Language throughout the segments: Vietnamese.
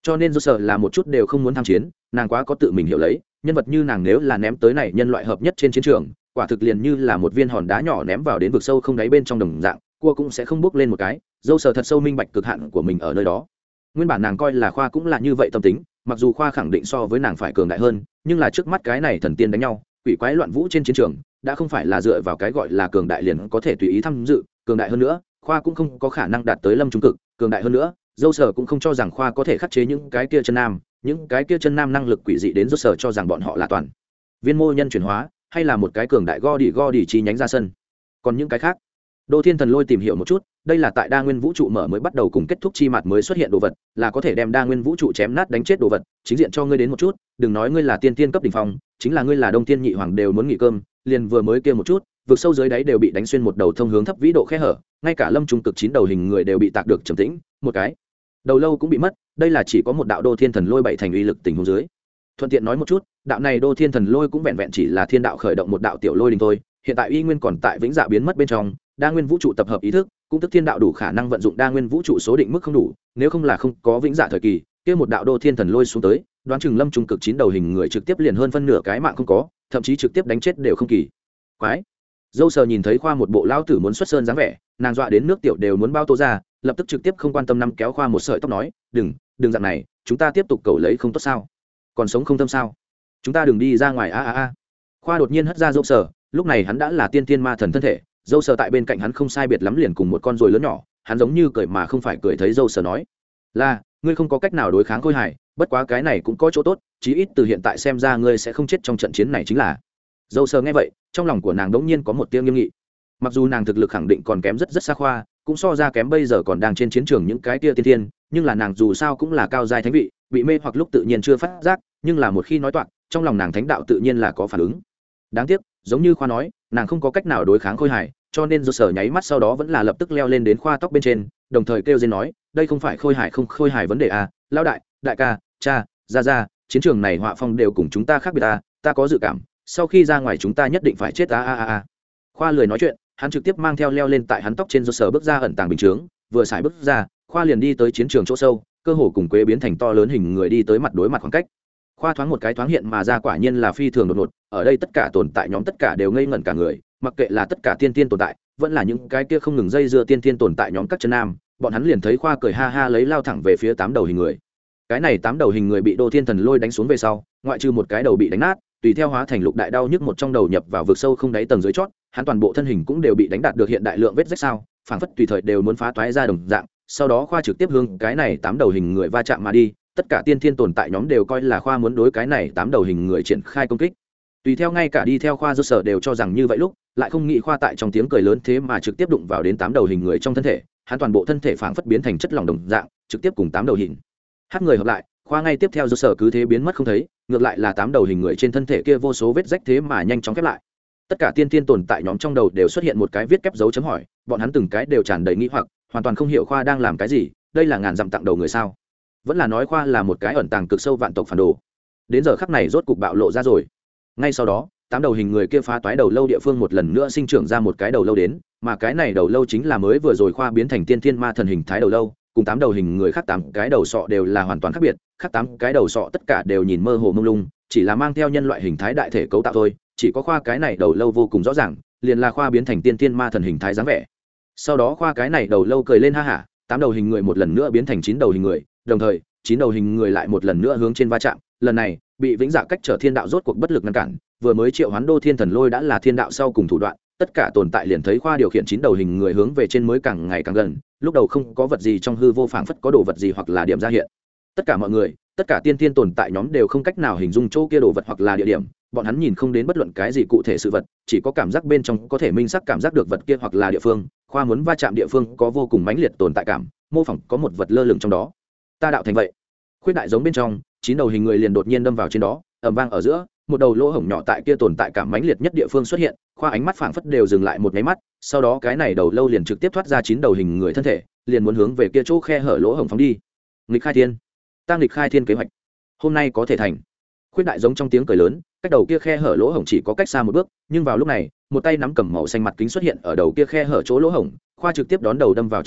cho nên do sợ là một chút đều không muốn tham chiến, nàng quá có tự mình hiểu lấy, nhân vật như nàng nếu là ném tới này nhân loại hợp nhất trên chiến trường, quả thực liền như là một viên hòn đá nhỏ ném vào đến vực sâu không đáy bên trong đồng dạng, cua cũng sẽ không bước lên một cái. Dâu sờ thật sâu minh bạch cực hạn của mình ở nơi đó. Nguyên bản nàng coi là Khoa cũng là như vậy tâm tính, mặc dù Khoa khẳng định so với nàng phải cường đại hơn, nhưng là trước mắt cái này thần tiên đánh nhau, quỷ quái loạn vũ trên chiến trường, đã không phải là dựa vào cái gọi là cường đại liền có thể tùy ý tham dự, cường đại hơn nữa, Khoa cũng không có khả năng đạt tới lâm trung cực, cường đại hơn nữa, dâu sở cũng không cho rằng Khoa có thể khắc chế những cái kia chân nam, những cái kia chân nam năng lực quỷ dị đến dâu sở cho rằng bọn họ là toàn viên mô nhân chuyển hóa, hay là một cái cường đại go đi chi nhánh ra sân. Còn những cái khác, Đô Thiên Thần Lôi tìm hiểu một chút, đây là tại đa nguyên vũ trụ mở mới bắt đầu cùng kết thúc chi mặt mới xuất hiện đồ vật, là có thể đem đa nguyên vũ trụ chém nát đánh chết đồ vật, chính diện cho ngươi đến một chút, đừng nói ngươi là tiên tiên cấp đỉnh phong, chính là ngươi là đông tiên nhị hoàng đều muốn nghỉ cơm, liền vừa mới kia một chút, vực sâu dưới đáy đều bị đánh xuyên một đầu thông hướng thấp vĩ độ khe hở, ngay cả lâm trung cực 9 đầu hình người đều bị tạc được trầm tĩnh, một cái đầu lâu cũng bị mất, đây là chỉ có một đạo Đô Thiên Thần Lôi bảy thành uy lực tình huống dưới. Thuận tiện nói một chút, đạo này Đô Thiên Thần Lôi cũng vẹn vẹn chỉ là thiên đạo khởi động một đạo tiểu lôi đình thôi, hiện tại y nguyên còn tại vĩnh dạ biến mất bên trong, đa nguyên vũ trụ tập hợp ý thức, cũng tức thiên đạo đủ khả năng vận dụng đa nguyên vũ trụ số định mức không đủ, nếu không là không có vĩnh dạ thời kỳ, kia một đạo Đô Thiên Thần Lôi xuống tới, đoán chừng lâm trung cực 9 đầu hình người trực tiếp liền hơn phân nửa cái mạng không có, thậm chí trực tiếp đánh chết đều không kỳ quái. Dâu sờ nhìn thấy Khoa một bộ lão tử muốn xuất sơn dáng vẻ, nàng dọa đến nước tiểu đều muốn bao tô ra, lập tức trực tiếp không quan tâm năm kéo Khoa một sợi tóc nói, đừng dạng này, chúng ta tiếp tục cầu lấy không tốt sao? Còn sống không tâm sao? Chúng ta đừng đi ra ngoài a. Khoa đột nhiên hất ra dâu sờ, lúc này hắn đã là tiên tiên ma thần thân thể, dâu sờ tại bên cạnh hắn không sai biệt lắm liền cùng một con ruồi lớn nhỏ, hắn giống như cười mà không phải cười, thấy dâu sờ nói là ngươi không có cách nào đối kháng Khôi Hải, bất quá cái này cũng có chỗ tốt, chí ít từ hiện tại xem ra ngươi sẽ không chết trong trận chiến này chính là. Dâu sờ nghe vậy, trong lòng của nàng đống nhiên có một tia nghiêm nghị, mặc dù nàng thực lực khẳng định còn kém rất xa Khoa, cũng so ra kém bây giờ còn đang trên chiến trường những cái tia tiên tiên, nhưng là nàng dù sao cũng là cao giai thánh vị, bị mê hoặc lúc tự nhiên chưa phát giác, nhưng là một khi nói toạc, trong lòng nàng thánh đạo tự nhiên là có phản ứng. Đáng tiếc, giống như Khoa nói, nàng không có cách nào đối kháng Khôi Hải, cho nên do sở nháy mắt sau đó vẫn là lập tức leo lên đến Khoa tóc bên trên, đồng thời kêu lên nói, đây không phải Khôi Hải không Khôi Hải vấn đề à, lão đại ca, cha, ra, chiến trường này họa phong đều cùng chúng ta khác biệt à, ta có dự cảm, sau khi ra ngoài chúng ta nhất định phải chết à. Khoa lười nói chuyện, hắn trực tiếp mang theo leo lên tại hắn tóc trên do sở bước ra ẩn tàng bình chướng, vừa xài bước ra, Khoa liền đi tới chiến trường chỗ sâu, cơ hồ cùng Quế biến thành to lớn hình người đi tới mặt đối mặt khoảng cách. Khoa thoáng một cái thoáng hiện mà ra, quả nhiên là phi thường đột ngột, ở đây tất cả tồn tại nhóm tất cả đều ngây ngẩn cả người, mặc kệ là tất cả tiên tiên tồn tại, vẫn là những cái kia không ngừng dây dưa tiên tiên tồn tại nhóm các chân nam, bọn hắn liền thấy Khoa cười ha ha lấy lao thẳng về phía 8 đầu hình người. Cái này 8 đầu hình người bị Đô Thiên Thần Lôi đánh xuống về sau, ngoại trừ một cái đầu bị đánh nát, tùy theo hóa thành lục đại đau nhức một trong đầu nhập vào vực sâu không đáy tầng dưới chót, hắn toàn bộ thân hình cũng đều bị đánh đạt được hiện đại lượng vết rách sao, phảng phất tùy thời đều muốn phá toái ra đồng dạng. Sau đó Khoa trực tiếp hướng cái này 8 đầu hình người va chạm mà đi, tất cả tiên thiên tồn tại nhóm đều coi là Khoa muốn đối cái này 8 đầu hình người triển khai công kích. Tùy theo ngay cả đi theo Khoa do sở đều cho rằng như vậy, lúc lại không nghĩ Khoa tại trong tiếng cười lớn thế mà trực tiếp đụng vào đến 8 đầu hình người trong thân thể, hắn toàn bộ thân thể phảng phất biến thành chất lỏng đồng dạng, trực tiếp cùng 8 đầu hình hát người hợp lại. Khoa ngay tiếp theo do sở cứ thế biến mất không thấy, ngược lại là 8 đầu hình người trên thân thể kia vô số vết rách thế mà nhanh chóng khép lại. Tất cả tiên thiên tồn tại nhóm trong đầu đều xuất hiện một cái viết kép dấu chấm hỏi, bọn hắn từng cái đều tràn đầy nghi hoặc, hoàn toàn không hiểu Khoa đang làm cái gì, đây là ngàn dặm tặng đầu người sao? Vẫn là nói Khoa là một cái ẩn tàng cực sâu vạn tộc phản đồ? Đến giờ khắc này rốt cục bạo lộ ra rồi. Ngay sau đó, 8 đầu hình người kia phá toái đầu lâu địa phương một lần nữa sinh trưởng ra một cái đầu lâu đến, mà cái này đầu lâu chính là mới vừa rồi Khoa biến thành tiên thiên ma thần hình thái đầu lâu, cùng 8 đầu hình người khác 8 cái đầu sọ đều là hoàn toàn khác biệt, khác 8 cái đầu sọ tất cả đều nhìn mơ hồ mông lung, chỉ là mang theo nhân loại hình thái đại thể cấu tạo thôi, chỉ có Khoa cái này đầu lâu vô cùng rõ ràng, liền là Khoa biến thành tiên thiên ma thần hình thái dáng vẻ. Sau đó Khoa cái này đầu lâu cười lên ha hả, 8 đầu hình người một lần nữa biến thành 9 đầu hình người, đồng thời 9 đầu hình người lại một lần nữa hướng trên va chạm, lần này bị vĩnh dạ cách trở thiên đạo rốt cuộc bất lực ngăn cản, vừa mới triệu hoán Đô Thiên Thần Lôi đã là thiên đạo sau cùng thủ đoạn, tất cả tồn tại liền thấy Khoa điều khiển 9 đầu hình người hướng về trên mới càng ngày càng gần, lúc đầu không có vật gì trong hư vô phảng phất có đồ vật gì hoặc là điểm ra hiện. Tất cả mọi người, tất cả tiên thiên tồn tại nhóm đều không cách nào hình dung chỗ kia đồ vật hoặc là địa điểm, bọn hắn nhìn không đến bất luận cái gì cụ thể sự vật, chỉ có cảm giác bên trong có thể minh xác cảm giác được vật kia hoặc là địa phương. Khoa muốn va chạm địa phương có vô cùng mãnh liệt tồn tại cảm, mô phỏng có một vật lơ lửng trong đó. Ta đạo thành vậy. Khuyết đại giống bên trong, 9 đầu hình người liền đột nhiên đâm vào trên đó, ầm vang ở giữa, một đầu lỗ hổng nhỏ tại kia tồn tại cảm mãnh liệt nhất địa phương xuất hiện. Khoa ánh mắt phảng phất đều dừng lại một cái mắt, sau đó cái này đầu lâu liền trực tiếp thoát ra 9 đầu hình người thân thể, liền muốn hướng về kia chỗ khe hở lỗ hổng phóng đi. Nghịch khai thiên, ta nghịch khai thiên kế hoạch hôm nay có thể thành. Khuyết đại giống trong tiếng cười lớn, cách đầu kia khe hở lỗ hổng chỉ có cách xa một bước, nhưng vào lúc này, một tay nắm cầm màu xanh mặt kính xuất hiện ở đầu kia khe hở chỗ lỗ hổng, Khoa trực tiếp đón đầu đâm vào trên đó,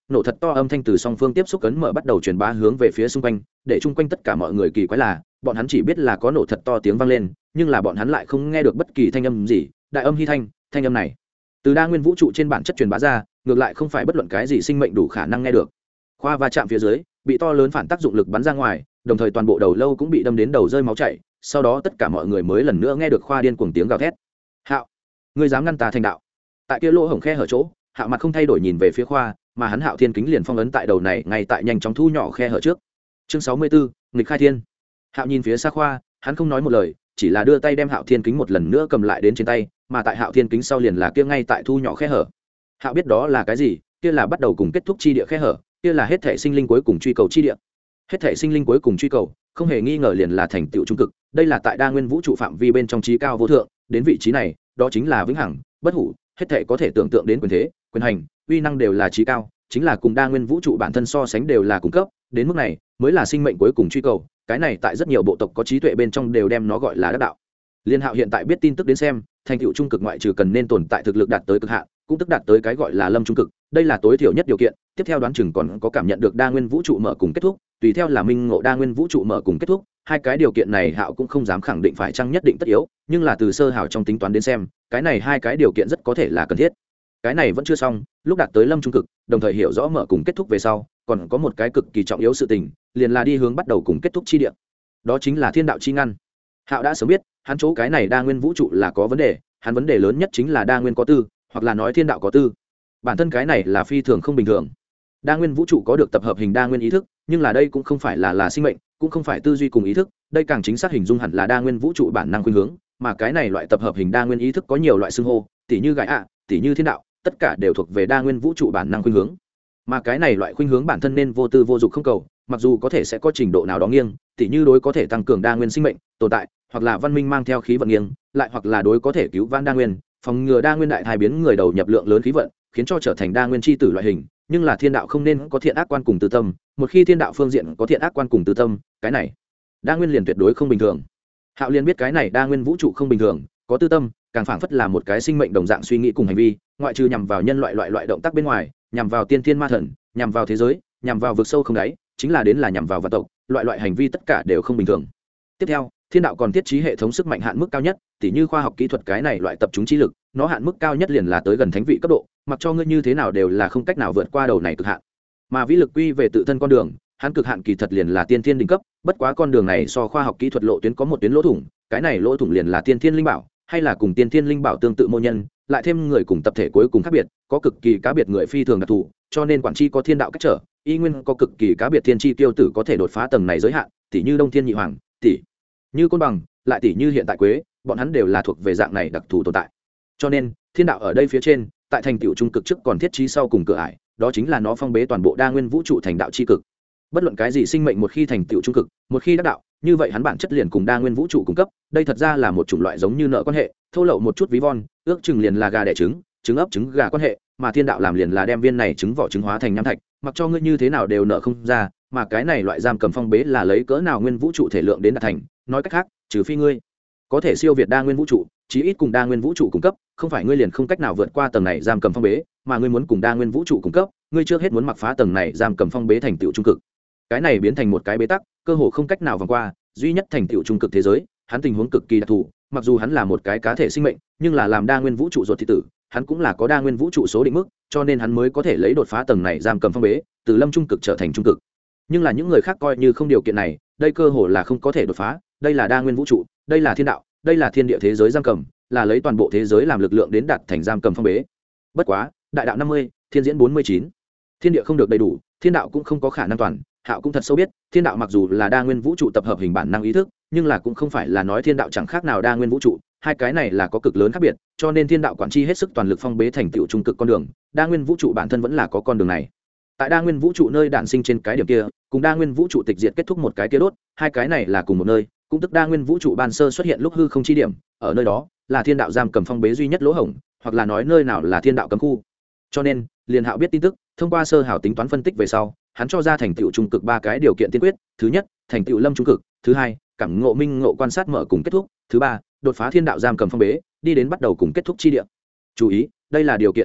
nổ thật to âm thanh từ song phương tiếp xúc cấn mở bắt đầu truyền bá hướng về phía xung quanh, để chung quanh tất cả mọi người kỳ quái là bọn hắn chỉ biết là có nổ thật to tiếng vang lên, nhưng là bọn hắn lại không nghe được bất kỳ thanh âm gì. Đại âm hy thanh âm này từ đa nguyên vũ trụ trên bản chất truyền bá ra, ngược lại không phải bất luận cái gì sinh mệnh đủ khả năng nghe được. Khoa va chạm phía dưới bị to lớn phản tác dụng lực bắn ra ngoài, đồng thời toàn bộ đầu lâu cũng bị đâm đến đầu rơi máu chảy. Sau đó tất cả mọi người mới lần nữa nghe được Khoa điên cuồng tiếng gào thét. Hạo, ngươi dám ngăn ta thành đạo? Tại kia lỗ hổng khe hở chỗ, Hạo mặt không thay đổi nhìn về phía Khoa, mà hắn Hạo thiên kính liền phong ấn tại đầu này ngay tại nhanh chóng thu nhỏ khe hở trước. Chương 64, nghịch khai thiên. Hạo nhìn phía xa Khoa, hắn không nói một lời, chỉ là đưa tay đem Hạo thiên kính một lần nữa cầm lại đến trên tay, mà tại Hạo thiên kính sau liền là kia ngay tại thu nhỏ khe hở. Hạo biết đó là cái gì, kia là bắt đầu cùng kết thúc chi địa khe hở, kia là hết thể sinh linh cuối cùng truy cầu chi địa. Hết thể sinh linh cuối cùng truy cầu, không hề nghi ngờ liền là thành tựu trung cực, đây là tại đa nguyên vũ trụ phạm vi bên trong trí cao vô thượng, đến vị trí này, đó chính là vĩnh hằng, bất hủ, hết thể có thể tưởng tượng đến quyền thế, quyền hành, uy năng đều là trí cao, chính là cùng đa nguyên vũ trụ bản thân so sánh đều là cung cấp, đến mức này mới là sinh mệnh cuối cùng truy cầu, cái này tại rất nhiều bộ tộc có trí tuệ bên trong đều đem nó gọi là đắc đạo. Liên Hạo hiện tại biết tin tức đến xem, thành tựu trung cực ngoại trừ cần nên tồn tại thực lực đạt tới cực hạn, cũng tức đạt tới cái gọi là lâm trung cực, đây là tối thiểu nhất điều kiện. Tiếp theo đoán chừng còn có cảm nhận được đa nguyên vũ trụ mở cùng kết thúc, tùy theo là minh ngộ đa nguyên vũ trụ mở cùng kết thúc. Hai cái điều kiện này Hạo cũng không dám khẳng định phải chăng nhất định tất yếu, nhưng là từ sơ hảo trong tính toán đến xem, cái này hai cái điều kiện rất có thể là cần thiết. Cái này vẫn chưa xong, lúc đạt tới lâm trung cực, đồng thời hiểu rõ mở cùng kết thúc về sau, còn có một cái cực kỳ trọng yếu sự tình, liền là đi hướng bắt đầu cùng kết thúc chi địa. Đó chính là thiên đạo chi ngăn. Hạo đã sớm biết, hắn chỗ cái này đa nguyên vũ trụ là có vấn đề, hắn vấn đề lớn nhất chính là đa nguyên có tư, hoặc là nói thiên đạo có tư. Bản thân cái này là phi thường không bình thường. Đa nguyên vũ trụ có được tập hợp hình đa nguyên ý thức, nhưng là đây cũng không phải là sinh mệnh, cũng không phải tư duy cùng ý thức, đây càng chính xác hình dung hẳn là đa nguyên vũ trụ bản năng khuynh hướng, mà cái này loại tập hợp hình đa nguyên ý thức có nhiều loại xưng hô, tỷ như Gaia, tỷ như thiên đạo, tất cả đều thuộc về đa nguyên vũ trụ bản năng khuynh hướng. Mà cái này loại khuynh hướng bản thân nên vô tư vô dục không cầu, mặc dù có thể sẽ có trình độ nào đó nghiêng, tỷ như đối có thể tăng cường đa nguyên sinh mệnh tồn tại, hoặc là văn minh mang theo khí vận nghiêng, lại hoặc là đối có thể cứu vãn đa nguyên, phòng ngừa đa nguyên đại thai biến người đầu nhập lượng lớn khí vận, khiến cho trở thành đa nguyên chi tử loại hình. Nhưng là thiên đạo không nên có thiện ác quan cùng tư tâm, một khi thiên đạo phương diện có thiện ác quan cùng tư tâm, cái này đa nguyên liền tuyệt đối không bình thường. Hạo liền biết cái này đa nguyên vũ trụ không bình thường, có tư tâm, càng phảng phất là một cái sinh mệnh đồng dạng suy nghĩ cùng hành vi, ngoại trừ nhằm vào nhân loại động tác bên ngoài, nhằm vào tiên thiên ma thần, nhằm vào thế giới, nhằm vào vực sâu không đáy, chính là đến là nhằm vào vạn tộc, loại hành vi tất cả đều không bình thường. Tiếp theo, thiên đạo còn thiết trí hệ thống sức mạnh hạn mức cao nhất, tỉ như khoa học kỹ thuật cái này loại tập trung trí lực, nó hạn mức cao nhất liền là tới gần thánh vị cấp độ, mặc cho ngươi như thế nào đều là không cách nào vượt qua đầu này cực hạn. Mà vĩ lực quy về tự thân con đường, hắn cực hạn kỳ thật liền là tiên thiên đỉnh cấp, bất quá con đường này so khoa học kỹ thuật lộ tuyến có một tuyến lỗ thủng, cái này lỗ thủng liền là tiên thiên linh bảo, hay là cùng tiên thiên linh bảo tương tự mô nhân, lại thêm người cùng tập thể cuối cùng khác biệt, có cực kỳ cá biệt người phi thường đặc thù, cho nên quản tri có thiên đạo cách trở, y nguyên có cực kỳ cá biệt thiên tri tiêu tử có thể đột phá tầng này giới hạn, tỷ như Đông Thiên Nhị Hoàng, tỷ như Côn Bằng, lại tỷ như hiện tại Quế, bọn hắn đều là thuộc về dạng này đặc thù tồn tại. Cho nên, thiên đạo ở đây phía trên, tại thành tựu trung cực trước còn thiết trí sau cùng cửa ải, đó chính là nó phong bế toàn bộ đa nguyên vũ trụ thành đạo chi cực. Bất luận cái gì sinh mệnh một khi thành tựu trung cực, một khi đắc đạo, như vậy hắn bản chất liền cùng đa nguyên vũ trụ cung cấp, đây thật ra là một chủng loại giống như nợ quan hệ, thô lậu một chút ví von, ước chừng liền là gà đẻ trứng, trứng ấp trứng gà quan hệ, mà thiên đạo làm liền là đem viên này trứng vỏ trứng hóa thành nham thạch, mặc cho ngươi như thế nào đều nợ không ra, mà cái này loại giam cầm phong bế là lấy cỡ nào nguyên vũ trụ thể lượng đến đạt thành, nói cách khác, trừ phi ngươi có thể siêu việt đa nguyên vũ trụ, chí ít cùng đa nguyên vũ trụ cung cấp, không phải ngươi liền không cách nào vượt qua tầng này giam cầm phong bế, mà ngươi muốn cùng đa nguyên vũ trụ cung cấp, ngươi trước hết muốn mặc phá tầng này giam cầm phong bế thành tựu trung cực. Cái này biến thành một cái bế tắc, cơ hồ không cách nào vòng qua, duy nhất thành tựu trung cực thế giới, hắn tình huống cực kỳ đặc thù, mặc dù hắn là một cái cá thể sinh mệnh, nhưng là làm đa nguyên vũ trụ ruột thị tử, hắn cũng là có đa nguyên vũ trụ số định mức, cho nên hắn mới có thể lấy đột phá tầng này giam cầm phong bế, từ lâm trung cực trở thành trung cực. Nhưng là những người khác coi như không điều kiện này, đây cơ hồ là không có thể đột phá, đây là đa nguyên vũ trụ, đây là thiên đạo, đây là thiên địa thế giới giam cầm, là lấy toàn bộ thế giới làm lực lượng đến đạt thành giam cầm phong bế. Bất quá, đại đạo 50, thiên diễn 49. Thiên địa không được đầy đủ, thiên đạo cũng không có khả năng toàn. Hạo cũng thật sâu biết, thiên đạo mặc dù là đa nguyên vũ trụ tập hợp hình bản năng ý thức, nhưng là cũng không phải là nói thiên đạo chẳng khác nào đa nguyên vũ trụ, hai cái này là có cực lớn khác biệt, cho nên thiên đạo quản tri hết sức toàn lực phong bế thành tựu trung cực con đường, đa nguyên vũ trụ bản thân vẫn là có con đường này. Tại đa nguyên vũ trụ nơi đản sinh trên cái điểm kia, cùng đa nguyên vũ trụ tịch diệt kết thúc một cái kia đốt, hai cái này là cùng một nơi, cũng tức đa nguyên vũ trụ ban sơ xuất hiện lúc hư không chi điểm, ở nơi đó là thiên đạo giam cầm phong bế duy nhất lỗ hổng, hoặc là nói nơi nào là thiên đạo cấm khu. Cho nên, liền Hạo biết tin tức, thông qua sơ hảo tính toán phân tích về sau, hắn cho ra thành tựu trung cực ba cái điều kiện tiên quyết, thứ nhất, thành tựu lâm trung cực, thứ hai, cảm ngộ minh ngộ quan sát mở cùng kết thúc, thứ ba, đột phá thiên đạo giam cầm phong bế, đi đến bắt đầu cùng kết thúc chi địa. Chú ý, đây là điều kiện tiên quyết,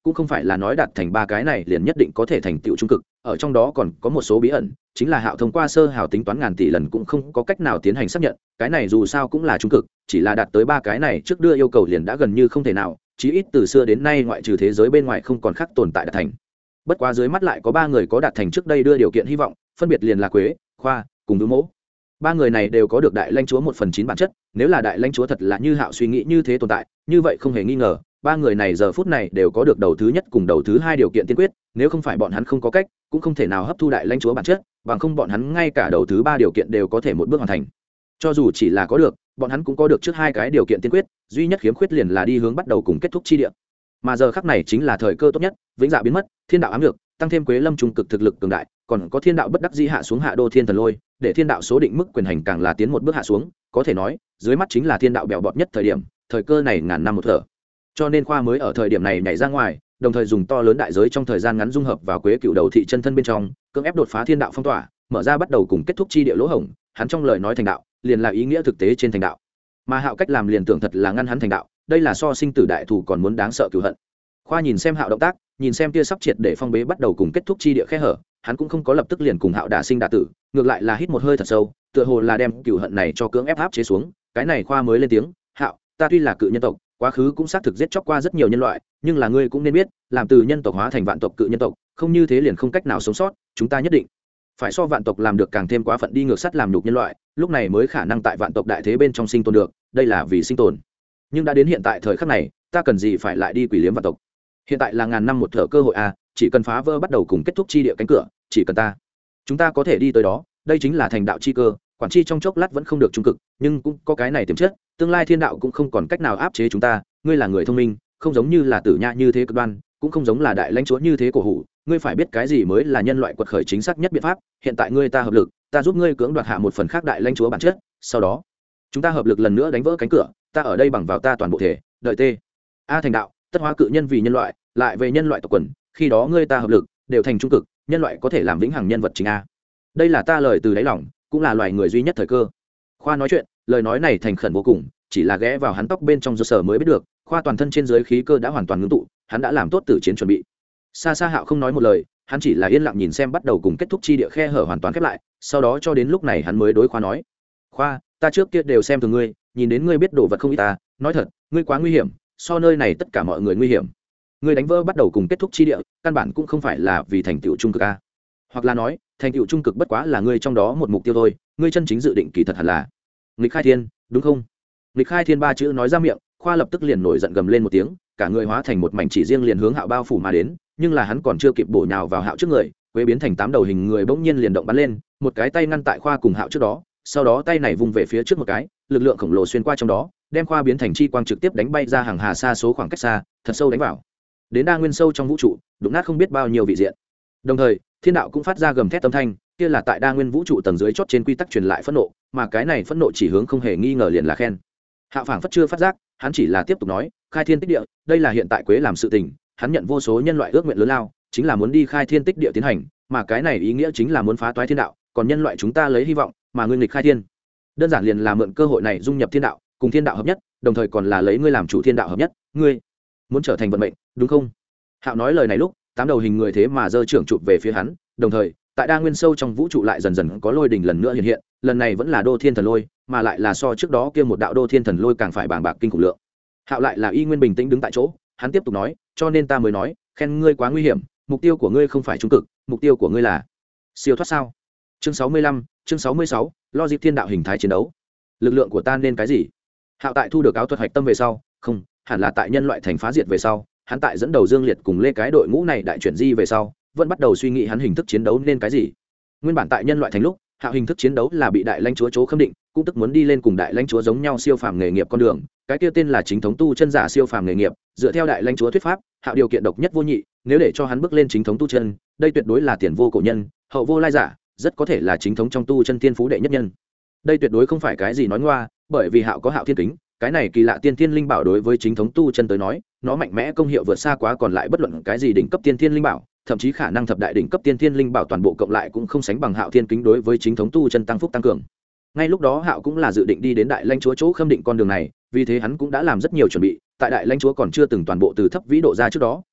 cũng không phải là nói đạt thành ba cái này liền nhất định có thể thành tựu trung cực, ở trong đó còn có một số bí ẩn, chính là Hạo thông qua sơ hào tính toán ngàn tỷ lần cũng không có cách nào tiến hành xác nhận, cái này dù sao cũng là trung cực, chỉ là đạt tới ba cái này trước đưa yêu cầu liền đã gần như không thể nào, chí ít từ xưa đến nay ngoại trừ thế giới bên ngoài không còn khác tồn tại đạt thành. Bất quá dưới mắt lại có ba người có đạt thành trước đây đưa điều kiện hy vọng, phân biệt liền là Quế, Khoa cùng Vưu Mỗ. Ba người này đều có được đại lãnh chúa 1/9 bản chất, nếu là đại lãnh chúa thật là như Hạo suy nghĩ như thế tồn tại, như vậy không hề nghi ngờ, ba người này giờ phút này đều có được đầu thứ nhất cùng đầu thứ hai điều kiện tiên quyết, nếu không phải bọn hắn không có cách, cũng không thể nào hấp thu đại lãnh chúa bản chất, bằng không bọn hắn ngay cả đầu thứ ba điều kiện đều có thể một bước hoàn thành. Cho dù chỉ là có được, bọn hắn cũng có được trước hai cái điều kiện tiên quyết, duy nhất khiếm khuyết liền là đi hướng bắt đầu cùng kết thúc chi địa. Mà giờ khắc này chính là thời cơ tốt nhất, vĩnh dạ biến mất, thiên đạo ám lược, tăng thêm Quế Lâm trung cực thực lực cường đại, còn có thiên đạo bất đắc dĩ hạ xuống hạ đô thiên thần lôi, để thiên đạo số định mức quyền hành càng là tiến một bước hạ xuống, có thể nói, dưới mắt chính là thiên đạo bèo bọt nhất thời điểm, thời cơ này ngàn năm một thở. Cho nên Khoa mới ở thời điểm này nhảy ra ngoài, đồng thời dùng to lớn đại giới trong thời gian ngắn dung hợp vào Quế Cựu đầu thị chân thân bên trong, cưỡng ép đột phá thiên đạo phong tỏa, mở ra bắt đầu cùng kết thúc chi địa lỗ hổng, hắn trong lời nói thành đạo, liền là ý nghĩa thực tế trên thành đạo. Mà Hạo cách làm liền tưởng thật là ngăn hắn thành đạo, đây là so sinh tử đại thù còn muốn đáng sợ cửu hận. Khoa nhìn xem Hạo động tác, nhìn xem tia sắp triệt để phong bế bắt đầu cùng kết thúc chi địa khe hở, hắn cũng không có lập tức liền cùng Hạo đả sinh đả tử, ngược lại là hít một hơi thật sâu, tựa hồ là đem cửu hận này cho cưỡng ép áp chế xuống. Cái này Khoa mới lên tiếng, "Hạo, ta tuy là cự nhân tộc, quá khứ cũng xác thực giết chóc qua rất nhiều nhân loại, nhưng là ngươi cũng nên biết, làm từ nhân tộc hóa thành vạn tộc cự nhân tộc, không như thế liền không cách nào sống sót, chúng ta nhất định phải so vạn tộc làm được càng thêm quá phận đi ngược sắt làm nhục nhân loại, lúc này mới khả năng tại vạn tộc đại thế bên trong sinh tồn được, đây là vì sinh tồn. Nhưng đã đến hiện tại thời khắc này, ta cần gì phải lại đi quỷ liếm vạn tộc? Hiện tại là ngàn năm một thở cơ hội a, chỉ cần phá vỡ bắt đầu cùng kết thúc chi địa cánh cửa, chỉ cần chúng ta có thể đi tới đó, đây chính là thành đạo chi cơ, quản chi trong chốc lát vẫn không được trung cực, nhưng cũng có cái này tiềm chất, tương lai thiên đạo cũng không còn cách nào áp chế chúng ta, ngươi là người thông minh, không giống như là Tử Nha như thế cực đoan, cũng không giống là đại lãnh chúa như thế cổ hủ, ngươi phải biết cái gì mới là nhân loại quật khởi chính xác nhất biện pháp, hiện tại ngươi ta hợp lực, ta giúp ngươi cưỡng đoạt hạ một phần khác đại lãnh chúa bản chất, sau đó chúng ta hợp lực lần nữa đánh vỡ cánh cửa, ta ở đây bằng vào ta toàn bộ thể, đợi tê a thành đạo, tất hóa cự nhân vì nhân loại, lại về nhân loại tộc quần, khi đó ngươi ta hợp lực đều thành trung cực, nhân loại có thể làm vĩnh hằng nhân vật chính a. Đây là ta lời từ đáy lòng, cũng là loài người duy nhất thời cơ. Khoa nói chuyện, lời nói này thành khẩn vô cùng, chỉ là ghé vào hắn tóc bên trong do sở mới biết được, Khoa toàn thân trên dưới khí cơ đã hoàn toàn ngưng tụ, hắn đã làm tốt tử chiến chuẩn bị. Xa xa Hạo không nói một lời, hắn chỉ là yên lặng nhìn xem bắt đầu cùng kết thúc chi địa khe hở hoàn toàn khép lại, sau đó cho đến lúc này hắn mới đối Khoa nói: "Khoa, ta trước kia đều xem thường ngươi, nhìn đến ngươi biết đồ vật không ít ta, nói thật, ngươi quá nguy hiểm, so nơi này tất cả mọi người nguy hiểm. Ngươi đánh vỡ bắt đầu cùng kết thúc chi địa, căn bản cũng không phải là vì thành tựu trung cực a. Hoặc là nói, thành tựu trung cực bất quá là ngươi trong đó một mục tiêu thôi, ngươi chân chính dự định kỳ thật hẳn là nghịch khai thiên, đúng không?" Nghịch khai thiên ba chữ nói ra miệng, Khoa lập tức liền nổi giận gầm lên một tiếng, cả người hóa thành một mảnh chỉ riêng liền hướng Hạo bao phủ mà đến, nhưng là hắn còn chưa kịp bổ nhào vào Hạo trước người, Quế biến thành 8 đầu hình người bỗng nhiên liền động bắn lên, một cái tay ngăn tại Khoa cùng Hạo trước đó, sau đó tay này vung về phía trước một cái, lực lượng khổng lồ xuyên qua trong đó, đem Khoa biến thành chi quang trực tiếp đánh bay ra hàng hà xa số khoảng cách xa, thật sâu đánh vào đến đa nguyên sâu trong vũ trụ, đụng nát không biết bao nhiêu vị diện. Đồng thời, thiên đạo cũng phát ra gầm thét âm thanh, kia là tại đa nguyên vũ trụ tầng dưới chót trên quy tắc truyền lại phẫn nộ, mà cái này phẫn nộ chỉ hướng không hề nghi ngờ liền là khen. Hạo phảng phất chưa phát giác, hắn chỉ là tiếp tục nói, khai thiên tích địa, đây là hiện tại Quế làm sự tình, hắn nhận vô số nhân loại ước nguyện lớn lao, chính là muốn đi khai thiên tích địa tiến hành, mà cái này ý nghĩa chính là muốn phá toái thiên đạo, còn nhân loại chúng ta lấy hy vọng, mà ngươi nghịch khai thiên, đơn giản liền là mượn cơ hội này dung nhập thiên đạo, cùng thiên đạo hợp nhất, đồng thời còn là lấy ngươi làm chủ thiên đạo hợp nhất, ngươi muốn trở thành vận mệnh, đúng không? Hạo nói lời này lúc, 8 đầu hình người thế mà giơ trưởng chụp về phía hắn, đồng thời, tại đa nguyên sâu trong vũ trụ lại dần dần có lôi đỉnh lần nữa hiện hiện, lần này vẫn là đô thiên thần lôi, mà lại là so trước đó kia một đạo đô thiên thần lôi càng phải bàng bạc kinh khủng lượng. Hạo lại là y nguyên bình tĩnh đứng tại chỗ, hắn tiếp tục nói, cho nên ta mới nói, khen ngươi quá nguy hiểm, mục tiêu của ngươi không phải trung cực, mục tiêu của ngươi là siêu thoát sao? Chương 65, chương 66, lo dịp thiên đạo hình thái chiến đấu. Lực lượng của ta nên cái gì? Hạo tại thu được áo thuật hạch tâm về sau, không, hẳn là tại nhân loại thành phá diệt về sau, hắn tại dẫn đầu Dương Liệt cùng Lê cái đội ngũ này đại chuyển di về sau, vẫn bắt đầu suy nghĩ hắn hình thức chiến đấu nên cái gì. Nguyên bản tại nhân loại thành lúc, Hạo hình thức chiến đấu là bị đại lãnh chúa chỗ khâm định, cũng tức muốn đi lên cùng đại lãnh chúa giống nhau siêu phàm nghề nghiệp con đường, cái kia tên là chính thống tu chân giả siêu phàm nghề nghiệp, dựa theo đại lãnh chúa thuyết pháp, Hạo điều kiện độc nhất vô nhị, nếu để cho hắn bước lên chính thống tu chân, đây tuyệt đối là tiền vô cổ nhân, hậu vô lai giả, rất có thể là chính thống trong tu chân tiên phú đệ nhất nhân. Đây tuyệt đối không phải cái gì nói ngoa, bởi vì Hạo có Hạo thiên kính, cái này kỳ lạ tiên thiên linh bảo đối với chính thống tu chân tới nói, nó mạnh mẽ công hiệu vượt xa quá còn lại bất luận cái gì đỉnh cấp tiên thiên linh bảo, thậm chí khả năng thập đại đỉnh cấp tiên thiên linh bảo toàn bộ cộng lại cũng không sánh bằng Hạo thiên kính đối với chính thống tu chân tăng phúc tăng cường. Ngay lúc đó Hạo cũng là dự định đi đến đại lãnh chúa chỗ khâm định con đường này, vì thế hắn cũng đã làm rất nhiều chuẩn bị, tại đại lãnh chúa còn chưa từng toàn bộ từ thấp vĩ độ ra trước đó,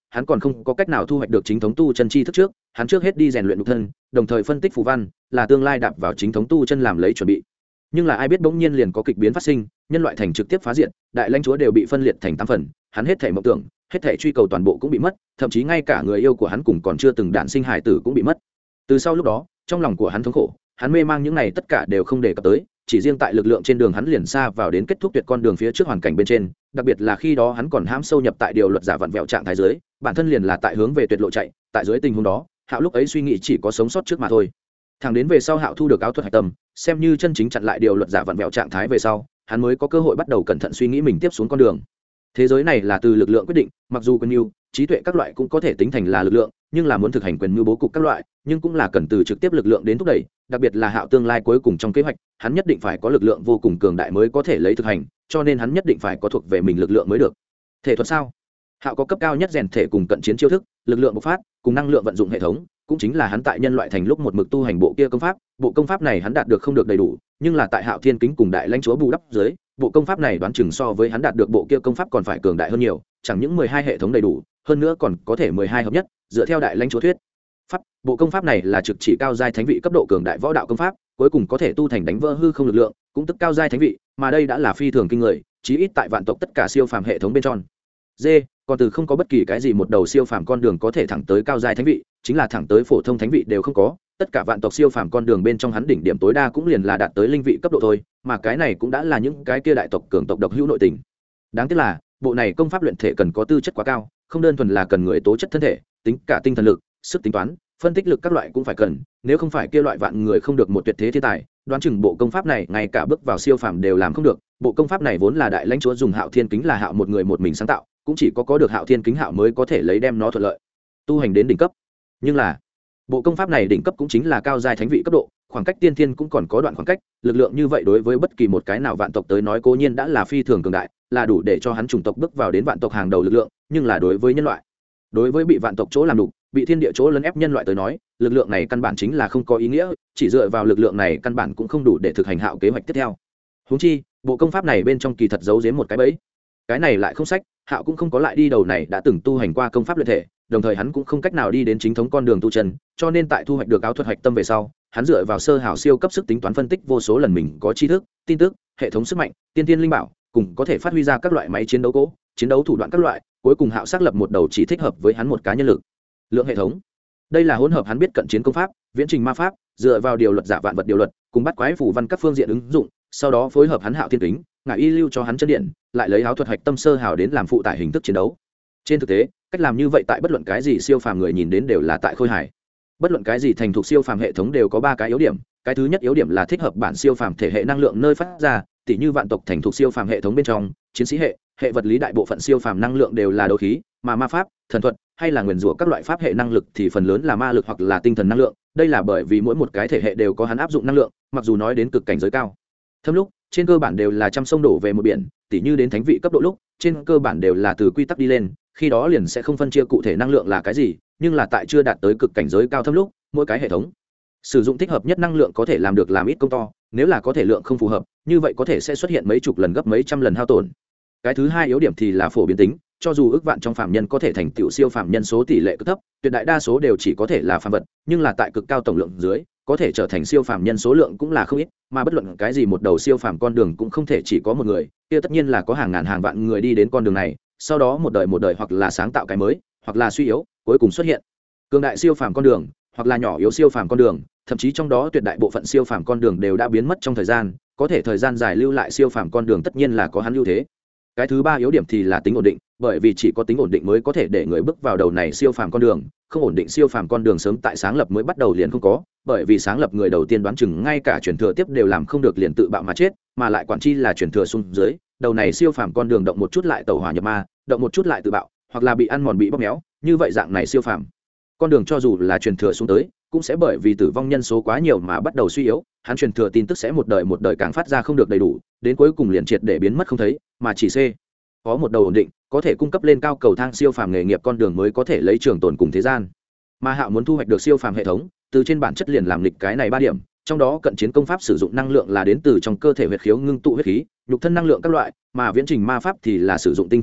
hắn còn không có cách nào thu hoạch được chính thống tu chân chi thức trước, hắn trước hết đi rèn luyện nhục thân, đồng thời phân tích phù văn, là tương lai đạp vào chính thống tu chân làm lấy chuẩn bị. Nhưng là ai biết bỗng nhiên liền có kịch biến phát sinh, nhân loại thành trực tiếp phá diệt, đại lãnh chúa đều bị phân liệt thành 8 phần, hắn hết thảy mộng tưởng, hết thảy truy cầu toàn bộ cũng bị mất, thậm chí ngay cả người yêu của hắn cùng còn chưa từng đản sinh hải tử cũng bị mất. Từ sau lúc đó, trong lòng của hắn thống khổ, hắn mê mang những này tất cả đều không đề cập tới, chỉ riêng tại lực lượng trên đường hắn liền xa vào đến kết thúc tuyệt con đường phía trước hoàn cảnh bên trên, đặc biệt là khi đó hắn còn hãm sâu nhập tại điều luật giả vặn vẹo trạng thái dưới, bản thân liền là tại hướng về tuyệt lộ chạy, tại dưới tình huống đó, Hạo lúc ấy suy nghĩ chỉ có sống sót trước mà thôi. Thẳng đến về sau Hạo thu được áo thuật hạch tâm, xem như chân chính chặn lại điều luật giả vặn vẹo trạng thái về sau, hắn mới có cơ hội bắt đầu cẩn thận suy nghĩ mình tiếp xuống con đường. Thế giới này là từ lực lượng quyết định, mặc dù quyền mưu, trí tuệ các loại cũng có thể tính thành là lực lượng, nhưng là muốn thực hành quyền mưu bố cục các loại, nhưng cũng là cần từ trực tiếp lực lượng đến thúc đẩy, đặc biệt là Hạo tương lai cuối cùng trong kế hoạch, hắn nhất định phải có lực lượng vô cùng cường đại mới có thể lấy thực hành, cho nên hắn nhất định phải có thuộc về mình lực lượng mới được. Thể thuật sao? Hạo có cấp cao nhất rèn thể cùng cận chiến chiêu thức, lực lượng bộc phát, cùng năng lượng vận dụng hệ thống, cũng chính là hắn tại nhân loại thành lúc một mực tu hành bộ kia công pháp. Bộ công pháp này hắn đạt được không được đầy đủ, nhưng là tại Hạo Thiên Kính cùng đại lãnh chúa bù đắp dưới, bộ công pháp này đoán chừng so với hắn đạt được bộ kia công pháp còn phải cường đại hơn nhiều, chẳng những 12 hệ thống đầy đủ, hơn nữa còn có thể 12 hợp nhất, dựa theo đại lãnh chúa thuyết pháp, bộ công pháp này là trực chỉ cao giai thánh vị cấp độ cường đại võ đạo công pháp, cuối cùng có thể tu thành đánh vỡ hư không lực lượng, cũng tức cao giai thánh vị, mà đây đã là phi thường kinh người, chí ít tại vạn tộc tất cả siêu phàm hệ thống bên trong. D, còn từ không có bất kỳ cái gì một đầu siêu phàm con đường có thể thẳng tới cao giai thánh vị, chính là thẳng tới phổ thông thánh vị đều không có, tất cả vạn tộc siêu phàm con đường bên trong hắn đỉnh điểm tối đa cũng liền là đạt tới linh vị cấp độ thôi, mà cái này cũng đã là những cái kia đại tộc cường tộc độc hữu nội tình. Đáng tiếc là, bộ này công pháp luyện thể cần có tư chất quá cao, không đơn thuần là cần người tố chất thân thể, tính cả tinh thần lực, sức tính toán, phân tích lực các loại cũng phải cần, nếu không phải kia loại vạn người không được một tuyệt thế thiên tài, đoán chừng bộ công pháp này ngay cả bước vào siêu phàm đều làm không được. Bộ công pháp này vốn là đại lãnh chúa dùng Hạo Thiên Kính là Hạo một người một mình sáng tạo, cũng chỉ có được Hạo Thiên Kính Hạo mới có thể lấy đem nó thuận lợi tu hành đến đỉnh cấp. Nhưng là bộ công pháp này đỉnh cấp cũng chính là cao giai thánh vị cấp độ, khoảng cách tiên thiên cũng còn có đoạn khoảng cách, lực lượng như vậy đối với bất kỳ một cái nào vạn tộc tới nói cố nhiên đã là phi thường cường đại, là đủ để cho hắn chủng tộc bước vào đến vạn tộc hàng đầu lực lượng, nhưng là đối với nhân loại, đối với bị vạn tộc chỗ làm đủ, bị thiên địa chỗ lấn ép nhân loại tới nói, lực lượng này căn bản chính là không có ý nghĩa, chỉ dựa vào lực lượng này căn bản cũng không đủ để thực hành Hạo kế hoạch tiếp theo. Huống chi, bộ công pháp này bên trong kỳ thật giấu giếm một cái bẫy. Cái này lại không sách, Hạo cũng không có lại đi đầu này đã từng tu hành qua công pháp luyện thể, đồng thời hắn cũng không cách nào đi đến chính thống con đường tu chân, cho nên tại thu hoạch được áo thuật hạch tâm về sau, hắn dựa vào sơ hảo siêu cấp sức tính toán phân tích vô số lần mình có tri thức, tin tức, hệ thống sức mạnh, tiên tiên linh bảo, cùng có thể phát huy ra các loại máy chiến đấu cỗ, chiến đấu thủ đoạn các loại, cuối cùng Hạo xác lập một đầu chỉ thích hợp với hắn một cá nhân lực lượng hệ thống. Đây là hỗn hợp hắn biết cận chiến công pháp, viễn trình ma pháp, dựa vào điều luật giả vạn vật điều luật, cùng bắt quái phù văn các phương diện ứng dụng, sau đó phối hợp hắn Hạo Thiên Kính, ngải y lưu cho hắn chân điện, lại lấy áo thuật hạch tâm sơ hào đến làm phụ tải hình thức chiến đấu. Trên thực tế, cách làm như vậy tại bất luận cái gì siêu phàm người nhìn đến đều là tại khôi hài. Bất luận cái gì thành thục siêu phàm hệ thống đều có 3 cái yếu điểm, cái thứ nhất yếu điểm là thích hợp bản siêu phàm thể hệ năng lượng nơi phát ra, tỉ như vạn tộc thành thục siêu phàm hệ thống bên trong, chiến sĩ hệ vật lý đại bộ phận siêu phàm năng lượng đều là đấu khí, mà ma pháp, thần thuật hay là nguyền rủa các loại pháp hệ năng lực thì phần lớn là ma lực hoặc là tinh thần năng lượng, đây là bởi vì mỗi một cái thể hệ đều có hắn áp dụng năng lượng, mặc dù nói đến cực cảnh giới cao, thâm lúc trên cơ bản đều là trăm sông đổ về một biển, tỉ như đến thánh vị cấp độ lúc, trên cơ bản đều là từ quy tắc đi lên, khi đó liền sẽ không phân chia cụ thể năng lượng là cái gì, nhưng là tại chưa đạt tới cực cảnh giới cao thâm lúc, mỗi cái hệ thống sử dụng thích hợp nhất năng lượng có thể làm được làm ít công to, nếu là có thể lượng không phù hợp, như vậy có thể sẽ xuất hiện mấy chục lần gấp mấy trăm lần hao tổn. Cái thứ hai yếu điểm thì là phổ biến tính, cho dù ước vạn trong phàm nhân có thể thành tựu siêu phàm nhân số tỷ lệ cực thấp, tuyệt đại đa số đều chỉ có thể là phàm vật, nhưng là tại cực cao tổng lượng dưới, có thể trở thành siêu phàm nhân số lượng cũng là không ít, mà bất luận cái gì một đầu siêu phàm con đường cũng không thể chỉ có một người, kia tất nhiên là có hàng ngàn hàng vạn người đi đến con đường này, sau đó một đời hoặc là sáng tạo cái mới, hoặc là suy yếu, cuối cùng xuất hiện cường đại siêu phàm con đường, hoặc là nhỏ yếu siêu phàm con đường, thậm chí trong đó tuyệt đại bộ phận siêu phàm con đường đều đã biến mất trong thời gian, có thể thời gian dài lưu lại siêu phàm con đường tất nhiên là có hắn ưu thế. Cái thứ ba yếu điểm thì là tính ổn định, bởi vì chỉ có tính ổn định mới có thể để người bước vào đầu này siêu phàm con đường, không ổn định siêu phàm con đường sớm tại sáng lập mới bắt đầu liền không có, bởi vì sáng lập người đầu tiên đoán chừng ngay cả truyền thừa tiếp đều làm không được liền tự bạo mà chết, mà lại quản chi là truyền thừa xuống dưới, đầu này siêu phàm con đường động một chút lại tẩu hỏa nhập ma, động một chút lại tự bạo, hoặc là bị ăn mòn bị bóp méo, như vậy dạng này siêu phàm con đường cho dù là truyền thừa xuống tới, cũng sẽ bởi vì tử vong nhân số quá nhiều mà bắt đầu suy yếu, hắn truyền thừa tin tức sẽ một đời càng phát ra không được đầy đủ, đến cuối cùng liền triệt để biến mất không thấy, mà chỉ có một đầu ổn định, có thể cung cấp lên cao cầu thang siêu phàm nghề nghiệp con đường mới có thể lấy trường tồn cùng thế gian. Mà Hạo muốn thu hoạch được siêu phàm hệ thống, từ trên bản chất liền làm lịch cái này 3 điểm, trong đó cận chiến công pháp sử dụng năng lượng là đến từ trong cơ thể huyết khiếu ngưng tụ huyết khí, nhục thân năng lượng các loại, mà viễn trình ma pháp thì là sử dụng tinh thần lực,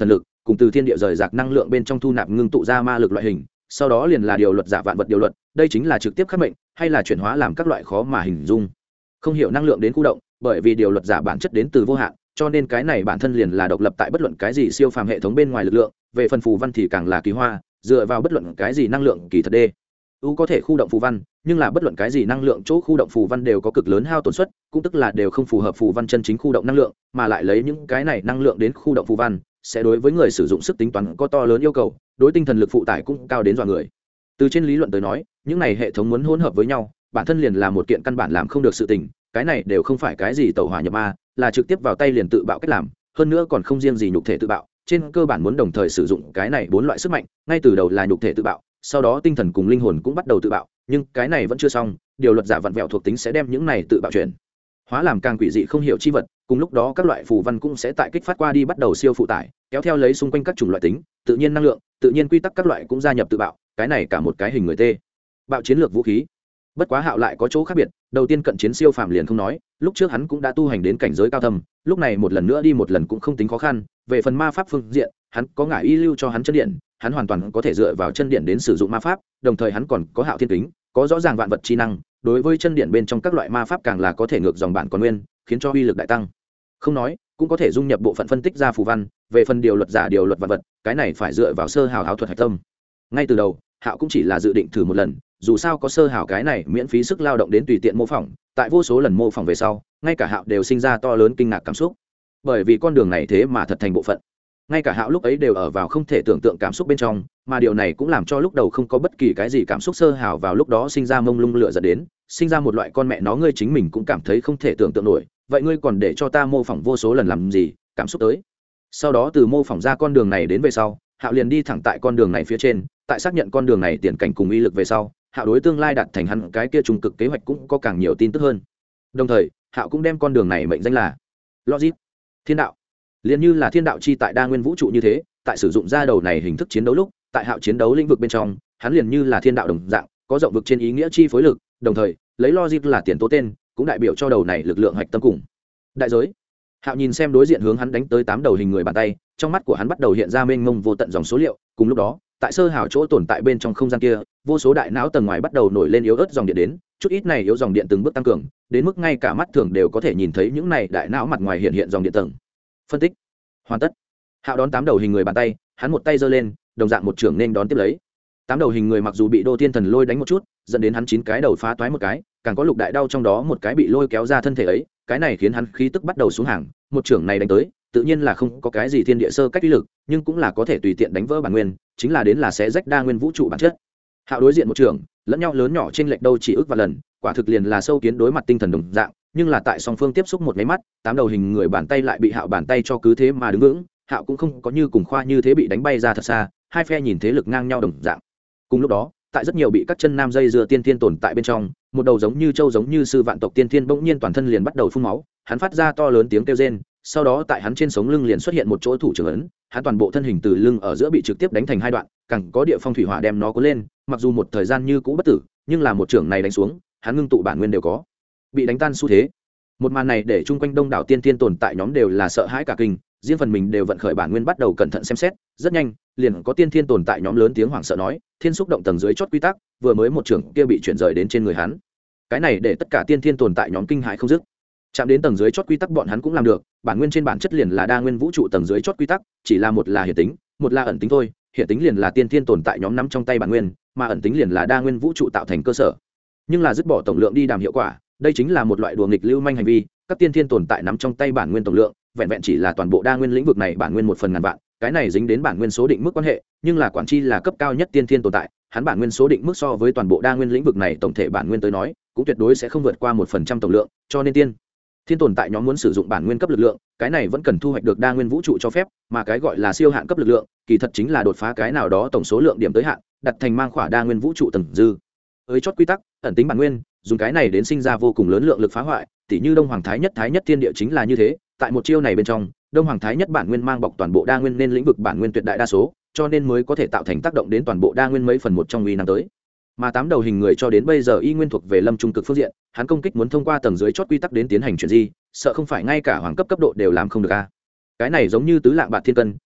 cùng từ thiên địa rời rạc năng lượng bên trong thu nạp ngưng tụ ra ma lực loại hình, sau đó liền là điều luật giả vạn vật điều luật, đây chính là trực tiếp khắc mệnh hay là chuyển hóa làm các loại khó mà hình dung không hiểu năng lượng đến khu động, bởi vì điều luật giả bản chất đến từ vô hạn, cho nên cái này bản thân liền là độc lập tại bất luận cái gì siêu phàm hệ thống bên ngoài lực lượng. Về phần phù văn thì càng là kỳ hoa, dựa vào bất luận cái gì năng lượng kỳ thật đê u có thể khu động phù văn, nhưng là bất luận cái gì năng lượng chỗ khu động phù văn đều có cực lớn hao tổn suất, cũng tức là đều không phù hợp phù văn chân chính khu động năng lượng, mà lại lấy những cái này năng lượng đến khu động phù văn sẽ đối với người sử dụng sức tính toán có to lớn yêu cầu, đối tinh thần lực phụ tải cũng cao đến dọa người. Từ trên lý luận tới nói, những này hệ thống muốn hỗn hợp với nhau bản thân liền là một kiện căn bản làm không được sự tình, cái này đều không phải cái gì tẩu hỏa nhập ma, là trực tiếp vào tay liền tự bạo cách làm, hơn nữa còn không riêng gì nhục thể tự bạo, trên cơ bản muốn đồng thời sử dụng cái này 4 loại sức mạnh, ngay từ đầu là nhục thể tự bạo, sau đó tinh thần cùng linh hồn cũng bắt đầu tự bạo, nhưng cái này vẫn chưa xong, điều luật giả vặn vẹo thuộc tính sẽ đem những này tự bạo chuyển hóa làm càng quỷ dị không hiểu chi vật, cùng lúc đó các loại phù văn cũng sẽ tại kích phát qua đi bắt đầu siêu phụ tải, kéo theo lấy xung quanh các chủng loại tính, tự nhiên năng lượng, tự nhiên quy tắc các loại cũng gia nhập tự bạo, cái này cả một cái hình người tê bạo chiến lược vũ khí. Bất quá Hạo lại có chỗ khác biệt, đầu tiên cận chiến siêu phàm liền không nói, lúc trước hắn cũng đã tu hành đến cảnh giới cao thâm, lúc này một lần nữa đi một lần cũng không tính khó khăn. Về phần ma pháp phương diện, hắn có ngải y lưu cho hắn chân điện, hắn hoàn toàn có thể dựa vào chân điện đến sử dụng ma pháp, đồng thời hắn còn có Hạo thiên kính, có rõ ràng vạn vật chi năng, đối với chân điện bên trong các loại ma pháp càng là có thể ngược dòng bản còn nguyên, khiến cho uy lực đại tăng. Không nói, cũng có thể dung nhập bộ phận phân tích ra phù văn, về phần điều luật giả điều luật vạn vật, cái này phải dựa vào sơ hào áo thuật hạch tâm. Ngay từ đầu, Hạo cũng chỉ là dự định thử một lần, dù sao có sơ hào cái này miễn phí sức lao động đến tùy tiện mô phỏng, tại vô số lần mô phỏng về sau, ngay cả Hạo đều sinh ra to lớn kinh ngạc cảm xúc, bởi vì con đường này thế mà thật thành bộ phận. Ngay cả Hạo lúc ấy đều ở vào không thể tưởng tượng cảm xúc bên trong, mà điều này cũng làm cho lúc đầu không có bất kỳ cái gì cảm xúc sơ hào vào lúc đó sinh ra mông lung lửa giận đến, sinh ra một loại con mẹ nó ngươi chính mình cũng cảm thấy không thể tưởng tượng nổi, vậy ngươi còn để cho ta mô phỏng vô số lần làm gì, cảm xúc tới. Sau đó từ mô phỏng ra con đường này đến về sau, Hạo liền đi thẳng tại con đường này phía trên, tại xác nhận con đường này tiền cảnh cùng uy lực về sau, Hạo đối tương lai đạt thành hắn cái kia trùng cực kế hoạch cũng có càng nhiều tin tức hơn. Đồng thời, Hạo cũng đem con đường này mệnh danh là Logic, Thiên đạo. Liên như là thiên đạo chi tại đa nguyên vũ trụ như thế, tại sử dụng ra đầu này hình thức chiến đấu lúc, tại Hạo chiến đấu lĩnh vực bên trong, hắn liền như là thiên đạo đồng dạng, có rộng vực trên ý nghĩa chi phối lực, đồng thời, lấy Logic là tiền tố tên, cũng đại biểu cho đầu này lực lượng hạch tâm cùng đại giới. Hạo nhìn xem đối diện hướng hắn đánh tới 8 đầu hình người bàn tay, trong mắt của hắn bắt đầu hiện ra mênh mông vô tận dòng số liệu, cùng lúc đó, tại sơ hào chỗ tồn tại bên trong không gian kia, vô số đại não tầng ngoài bắt đầu nổi lên yếu ớt dòng điện đến, chút ít này yếu dòng điện từng bước tăng cường, đến mức ngay cả mắt thường đều có thể nhìn thấy những này đại não mặt ngoài hiện hiện dòng điện tầng. Phân tích hoàn tất. Hạo đón 8 đầu hình người bàn tay, hắn một tay giơ lên, đồng dạng một trưởng nên đón tiếp lấy. 8 đầu hình người mặc dù bị Đô Thiên Thần lôi đánh một chút, dẫn đến hắn 9 cái đầu phá toái một cái, càng có lục đại đau trong đó một cái bị lôi kéo ra thân thể ấy, cái này khiến hắn khí tức bắt đầu xuống hàng, một trưởng này đánh tới, tự nhiên là không có cái gì thiên địa sơ cách uy lực, nhưng cũng là có thể tùy tiện đánh vỡ bản nguyên, chính là đến là sẽ rách đa nguyên vũ trụ bản chất. Hạo đối diện một trưởng, lẫn nhau lớn nhỏ trên lệch đâu chỉ ước và lần, quả thực liền là sâu kiến đối mặt tinh thần đồng dạng, nhưng là tại song phương tiếp xúc một cái mắt, 8 đầu hình người bàn tay lại bị Hạo bàn tay cho cứ thế mà đứng vững, Hạo cũng không có như cùng Khoa như thế bị đánh bay ra thật xa, hai phe nhìn thế lực ngang nhau đồng dạng. Cùng lúc đó, tại rất nhiều bị các chân nam dây dưa tiên thiên tồn tại bên trong, một đầu giống như châu giống như sư vạn tộc tiên thiên bỗng nhiên toàn thân liền bắt đầu phun máu, hắn phát ra to lớn tiếng kêu rên, sau đó tại hắn trên sống lưng liền xuất hiện một chỗ thủ trưởng ấn, hắn toàn bộ thân hình từ lưng ở giữa bị trực tiếp đánh thành hai đoạn, càng có địa phong thủy hỏa đem nó cuốn lên, mặc dù một thời gian như cũ bất tử, nhưng là một trưởng này đánh xuống, hắn ngưng tụ bản nguyên đều có bị đánh tan xu thế. Một màn này để chung quanh đông đảo tiên thiên tồn tại nhóm đều là sợ hãi cả kinh, riêng phần mình đều vận khởi bản nguyên bắt đầu cẩn thận xem xét, rất nhanh, liền có tiên thiên tồn tại nhóm lớn tiếng hoảng sợ nói, thiên xúc động tầng dưới chót quy tắc, vừa mới một trưởng kia bị chuyển rời đến trên người hắn. Cái này để tất cả tiên thiên tồn tại nhóm kinh hãi không dứt. Chạm đến tầng dưới chót quy tắc bọn hắn cũng làm được, bản nguyên trên bản chất liền là đa nguyên vũ trụ tầng dưới chót quy tắc, chỉ là một là hiện tính, một là ẩn tính thôi, hiện tính liền là tiên thiên tồn tại nhóm nắm trong tay bản nguyên, mà ẩn tính liền là đa nguyên vũ trụ tạo thành cơ sở. Nhưng là dứt bỏ tổng lượng đi đàm hiệu quả, đây chính là một loại đùa nghịch lưu manh hành vi, các tiên thiên tồn tại nắm trong tay bản nguyên tổng lượng, vẹn vẹn chỉ là toàn bộ đa nguyên lĩnh vực này bản nguyên 1/1000 vạn, cái này dính đến bản nguyên số định mức quan hệ, nhưng là quản chi là cấp cao nhất tiên thiên tồn tại, hắn bản nguyên số định mức so với toàn bộ đa nguyên lĩnh vực này tổng thể bản nguyên tới nói, cũng tuyệt đối sẽ không vượt qua 1% tổng lượng, cho nên tiên thiên tồn tại nhóm muốn sử dụng bản nguyên cấp lực lượng, cái này vẫn cần thu hoạch được đa nguyên vũ trụ cho phép, mà cái gọi là siêu hạn cấp lực lượng, kỳ thật chính là đột phá cái nào đó tổng số lượng điểm tới hạn, đặt thành mang khỏa đa nguyên vũ trụ tầng dư. Ới chót quy tắc, ẩn tính bản nguyên, dùng cái này đến sinh ra vô cùng lớn lượng lực phá hoại, tỉ như Đông Hoàng Thái Nhất Thiên Địa chính là như thế, tại một chiêu này bên trong, Đông Hoàng Thái Nhất bản nguyên mang bọc toàn bộ đa nguyên nên lĩnh vực bản nguyên tuyệt đại đa số, cho nên mới có thể tạo thành tác động đến toàn bộ đa nguyên mấy phần một trong uy năng tới. Mà 8 đầu hình người cho đến bây giờ y nguyên thuộc về Lâm Trung Cực phương diện, hắn công kích muốn thông qua tầng dưới chót quy tắc đến tiến hành chuyện gì, sợ không phải ngay cả hoàng cấp cấp độ đều làm không được a. Cái này giống như tứ lạng bạc thiên cân,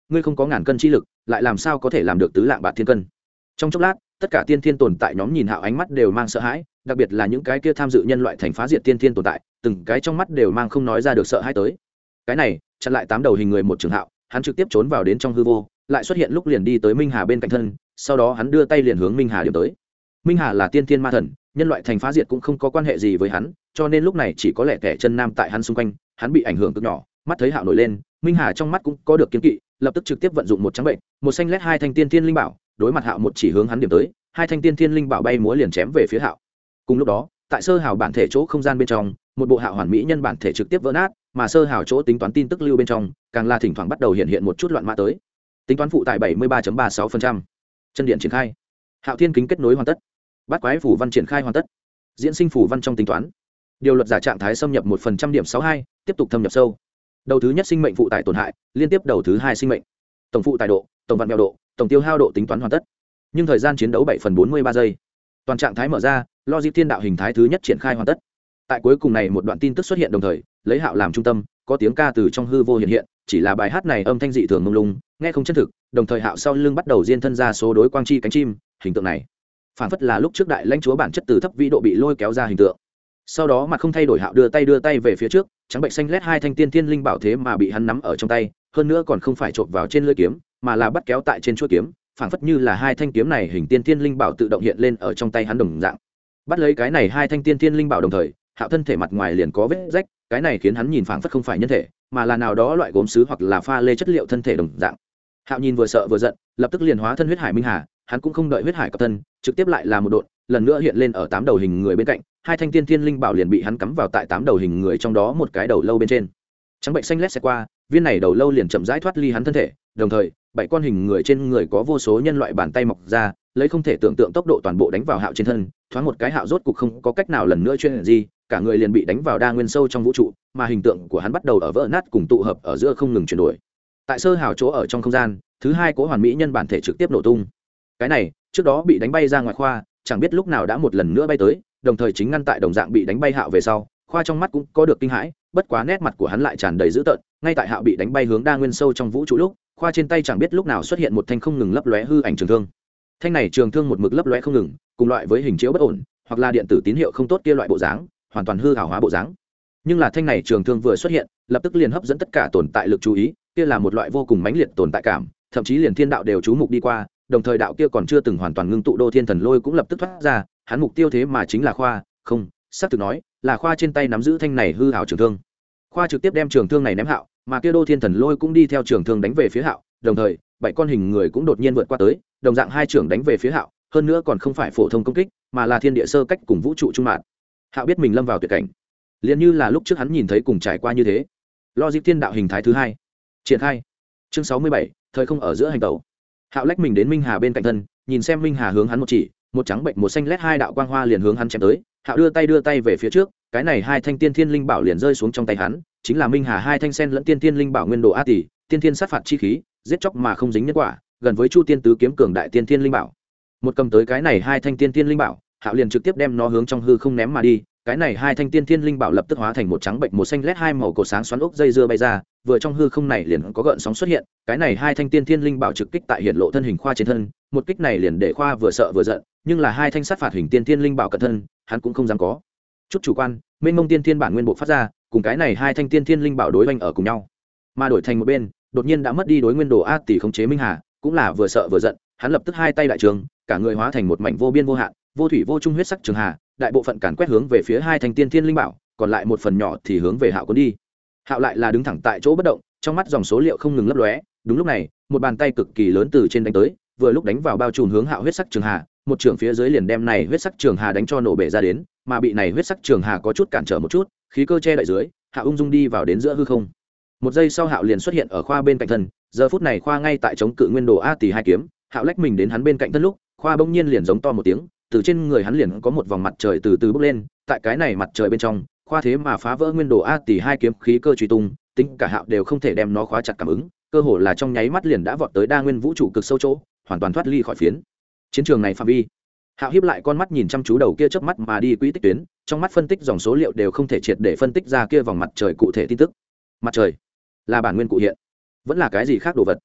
ngươi không có ngàn cân chi lực lại làm sao có thể làm được tứ lạng bạt thiên cân. Trong chốc lát tất cả tiên thiên tồn tại nhóm nhìn Hạo ánh mắt đều mang sợ hãi, đặc biệt là những cái kia tham dự nhân loại thành phá diệt tiên thiên tồn tại, từng cái trong mắt đều mang không nói ra được sợ hãi tới. Cái này chặn lại 8 đầu hình người một trường Hạo, hắn trực tiếp trốn vào đến trong hư vô, lại xuất hiện lúc liền đi tới Minh Hà bên cạnh thân, sau đó hắn đưa tay liền hướng Minh Hà điểm tới. Minh Hà là tiên thiên ma thần, nhân loại thành phá diệt cũng không có quan hệ gì với hắn, cho nên lúc này chỉ có lẻ tẻ chân nam tại hắn xung quanh, hắn bị ảnh hưởng cực nhỏ, mắt thấy Hạo nổi lên, Minh Hà trong mắt cũng có được kiên kỵ, lập tức trực tiếp vận dụng một trắng bệnh, một xanh lét hai thanh tiên thiên linh bảo, đối mặt Hạo một chỉ hướng hắn điểm tới, hai thanh tiên thiên linh bảo bay múa liền chém về phía Hạo. Cùng lúc đó, tại sơ hào bản thể chỗ không gian bên trong, một bộ Hạo hoàn mỹ nhân bản thể trực tiếp vỡ nát, mà sơ hào chỗ tính toán tin tức lưu bên trong, càng là thỉnh thoảng bắt đầu hiện một chút loạn mã tới. Tính toán phụ tại 73.36%. Chân điện triển khai. Hạo thiên kính kết nối hoàn tất. Bát quái phủ văn triển khai hoàn tất. Diễn sinh phủ văn trong tính toán. Điều luật giả trạng thái xâm nhập 1% điểm 62, tiếp tục thâm nhập sâu. Đầu thứ nhất sinh mệnh phụ tải tổn hại, liên tiếp đầu thứ hai sinh mệnh. Tổng phụ tải độ, tổng vạn mèo độ, tổng tiêu hao độ tính toán hoàn tất. Nhưng thời gian chiến đấu 7/43 giây. Toàn trạng thái mở ra, logic thiên đạo hình thái thứ nhất triển khai hoàn tất. Tại cuối cùng này một đoạn tin tức xuất hiện đồng thời, lấy Hạo làm trung tâm, có tiếng ca từ trong hư vô hiện, chỉ là bài hát này âm thanh dị thường mông lung, nghe không chân thực, đồng thời Hạo sau lưng bắt đầu diên thân ra số đối quang chi cánh chim, hình tượng này phản phất là lúc trước đại lãnh chúa bản chất từ thấp vĩ độ bị lôi kéo ra hình tượng. Sau đó mặt không thay đổi Hạo đưa tay về phía trước, trắng bệnh xanh lét hai thanh tiên thiên linh bảo thế mà bị hắn nắm ở trong tay, hơn nữa còn không phải chộp vào trên lưỡi kiếm, mà là bắt kéo tại trên chuôi kiếm, phản phất như là hai thanh kiếm này hình tiên thiên linh bảo tự động hiện lên ở trong tay hắn đồng dạng. Bắt lấy cái này hai thanh tiên thiên linh bảo đồng thời, Hạo thân thể mặt ngoài liền có vết rách, cái này khiến hắn nhìn phản phất không phải nhân thể, mà là nào đó loại gốm sứ hoặc là pha lê chất liệu thân thể đồng dạng. Hạo nhìn vừa sợ vừa giận, lập tức liền hóa thân huyết hải minh hà, hắn cũng không đợi huyết hải cập thân, trực tiếp lại là một độn, lần nữa hiện lên ở 8 đầu hình người bên cạnh, hai thanh tiên thiên linh bảo liền bị hắn cắm vào tại 8 đầu hình người trong đó một cái đầu lâu bên trên. Trắng bệnh xanh lét sẽ qua, viên này đầu lâu liền chậm rãi thoát ly hắn thân thể, đồng thời, 7 con hình người trên người có vô số nhân loại bàn tay mọc ra, lấy không thể tưởng tượng tốc độ toàn bộ đánh vào Hạo trên thân, thoáng một cái Hạo rốt cục không có cách nào lần nữa chuyên gì, cả người liền bị đánh vào đa nguyên sâu trong vũ trụ, mà hình tượng của hắn bắt đầu ở vỡ nát cùng tụ hợp ở giữa không ngừng chuyển đổi. Tại sơ hào chỗ ở trong không gian, thứ hai cố hoàn mỹ nhân bản thể trực tiếp nổ tung. Cái này, trước đó bị đánh bay ra ngoài khoa, chẳng biết lúc nào đã một lần nữa bay tới, đồng thời chính ngăn tại đồng dạng bị đánh bay Hạo về sau, khoa trong mắt cũng có được kinh hãi, bất quá nét mặt của hắn lại tràn đầy dữ tợn, ngay tại Hạo bị đánh bay hướng đa nguyên sâu trong vũ trụ lúc, khoa trên tay chẳng biết lúc nào xuất hiện một thanh không ngừng lấp lóe hư ảnh trường thương. Thanh này trường thương một mực lấp lóe không ngừng, cùng loại với hình chiếu bất ổn, hoặc là điện tử tín hiệu không tốt kia loại bộ dáng, hoàn toàn hư ảo hóa bộ dáng. Nhưng là thanh này trường thương vừa xuất hiện, lập tức liền hấp dẫn tất cả tồn tại lực chú ý, kia là một loại vô cùng mãnh liệt tồn tại cảm, thậm chí liền thiên đạo đều chú mục đi qua, đồng thời đạo kia còn chưa từng hoàn toàn ngưng tụ đô thiên thần lôi cũng lập tức thoát ra, hắn mục tiêu thế mà chính là khoa, không, xác thực nói, là khoa trên tay nắm giữ thanh này hư ảo trường thương. Khoa trực tiếp đem trường thương này ném Hạo, mà kia đô thiên thần lôi cũng đi theo trường thương đánh về phía Hạo, đồng thời, 7 con hình người cũng đột nhiên vượt qua tới, đồng dạng hai trường đánh về phía Hạo, hơn nữa còn không phải phổ thông công kích, mà là thiên địa sơ cách cùng vũ trụ trung mạn. Hạo biết mình lâm vào tuyệt cảnh, liền như là lúc trước hắn nhìn thấy cùng trải qua như thế. Logic thiên đạo hình thái thứ hai triển khai. Chương 67, thời không ở giữa hành tẩu. Hạo lách mình đến Minh Hà bên cạnh thân, nhìn xem Minh Hà hướng hắn một chỉ, một trắng bệnh một xanh lét hai đạo quang hoa liền hướng hắn chém tới. Hạo đưa tay về phía trước, cái này hai thanh tiên thiên linh bảo liền rơi xuống trong tay hắn, chính là Minh Hà hai thanh sen lẫn tiên thiên linh bảo nguyên đồ a tỷ, tiên thiên sát phạt chi khí, giết chóc mà không dính nhân quả, gần với Chu Tiên tứ kiếm cường đại tiên thiên linh bảo. Một cầm tới cái này hai thanh tiên thiên linh bảo, Hạo liền trực tiếp đem nó hướng trong hư không ném mà đi. Cái này hai thanh tiên thiên linh bảo lập tức hóa thành một trắng bệnh một xanh lét hai màu cột sáng xoắn ốc dây dưa bay ra, vừa trong hư không này liền có gợn sóng xuất hiện. Cái này hai thanh tiên thiên linh bảo trực kích tại hiện lộ thân hình khoa trên thân, một kích này liền để khoa vừa sợ vừa giận, nhưng là hai thanh sát phạt hình tiên thiên linh bảo cận thân, hắn cũng không dám có chút chủ quan, mênh mông tiên thiên bản nguyên bộ phát ra, cùng cái này hai thanh tiên thiên linh bảo đối oanh ở cùng nhau, mà đổi thành một bên, đột nhiên đã mất đi đối nguyên đồ a tỷ khống chế Minh Hà, cũng là vừa sợ vừa giận, hắn lập tức hai tay đại trường, cả người hóa thành một mảnh vô biên vô hạn, vô thủy vô chung huyết sắc trường hà, đại bộ phận càn quét hướng về phía hai thanh tiên thiên linh bảo, còn lại một phần nhỏ thì hướng về Hạo cuốn đi. Hạo lại là đứng thẳng tại chỗ bất động, trong mắt dòng số liệu không ngừng lấp lóe. Đúng lúc này, một bàn tay cực kỳ lớn từ trên đánh tới, vừa lúc đánh vào bao trùm hướng Hạo huyết sắc trường hà, một trường phía dưới liền đem này huyết sắc trường hà đánh cho nổ bể ra đến, mà bị này huyết sắc trường hà có chút cản trở một chút, khí cơ che đậy dưới, Hạo ung dung đi vào đến giữa hư không. Một giây sau Hạo liền xuất hiện ở khoa bên cạnh thân, giờ phút này khoa ngay tại chống cự nguyên đồ a tỷ hai kiếm, Hạo lách mình đến hắn bên cạnh thân lúc, khoa bỗng nhiên liền giống to một tiếng, từ trên người hắn liền có một vòng mặt trời từ từ bốc lên, tại cái này mặt trời bên trong, khoa thế mà phá vỡ nguyên đồ a tỷ hai kiếm khí cơ truy tung, tính cả Hạo đều không thể đem nó khóa chặt cảm ứng, cơ hồ là trong nháy mắt liền đã vọt tới đa nguyên vũ trụ cực sâu chỗ, hoàn toàn thoát ly khỏi phiến chiến trường này phạm vi. Hạo hiếp lại con mắt nhìn chăm chú đầu kia chớp mắt mà đi quỹ tích tuyến, trong mắt phân tích dòng số liệu đều không thể triệt để phân tích ra kia vòng mặt trời cụ thể tin tức. Mặt trời là bản nguyên cụ hiện, vẫn là cái gì khác đồ vật?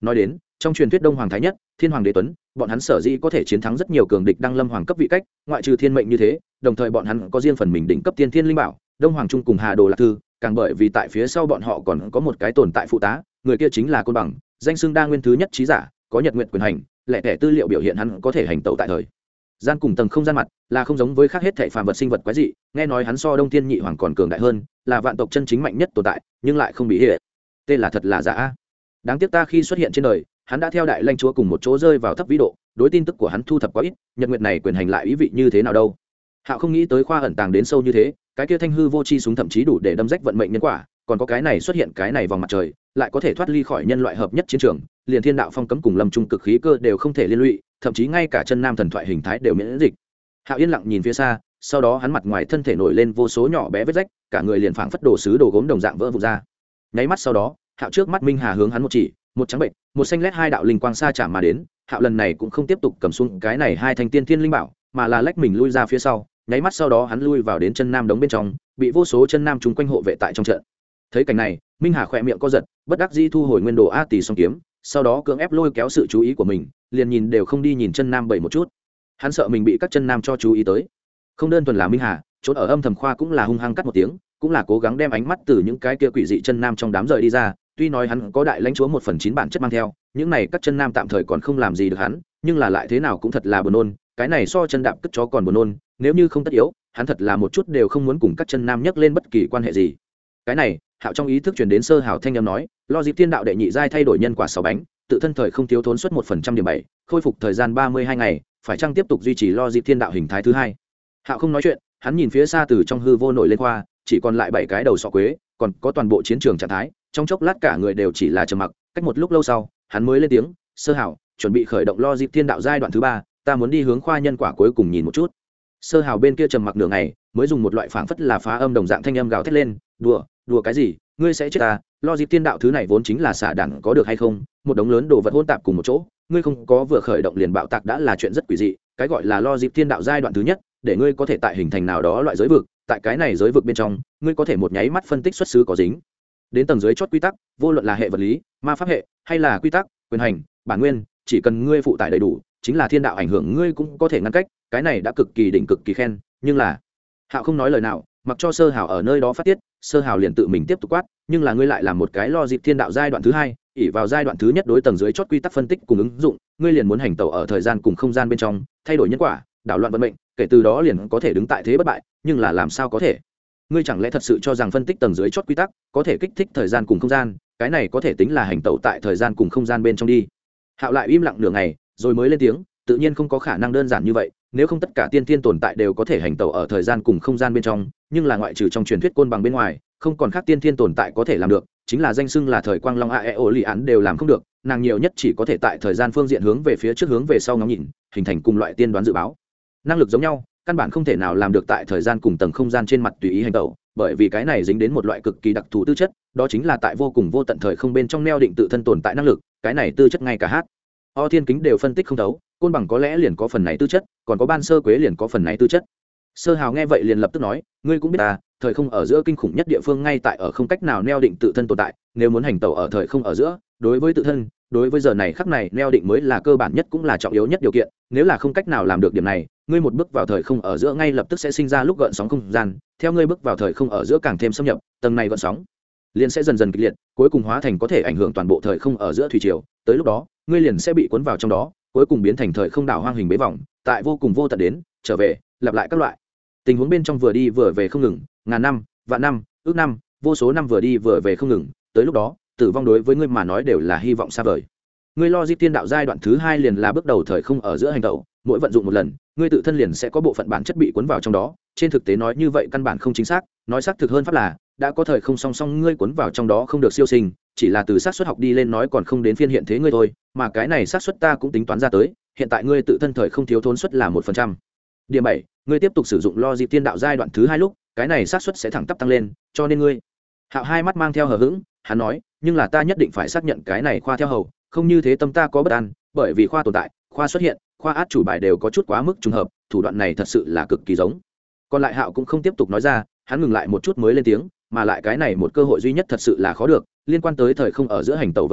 nói đến trong truyền thuyết đông hoàng thái nhất, thiên hoàng đế tuấn, bọn hắn sở dĩ có thể chiến thắng rất nhiều cường địch đăng lâm hoàng cấp vị cách, ngoại trừ thiên mệnh như thế, đồng thời bọn hắn có riêng phần mình đỉnh cấp tiên thiên linh bảo, đông hoàng trung cùng hà đồ lạc thư, càng bởi vì tại phía sau bọn họ còn có một cái tồn tại phụ tá, người kia chính là côn bằng, danh xưng đa nguyên thứ nhất trí giả, có nhật nguyện quyền hành, lẻ tẻ tư liệu biểu hiện hắn có thể hành tẩu tại thời gian cùng tầng không gian mặt, là không giống với khác hết thảy phàm vật sinh vật quái dị, nghe nói hắn so đông thiên nhị hoàng còn cường đại hơn, là vạn tộc chân chính mạnh nhất tồn tại, nhưng lại không bị hệ tên là thật là giả. Đáng tiếc ta khi xuất hiện trên đời, hắn đã theo đại lãnh chúa cùng một chỗ rơi vào thấp vĩ độ, đối tin tức của hắn thu thập quá ít, nhật nguyệt này quyền hành lại ý vị như thế nào đâu. Hạo không nghĩ tới khoa ẩn tàng đến sâu như thế, cái kia thanh hư vô chi súng thậm chí đủ để đâm rách vận mệnh nhân quả, còn có cái này xuất hiện cái này vòng mặt trời, lại có thể thoát ly khỏi nhân loại hợp nhất chiến trường, liền thiên đạo phong cấm cùng lâm trung cực khí cơ đều không thể liên lụy, thậm chí ngay cả chân nam thần thoại hình thái đều miễn dịch. Hạo yên lặng nhìn phía xa, sau đó hắn mặt ngoài thân thể nổi lên vô số nhỏ bé vết rách, cả người liền phảng phất đồ sứ đồ gốm đồng dạng vỡ vụn ra. Nháy mắt sau đó, Hạo trước mắt minh hà hướng hắn một chỉ, một trắng bệnh, một xanh lét hai đạo linh quang xa chạm mà đến. Hạo lần này cũng không tiếp tục cầm xuống cái này hai thanh tiên thiên linh bảo, mà là lách mình lui ra phía sau. Nháy mắt sau đó hắn lui vào đến chân nam đống bên trong, bị vô số chân nam chúng quanh hộ vệ tại trong trận. Thấy cảnh này, minh hà khỏe miệng co giật, bất đắc dĩ thu hồi nguyên đồ a tỷ song kiếm, sau đó cưỡng ép lôi kéo sự chú ý của mình, liền nhìn đều không đi nhìn chân nam bảy một chút. Hắn sợ mình bị các chân nam cho chú ý tới. Không đơn thuần là minh hà, trốn ở âm thầm khoa cũng là hung hăng cắt một tiếng, cũng là cố gắng đem ánh mắt từ những cái kia quỷ dị chân nam trong đám rời đi ra. Tuy nói hắn có đại lãnh chúa 1/9 bản chất mang theo, những này các chân nam tạm thời còn không làm gì được hắn, nhưng là lại thế nào cũng thật là buồn nôn, cái này so chân đạp cất chó còn buồn nôn, nếu như không tất yếu, hắn thật là một chút đều không muốn cùng các chân nam nhắc lên bất kỳ quan hệ gì. Cái này, Hạo trong ý thức truyền đến sơ hào thanh âm nói, lo dịp thiên đạo đệ nhị giai thay đổi nhân quả 6 bánh, tự thân thời không thiếu thốn suất 1% điểm 7, khôi phục thời gian 32 ngày, phải chăng tiếp tục duy trì lo dịp thiên đạo hình thái thứ hai. Hạo không nói chuyện, hắn nhìn phía xa từ trong hư vô nổi lên qua, chỉ còn lại 7 cái đầu sọ quế, còn có toàn bộ chiến trường trạng thái, trong chốc lát cả người đều chỉ là trầm mặc, cách một lúc lâu sau, hắn mới lên tiếng, sơ hào, chuẩn bị khởi động lo dịp thiên đạo giai đoạn thứ 3, ta muốn đi hướng khoa nhân quả cuối cùng nhìn một chút. Sơ hào bên kia trầm mặc nửa ngày, mới dùng một loại phảng phất là phá âm đồng dạng thanh âm gào thét lên, đùa cái gì, ngươi sẽ chết ta, lo dịp thiên đạo thứ này vốn chính là xả đẳng có được hay không, một đống lớn đồ vật hỗn tạp cùng một chỗ, ngươi không có vừa khởi động liền bạo tạc đã là chuyện rất quỷ dị, cái gọi là lo dịp thiên đạo giai đoạn thứ nhất, để ngươi có thể tại hình thành nào đó loại giới vực, tại cái này giới vực bên trong, ngươi có thể một nháy mắt phân tích xuất xứ có dính đến tầng dưới chót quy tắc, vô luận là hệ vật lý, ma pháp hệ, hay là quy tắc, quyền hành, bản nguyên, chỉ cần ngươi phụ tải đầy đủ, chính là thiên đạo ảnh hưởng ngươi cũng có thể ngăn cách, cái này đã cực kỳ đỉnh cực kỳ khen, nhưng là Hạo không nói lời nào, mặc cho sơ hào ở nơi đó phát tiết, sơ hào liền tự mình tiếp tục quát, nhưng là ngươi lại làm một cái lo dịp thiên đạo giai đoạn thứ hai, ỉ vào giai đoạn thứ nhất đối tầng dưới chót quy tắc phân tích cùng ứng dụng, ngươi liền muốn hành tẩu ở thời gian cùng không gian bên trong, thay đổi nhân quả, đảo loạn vận mệnh, kể từ đó liền có thể đứng tại thế bất bại, nhưng là làm sao có thể? Ngươi chẳng lẽ thật sự cho rằng phân tích tầng dưới chót quy tắc có thể kích thích thời gian cùng không gian, cái này có thể tính là hành tẩu tại thời gian cùng không gian bên trong đi? Hạo lại im lặng nửa ngày, rồi mới lên tiếng, tự nhiên không có khả năng đơn giản như vậy, nếu không tất cả tiên thiên tồn tại đều có thể hành tẩu ở thời gian cùng không gian bên trong, nhưng là ngoại trừ trong truyền thuyết côn bằng bên ngoài, không còn khác tiên thiên tồn tại có thể làm được, chính là danh xưng là thời quang long aeo li án đều làm không được, nàng nhiều nhất chỉ có thể tại thời gian phương diện hướng về phía trước hướng về sau ngắm nhìn, hình thành cùng loại tiên đoán dự báo. Năng lực giống nhau, căn bản không thể nào làm được tại thời gian cùng tầng không gian trên mặt tùy ý hành tẩu, bởi vì cái này dính đến một loại cực kỳ đặc thù tư chất, đó chính là tại vô cùng vô tận thời không bên trong neo định tự thân tồn tại năng lực, cái này tư chất ngay cả hát o thiên kính đều phân tích không thấu, côn bằng có lẽ liền có phần này tư chất, còn có ban sơ quế liền có phần này tư chất. Sơ hào nghe vậy liền lập tức nói, ngươi cũng biết ta, thời không ở giữa kinh khủng nhất địa phương ngay tại ở không cách nào neo định tự thân tồn tại, nếu muốn hành tẩu ở thời không ở giữa, đối với tự thân, đối với giờ này khắc này neo định mới là cơ bản nhất cũng là trọng yếu nhất điều kiện, nếu là không cách nào làm được điểm này, ngươi một bước vào thời không ở giữa ngay lập tức sẽ sinh ra lúc gợn sóng không gian, theo ngươi bước vào thời không ở giữa càng thêm xâm nhập, tầng này gợn sóng liền sẽ dần dần kịch liệt, cuối cùng hóa thành có thể ảnh hưởng toàn bộ thời không ở giữa thủy triều, tới lúc đó, ngươi liền sẽ bị cuốn vào trong đó, cuối cùng biến thành thời không đảo hoang hình bế vòng, tại vô cùng vô tận đến, trở về, lặp lại các loại tình huống bên trong vừa đi vừa về không ngừng, ngàn năm, vạn năm, ước năm, vô số năm vừa đi vừa về không ngừng, tới lúc đó, tử vong đối với ngươi mà nói đều là hy vọng xa vời. Ngươi lo di tiên đạo giai đoạn thứ hai liền là bước đầu thời không ở giữa hành tẩu, mỗi vận dụng một lần, ngươi tự thân liền sẽ có bộ phận bản chất bị cuốn vào trong đó, trên thực tế nói như vậy căn bản không chính xác, nói xác thực hơn pháp là đã có thời không song song ngươi cuốn vào trong đó không được siêu sinh, chỉ là từ xác suất học đi lên nói còn không đến phiên hiện thế ngươi thôi, mà cái này xác suất ta cũng tính toán ra tới, hiện tại ngươi tự thân thời không thiếu thốn suất là 1%. Điểm 7, ngươi tiếp tục sử dụng lo di tiên đạo giai đoạn thứ hai lúc, cái này xác suất sẽ thẳng tắp tăng lên, cho nên ngươi. Hạo hai mắt mang theo hờ hững, hắn nói, nhưng là ta nhất định phải xác nhận cái này khoa theo hầu, không như thế tâm ta có bất an, bởi vì khoa tồn tại, khoa xuất hiện, khoa át chủ bài đều có chút quá mức trùng hợp, thủ đoạn này thật sự là cực kỳ giống. Còn lại Hạo cũng không tiếp tục nói ra, hắn ngừng lại một chút mới lên tiếng, mà lại cái này một cơ hội duy nhất thật sự là khó được, liên quan tới thời không ở giữa hành tẩu vấn đề,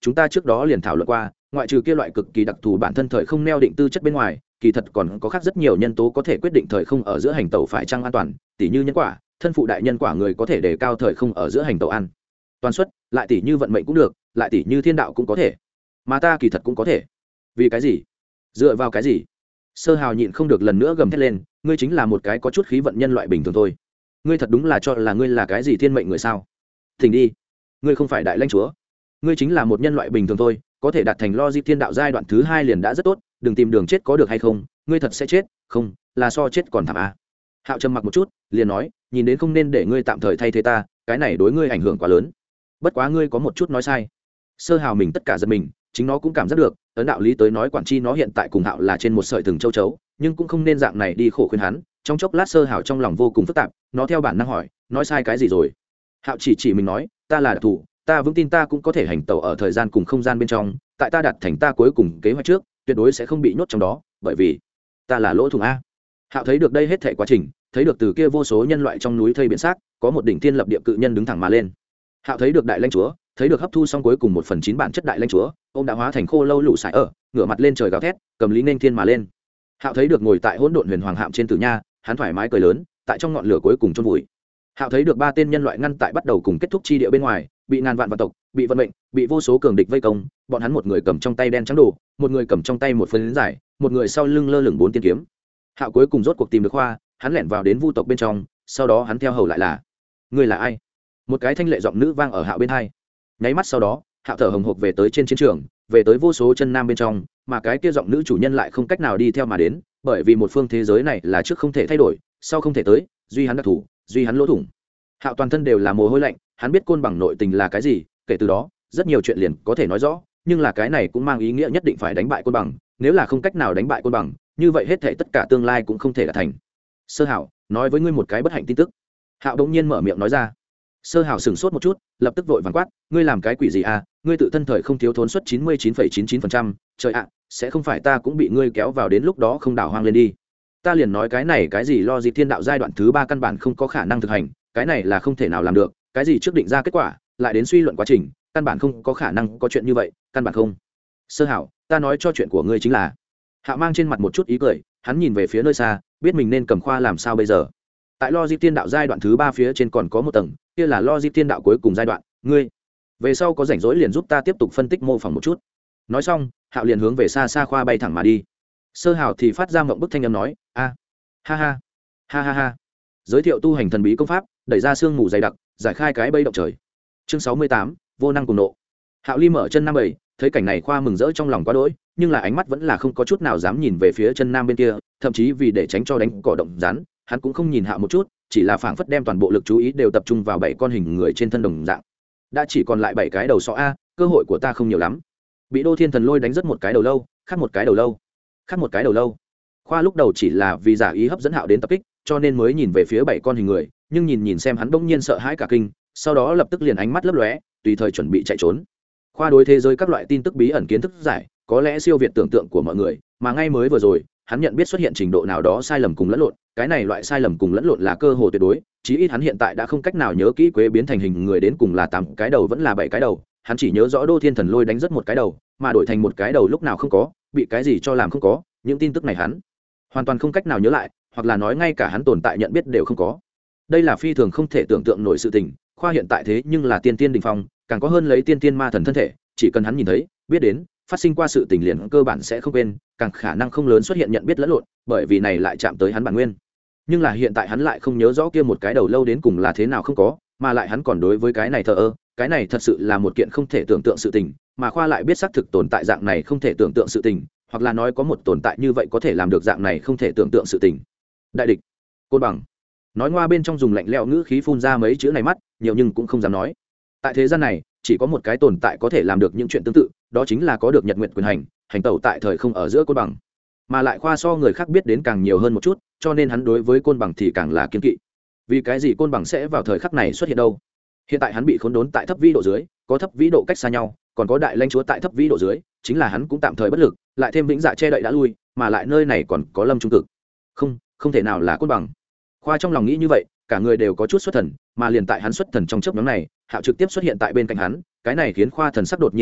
chúng ta trước đó liền thảo luận qua, ngoại trừ kia loại cực kỳ đặc thù bản thân thời không neo định tư chất bên ngoài, kỳ thật còn có khác rất nhiều nhân tố có thể quyết định thời không ở giữa hành tẩu phải chăng an toàn, tỉ như nhân quả, thân phụ đại nhân quả người có thể đề cao thời không ở giữa hành tẩu an toàn suất, lại tỉ như vận mệnh cũng được, lại tỉ như thiên đạo cũng có thể, mà ta kỳ thật cũng có thể. Vì cái gì? Dựa vào cái gì? Sơ Hào nhịn không được lần nữa gầm thét lên, ngươi chính là một cái có chút khí vận nhân loại bình thường thôi. Ngươi thật đúng là cho là ngươi là cái gì thiên mệnh người sao? Thỉnh đi, ngươi không phải đại lãnh chúa, ngươi chính là một nhân loại bình thường thôi, có thể đạt thành logic thiên đạo giai đoạn thứ 2 liền đã rất tốt, đừng tìm đường chết có được hay không, ngươi thật sẽ chết, không, là so chết còn thảm a. Hạo trầm mặc một chút, liền nói, nhìn đến không nên để ngươi tạm thời thay thế ta, cái này đối ngươi ảnh hưởng quá lớn. Bất quá ngươi có một chút nói sai. Sơ Hào mình tất cả giật mình, chính nó cũng cảm giác được, ấn đạo lý tới nói quản chi nó hiện tại cùng Hạo là trên một sợi thừng châu chấu, nhưng cũng không nên dạng này đi khổ khuyên hắn. Trong chốc lát Sơ Hào trong lòng vô cùng phức tạp, nó theo bản năng hỏi, nói sai cái gì rồi? Hạo chỉ mình nói, ta là đặc thù, ta vững tin ta cũng có thể hành tẩu ở thời gian cùng không gian bên trong, tại ta đạt thành ta cuối cùng kế hoạch trước, tuyệt đối sẽ không bị nhốt trong đó, bởi vì ta là lỗ thủng a. Hạo thấy được đây hết thảy quá trình, thấy được từ kia vô số nhân loại trong núi thây biển xác, có một đỉnh thiên lập địa cự nhân đứng thẳng mà lên. Hạo thấy được đại lãnh chúa, thấy được hấp thu xong cuối cùng 1/9 bản chất đại lãnh chúa, ông đã hóa thành khô lâu lũ sải ở, ngửa mặt lên trời gào thét, cầm lý nên thiên mà lên. Hạo thấy được ngồi tại hỗn độn huyền hoàng hạm trên tử nha, hắn thoải mái cười lớn, tại trong ngọn lửa cuối cùng chôn vùi. Hạo thấy được 3 tên nhân loại ngăn tại bắt đầu cùng kết thúc chi địa bên ngoài, bị ngàn vạn vạn tộc, bị vận mệnh, bị vô số cường địch vây công, bọn hắn một người cầm trong tay đen trắng đồ, một người cầm trong tay một phấn giải, một người sau lưng lơ lửng 4 tiên kiếm. Hạo cuối cùng rốt cuộc tìm được Khoa, hắn lẻn vào đến vu tộc bên trong, sau đó hắn theo hầu lại là, ngươi là ai? Một cái thanh lệ giọng nữ vang ở Hạo bên tai. Nháy mắt sau đó, Hạo thở hồng hộc về tới trên chiến trường, về tới vô số chân nam bên trong, mà cái kia giọng nữ chủ nhân lại không cách nào đi theo mà đến, bởi vì một phương thế giới này là trước không thể thay đổi, sau không thể tới, duy hắn đặc thủ, duy hắn lỗ thủng. Hạo toàn thân đều là mồ hôi lạnh, hắn biết côn bằng nội tình là cái gì, kể từ đó, rất nhiều chuyện liền có thể nói rõ, nhưng là cái này cũng mang ý nghĩa nhất định phải đánh bại côn bằng, nếu là không cách nào đánh bại côn bằng, như vậy hết thảy tất cả tương lai cũng không thể đạt thành. Sơ Hạo, nói với ngươi một cái bất hạnh tin tức. Hạo đột nhiên mở miệng nói ra. Sơ Hạo sững sốt một chút, lập tức vội vàng quát, ngươi làm cái quỷ gì à, ngươi tự thân thời không thiếu thốn suất 99,99%, trời ạ, sẽ không phải ta cũng bị ngươi kéo vào đến lúc đó không đảo hoang lên đi. Ta liền nói cái này cái gì lo gì thiên đạo giai đoạn thứ 3 căn bản không có khả năng thực hành, cái này là không thể nào làm được, cái gì trước định ra kết quả, lại đến suy luận quá trình, căn bản không có khả năng có chuyện như vậy, căn bản không. Sơ Hạo, ta nói cho chuyện của ngươi chính là. Hạo mang trên mặt một chút ý cười, hắn nhìn về phía nơi xa, biết mình nên cầm Khoa làm sao bây giờ. Tại logic thiên đạo giai đoạn thứ 3 phía trên còn có một tầng, kia là logic thiên đạo cuối cùng giai đoạn, ngươi về sau có rảnh rỗi liền giúp ta tiếp tục phân tích mô phỏng một chút. Nói xong, Hạo liền hướng về xa xa Khoa bay thẳng mà đi. Sơ Hạo thì phát ra mộng bức thanh âm nói, a, ha ha, ha ha ha. Giới thiệu tu hành thần bí công pháp, đẩy ra sương mù dày đặc, giải khai cái bẫy động trời. Chương 68, vô năng cùng nộ. Hạo Ly mở chân nam bảy, thấy cảnh này Khoa mừng rỡ trong lòng quá đỗi, nhưng là ánh mắt vẫn là không có chút nào dám nhìn về phía chân nam bên kia, thậm chí vì để tránh cho đánh cỏ động rắn, hắn cũng không nhìn Hạo một chút, chỉ là phảng phất đem toàn bộ lực chú ý đều tập trung vào 7 con hình người trên thân đồng dạng. Đã chỉ còn lại 7 cái đầu sọ a, cơ hội của ta không nhiều lắm. Bị Đô Thiên Thần Lôi đánh rất một cái đầu lâu, khác một cái đầu lâu, khác một cái đầu lâu. Khoa lúc đầu chỉ là vì giả ý hấp dẫn Hạo đến tập kích, cho nên mới nhìn về phía 7 con hình người, nhưng nhìn xem hắn bỗng nhiên sợ hãi cả kinh, sau đó lập tức liền ánh mắt lấp lóe, tùy thời chuẩn bị chạy trốn. Khoa đối thế giới các loại tin tức bí ẩn kiến thức giải, có lẽ siêu việt tưởng tượng của mọi người, mà ngay mới vừa rồi, hắn nhận biết xuất hiện trình độ nào đó sai lầm cùng lẫn lộn, cái này loại sai lầm cùng lẫn lộn là cơ hồ tuyệt đối, chí ít hắn hiện tại đã không cách nào nhớ kỹ quế biến thành hình người đến cùng là 8 cái đầu vẫn là 7 cái đầu, hắn chỉ nhớ rõ Đô Thiên Thần Lôi đánh rất một cái đầu, mà đổi thành một cái đầu lúc nào không có, bị cái gì cho làm không có, những tin tức này hắn hoàn toàn không cách nào nhớ lại, hoặc là nói ngay cả hắn tồn tại nhận biết đều không có. Đây là phi thường không thể tưởng tượng nổi sự tình, Khoa hiện tại thế nhưng là tiên tiên đỉnh phong, càng có hơn lấy tiên tiên ma thần thân thể, chỉ cần hắn nhìn thấy, biết đến, phát sinh qua sự tình liền cơ bản sẽ không quên, càng khả năng không lớn xuất hiện nhận biết lẫn lộn, bởi vì này lại chạm tới hắn bản nguyên. Nhưng là hiện tại hắn lại không nhớ rõ kia một cái đầu lâu đến cùng là thế nào không có, mà lại hắn còn đối với cái này thờ ơ, cái này thật sự là một kiện không thể tưởng tượng sự tình, mà Khoa lại biết xác thực tồn tại dạng này không thể tưởng tượng sự tình, hoặc là nói có một tồn tại như vậy có thể làm được dạng này không thể tưởng tượng sự tình. Đại địch, côn bằng. Nói ngoa bên trong dùng lạnh lẽo ngữ khí phun ra mấy chữ này mắt, nhiều nhưng cũng không dám nói. Tại thế gian này, chỉ có một cái tồn tại có thể làm được những chuyện tương tự, đó chính là có được nhật nguyện quyền hành tẩu tại thời không ở giữa côn bằng. Mà lại Khoa so người khác biết đến càng nhiều hơn một chút, cho nên hắn đối với côn bằng thì càng là kiên kỵ. Vì cái gì côn bằng sẽ vào thời khắc này xuất hiện đâu? Hiện tại hắn bị khốn đốn tại thấp vĩ độ dưới, có thấp vĩ độ cách xa nhau, còn có đại lãnh chúa tại thấp vĩ độ dưới, chính là hắn cũng tạm thời bất lực, lại thêm vĩnh dạ che đậy đã lui, mà lại nơi này còn có lâm trung cực. Không thể nào là côn bằng. Khoa trong lòng nghĩ như vậy, cả người đều có chút xuất thần, mà liền tại hắn xuất thần trong chớp nhoáng này, Hạo trực tiếp xuất hiện tại bên cạnh hắn, cái này khiến Khoa thần sắc đột nhiên một trận,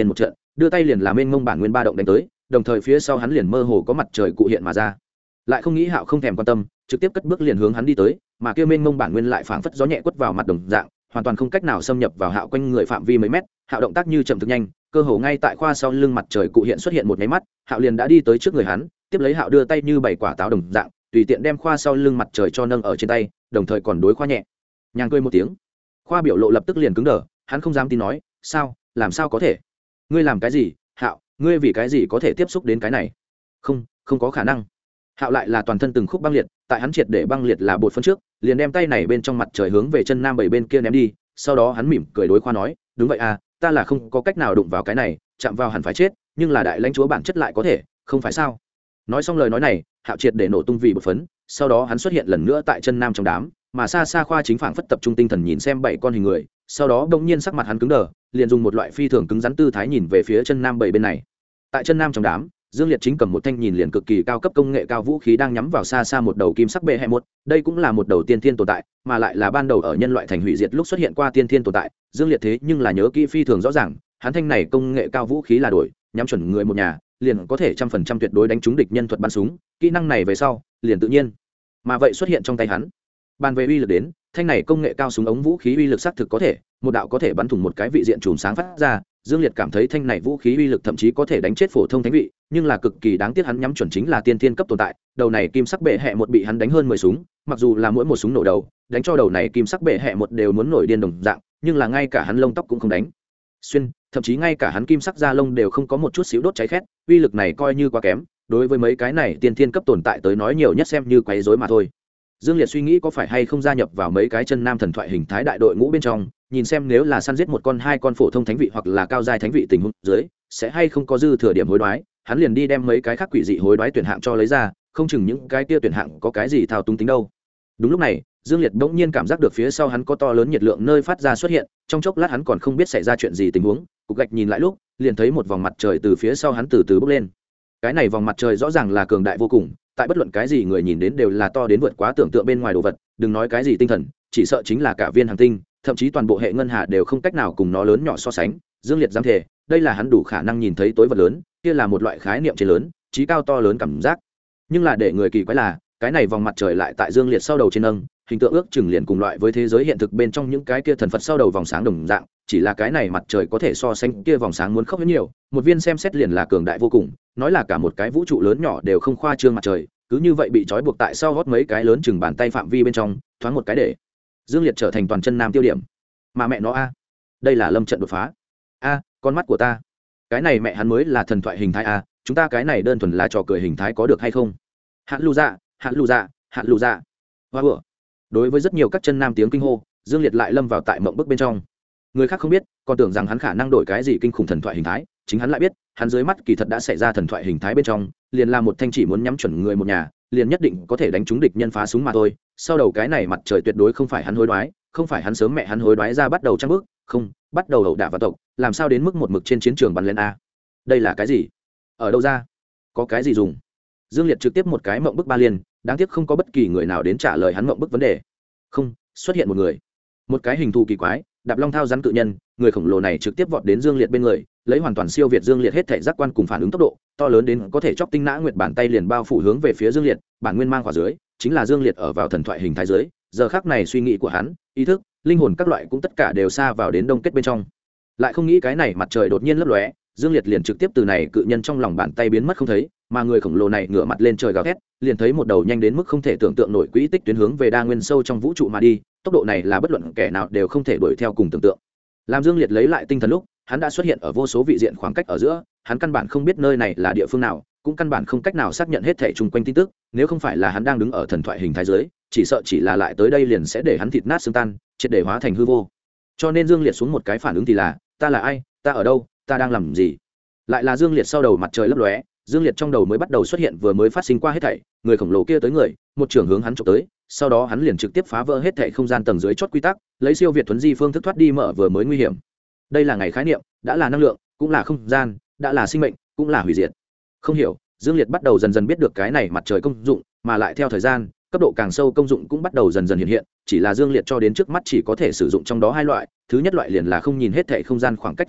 đưa tay liền làm mênh mông bản nguyên ba động đánh tới, đồng thời phía sau hắn liền mơ hồ có mặt trời cụ hiện mà ra. Lại không nghĩ Hạo không thèm quan tâm, trực tiếp cất bước liền hướng hắn đi tới, mà kia mênh mông bản nguyên lại phảng phất gió nhẹ quất vào mặt đồng dạng, hoàn toàn không cách nào xâm nhập vào Hạo quanh người phạm vi mấy mét. Hạo động tác như chậm thực nhanh, cơ hồ ngay tại khoa sau lưng mặt trời cụ hiện xuất hiện một cái mắt, Hạo liền đã đi tới trước người hắn, tiếp lấy Hạo đưa tay như bảy quả táo đồng dạng, tùy tiện đem khoa sau lưng mặt trời cho nâng ở trên tay, đồng thời còn đối khoa nhẹ nhàng cười một tiếng. Khoa biểu lộ lập tức liền cứng đờ, hắn không dám tin nói, sao, làm sao có thể? Ngươi làm cái gì, Hạo, ngươi vì cái gì có thể tiếp xúc đến cái này? Không có khả năng. Hạo lại là toàn thân từng khúc băng liệt, tại hắn triệt để băng liệt là bột phân trước, liền đem tay này bên trong mặt trời hướng về chân nam bảy bên kia ném đi, sau đó hắn mỉm cười đối khoa nói, đúng vậy à, ta là không có cách nào đụng vào cái này, chạm vào hẳn phải chết, nhưng là đại lãnh chúa bản chất lại có thể, không phải sao? Nói xong lời nói này, Hạo triệt để nổ tung vì bột phấn, sau đó hắn xuất hiện lần nữa tại chân nam trong đám, mà xa xa khoa chính phảng phất tập trung tinh thần nhìn xem bảy con hình người, sau đó đột nhiên sắc mặt hắn cứng đờ, liền dùng một loại phi thường cứng rắn tư thái nhìn về phía chân nam bảy bên này. Tại chân nam trong đám, Dương Liệt chính cầm một thanh nhìn liền cực kỳ cao cấp công nghệ cao vũ khí đang nhắm vào xa xa một đầu kim sắc bệ hệ một, đây cũng là một đầu tiên thiên tồn tại, mà lại là ban đầu ở nhân loại thành hủy diệt lúc xuất hiện qua tiên thiên tồn tại. Dương Liệt thế nhưng là nhớ kỹ phi thường rõ ràng, hắn thanh này công nghệ cao vũ khí là đổi, nhắm chuẩn người một nhà, liền có thể 100% tuyệt đối đánh trúng địch nhân thuật bắn súng, kỹ năng này về sau, liền tự nhiên mà vậy xuất hiện trong tay hắn. Bàn về uy lực đến, thanh này công nghệ cao súng ống vũ khí uy lực xác thực có thể, một đạo có thể bắn thủng một cái vị diện chùm sáng phát ra. Dương Liệt cảm thấy thanh này vũ khí uy lực thậm chí có thể đánh chết phổ thông thánh vị, nhưng là cực kỳ đáng tiếc hắn nhắm chuẩn chính là tiên thiên cấp tồn tại, đầu này kim sắc bệ hệ một bị hắn đánh hơn 10 súng, mặc dù là mỗi một súng nổ đầu, đánh cho đầu này kim sắc bệ hệ một đều muốn nổi điên đồng dạng, nhưng là ngay cả hắn lông tóc cũng không đánh xuyên, thậm chí ngay cả hắn kim sắc da lông đều không có một chút xíu đốt cháy khét, uy lực này coi như quá kém, đối với mấy cái này tiên thiên cấp tồn tại tới nói nhiều nhất xem như quấy rối mà thôi. Dương Liệt suy nghĩ có phải hay không gia nhập vào mấy cái chân nam thần thoại hình thái đại đội ngũ bên trong, nhìn xem nếu là săn giết một con hai con phổ thông thánh vị hoặc là cao giai thánh vị tình huống dưới, sẽ hay không có dư thừa điểm hối đoái, hắn liền đi đem mấy cái khác quỷ dị hối đoái tuyển hạng cho lấy ra, không chừng những cái kia tuyển hạng có cái gì thao túng tính đâu. Đúng lúc này, Dương Liệt bỗng nhiên cảm giác được phía sau hắn có to lớn nhiệt lượng nơi phát ra xuất hiện, trong chốc lát hắn còn không biết xảy ra chuyện gì tình huống, cục gạch nhìn lại lúc, liền thấy một vòng mặt trời từ phía sau hắn từ từ bốc lên. Cái này vòng mặt trời rõ ràng là cường đại vô cùng, tại bất luận cái gì người nhìn đến đều là to đến vượt quá tưởng tượng bên ngoài đồ vật, đừng nói cái gì tinh thần, chỉ sợ chính là cả viên hành tinh, thậm chí toàn bộ hệ ngân hà đều không cách nào cùng nó lớn nhỏ so sánh. Dương Liệt dám thề, đây là hắn đủ khả năng nhìn thấy tối vật lớn, kia là một loại khái niệm trên lớn, trí cao to lớn cảm giác. Nhưng là để người kỳ quái là, cái này vòng mặt trời lại tại Dương Liệt sau đầu trên nâng, hình tượng ước chừng liền cùng loại với thế giới hiện thực bên trong những cái kia thần Phật sau đầu vòng sáng đồng dạng, chỉ là cái này mặt trời có thể so sánh kia vòng sáng muốn khốc hơn nhiều, một viên xem xét liền là cường đại vô cùng, nói là cả một cái vũ trụ lớn nhỏ đều không khoa trương mặt trời, cứ như vậy bị trói buộc tại sau gót mấy cái lớn chừng bàn tay phạm vi bên trong, thoáng một cái để Dương Liệt trở thành toàn chân nam tiêu điểm. Mà mẹ nó a, đây là lâm trận đột phá. A, con mắt của ta, cái này mẹ hắn mới là thần thoại hình thái a, chúng ta cái này đơn thuần là trò cười hình thái có được hay không? Hạn lù dạ, hạn lù dạ, hạn lù dạ. Hoa bữa. Đối với rất nhiều các chân nam tiếng kinh hô, Dương Liệt lại lâm vào tại mộng bức bên trong. Người khác không biết, còn tưởng rằng hắn khả năng đổi cái gì kinh khủng thần thoại hình thái, chính hắn lại biết, hắn dưới mắt kỳ thật đã xảy ra thần thoại hình thái bên trong, liền là một thanh chỉ muốn nhắm chuẩn người một nhà, liền nhất định có thể đánh trúng địch nhân phá súng mà thôi. Sau đầu cái này mặt trời tuyệt đối không phải hắn hối đoái, không phải hắn sớm mẹ hắn hối đoái ra bắt đầu trang bước, không, bắt đầu ẩu đả vào tộc, làm sao đến mức một mực trên chiến trường bắn lên a? Đây là cái gì? Ở đâu ra? Có cái gì dùng? Dương Liệt trực tiếp một cái mộng bức ba liên, đáng tiếc không có bất kỳ người nào đến trả lời hắn mộng bức vấn đề. Không, xuất hiện một người, một cái hình thù kỳ quái, đạp long thao rắn cự nhân, người khổng lồ này trực tiếp vọt đến Dương Liệt bên người, lấy hoàn toàn siêu việt Dương Liệt hết thể giác quan cùng phản ứng tốc độ, to lớn đến có thể chọc tinh nã nguyệt bàn tay liền bao phủ hướng về phía Dương Liệt, bản nguyên mang quả dưới, chính là Dương Liệt ở vào thần thoại hình thái dưới, giờ khắc này suy nghĩ của hắn, ý thức, linh hồn các loại cũng tất cả đều xa vào đến đông kết bên trong. Lại không nghĩ cái này mặt trời đột nhiên lấp lóe, Dương Liệt liền trực tiếp từ này cự nhân trong lòng bàn tay biến mất không thấy, mà người khổng lồ này ngửa mặt lên trời gào thét, liền thấy một đầu nhanh đến mức không thể tưởng tượng nổi quỹ tích tuyến hướng về đa nguyên sâu trong vũ trụ mà đi, tốc độ này là bất luận kẻ nào đều không thể đuổi theo cùng tưởng tượng. Làm Dương Liệt lấy lại tinh thần lúc, hắn đã xuất hiện ở vô số vị diện khoảng cách ở giữa, hắn căn bản không biết nơi này là địa phương nào, cũng căn bản không cách nào xác nhận hết thảy chung quanh tin tức, nếu không phải là hắn đang đứng ở thần thoại hình thái dưới, chỉ sợ chỉ là lại tới đây liền sẽ để hắn thịt nát xương tan, triệt để hóa thành hư vô. Cho nên Dương Liệt xuống một cái phản ứng thì là, ta là ai, ta ở đâu, ta đang làm gì? Lại là Dương Liệt sau đầu mặt trời lấp lóe, Dương Liệt trong đầu mới bắt đầu xuất hiện vừa mới phát sinh qua hết thảy, người khổng lồ kia tới người, một trường hướng hắn chụp tới, sau đó hắn liền trực tiếp phá vỡ hết thảy không gian tầng dưới chót quy tắc, lấy siêu việt thuấn di phương thức thoát đi mở vừa mới nguy hiểm. Đây là ngày khái niệm, đã là năng lượng, cũng là không gian, đã là sinh mệnh, cũng là hủy diệt. Không hiểu, Dương Liệt bắt đầu dần dần biết được cái này mặt trời công dụng, mà lại theo thời gian, cấp độ càng sâu công dụng cũng bắt đầu dần dần hiện hiện, chỉ là Dương Liệt cho đến trước mắt chỉ có thể sử dụng trong đó hai loại, thứ nhất loại liền là không nhìn hết thảy không gian khoảng cách di động,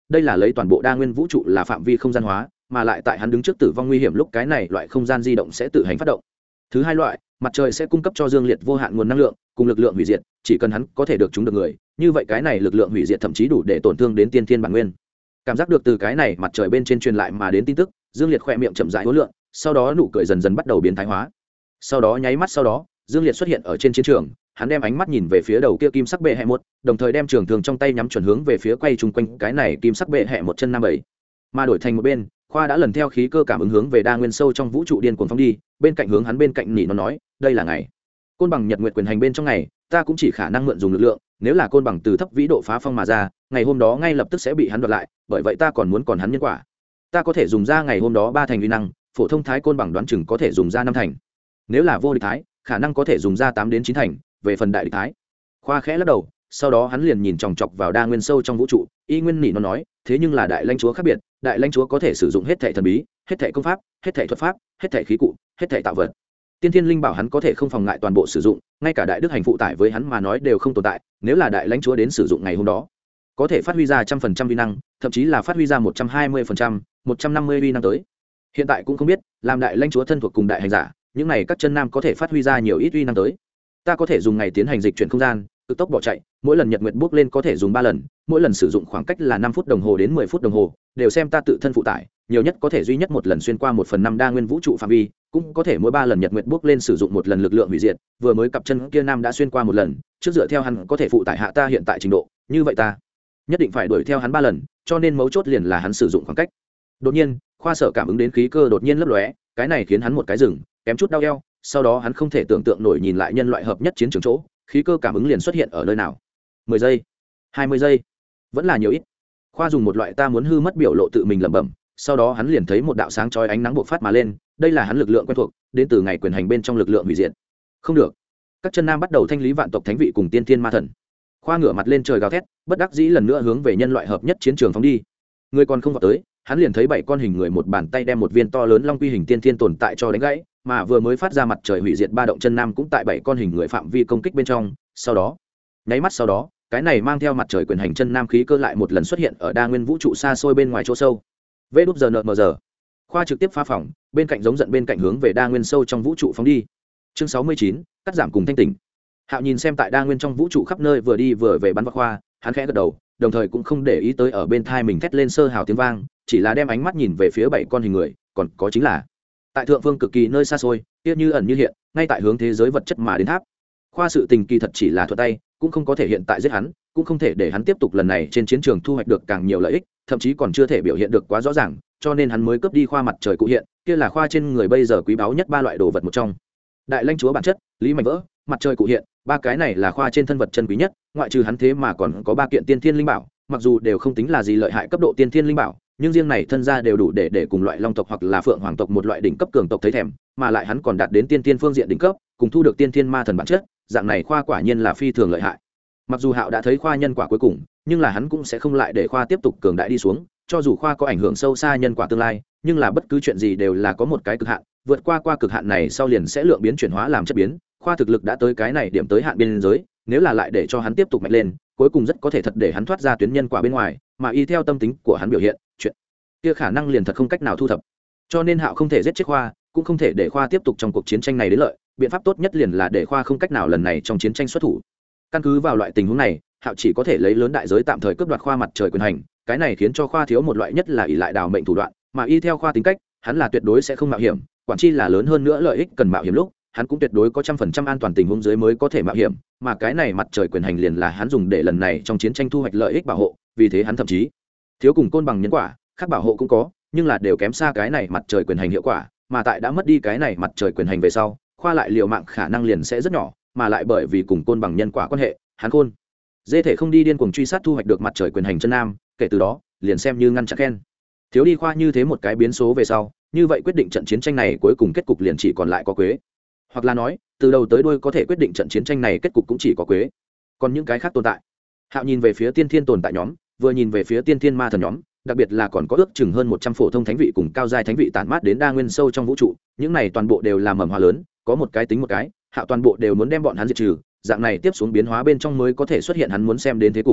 đây là lấy toàn bộ đa nguyên vũ trụ là phạm vi không gian hóa, mà lại tại hắn đứng trước tử vong nguy hiểm lúc cái này loại không gian di động sẽ tự hành phát động. Thứ hai loại, mặt trời sẽ cung cấp cho Dương Liệt vô hạn nguồn năng lượng cùng lực lượng hủy diệt, chỉ cần hắn có thể được chúng được người, như vậy cái này lực lượng hủy diệt thậm chí đủ để tổn thương đến tiên thiên bản nguyên. Cảm giác được từ cái này mặt trời bên trên truyền lại mà đến tin tức, Dương Liệt khỏe miệng chậm rãi hối lượng, sau đó nụ cười dần dần bắt đầu biến thái hóa. Sau đó nháy mắt sau đó, Dương Liệt xuất hiện ở trên chiến trường, hắn đem ánh mắt nhìn về phía đầu kia kim sắc bệ hệ một, đồng thời đem trường thường trong tay nhắm chuẩn hướng về phía quay chung quanh cái này kim sắc bệ hệ một chân năm bảy. Mà đổi thành một bên, Khoa đã lần theo khí cơ cảm ứng hướng về đa nguyên sâu trong vũ trụ điên cuồng phóng đi, bên cạnh hướng hắn bên cạnh nỉ nó nói, đây là ngày côn bằng nhật nguyệt quyền hành bên trong ngày, ta cũng chỉ khả năng mượn dùng lực lượng, nếu là côn bằng từ thấp vĩ độ phá phong mà ra, ngày hôm đó ngay lập tức sẽ bị hắn đoạt lại, bởi vậy ta còn muốn còn hắn nhân quả. Ta có thể dùng ra ngày hôm đó 3 thành uy năng, phổ thông thái côn bằng đoán chừng có thể dùng ra 5 thành. Nếu là vô địch thái, khả năng có thể dùng ra 8 đến 9 thành, về phần đại địch thái. Khoa khẽ lắc đầu, sau đó hắn liền nhìn chòng chọc vào đa nguyên sâu trong vũ trụ, y nguyên nỉ nó nói, thế nhưng là đại lãnh chúa khác biệt, đại lãnh chúa có thể sử dụng hết thảy thần bí, hết thảy công pháp, hết thảy thuật pháp, hết thảy khí cụ, hết thảy tạo vật. Tiên thiên linh bảo hắn có thể không phòng ngại toàn bộ sử dụng, ngay cả đại đức hành phụ tải với hắn mà nói đều không tồn tại, nếu là đại lãnh chúa đến sử dụng ngày hôm đó, có thể phát huy ra 100% uy năng, thậm chí là phát huy ra 120%, 150 uy năng tới. Hiện tại cũng không biết, làm đại lãnh chúa thân thuộc cùng đại hành giả, những này các chân nam có thể phát huy ra nhiều ít uy năng tới. Ta có thể dùng ngày tiến hành dịch chuyển không gian, cực tốc bỏ chạy, mỗi lần nhật nguyệt bước lên có thể dùng 3 lần, mỗi lần sử dụng khoảng cách là 5 phút đồng hồ đến 10 phút đồng hồ, đều xem ta tự thân phụ tải, nhiều nhất có thể duy nhất một lần xuyên qua 1/5 đa nguyên vũ trụ phạm vi, cũng có thể mỗi 3 lần nhật nguyệt bước lên sử dụng một lần lực lượng hủy diệt, vừa mới cặp chân kia nam đã xuyên qua một lần, trước dựa theo hắn có thể phụ tải hạ ta hiện tại trình độ, như vậy ta nhất định phải đuổi theo hắn 3 lần, cho nên mấu chốt liền là hắn sử dụng khoảng cách. Đột nhiên, Khoa Sở cảm ứng đến khí cơ đột nhiên lấp lóe, cái này khiến hắn một cái dừng, kém chút đau eo, sau đó hắn không thể tưởng tượng nổi nhìn lại nhân loại hợp nhất chiến trường chỗ, khí cơ cảm ứng liền xuất hiện ở nơi nào. 10 giây, 20 giây, vẫn là nhiều ít. Khoa dùng một loại ta muốn hư mất biểu lộ tự mình lẩm bẩm, sau đó hắn liền thấy một đạo sáng chói ánh nắng bộc phát mà lên, đây là hắn lực lượng quen thuộc, đến từ ngày quyền hành bên trong lực lượng hủy diệt. Không được. Các chân nam bắt đầu thanh lý vạn tộc thánh vị cùng tiên thiên ma thần. Khoa ngửa mặt lên trời gào thét, bất đắc dĩ lần nữa hướng về nhân loại hợp nhất chiến trường phóng đi. Người còn không vào tới, hắn liền thấy 7 con hình người một bàn tay đem một viên to lớn long quy hình tiên thiên tồn tại cho đánh gãy, mà vừa mới phát ra mặt trời hủy diệt ba động chân nam cũng tại 7 con hình người phạm vi công kích bên trong, sau đó, nháy mắt sau đó, cái này mang theo mặt trời quyền hành chân nam khí cơ lại một lần xuất hiện ở đa nguyên vũ trụ xa xôi bên ngoài chỗ sâu. VĐZNMG. Khoa trực tiếp phá phỏng, bên cạnh giống giận bên cạnh hướng về đa nguyên sâu trong vũ trụ phóng đi. Chương 69, cắt giảm cùng thanh tỉnh. Hạo nhìn xem tại đa nguyên trong vũ trụ khắp nơi vừa đi vừa về bắn vào Khoa, hắn khẽ gật đầu, đồng thời cũng không để ý tới ở bên thai mình thét lên sơ hào tiếng vang, chỉ là đem ánh mắt nhìn về phía 7 con hình người, còn có chính là tại thượng phương cực kỳ nơi xa xôi, kia như ẩn như hiện, ngay tại hướng thế giới vật chất mà đến tháp. Khoa sự tình kỳ thật chỉ là thuận tay, cũng không có thể hiện tại giết hắn, cũng không thể để hắn tiếp tục lần này trên chiến trường thu hoạch được càng nhiều lợi ích, thậm chí còn chưa thể biểu hiện được quá rõ ràng, cho nên hắn mới cướp đi Khoa mặt trời cụ hiện, kia là Khoa trên người bây giờ quý báu nhất 3 loại đồ vật một trong. Đại lãnh chúa bản chất, lý mảnh vỡ, mặt trời cụ hiện, 3 cái này là Khoa trên thân vật chân quý nhất, ngoại trừ hắn thế mà còn có 3 kiện tiên thiên linh bảo, mặc dù đều không tính là gì lợi hại cấp độ tiên thiên linh bảo, nhưng riêng này thân ra đều đủ để cùng loại long tộc hoặc là phượng hoàng tộc một loại đỉnh cấp cường tộc thấy thèm, mà lại hắn còn đạt đến tiên thiên phương diện đỉnh cấp, cùng thu được tiên thiên ma thần bản chất, dạng này Khoa quả nhiên là phi thường lợi hại. Mặc dù Hạo đã thấy Khoa nhân quả cuối cùng, nhưng là hắn cũng sẽ không lại để Khoa tiếp tục cường đại đi xuống, cho dù Khoa có ảnh hưởng sâu xa nhân quả tương lai, nhưng là bất cứ chuyện gì đều là có một cái cực hạn, vượt qua cực hạn này sau liền sẽ lượng biến chuyển hóa làm chất biến. Khoa thực lực đã tới cái này điểm tới hạn biên giới, nếu là lại để cho hắn tiếp tục mạnh lên, cuối cùng rất có thể thật để hắn thoát ra tuyến nhân quả bên ngoài, mà y theo tâm tính của hắn biểu hiện, chuyện kia khả năng liền thật không cách nào thu thập. Cho nên Hạo không thể giết chết Khoa, cũng không thể để Khoa tiếp tục trong cuộc chiến tranh này đến lợi, biện pháp tốt nhất liền là để Khoa không cách nào lần này trong chiến tranh xuất thủ. Căn cứ vào loại tình huống này, Hạo chỉ có thể lấy lớn đại giới tạm thời cướp đoạt Khoa mặt trời quyền hành, cái này khiến cho Khoa thiếu một loại nhất là ỷ lại đào mệnh thủ đoạn, mà y theo Khoa tính cách, hắn là tuyệt đối sẽ không mạo hiểm, quản chi là lớn hơn nữa lợi ích cần mạo hiểm lúc, hắn cũng tuyệt đối có 100% an toàn tình huống dưới mới có thể mạo hiểm, mà cái này mặt trời quyền hành liền là hắn dùng để lần này trong chiến tranh thu hoạch lợi ích bảo hộ, vì thế hắn thậm chí thiếu cùng côn bằng nhân quả, khác bảo hộ cũng có, nhưng là đều kém xa cái này mặt trời quyền hành hiệu quả, mà tại đã mất đi cái này mặt trời quyền hành về sau, Khoa lại liều mạng khả năng liền sẽ rất nhỏ, mà lại bởi vì cùng côn bằng nhân quả quan hệ, hắn khôn dễ thể không đi điên cuồng truy sát thu hoạch được mặt trời quyền hành chân nam, kể từ đó liền xem như ngăn chặn khen thiếu đi Khoa như thế một cái biến số về sau, như vậy quyết định trận chiến tranh này cuối cùng kết cục liền chỉ còn lại có Quế, hoặc là nói từ đầu tới đuôi có thể quyết định trận chiến tranh này kết cục cũng chỉ có Quế, còn những cái khác tồn tại. Hạo nhìn về phía tiên thiên tồn tại nhóm, vừa nhìn về phía tiên thiên ma thần nhóm, đặc biệt là còn có ước chừng hơn 100 phổ thông thánh vị cùng cao giai thánh vị tản mát đến đa nguyên sâu trong vũ trụ, những này toàn bộ đều là mầm hoa lớn, có một cái tính một cái, Hạo toàn bộ đều muốn đem bọn hắn diệt trừ, dạng này tiếp xuống biến hóa bên trong mới có thể xuất hiện hắn muốn xem đến thế cục.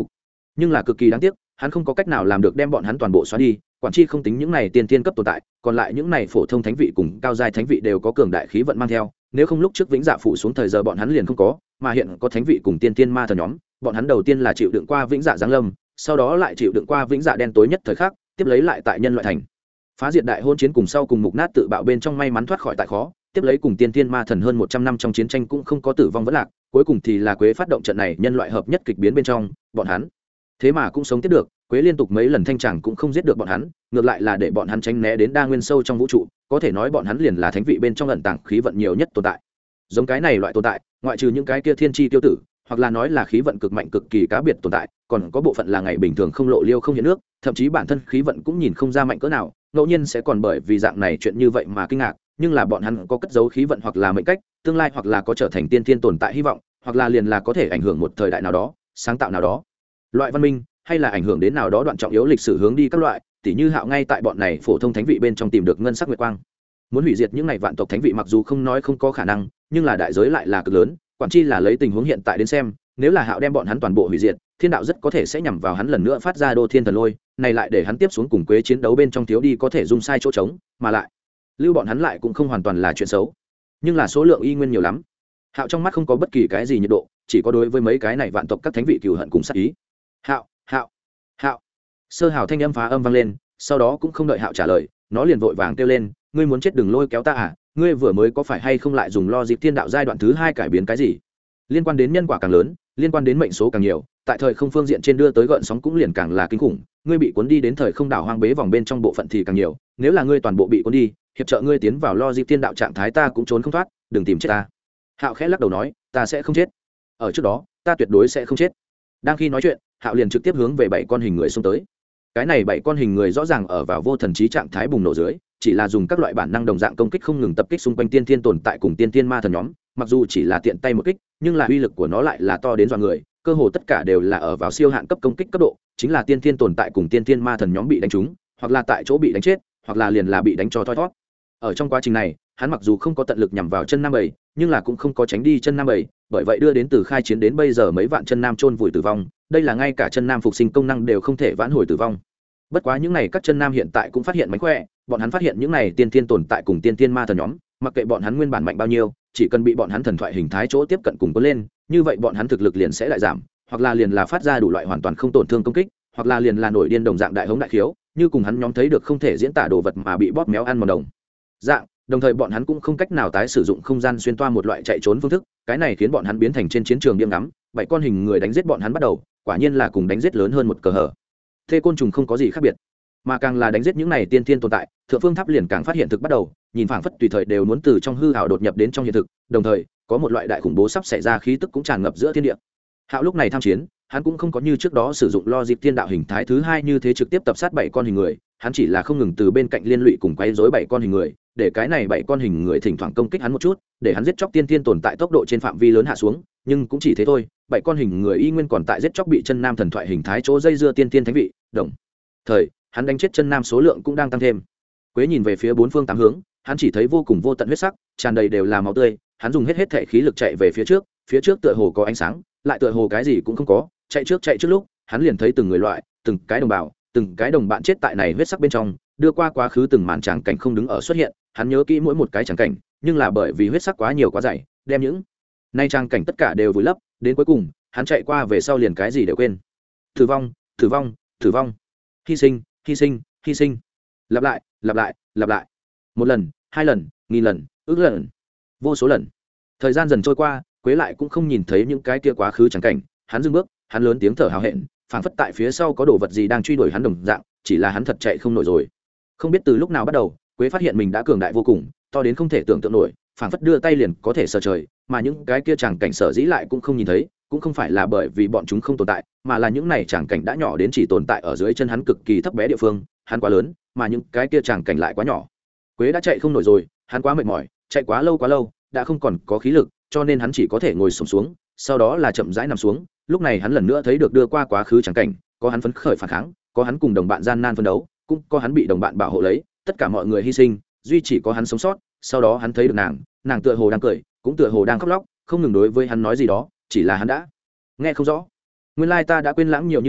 nhưng là cực kỳ đáng tiếc, hắn không có cách nào làm được đem bọn hắn toàn bộ xóa đi. Quản chi không tính những này tiên tiên cấp tồn tại, còn lại những này phổ thông thánh vị cùng cao giai thánh vị đều có cường đại khí vận mang theo, nếu không lúc trước vĩnh dạ phủ xuống thời giờ bọn hắn liền không có, mà hiện có thánh vị cùng tiên tiên ma thần nhóm, bọn hắn đầu tiên là chịu đựng qua vĩnh dạ giáng lâm, sau đó lại chịu đựng qua vĩnh dạ đen tối nhất thời khắc, tiếp lấy lại tại nhân loại thành phá diệt đại hôn chiến cùng sau cùng mục nát tự bạo bên trong may mắn thoát khỏi tại khó, tiếp lấy cùng tiên tiên ma thần hơn 100 năm trong chiến tranh cũng không có tử vong vẫn lạc, cuối cùng thì là Quế phát động trận này nhân loại hợp nhất kịch biến bên trong, bọn hắn thế mà cũng sống tiếp được. Quế liên tục mấy lần thanh tràng cũng không giết được bọn hắn, ngược lại là để bọn hắn tránh né đến đa nguyên sâu trong vũ trụ, có thể nói bọn hắn liền là thánh vị bên trong ẩn tàng khí vận nhiều nhất tồn tại. Giống cái này loại tồn tại, ngoại trừ những cái kia thiên chi tiêu tử, hoặc là nói là khí vận cực mạnh cực kỳ cá biệt tồn tại, còn có bộ phận là ngày bình thường không lộ liêu không hiện nước, thậm chí bản thân khí vận cũng nhìn không ra mạnh cỡ nào, ngẫu nhiên sẽ còn bởi vì dạng này chuyện như vậy mà kinh ngạc, nhưng là bọn hắn có cất giấu khí vận hoặc là mệnh cách, tương lai hoặc là có trở thành tiên thiên tồn tại hy vọng, hoặc là liền là có thể ảnh hưởng một thời đại nào đó, sáng tạo nào đó loại văn minh, hay là ảnh hưởng đến nào đó đoạn trọng yếu lịch sử hướng đi các loại, tỉ như Hạo ngay tại bọn này phổ thông thánh vị bên trong tìm được ngân sắc nguyệt quang. Muốn hủy diệt những này vạn tộc thánh vị mặc dù không nói không có khả năng, nhưng là đại giới lại là cực lớn, quản chi là lấy tình huống hiện tại đến xem, nếu là Hạo đem bọn hắn toàn bộ hủy diệt, thiên đạo rất có thể sẽ nhằm vào hắn lần nữa phát ra đô thiên thần lôi, này lại để hắn tiếp xuống cùng Quế chiến đấu bên trong thiếu đi có thể dung sai chỗ trống, mà lại lưu bọn hắn lại cũng không hoàn toàn là chuyện xấu, nhưng là số lượng y nguyên nhiều lắm. Hạo trong mắt không có bất kỳ cái gì nhiệt độ, chỉ có đối với mấy cái này vạn tộc các thánh vị cừu hận cùng sát ý. Hạo, Hạo, Hạo. Sơ Hào thanh âm phá âm vang lên, sau đó cũng không đợi Hạo trả lời, nó liền vội vàng kêu lên, ngươi muốn chết đừng lôi kéo ta à, ngươi vừa mới có phải hay không lại dùng lo dịp thiên đạo giai đoạn thứ 2 cải biến cái gì? Liên quan đến nhân quả càng lớn, liên quan đến mệnh số càng nhiều, tại thời không phương diện trên đưa tới gợn sóng cũng liền càng là kinh khủng, ngươi bị cuốn đi đến thời không đảo hoang bế vòng bên trong bộ phận thì càng nhiều, nếu là ngươi toàn bộ bị cuốn đi, hiệp trợ ngươi tiến vào lo dịp thiên đạo trạng thái ta cũng trốn không thoát, đừng tìm chết ta. Hạo khẽ lắc đầu nói, ta sẽ không chết. Ở trước đó, ta tuyệt đối sẽ không chết. Đang khi nói chuyện, Hạo liền trực tiếp hướng về 7 con hình người xông tới. Cái này 7 con hình người rõ ràng ở vào vô thần trí trạng thái bùng nổ dưới, chỉ là dùng các loại bản năng đồng dạng công kích không ngừng tập kích xung quanh tiên thiên tồn tại cùng tiên thiên ma thần nhóm, mặc dù chỉ là tiện tay một kích, nhưng là uy lực của nó lại là to đến dọa người, cơ hồ tất cả đều là ở vào siêu hạn cấp công kích cấp độ, chính là tiên thiên tồn tại cùng tiên thiên ma thần nhóm bị đánh trúng, hoặc là tại chỗ bị đánh chết, hoặc là liền là bị đánh cho thoi thoát. Ở trong quá trình này, hắn mặc dù không có tận lực nhằm vào chân nam bảy, nhưng là cũng không có tránh đi chân nam bảy, bởi vậy đưa đến từ khai chiến đến bây giờ mấy vạn chân nam chôn vùi tử vong, đây là ngay cả chân nam phục sinh công năng đều không thể vãn hồi tử vong. Bất quá những này các chân nam hiện tại cũng phát hiện mánh khỏe, bọn hắn phát hiện những này tiên thiên tồn tại cùng tiên thiên ma thần nhóm, mặc kệ bọn hắn nguyên bản mạnh bao nhiêu, chỉ cần bị bọn hắn thần thoại hình thái chỗ tiếp cận cùng có lên, như vậy bọn hắn thực lực liền sẽ lại giảm, hoặc là liền là phát ra đủ loại hoàn toàn không tổn thương công kích, hoặc là liền là nổi điên đồng dạng đại hống đại khiếu, như cùng hắn nhóm thấy được không thể diễn tả đồ vật mà bị bóp méo ăn mòn đồng dạng, đồng thời bọn hắn cũng không cách nào tái sử dụng không gian xuyên toa một loại chạy trốn phương thức, cái này khiến bọn hắn biến thành trên chiến trường điểm ngắm, 7 con hình người đánh giết bọn hắn bắt đầu, quả nhiên là cùng đánh giết lớn hơn một cờ hở. Thê côn trùng không có gì khác biệt, mà càng là đánh giết những này tiên thiên tồn tại, thượng phương tháp liền càng phát hiện thực bắt đầu, nhìn phảng phất tùy thời đều muốn từ trong hư ảo đột nhập đến trong hiện thực, đồng thời có một loại đại khủng bố sắp xảy ra khí tức cũng tràn ngập giữa thiên địa. Hạo lúc này tham chiến, hắn cũng không có như trước đó sử dụng lo dịp thiên đạo hình thái thứ 2 như thế trực tiếp tập sát 7 con hình người, hắn chỉ là không ngừng từ bên cạnh liên lụy cùng quấy rối 7 con hình người, để cái này 7 con hình người thỉnh thoảng công kích hắn một chút, để hắn giết chóc tiên thiên tồn tại tốc độ trên phạm vi lớn hạ xuống, nhưng cũng chỉ thế thôi, 7 con hình người y nguyên còn tại giết chóc bị chân nam thần thoại hình thái chỗ dây dưa tiên thiên thánh vị, đồng thời hắn đánh chết chân nam số lượng cũng đang tăng thêm. Quế nhìn về phía bốn phương tám hướng, hắn chỉ thấy vô cùng vô tận huyết sắc, tràn đầy đều là máu tươi, hắn dùng hết thể khí lực chạy về phía trước tựa hồ có ánh sáng, lại tựa hồ cái gì cũng không có, chạy trước lúc, hắn liền thấy từng người loại, từng cái đồng bào, từng cái đồng bạn chết tại này huyết sắc bên trong, đưa qua quá khứ từng màn tràng cảnh không đứng ở xuất hiện, hắn nhớ kỹ mỗi một cái tràng cảnh, nhưng là bởi vì huyết sắc quá nhiều quá dày, đem những nay tràng cảnh tất cả đều vùi lấp, đến cuối cùng, hắn chạy qua về sau liền cái gì đều quên. Tử vong, tử vong, tử vong. Hy sinh, hy sinh, hy sinh. Lặp lại, lặp lại, lặp lại. Một lần, 2 lần, nghìn lần, ước lần, vô số lần. Thời gian dần trôi qua, Quế lại cũng không nhìn thấy những cái kia quá khứ tràng cảnh, hắn dừng bước, hắn lớn tiếng thở hào hẹn, phảng phất tại phía sau có đồ vật gì đang truy đuổi hắn đồng dạng, chỉ là hắn thật chạy không nổi rồi. Không biết từ lúc nào bắt đầu, Quế phát hiện mình đã cường đại vô cùng, to đến không thể tưởng tượng nổi, phảng phất đưa tay liền có thể sờ trời, mà những cái kia tràng cảnh sở dĩ lại cũng không nhìn thấy, cũng không phải là bởi vì bọn chúng không tồn tại, mà là những này tràng cảnh đã nhỏ đến chỉ tồn tại ở dưới chân hắn cực kỳ thấp bé địa phương, hắn quá lớn, mà những cái kia tràng cảnh lại quá nhỏ. Quế đã chạy không nổi rồi, hắn quá mệt mỏi, chạy quá lâu, đã không còn có khí lực, cho nên hắn chỉ có thể ngồi xổm xuống, sau đó là chậm rãi nằm xuống. Lúc này hắn lần nữa thấy được đưa qua quá khứ tràng cảnh, có hắn phấn khởi phản kháng, có hắn cùng đồng bạn gian nan phân đấu, cũng có hắn bị đồng bạn bảo hộ lấy, tất cả mọi người hy sinh, duy chỉ có hắn sống sót. Sau đó hắn thấy được nàng tựa hồ đang cười, cũng tựa hồ đang khóc lóc, không ngừng đối với hắn nói gì đó, chỉ là hắn đã nghe không rõ. Nguyên lai ta đã quên lãng nhiều như vậy,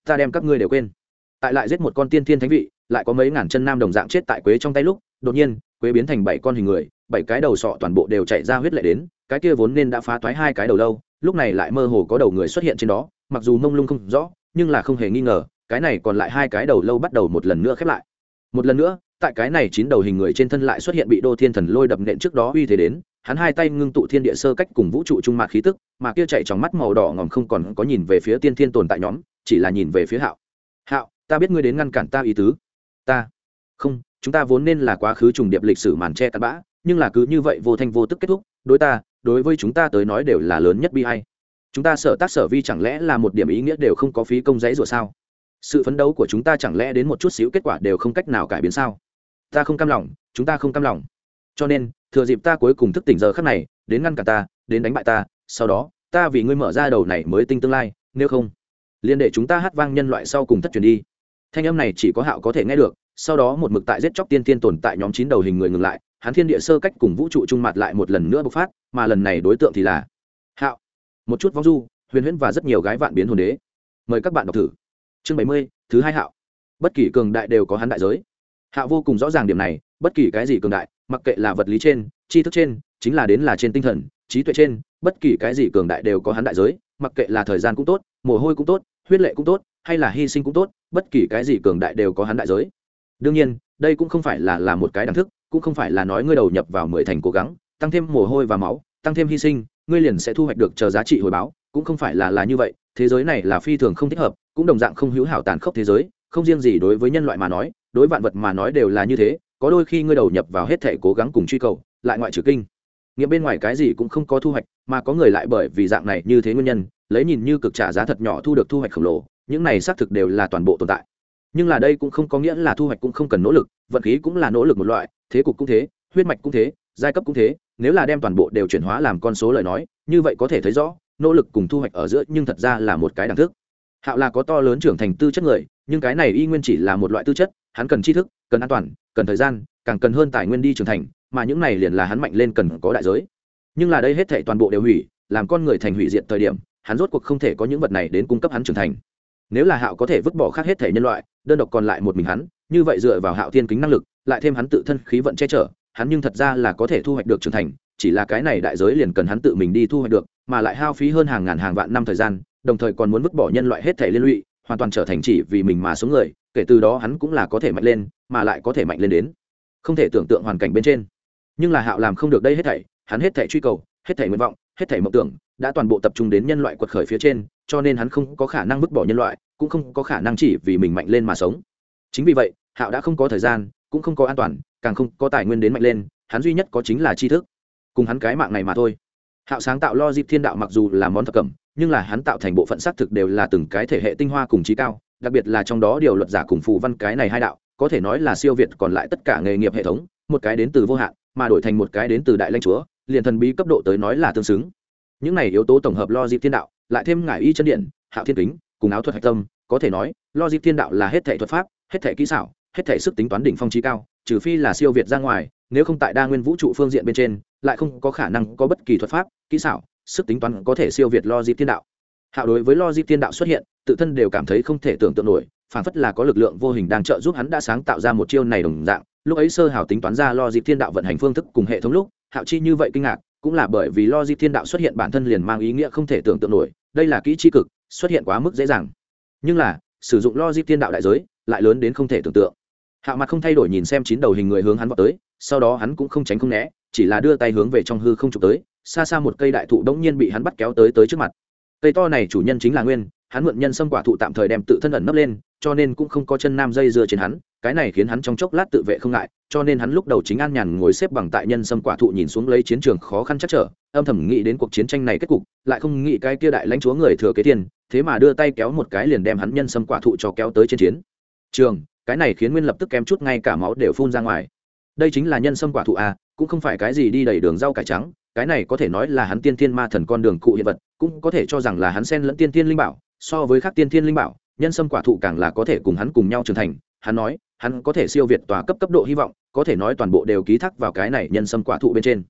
ta đem các ngươi đều quên. Tại lại giết một con tiên thiên thánh vị, lại có mấy ngàn chân nam đồng dạng chết tại quế trong tay lúc, đột nhiên quế biến thành 7 con hình người, 7 cái đầu sọ toàn bộ đều chạy ra huyết lệ đến, cái kia vốn nên đã phá toái 2 cái đầu lâu, lúc này lại mơ hồ có đầu người xuất hiện trên đó, mặc dù mông lung không rõ, nhưng là không hề nghi ngờ, cái này còn lại 2 cái đầu lâu bắt đầu một lần nữa khép lại. Một lần nữa, tại cái này 9 đầu hình người trên thân lại xuất hiện bị Đô Thiên Thần Lôi đập nện trước đó uy thế đến, hắn hai tay ngưng tụ thiên địa sơ cách cùng vũ trụ trung mạc khí tức, mà kia chạy trong mắt màu đỏ ngòm không còn có nhìn về phía tiên thiên tồn tại nhóm, chỉ là nhìn về phía Hạo. Hạo, ta biết ngươi đến ngăn cản ta ý tứ. Ta, không, chúng ta vốn nên là quá khứ trùng điệp lịch sử màn che cặn bã, nhưng là cứ như vậy vô thanh vô tức kết thúc, đối với chúng ta tới nói đều là lớn nhất bi ai. Chúng ta sở tác sở vi chẳng lẽ là một điểm ý nghĩa đều không có, phí công dãy rủa sao? Sự phấn đấu của chúng ta chẳng lẽ đến một chút xíu kết quả đều không cách nào cải biến sao? Ta không cam lòng, chúng ta không cam lòng. Cho nên, thừa dịp ta cuối cùng thức tỉnh giờ khắc này, đến ngăn cản ta, đến đánh bại ta, sau đó, ta vì ngươi mở ra đầu này mới tinh tương lai, nếu không, liền để chúng ta hát vang nhân loại sau cùng thất truyền đi. Thanh âm này chỉ có Hạo có thể nghe được, sau đó một mực tại giết chóc tiên tiên tồn tại nhóm 9 đầu hình người ngừng lại, hắn thiên địa sơ cách cùng vũ trụ trung mặt lại một lần nữa bộc phát, mà lần này đối tượng thì là Hạo. Một chút vong du, huyền huyễn và rất nhiều gái vạn biến hồn đế. Mời các bạn đọc thử. Chương 70, thứ 2 Hạo. Bất kỳ cường đại đều có hắn đại giới. Hạo vô cùng rõ ràng điểm này, bất kỳ cái gì cường đại, mặc kệ là vật lý trên, tri thức trên, chính là đến là trên tinh thần, trí tuệ trên, bất kỳ cái gì cường đại đều có hắn đại giới, mặc kệ là thời gian cũng tốt, mồ hôi cũng tốt, huyết lệ cũng tốt, hay là hy sinh cũng tốt, bất kỳ cái gì cường đại đều có hắn đại giới. Đương nhiên, đây cũng không phải là một cái đẳng thức, cũng không phải là nói ngươi đầu nhập vào 10 thành cố gắng, tăng thêm mồ hôi và máu, tăng thêm hy sinh, ngươi liền sẽ thu hoạch được chờ giá trị hồi báo, cũng không phải là như vậy, thế giới này là phi thường không thích hợp, cũng đồng dạng không hữu hảo tàn khốc thế giới, không riêng gì đối với nhân loại mà nói, đối vạn vật mà nói đều là như thế, có đôi khi ngươi đầu nhập vào hết thể cố gắng cùng truy cầu, lại ngoại trừ kinh nghiệm bên ngoài cái gì cũng không có thu hoạch, mà có người lại bởi vì dạng này như thế nguyên nhân, lấy nhìn như cực trả giá thật nhỏ thu được thu hoạch khổng lồ, những này xác thực đều là toàn bộ tồn tại. Nhưng là đây cũng không có nghĩa là thu hoạch cũng không cần nỗ lực, vận khí cũng là nỗ lực một loại, thế cục cũng thế, huyết mạch cũng thế, giai cấp cũng thế, nếu là đem toàn bộ đều chuyển hóa làm con số lời nói, như vậy có thể thấy rõ, nỗ lực cùng thu hoạch ở giữa nhưng thật ra là một cái đẳng thức. Hạo là có to lớn trưởng thành tư chất người, nhưng cái này y nguyên chỉ là một loại tư chất, hắn cần tri thức, cần an toàn, cần thời gian, càng cần hơn tài nguyên đi trưởng thành, mà những này liền là hắn mạnh lên cần có đại giới. Nhưng là đây hết thảy toàn bộ đều hủy, làm con người thành hủy diệt thời điểm, hắn rốt cuộc không thể có những vật này đến cung cấp hắn trưởng thành. Nếu là Hạo có thể vứt bỏ khác hết thảy nhân loại, đơn độc còn lại một mình hắn, như vậy dựa vào Hạo thiên kính năng lực, lại thêm hắn tự thân khí vận che chở, hắn nhưng thật ra là có thể thu hoạch được trưởng thành, chỉ là cái này đại giới liền cần hắn tự mình đi thu hoạch được, mà lại hao phí hơn hàng ngàn hàng vạn năm thời gian, đồng thời còn muốn vứt bỏ nhân loại hết thảy liên lụy, hoàn toàn trở thành chỉ vì mình mà sống người, kể từ đó hắn cũng là có thể mạnh lên, mà lại có thể mạnh lên đến không thể tưởng tượng hoàn cảnh bên trên. Nhưng là Hạo làm không được đây hết thảy, hắn hết thảy truy cầu, hết thảy nguyện vọng, hết thảy mộng tưởng đã toàn bộ tập trung đến nhân loại quật khởi phía trên, cho nên hắn không có khả năng vứt bỏ nhân loại, cũng không có khả năng chỉ vì mình mạnh lên mà sống. Chính vì vậy, Hạo đã không có thời gian, cũng không có an toàn, càng không có tài nguyên đến mạnh lên, hắn duy nhất có chính là tri thức, cùng hắn cái mạng này mà thôi. Hạo sáng tạo logic thiên đạo mặc dù là món thập cẩm, nhưng là hắn tạo thành bộ phận xác thực đều là từng cái thể hệ tinh hoa cùng trí cao, đặc biệt là trong đó điều luật giả cùng phù văn cái này hai đạo, có thể nói là siêu việt còn lại tất cả nghề nghiệp hệ thống, một cái đến từ vô hạn, mà đổi thành một cái đến từ đại lãnh chúa, liền thần bí cấp độ tới nói là tương xứng. Những này yếu tố tổng hợp logic thiên đạo, lại thêm ngải y chân điện, Hạo thiên kính, cùng áo thuật hạch tâm, có thể nói, logic thiên đạo là hết thể thuật pháp, hết thể kỹ xảo, hết thể sức tính toán đỉnh phong trí cao, trừ phi là siêu việt ra ngoài, nếu không tại đa nguyên vũ trụ phương diện bên trên, lại không có khả năng có bất kỳ thuật pháp, kỹ xảo, sức tính toán có thể siêu việt logic thiên đạo. Hạo đối với logic thiên đạo xuất hiện, tự thân đều cảm thấy không thể tưởng tượng nổi, phản phất là có lực lượng vô hình đang trợ giúp hắn đã sáng tạo ra một chiêu này đồng dạng. Lúc ấy sơ hào tính toán ra logic thiên đạo vận hành phương thức cùng hệ thống lúc, Hạo chi như vậy kinh ngạc, cũng là bởi vì logic thiên đạo xuất hiện bản thân liền mang ý nghĩa không thể tưởng tượng nổi, đây là kỹ chi cực, xuất hiện quá mức dễ dàng. Nhưng là, sử dụng logic thiên đạo đại giới, lại lớn đến không thể tưởng tượng. Hạo mặt không thay đổi nhìn xem 9 đầu hình người hướng hắn vọt tới, sau đó hắn cũng không tránh không né, chỉ là đưa tay hướng về trong hư không chụp tới, xa xa một cây đại thụ đống nhiên bị hắn bắt kéo tới trước mặt. Cây to này chủ nhân chính là Nguyên, hắn mượn nhân sâm quả thụ tạm thời đem tự thân ẩn nấp lên, cho nên cũng không có chân nam dây dưa trên hắn, cái này khiến hắn trong chốc lát tự vệ không ngại, cho nên hắn lúc đầu chính an nhàn ngồi xếp bằng tại nhân sâm quả thụ nhìn xuống lấy chiến trường khó khăn chắc trở, âm thầm nghĩ đến cuộc chiến tranh này kết cục, lại không nghĩ cái kia đại lãnh chúa người thừa kế tiền, thế mà đưa tay kéo một cái liền đem hắn nhân sâm quả thụ cho kéo tới trên chiến trường, cái này khiến Nguyên lập tức kém chút ngay cả máu đều phun ra ngoài. Đây chính là nhân sâm quả thụ a, cũng không phải cái gì đi đầy đường rau cải trắng, cái này có thể nói là hắn tiên thiên ma thần con đường cụ hiện vật, cũng có thể cho rằng là hắn xen lẫn tiên thiên linh bảo, so với các tiên thiên linh bảo, nhân sâm quả thụ càng là có thể cùng hắn cùng nhau trưởng thành. Hắn nói, hắn có thể siêu việt tòa cấp độ hy vọng, có thể nói toàn bộ đều ký thác vào cái này nhân sâm quả thụ bên trên.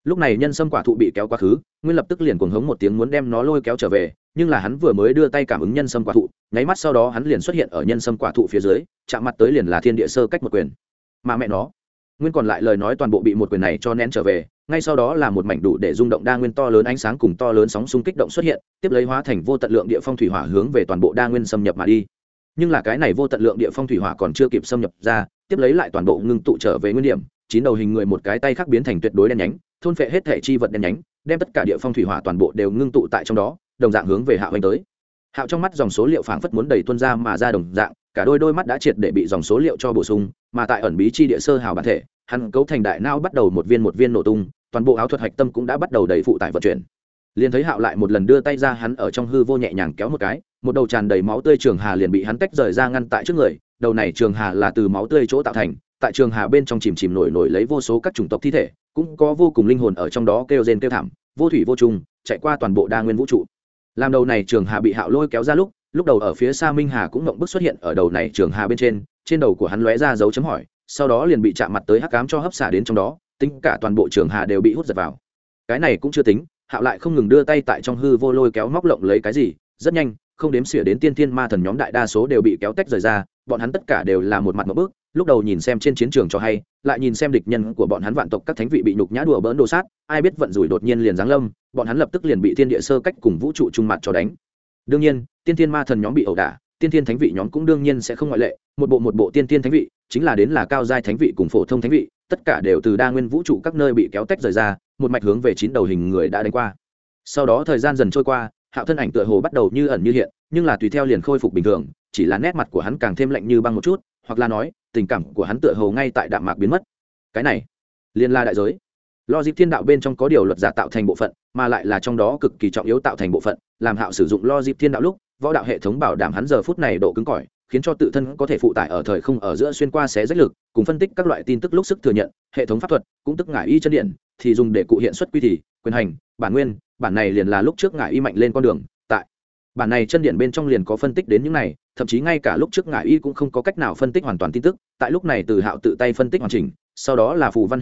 lúc này nhân sâm quả thụ bị kéo quá khứ, nguyên lập tức liền cuồng hống một tiếng muốn đem nó lôi kéo trở về, nhưng là hắn vừa mới đưa tay cảm ứng nhân sâm quả thụ, nháy mắt sau đó hắn liền xuất hiện ở nhân sâm quả thụ phía dưới, chạm mặt tới liền là thiên địa sơ cách một quyền. Mà mẹ nó, nguyên còn lại lời nói toàn bộ bị một quyền này cho nén trở về, ngay sau đó là một mảnh đủ để rung động đa nguyên to lớn ánh sáng cùng to lớn sóng xung kích động xuất hiện, tiếp lấy hóa thành vô tận lượng địa phong thủy hỏa hướng về toàn bộ đa nguyên xâm nhập mà đi. Nhưng là cái này vô tận lượng địa phong thủy hỏa còn chưa kịp xâm nhập ra, tiếp lấy lại toàn bộ ngưng tụ trở về nguyên điểm, chín đầu hình người một cái tay khác biến thành tuyệt đối đen nhánh, thôn phệ hết thể chi vật đen nhánh, đem tất cả địa phong thủy hỏa toàn bộ đều ngưng tụ tại trong đó, đồng dạng hướng về Hạo anh tới. Hạo trong mắt dòng số liệu phảng phất muốn đầy tuôn ra mà ra đồng dạng, cả đôi mắt đã triệt để bị dòng số liệu cho bổ sung, mà tại ẩn bí chi địa sơ hào bản thể, hắn cấu thành đại não bắt đầu một viên nổ tung, toàn bộ áo thuật hạch tâm cũng đã bắt đầu đầy phụ tải vận chuyển. Liền thấy Hạo lại một lần đưa tay ra, hắn ở trong hư vô nhẹ nhàng kéo một cái, một đầu tràn đầy máu tươi trường hà liền bị hắn tách rời ra ngăn tại trước người. Đầu này trường hà là từ máu tươi chỗ tạo thành, tại trường hà bên trong chìm nổi lấy vô số các chủng tộc thi thể, cũng có vô cùng linh hồn ở trong đó kêu rên kêu thảm, vô thủy vô chung, chạy qua toàn bộ đa nguyên vũ trụ. Làm đầu này trường hà bị Hạo lôi kéo ra lúc đầu ở phía xa Minh Hà cũng ngậm bức xuất hiện ở đầu này trường hà bên trên đầu của hắn lóe ra dấu chấm hỏi, sau đó liền bị chạm mặt tới hắc ám cho hấp xả đến trong đó, tính cả toàn bộ trường hà đều bị hút giật vào. Cái này cũng chưa tính, Hạo lại không ngừng đưa tay tại trong hư vô lôi kéo móc lộng lấy cái gì, rất nhanh, không đếm xỉa đến tiên thiên ma thần nhóm đại đa số đều bị kéo tách rời ra, bọn hắn tất cả đều là một mặt một bước, lúc đầu nhìn xem trên chiến trường cho hay, lại nhìn xem địch nhân của bọn hắn vạn tộc các thánh vị bị nhục nhã đùa bỡn đồ sát, ai biết vận rủi đột nhiên liền giáng lâm, bọn hắn lập tức liền bị thiên địa sơ cách cùng vũ trụ trung mặt cho đánh. Đương nhiên, tiên thiên ma thần nhóm bị ẩu đả, tiên thiên thánh vị nhóm cũng đương nhiên sẽ không ngoại lệ, một bộ tiên thiên thánh vị, chính là đến là cao giai thánh vị cùng phổ thông thánh vị, tất cả đều từ đa nguyên vũ trụ các nơi bị kéo tách rời ra, một mạch hướng về chín đầu hình người đã đánh qua. Sau đó thời gian dần trôi qua, Hạo thân ảnh tựa hồ bắt đầu như ẩn như hiện, nhưng là tùy theo liền khôi phục bình thường, chỉ là nét mặt của hắn càng thêm lạnh như băng một chút, hoặc là nói, tình cảm của hắn tựa hồ ngay tại đạm mạc biến mất. Cái này, liên la đại giới. Logic thiên đạo bên trong có điều luật giả tạo thành bộ phận, mà lại là trong đó cực kỳ trọng yếu tạo thành bộ phận, làm Hạo sử dụng logic thiên đạo lúc, võ đạo hệ thống bảo đảm hắn giờ phút này độ cứng cỏi, khiến cho tự thân có thể phụ tải ở thời không ở giữa xuyên qua xé rách lực, cùng phân tích các loại tin tức lúc sức thừa nhận, hệ thống pháp thuật cũng tức ngải y chân điện, thì dùng để cụ hiện xuất quy thì, quyền hành, bản nguyên, bản này liền là lúc trước ngải y mạnh lên con đường, tại bản này chân điện bên trong liền có phân tích đến những này, thậm chí ngay cả lúc trước ngải y cũng không có cách nào phân tích hoàn toàn tin tức, tại lúc này từ Hạo tự tay phân tích hoàn chỉnh, sau đó là phù văn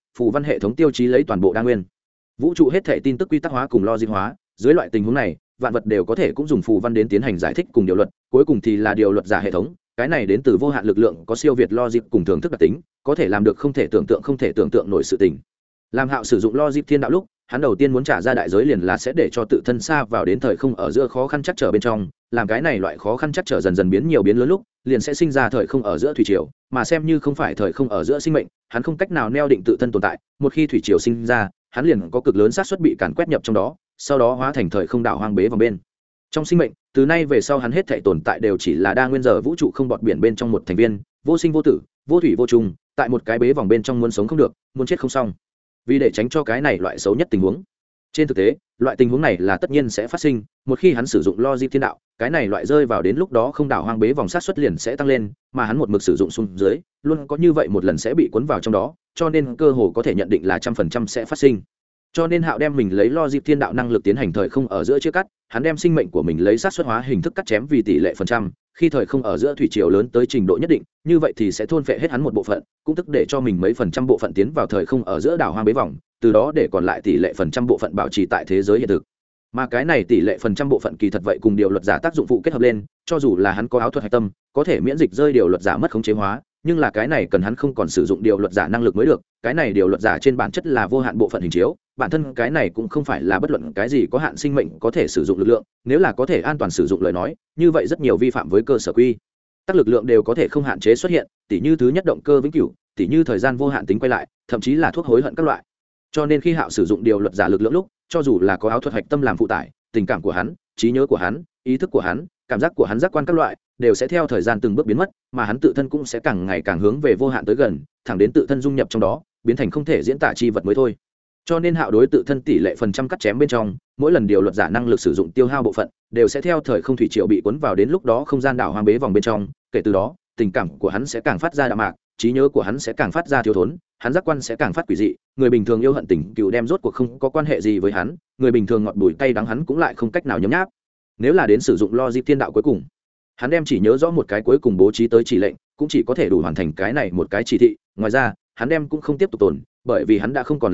hệ thống tiêu chí lấy toàn bộ đa nguyên vũ trụ hết thể tin tức quy tắc hóa cùng logic hóa, dưới loại tình huống này vạn vật đều có thể cũng dùng phù văn đến tiến hành giải thích cùng điều luật, cuối cùng thì là điều luật giả hệ thống, cái này đến từ vô hạn lực lượng có siêu việt logic cùng thưởng thức đặc tính, có thể làm được không thể tưởng tượng nổi sự tình. Làm Hạo sử dụng logic thiên đạo lúc, hắn đầu tiên muốn trả ra đại giới liền là sẽ để cho tự thân xa vào đến thời không ở giữa khó khăn chắc trở bên trong, làm cái này loại khó khăn chắc trở dần dần biến nhiều biến lớn lúc, liền sẽ sinh ra thời không ở giữa thủy triều, mà xem như không phải thời không ở giữa sinh mệnh, hắn không cách nào neo định tự thân tồn tại, một khi thủy triều sinh ra, hắn liền có cực lớn xác suất bị càn quét nhập trong đó, sau đó hóa thành thời không đảo hoang bế vào bên trong sinh mệnh, từ nay về sau hắn hết thảy tồn tại đều chỉ là đa nguyên giờ vũ trụ không bọt biển bên trong một thành viên, vô sinh vô tử, vô thủy vô chung, tại một cái bế vòng bên trong muốn sống không được, muốn chết không xong. Vì để tránh cho cái này loại xấu nhất tình huống, trên thực tế loại tình huống này là tất nhiên sẽ phát sinh, một khi hắn sử dụng logic thiên đạo, cái này loại rơi vào đến lúc đó không đảo hoang bế vòng sát suất liền sẽ tăng lên, mà hắn một mực sử dụng xuống dưới luôn có như vậy một lần sẽ bị cuốn vào trong đó, cho nên cơ hồ có thể nhận định là 100% sẽ phát sinh. Cho nên Hạo đem mình lấy logic thiên đạo năng lực tiến hành thời không ở giữa chia cắt, hắn đem sinh mệnh của mình lấy sát suất hóa hình thức cắt chém vì tỷ lệ phần trăm, khi thời không ở giữa thủy triều lớn tới trình độ nhất định, như vậy thì sẽ thôn phệ hết hắn một bộ phận, cũng tức để cho mình mấy phần trăm bộ phận tiến vào thời không ở giữa đảo hoang bế vòng, từ đó để còn lại tỷ lệ phần trăm bộ phận bảo trì tại thế giới hiện thực. Mà cái này tỷ lệ phần trăm bộ phận kỳ thật vậy cùng điều luật giả tác dụng phụ kết hợp lên, cho dù là hắn có áo thuật hạch tâm, có thể miễn dịch rơi điều luật giả mất khống chế hóa, nhưng là cái này cần hắn không còn sử dụng điều luật giả năng lực mới được, cái này điều luật giả trên bản chất là vô hạn bộ phận hình chiếu, bản thân cái này cũng không phải là bất luận cái gì có hạn sinh mệnh có thể sử dụng lực lượng, nếu là có thể an toàn sử dụng lời nói, như vậy rất nhiều vi phạm với cơ sở quy tắc lực lượng đều có thể không hạn chế xuất hiện, tỉ như thứ nhất động cơ vĩnh cửu, tỉ như thời gian vô hạn tính quay lại, thậm chí là thuốc hối hận các loại. Cho nên khi Hạo sử dụng điều luật giả lực lượng lúc, cho dù là có áo thuật hạch tâm làm phụ tải, tình cảm của hắn, trí nhớ của hắn, ý thức của hắn, cảm giác của hắn, giác quan các loại đều sẽ theo thời gian từng bước biến mất, mà hắn tự thân cũng sẽ càng ngày càng hướng về vô hạn tới gần, thẳng đến tự thân dung nhập trong đó, biến thành không thể diễn tả chi vật mới thôi. Cho nên Hạo đối tự thân tỷ lệ phần trăm cắt chém bên trong, mỗi lần điều luật giả năng lực sử dụng tiêu hao bộ phận, đều sẽ theo thời không thủy triều bị cuốn vào đến lúc đó không gian đảo hoang bế vòng bên trong, kể từ đó, tình cảm của hắn sẽ càng phát ra đạm mạc, trí nhớ của hắn sẽ càng phát ra thiếu thốn, hắn giác quan sẽ càng phát quỷ dị, người bình thường yêu hận tình cựu đem rốt cuộc không có quan hệ gì với hắn, người bình thường ngọt bùi cay đắng hắn cũng lại không cách nào nhấm nháp. Nếu là đến sử dụng logic thiên đạo cuối cùng, hắn đem chỉ nhớ rõ một cái cuối cùng bố trí tới chỉ lệnh, cũng chỉ có thể đủ hoàn thành cái này một cái chỉ thị, ngoài ra hắn đem cũng không tiếp tục tồn, bởi vì hắn đã không còn là Hạo,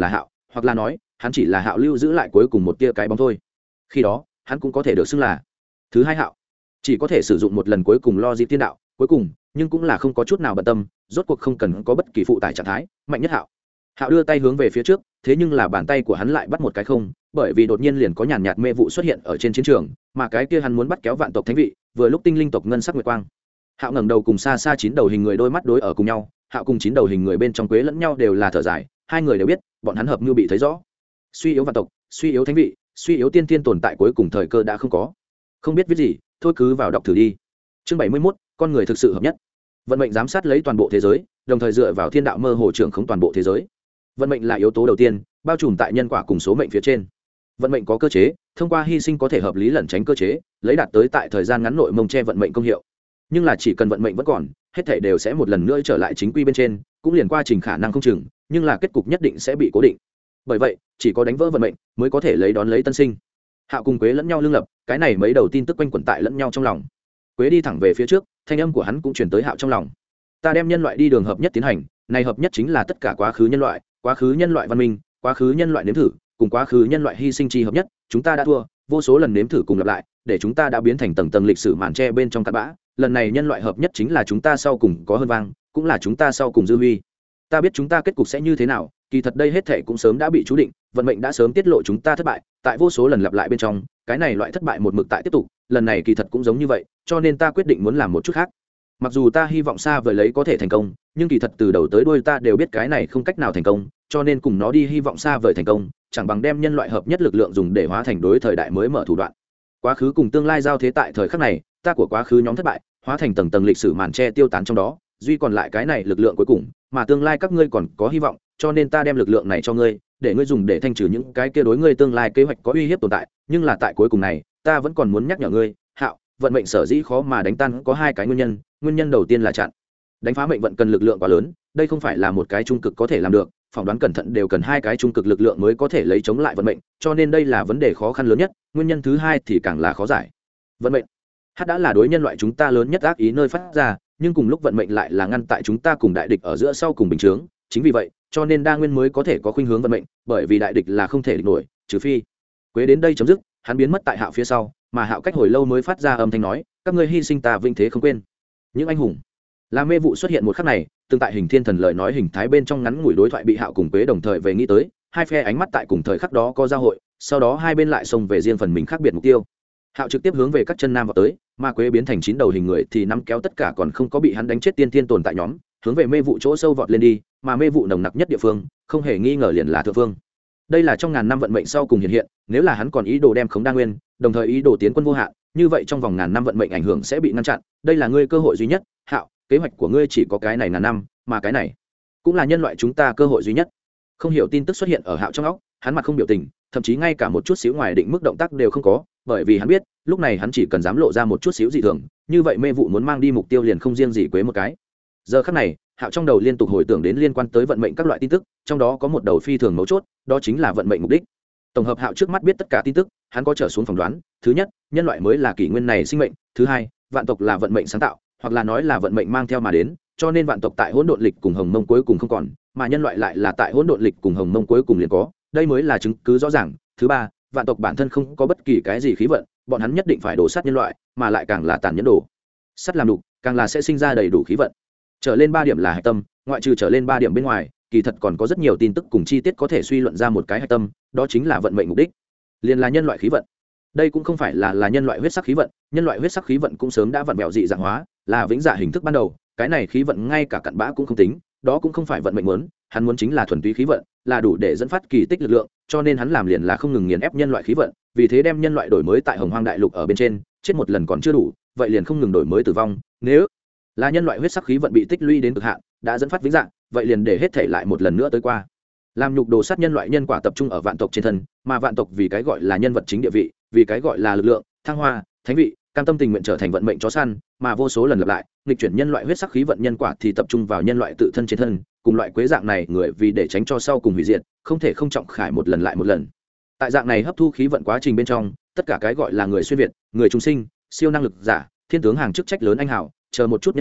hoặc là nói hắn chỉ là Hạo lưu giữ lại cuối cùng một tia cái bóng thôi. Khi đó hắn cũng có thể được xưng là thứ hai Hạo, chỉ có thể sử dụng một lần cuối cùng lo dịp tiên đạo cuối cùng, nhưng cũng là không có chút nào bận tâm, rốt cuộc không cần có bất kỳ phụ tải trạng thái mạnh nhất Hạo. Hạo đưa tay hướng về phía trước, thế nhưng là bàn tay của hắn lại bắt một cái không, bởi vì đột nhiên liền có nhàn nhạt mê vụ xuất hiện ở trên chiến trường, mà cái kia hắn muốn bắt kéo vạn tộc thánh vị, vừa lúc tinh linh tộc ngân sắc nguyệt quang. Hạo ngẩng đầu cùng xa xa chín đầu hình người đôi mắt đối ở cùng nhau, Hạo cùng chín đầu hình người bên trong quế lẫn nhau đều là thở dài, hai người đều biết, bọn hắn hợp như bị thấy rõ. Suy yếu vạn tộc, suy yếu thánh vị, suy yếu tiên tiên tồn tại cuối cùng thời cơ đã không có. Không biết viết gì, thôi cứ vào đọc thử đi. Chương 71, con người thực sự hợp nhất. Vận mệnh giám sát lấy toàn bộ thế giới, đồng thời dựa vào thiên đạo mơ hồ trưởng khống toàn bộ thế giới. Vận mệnh là yếu tố đầu tiên, bao trùm tại nhân quả cùng số mệnh phía trên. Vận mệnh có cơ chế, thông qua hy sinh có thể hợp lý lẩn tránh cơ chế, lấy đạt tới tại thời gian ngắn nội mông che vận mệnh công hiệu. Nhưng là chỉ cần vận mệnh vẫn còn, hết thảy đều sẽ một lần nữa trở lại chính quy bên trên, cũng liền qua trình khả năng không chừng, nhưng là kết cục nhất định sẽ bị cố định. Bởi vậy, chỉ có đánh vỡ vận mệnh mới có thể lấy đón lấy tân sinh. Hạo cùng Quế lẫn nhau lưng lập, cái này mấy đầu tin tức quanh quẩn tại lẫn nhau trong lòng. Quế đi thẳng về phía trước, thanh âm của hắn cũng truyền tới Hạo trong lòng. Ta đem nhân loại đi đường hợp nhất tiến hành, này hợp nhất chính là tất cả quá khứ nhân loại văn minh, quá khứ nhân loại nếm thử, cùng quá khứ nhân loại hy sinh chi hợp nhất, chúng ta đã thua, vô số lần nếm thử cùng lặp lại, để chúng ta đã biến thành tầng tầng lịch sử màn tre bên trong cát bã, lần này nhân loại hợp nhất chính là chúng ta sau cùng có hơn vang, cũng là chúng ta sau cùng dư huy. Ta biết chúng ta kết cục sẽ như thế nào, kỳ thật đây hết thảy cũng sớm đã bị chú định, vận mệnh đã sớm tiết lộ chúng ta thất bại, tại vô số lần lặp lại bên trong, cái này loại thất bại một mực tại tiếp tục, lần này kỳ thật cũng giống như vậy, cho nên ta quyết định muốn làm một chút khác. Mặc dù ta hy vọng xa vời lấy có thể thành công, nhưng kỳ thật từ đầu tới đuôi ta đều biết cái này không cách nào thành công, cho nên cùng nó đi hy vọng xa vời thành công, chẳng bằng đem nhân loại hợp nhất lực lượng dùng để hóa thành đối thời đại mới mở thủ đoạn. Quá khứ cùng tương lai giao thế tại thời khắc này, ta của quá khứ nhóm thất bại, hóa thành tầng tầng lịch sử màn che tiêu tán trong đó, duy còn lại cái này lực lượng cuối cùng, mà tương lai các ngươi còn có hy vọng, cho nên ta đem lực lượng này cho ngươi, để ngươi dùng để thanh trừ những cái kia đối ngươi tương lai kế hoạch có uy hiếp tồn tại, nhưng là tại cuối cùng này, ta vẫn còn muốn nhắc nhở ngươi, Hạo, vận mệnh sở dĩ khó mà đánh tan có hai cái nguyên nhân đầu tiên là chặn. Đánh phá mệnh vận cần lực lượng quá lớn, đây không phải là một cái trung cực có thể làm được, phỏng đoán cẩn thận đều cần hai cái trung cực lực lượng mới có thể lấy chống lại vận mệnh, cho nên đây là vấn đề khó khăn lớn nhất, nguyên nhân thứ hai thì càng là khó giải. Vận mệnh đã là đối nhân loại chúng ta lớn nhất ác ý nơi phát ra, nhưng cùng lúc vận mệnh lại là ngăn tại chúng ta cùng đại địch ở giữa sau cùng bình chướng, chính vì vậy, cho nên đa nguyên mới có thể có khuynh hướng vận mệnh, bởi vì đại địch là không thể địch nổi, trừ phi. Quế đến đây chấm dứt, hắn biến mất tại Hạo phía sau, mà Hạo cách hồi lâu mới phát ra âm thanh nói, các ngươi hy sinh ta vinh thế không quên. Những anh hùng. Là mê vụ xuất hiện một khắc này, tương tại hình thiên thần lời nói hình thái bên trong ngắn ngủi đối thoại bị Hạo cùng Quế đồng thời về nghĩ tới, hai phe ánh mắt tại cùng thời khắc đó có giao hội, sau đó hai bên lại xông về riêng phần mình khác biệt mục tiêu. Hạo trực tiếp hướng về các chân nam vào tới, mà Quế biến thành chín đầu hình người thì nắm kéo tất cả còn không có bị hắn đánh chết tiên tiên tồn tại nhóm, hướng về mê vụ chỗ sâu vọt lên đi, mà mê vụ nồng nặc nhất địa phương, không hề nghi ngờ liền là thượng phương. Đây là trong ngàn năm vận mệnh sau cùng hiện hiện, nếu là hắn còn ý đồ đem khống đa nguyên, đồng thời ý đồ tiến quân vô hạn, như vậy trong vòng ngàn năm vận mệnh ảnh hưởng sẽ bị ngăn chặn, đây là ngươi cơ hội duy nhất, Hạo, kế hoạch của ngươi chỉ có cái này ngàn năm, mà cái này cũng là nhân loại chúng ta cơ hội duy nhất. Không hiểu tin tức xuất hiện ở Hạo trong óc, hắn mặt không biểu tình, thậm chí ngay cả một chút xíu ngoài định mức động tác đều không có, bởi vì hắn biết, lúc này hắn chỉ cần dám lộ ra một chút xíu dị thường, như vậy mê vụ muốn mang đi mục tiêu liền không riêng gì Quế một cái. Giờ khắc này, Hạo trong đầu liên tục hồi tưởng đến liên quan tới vận mệnh các loại tin tức, trong đó có một đầu phi thường mấu chốt, đó chính là vận mệnh mục đích. Tổng hợp Hạo trước mắt biết tất cả tin tức, hắn có trở xuống phỏng đoán, thứ nhất, nhân loại mới là kỷ nguyên này sinh mệnh, thứ hai, vạn tộc là vận mệnh sáng tạo, hoặc là nói là vận mệnh mang theo mà đến, cho nên vạn tộc tại hỗn độn lịch cùng hồng mông cuối cùng không còn, mà nhân loại lại là tại hỗn độn lịch cùng hồng mông cuối cùng liền có, đây mới là chứng cứ rõ ràng. Thứ ba, vạn tộc bản thân không có bất kỳ cái gì khí vận, bọn hắn nhất định phải đổ sát nhân loại, mà lại càng là tàn nhẫn đổ sắt làm đủ, càng là sẽ sinh ra đầy đủ khí vận. Trở lên 3 điểm là hạch tâm, ngoại trừ trở lên 3 điểm bên ngoài, kỳ thật còn có rất nhiều tin tức cùng chi tiết có thể suy luận ra một cái hạch tâm, đó chính là vận mệnh mục đích, liền là nhân loại khí vận. Đây cũng không phải là nhân loại huyết sắc khí vận, nhân loại huyết sắc khí vận cũng sớm đã vặn vẹo dị dạng hóa, là vĩnh dạ hình thức ban đầu, cái này khí vận ngay cả cặn bã cũng không tính, đó cũng không phải vận mệnh muốn, hắn muốn chính là thuần túy khí vận, là đủ để dẫn phát kỳ tích lực lượng, cho nên hắn làm liền là không ngừng nghiền ép nhân loại khí vận, vì thế đem nhân loại đổi mới tại Hồng Hoang đại lục ở bên trên, chết một lần còn chưa đủ, vậy liền không ngừng đổi mới tử vong, nếu là nhân loại huyết sắc khí vận bị tích lũy đến cực hạn, đã dẫn phát vĩnh dạng, vậy liền để hết thể lại một lần nữa tới qua. Làm nhục đồ sát nhân loại nhân quả tập trung ở vạn tộc trên thân, mà vạn tộc vì cái gọi là nhân vật chính địa vị, vì cái gọi là lực lượng, thăng hoa, thánh vị, cam tâm tình nguyện trở thành vận mệnh chó săn, mà vô số lần lặp lại, nghịch chuyển nhân loại huyết sắc khí vận nhân quả thì tập trung vào nhân loại tự thân trên thân, cùng loại Quế dạng này người vì để tránh cho sau cùng hủy diệt, không thể không trọng khải một lần lại một lần. Tại dạng này hấp thu khí vận quá trình bên trong, tất cả cái gọi là người xuyên việt, người trung sinh, siêu năng lực giả, thiên tướng hàng chức trách lớn anh hảo, chờ một chút nhân loại,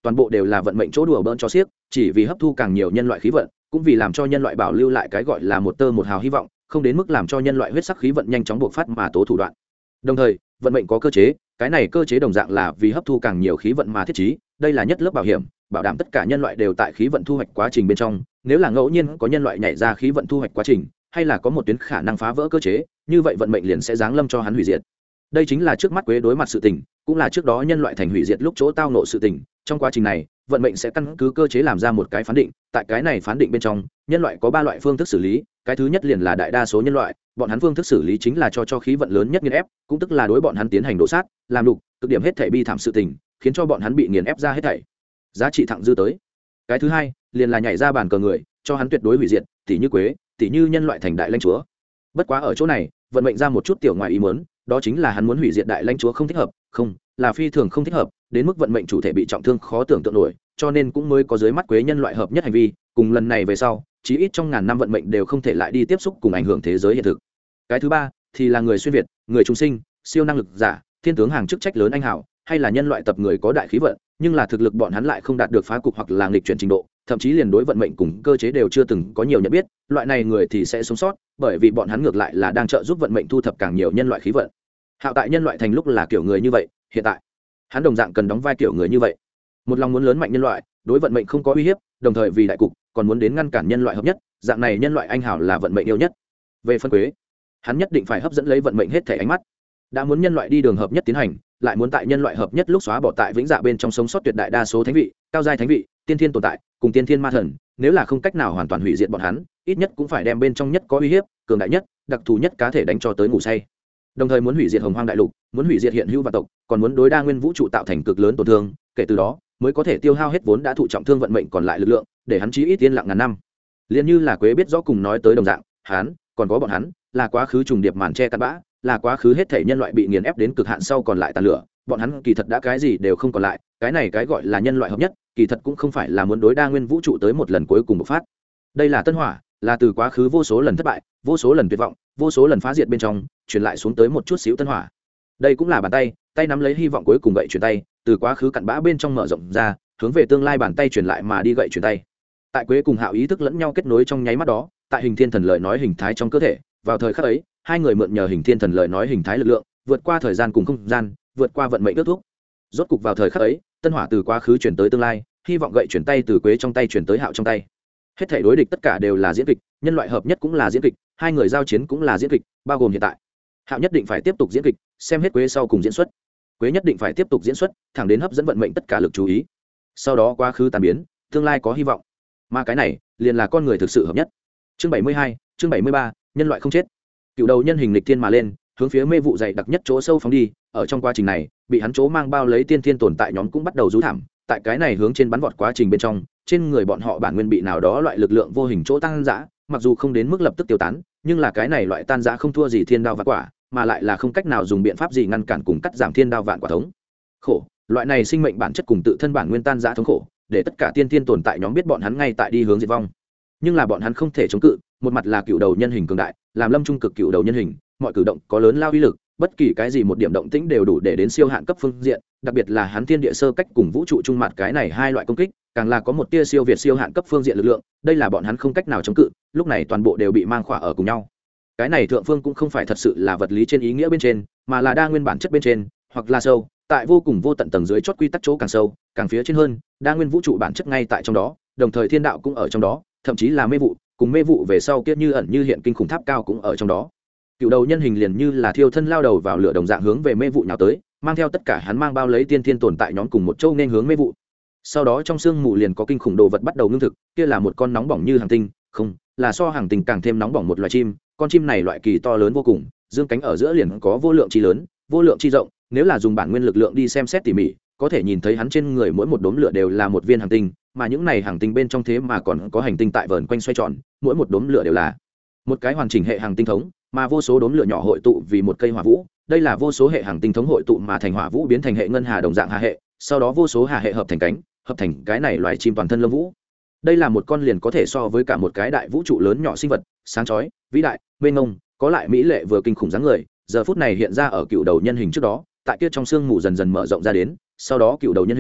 toàn bộ đều là vận mệnh chỗ đùa bỡn cho xiếc, chỉ vì hấp thu càng nhiều nhân loại khí vận, cũng vì làm cho nhân loại bảo lưu lại cái gọi là một tơ một hào hy vọng, không đến mức làm cho nhân loại huyết sắc khí vận nhanh chóng bộc phát mà tố thủ đoạn. Đồng thời, vận mệnh có cơ chế, cái này cơ chế đồng dạng là vì hấp thu càng nhiều khí vận mà thiết trí, đây là nhất lớp bảo hiểm, bảo đảm tất cả nhân loại đều tại khí vận thu hoạch quá trình bên trong, nếu là ngẫu nhiên có nhân loại nhảy ra khí vận thu hoạch quá trình, hay là có một tuyến khả năng phá vỡ cơ chế, như vậy vận mệnh liền sẽ giáng lâm cho hắn hủy diệt. Đây chính là trước mắt Quế đối mặt sự tình, cũng là trước đó nhân loại thành hủy diệt lúc chỗ tao nộ sự tình, trong quá trình này, vận mệnh sẽ căn cứ cơ chế làm ra một cái phán định, tại cái này phán định bên trong, nhân loại có 3 loại phương thức xử lý, cái thứ nhất liền là đại đa số nhân loại, bọn hắn phương thức xử lý chính là cho khí vận lớn nhất nghiền ép, cũng tức là đối bọn hắn tiến hành đổ sát, làm đục, cực điểm hết thảy bi thảm sự tình, khiến cho bọn hắn bị nghiền ép ra hết thảy giá trị thặng dư tới. Cái thứ hai liền là nhảy ra bàn cờ người, cho hắn tuyệt đối hủy diệt, tỷ như Quế, tỷ như nhân loại thành đại lãnh chúa. Bất quá ở chỗ này, vận mệnh ra một chút tiểu ngoài ý muốn, đó chính là hắn muốn hủy diệt đại lãnh chúa không thích hợp, không, là phi thường không thích hợp, đến mức vận mệnh chủ thể bị trọng thương khó tưởng tượng nổi, cho nên cũng mới có dưới mắt Quế nhân loại hợp nhất hành vi, cùng lần này về sau, chí ít trong ngàn năm vận mệnh đều không thể lại đi tiếp xúc cùng ảnh hưởng thế giới hiện thực. Cái thứ ba thì là người xuyên việt, người trung sinh, siêu năng lực giả, thiên tướng hàng chức trách lớn anh hảo, hay là nhân loại tập người có đại khí vận, nhưng là thực lực bọn hắn lại không đạt được phá cục hoặc là nghịch chuyển trình độ, thậm chí liền đối vận mệnh cùng cơ chế đều chưa từng có nhiều nhận biết, loại này người thì sẽ sống sót, bởi vì bọn hắn ngược lại là đang trợ giúp vận mệnh thu thập càng nhiều nhân loại khí vận. Hạo tại nhân loại thành lúc là kiểu người như vậy, hiện tại hắn đồng dạng cần đóng vai kiểu người như vậy, một lòng muốn lớn mạnh nhân loại, đối vận mệnh không có uy hiếp, đồng thời vì đại cục còn muốn đến ngăn cản nhân loại hợp nhất, dạng này nhân loại anh hảo là vận mệnh yêu nhất. Về phân Quế, hắn nhất định phải hấp dẫn lấy vận mệnh hết thể ánh mắt, đã muốn nhân loại đi đường hợp nhất tiến hành, lại muốn tại nhân loại hợp nhất lúc xóa bỏ tại vĩnh dạ bên trong sống sót tuyệt đại đa số thánh vị, cao giai thánh vị, tiên thiên tồn tại cùng tiên thiên ma thần, nếu là không cách nào hoàn toàn hủy diệt bọn hắn, ít nhất cũng phải đem bên trong nhất có uy hiếp, cường đại nhất, đặc thù nhất cá thể đánh cho tới ngủ say. Đồng thời muốn hủy diệt hồng hoang đại lục, muốn hủy diệt hiện hữu và tộc, còn muốn đối đa nguyên vũ trụ tạo thành cực lớn tổn thương, kể từ đó mới có thể tiêu hao hết vốn đã thụ trọng thương vận mệnh còn lại lực lượng, để hắn chí ít yên lặng ngàn năm. Liên như là Quế biết rõ cùng nói tới đồng dạng, hắn còn có bọn hắn là quá khứ trùng điệp màn che cát bã, là quá khứ hết thể nhân loại bị nghiền ép đến cực hạn sau còn lại tàn lửa, bọn hắn kỳ thật đã cái gì đều không còn lại, cái này cái gọi là nhân loại hợp nhất, kỳ thật cũng không phải là muốn đối đa nguyên vũ trụ tới một lần cuối cùng bộc phát. Đây là tân hỏa, là từ quá khứ vô số lần thất bại, vô số lần tuyệt vọng, vô số lần phá diệt bên trong truyền lại xuống tới một chút xíu tân hỏa. Đây cũng là bàn tay, tay nắm lấy hy vọng cuối cùng gậy truyền tay, từ quá khứ cặn bã bên trong mở rộng ra, hướng về tương lai bàn tay truyền lại mà đi gậy truyền tay. Tại Quế cùng Hạo ý thức lẫn nhau kết nối trong nháy mắt đó, tại hình thiên thần lời nói hình thái trong cơ thể, vào thời khắc ấy, hai người mượn nhờ hình thiên thần lời nói hình thái lực lượng, vượt qua thời gian cùng không gian, vượt qua vận mệnh ước thúc. Rốt cục vào thời khắc ấy, tân hỏa từ quá khứ chuyển tới tương lai, hy vọng gậy chuyển tay từ Quế trong tay chuyển tới Hạo trong tay. Hết thảy đối địch tất cả đều là diễn kịch, nhân loại hợp nhất cũng là diễn kịch, hai người giao chiến cũng là diễn kịch, bao gồm hiện tại. Hạo nhất định phải tiếp tục diễn kịch, xem hết Quế sau cùng diễn xuất. Quế nhất định phải tiếp tục diễn xuất, thẳng đến hấp dẫn vận mệnh tất cả lực chú ý. Sau đó quá khứ tan biến, tương lai có hy vọng. Mà cái này, liền là con người thực sự hợp nhất. Chương 72, chương 73, nhân loại không chết. Cựu đầu nhân hình lịch thiên mà lên, hướng phía mê vụ dày đặc nhất chỗ sâu phóng đi, ở trong quá trình này, bị hắn chỗ mang bao lấy tiên thiên tồn tại nhóm cũng bắt đầu rú thảm, tại cái này hướng trên bắn vọt quá trình bên trong, trên người bọn họ bản nguyên bị nào đó loại lực lượng vô hình chỗ tăng dã, mặc dù không đến mức lập tức tiêu tán, nhưng là cái này loại tan dã không thua gì thiên đao vạn quả, mà lại là không cách nào dùng biện pháp gì ngăn cản cùng cắt giảm thiên đao vạn quả thống khổ. Loại này sinh mệnh bản chất cùng tự thân bản nguyên tan dã thống khổ, để tất cả tiên thiên tồn tại nhóm biết bọn hắn ngay tại đi hướng diệt vong, nhưng là bọn hắn không thể chống cự. Một mặt là cựu đầu nhân hình cường đại, làm lâm trung cực cựu đầu nhân hình, mọi cử động có lớn lao uy lực, bất kỳ cái gì một điểm động tĩnh đều đủ để đến siêu hạn cấp phương diện, đặc biệt là hắn thiên địa sơ cách cùng vũ trụ trung mặt cái này hai loại công kích, càng là có một tia siêu việt siêu hạn cấp phương diện lực lượng, đây là bọn hắn không cách nào chống cự, lúc này toàn bộ đều bị mang khỏa ở cùng nhau. Cái này thượng phương cũng không phải thật sự là vật lý trên ý nghĩa bên trên, mà là đa nguyên bản chất bên trên, hoặc là sâu, tại vô cùng vô tận tầng dưới chót quy tắc chỗ càng sâu, càng phía trên hơn, đa nguyên vũ trụ bản chất ngay tại trong đó, đồng thời thiên đạo cũng ở trong đó, thậm chí là mê vụ, cùng mê vụ về sau kia như ẩn như hiện kinh khủng tháp cao cũng ở trong đó. Cựu đầu nhân hình liền như là thiêu thân lao đầu vào lửa đồng dạng hướng về mê vụ nhào tới, mang theo tất cả hắn mang bao lấy tiên thiên tồn tại nhóm cùng một châu nên hướng mê vụ. Sau đó trong sương mù liền có kinh khủng đồ vật bắt đầu ngưng thực, kia là một con nóng bỏng như hàng tinh, không, là so hàng tinh càng thêm nóng bỏng một loài chim, con chim này loại kỳ to lớn vô cùng, dương cánh ở giữa liền có vô lượng chi lớn, vô lượng chi rộng, nếu là dùng bản nguyên lực lượng đi xem xét tỉ mỉ, có thể nhìn thấy hắn trên người mỗi một đốm lửa đều là một viên hàng tinh, mà những này hàng tinh bên trong thế mà còn có hành tinh tại vờn quanh xoay tròn, mỗi một đốm lửa đều là một cái hoàn chỉnh hệ hàng tinh thống, mà vô số đốm lửa nhỏ hội tụ vì một cây hỏa vũ, đây là vô số hệ hàng tinh thống hội tụ mà thành hỏa vũ biến thành hệ ngân hà đồng dạng hà hệ, sau đó vô số hà hệ hợp thành cánh, hợp thành cái này loài chim toàn thân lông vũ. Đây là một con liền có thể so với cả một cái đại vũ trụ lớn nhỏ sinh vật, sáng chói, vĩ đại, mênh mông, có lại mỹ lệ vừa kinh khủng dáng người, giờ phút này hiện ra ở cựu đầu nhân hình trước đó, tại kia trong xương mù dần dần mở rộng ra đến, sau đó cựu đầu nhân hình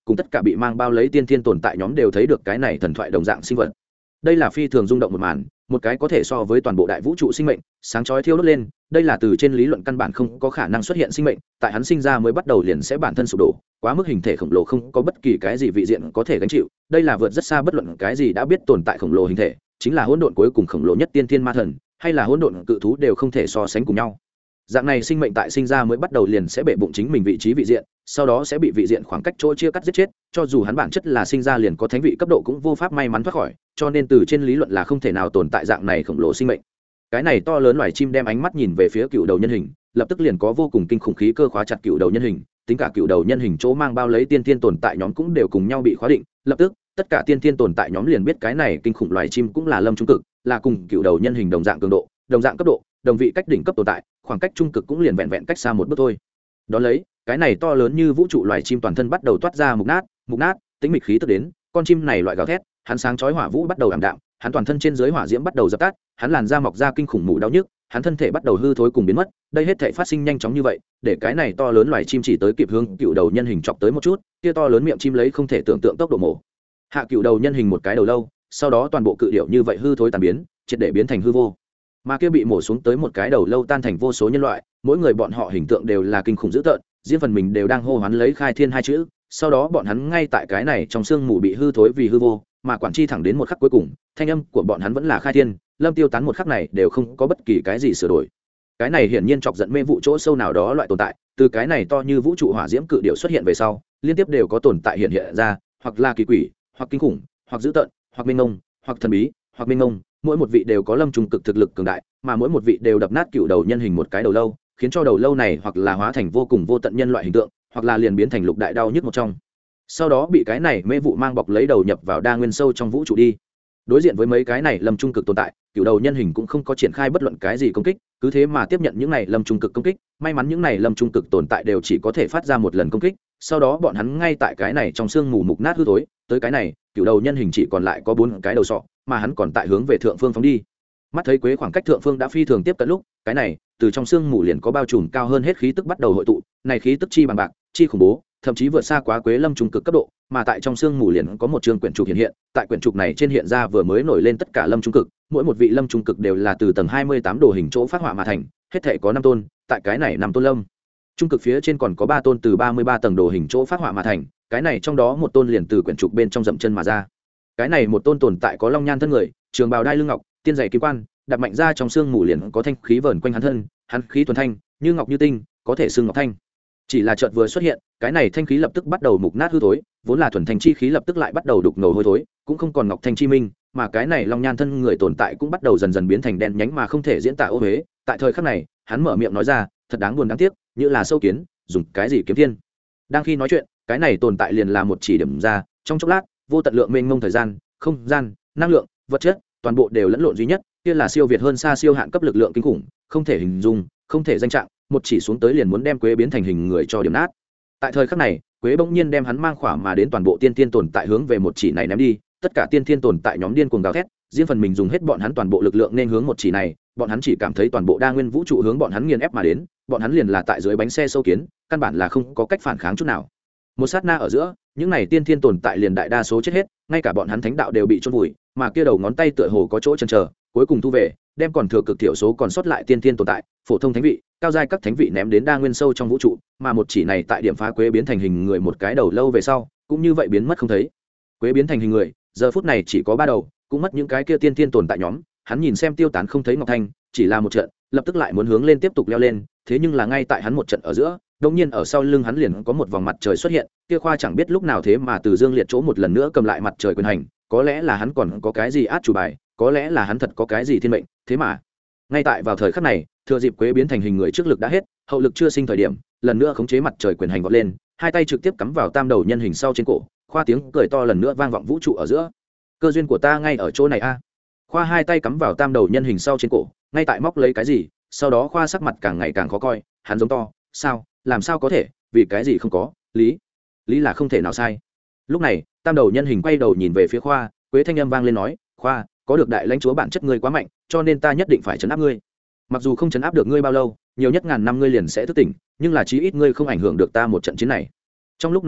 cùng tất cả bị mang bao lấy tiên thiên tồn tại nhóm đều thấy được cái này thần thoại đồng dạng sinh vật. Đây là phi thường rung động một màn, một cái có thể so với toàn bộ đại vũ trụ sinh mệnh sáng chói thiêu đốt lên. Đây là từ trên lý luận căn bản không có khả năng xuất hiện sinh mệnh, tại hắn sinh ra mới bắt đầu liền sẽ bản thân sụp đổ, quá mức hình thể khổng lồ không có bất kỳ cái gì vị diện có thể gánh chịu. Đây là vượt rất xa bất luận cái gì đã biết tồn tại khổng lồ hình thể, chính là hỗn độn cuối cùng khổng lồ nhất tiên thiên ma thần, hay là hỗn độn cự thú đều không thể so sánh cùng nhau. Dạng này sinh mệnh tại sinh ra mới bắt đầu liền sẽ bể bụng chính mình vị trí vị diện, sau đó sẽ bị vị diện khoảng cách chỗ chia cắt giết chết, cho dù hắn bản chất là sinh ra liền có thánh vị cấp độ cũng vô pháp may mắn thoát khỏi, cho nên từ trên lý luận là không thể nào tồn tại dạng này khổng lồ sinh mệnh. Cái này to lớn loài chim đem ánh mắt nhìn về phía cựu đầu nhân hình, lập tức liền có vô cùng kinh khủng khí cơ khóa chặt cựu đầu nhân hình, tính cả cựu đầu nhân hình chỗ mang bao lấy tiên thiên tồn tại nhóm cũng đều cùng nhau bị khóa định. Lập tức tất cả tiên thiên tồn tại nhóm liền biết cái này kinh khủng loài chim cũng là lâm trung cực, là cùng cựu đầu nhân hình đồng dạng cường độ, đồng dạng cấp độ, đồng vị cách đỉnh cấp tồn tại, khoảng cách trung cực cũng liền vẹn vẹn cách xa một bước thôi. Đó lấy cái này to lớn như vũ trụ loài chim toàn thân bắt đầu toát ra mục nát tính mịch khí tức đến. Con chim này loại gào thét, hắn sáng chói hỏa vũ bắt đầu ảm đạm, hắn toàn thân trên dưới hỏa diễm bắt đầu dập tắt, hắn làn da mọc ra kinh khủng mủ đau nhức, hắn thân thể bắt đầu hư thối cùng biến mất. Đây hết thảy phát sinh nhanh chóng như vậy, để cái này to lớn loài chim chỉ tới kịp hướng cựu đầu nhân hình chọc tới một chút, kia to lớn miệng chim lấy không thể tưởng tượng tốc độ mổ hạ cựu đầu nhân hình một cái đầu lâu, sau đó toàn bộ cự điểu như vậy hư thối tàn biến, triệt để biến thành hư vô. Mà kia bị mổ xuống tới một cái đầu lâu tan thành vô số nhân loại, mỗi người bọn họ hình tượng đều là kinh khủng dữ tợn, riêng phần mình đều đang hô hoán lấy khai thiên hai chữ. Sau đó bọn hắn ngay tại cái này trong xương mù bị hư thối vì hư vô, mà quản chi thẳng đến một khắc cuối cùng, thanh âm của bọn hắn vẫn là khai thiên, lâm tiêu tán một khắc này đều không có bất kỳ cái gì sửa đổi. Cái này hiển nhiên chọc giận mê vụ chỗ sâu nào đó loại tồn tại, từ cái này to như vũ trụ hỏa diễm cự điểu xuất hiện về sau, liên tiếp đều có tồn tại hiện ra, hoặc là kỳ quỷ, hoặc kinh khủng, hoặc dữ tợn, hoặc mênh mông, hoặc thần bí, hoặc mênh mông, mỗi một vị đều có lâm trùng cực thực lực cường đại, mà mỗi một vị đều đập nát cựu đầu nhân hình một cái đầu lâu, khiến cho đầu lâu này hoặc là hóa thành vô cùng vô tận nhân loại hình tượng, hoặc là liền biến thành lục đại đau nhức một trong. Sau đó bị cái này mê vụ mang bọc lấy đầu nhập vào đa nguyên sâu trong vũ trụ đi. Đối diện với mấy cái này lâm trung cực tồn tại, cựu đầu nhân hình cũng không có triển khai bất luận cái gì công kích, cứ thế mà tiếp nhận những này lâm trung cực công kích. May mắn những này lâm trung cực tồn tại đều chỉ có thể phát ra một lần công kích, sau đó bọn hắn ngay tại cái này trong xương mù mục nát hư tối. Tới cái này cựu đầu nhân hình chỉ còn lại có 4 cái đầu sọ, mà hắn còn tại hướng về thượng phương phóng đi. Mắt thấy quế khoảng cách thượng phương đã phi thường tiếp cận lúc, cái này từ trong xương mù liền có bao trùm cao hơn hết khí tức bắt đầu hội tụ, này khí tức chi bằng bạc, chi khủng bố, thậm chí vượt xa quá quế lâm trung cực cấp độ, mà tại trong xương mù liền có một chương quyển trục hiện, tại quyển trục này trên hiện ra vừa mới nổi lên tất cả lâm trung cực, mỗi một vị lâm trung cực đều là từ tầng 28 đồ hình chỗ phát họa mà thành, hết thảy có 5 tôn, tại cái này 5 tôn lâm trung cực phía trên còn có 3 tôn từ 33 tầng đồ hình chỗ phát họa mà thành, cái này trong đó một tôn liền từ quyển trục bên trong dậm chân mà ra. Cái này một tôn tồn tại có long nhan thân người, trường bào đai lưng ngọc, tiên dày kim quan, đặt mạnh ra trong xương mù liền có thanh khí vờn quanh hắn thân, hắn khí thuần thanh, như ngọc như tinh, có thể xưng ngọc thanh. Chỉ là chợt vừa xuất hiện, cái này thanh khí lập tức bắt đầu mục nát hư thối, vốn là thuần thanh chi khí lập tức lại bắt đầu đục ngầu hôi thối, cũng không còn ngọc thanh chi minh, mà cái này long nhan thân người tồn tại cũng bắt đầu dần dần biến thành đen nhánh mà không thể diễn tả ô huế. Tại thời khắc này, hắn mở miệng nói ra, thật đáng buồn đáng tiếc, như là sâu kiến, dùng cái gì kiếm thiên. Đang khi nói chuyện, cái này tồn tại liền là một chỉ điểm ra, trong chốc lát, vô tận lượng mênh mông thời gian, không gian, năng lượng, vật chất, toàn bộ đều lẫn lộn duy nhất, kia là siêu việt hơn xa siêu hạn cấp lực lượng kinh khủng, không thể hình dung, không thể danh trạng, một chỉ xuống tới liền muốn đem quế biến thành hình người cho điểm nát. Tại thời khắc này, quế bỗng nhiên đem hắn mang khỏa mà đến toàn bộ tiên tiên tồn tại hướng về một chỉ này ném đi, tất cả tiên tiên tồn tại nhóm điên cuồng gào thét, riêng phần mình dùng hết bọn hắn toàn bộ lực lượng nên hướng một chỉ này, bọn hắn chỉ cảm thấy toàn bộ đa nguyên vũ trụ hướng bọn hắn nghiền ép mà đến, bọn hắn liền là tại dưới bánh xe sâu kiến, căn bản là không có cách phản kháng chút nào. Một sát na ở giữa, những này tiên thiên tồn tại liền đại đa số chết hết, ngay cả bọn hắn thánh đạo đều bị chôn vùi, mà kia đầu ngón tay tựa hồ có chỗ chần chờ, cuối cùng thu về, đem còn thừa cực thiểu số còn sót lại tiên thiên tồn tại, phổ thông thánh vị, cao giai các thánh vị ném đến đa nguyên sâu trong vũ trụ, mà một chỉ này tại điểm phá quế biến thành hình người một cái đầu lâu về sau, cũng như vậy biến mất không thấy. Quế biến thành hình người, giờ phút này chỉ có 3 đầu, cũng mất những cái kia tiên thiên tồn tại nhóm, hắn nhìn xem tiêu tán không thấy ngọc thanh, chỉ là một trận, lập tức lại muốn hướng lên tiếp tục leo lên, thế nhưng là ngay tại hắn một trận ở giữa, đột nhiên ở sau lưng hắn liền có một vòng mặt trời xuất hiện, kia khoa chẳng biết lúc nào thế mà từ Dương Liệt chỗ một lần nữa cầm lại mặt trời quyền hành, có lẽ là hắn còn có cái gì át chủ bài, có lẽ là hắn thật có cái gì thiên mệnh, thế mà ngay tại vào thời khắc này, thừa dịp quế biến thành hình người trước lực đã hết, hậu lực chưa sinh thời điểm, lần nữa khống chế mặt trời quyền hành vọt lên, hai tay trực tiếp cắm vào tam đầu nhân hình sau trên cổ, khoa tiếng cười to lần nữa vang vọng vũ trụ ở giữa. Cơ duyên của ta ngay ở chỗ này a. Khoa hai tay cắm vào tam đầu nhân hình sau trên cổ, ngay tại móc lấy cái gì, sau đó khoa sắc mặt càng ngày càng khó coi, hắn giống to, sao, làm sao có thể, vì cái gì không có, lý là không thể nào sai. Lúc này, tam đầu nhân hình quay đầu nhìn về phía khoa, quế thanh âm vang lên nói, khoa, có được đại lãnh chúa bản chất ngươi quá mạnh, cho nên ta nhất định phải trấn áp ngươi. Mặc dù không trấn áp được ngươi bao lâu, nhiều nhất ngàn năm ngươi liền sẽ thức tỉnh, nhưng là chí ít ngươi không ảnh hưởng được ta một trận chiến này. Trong lúc nói chuyện,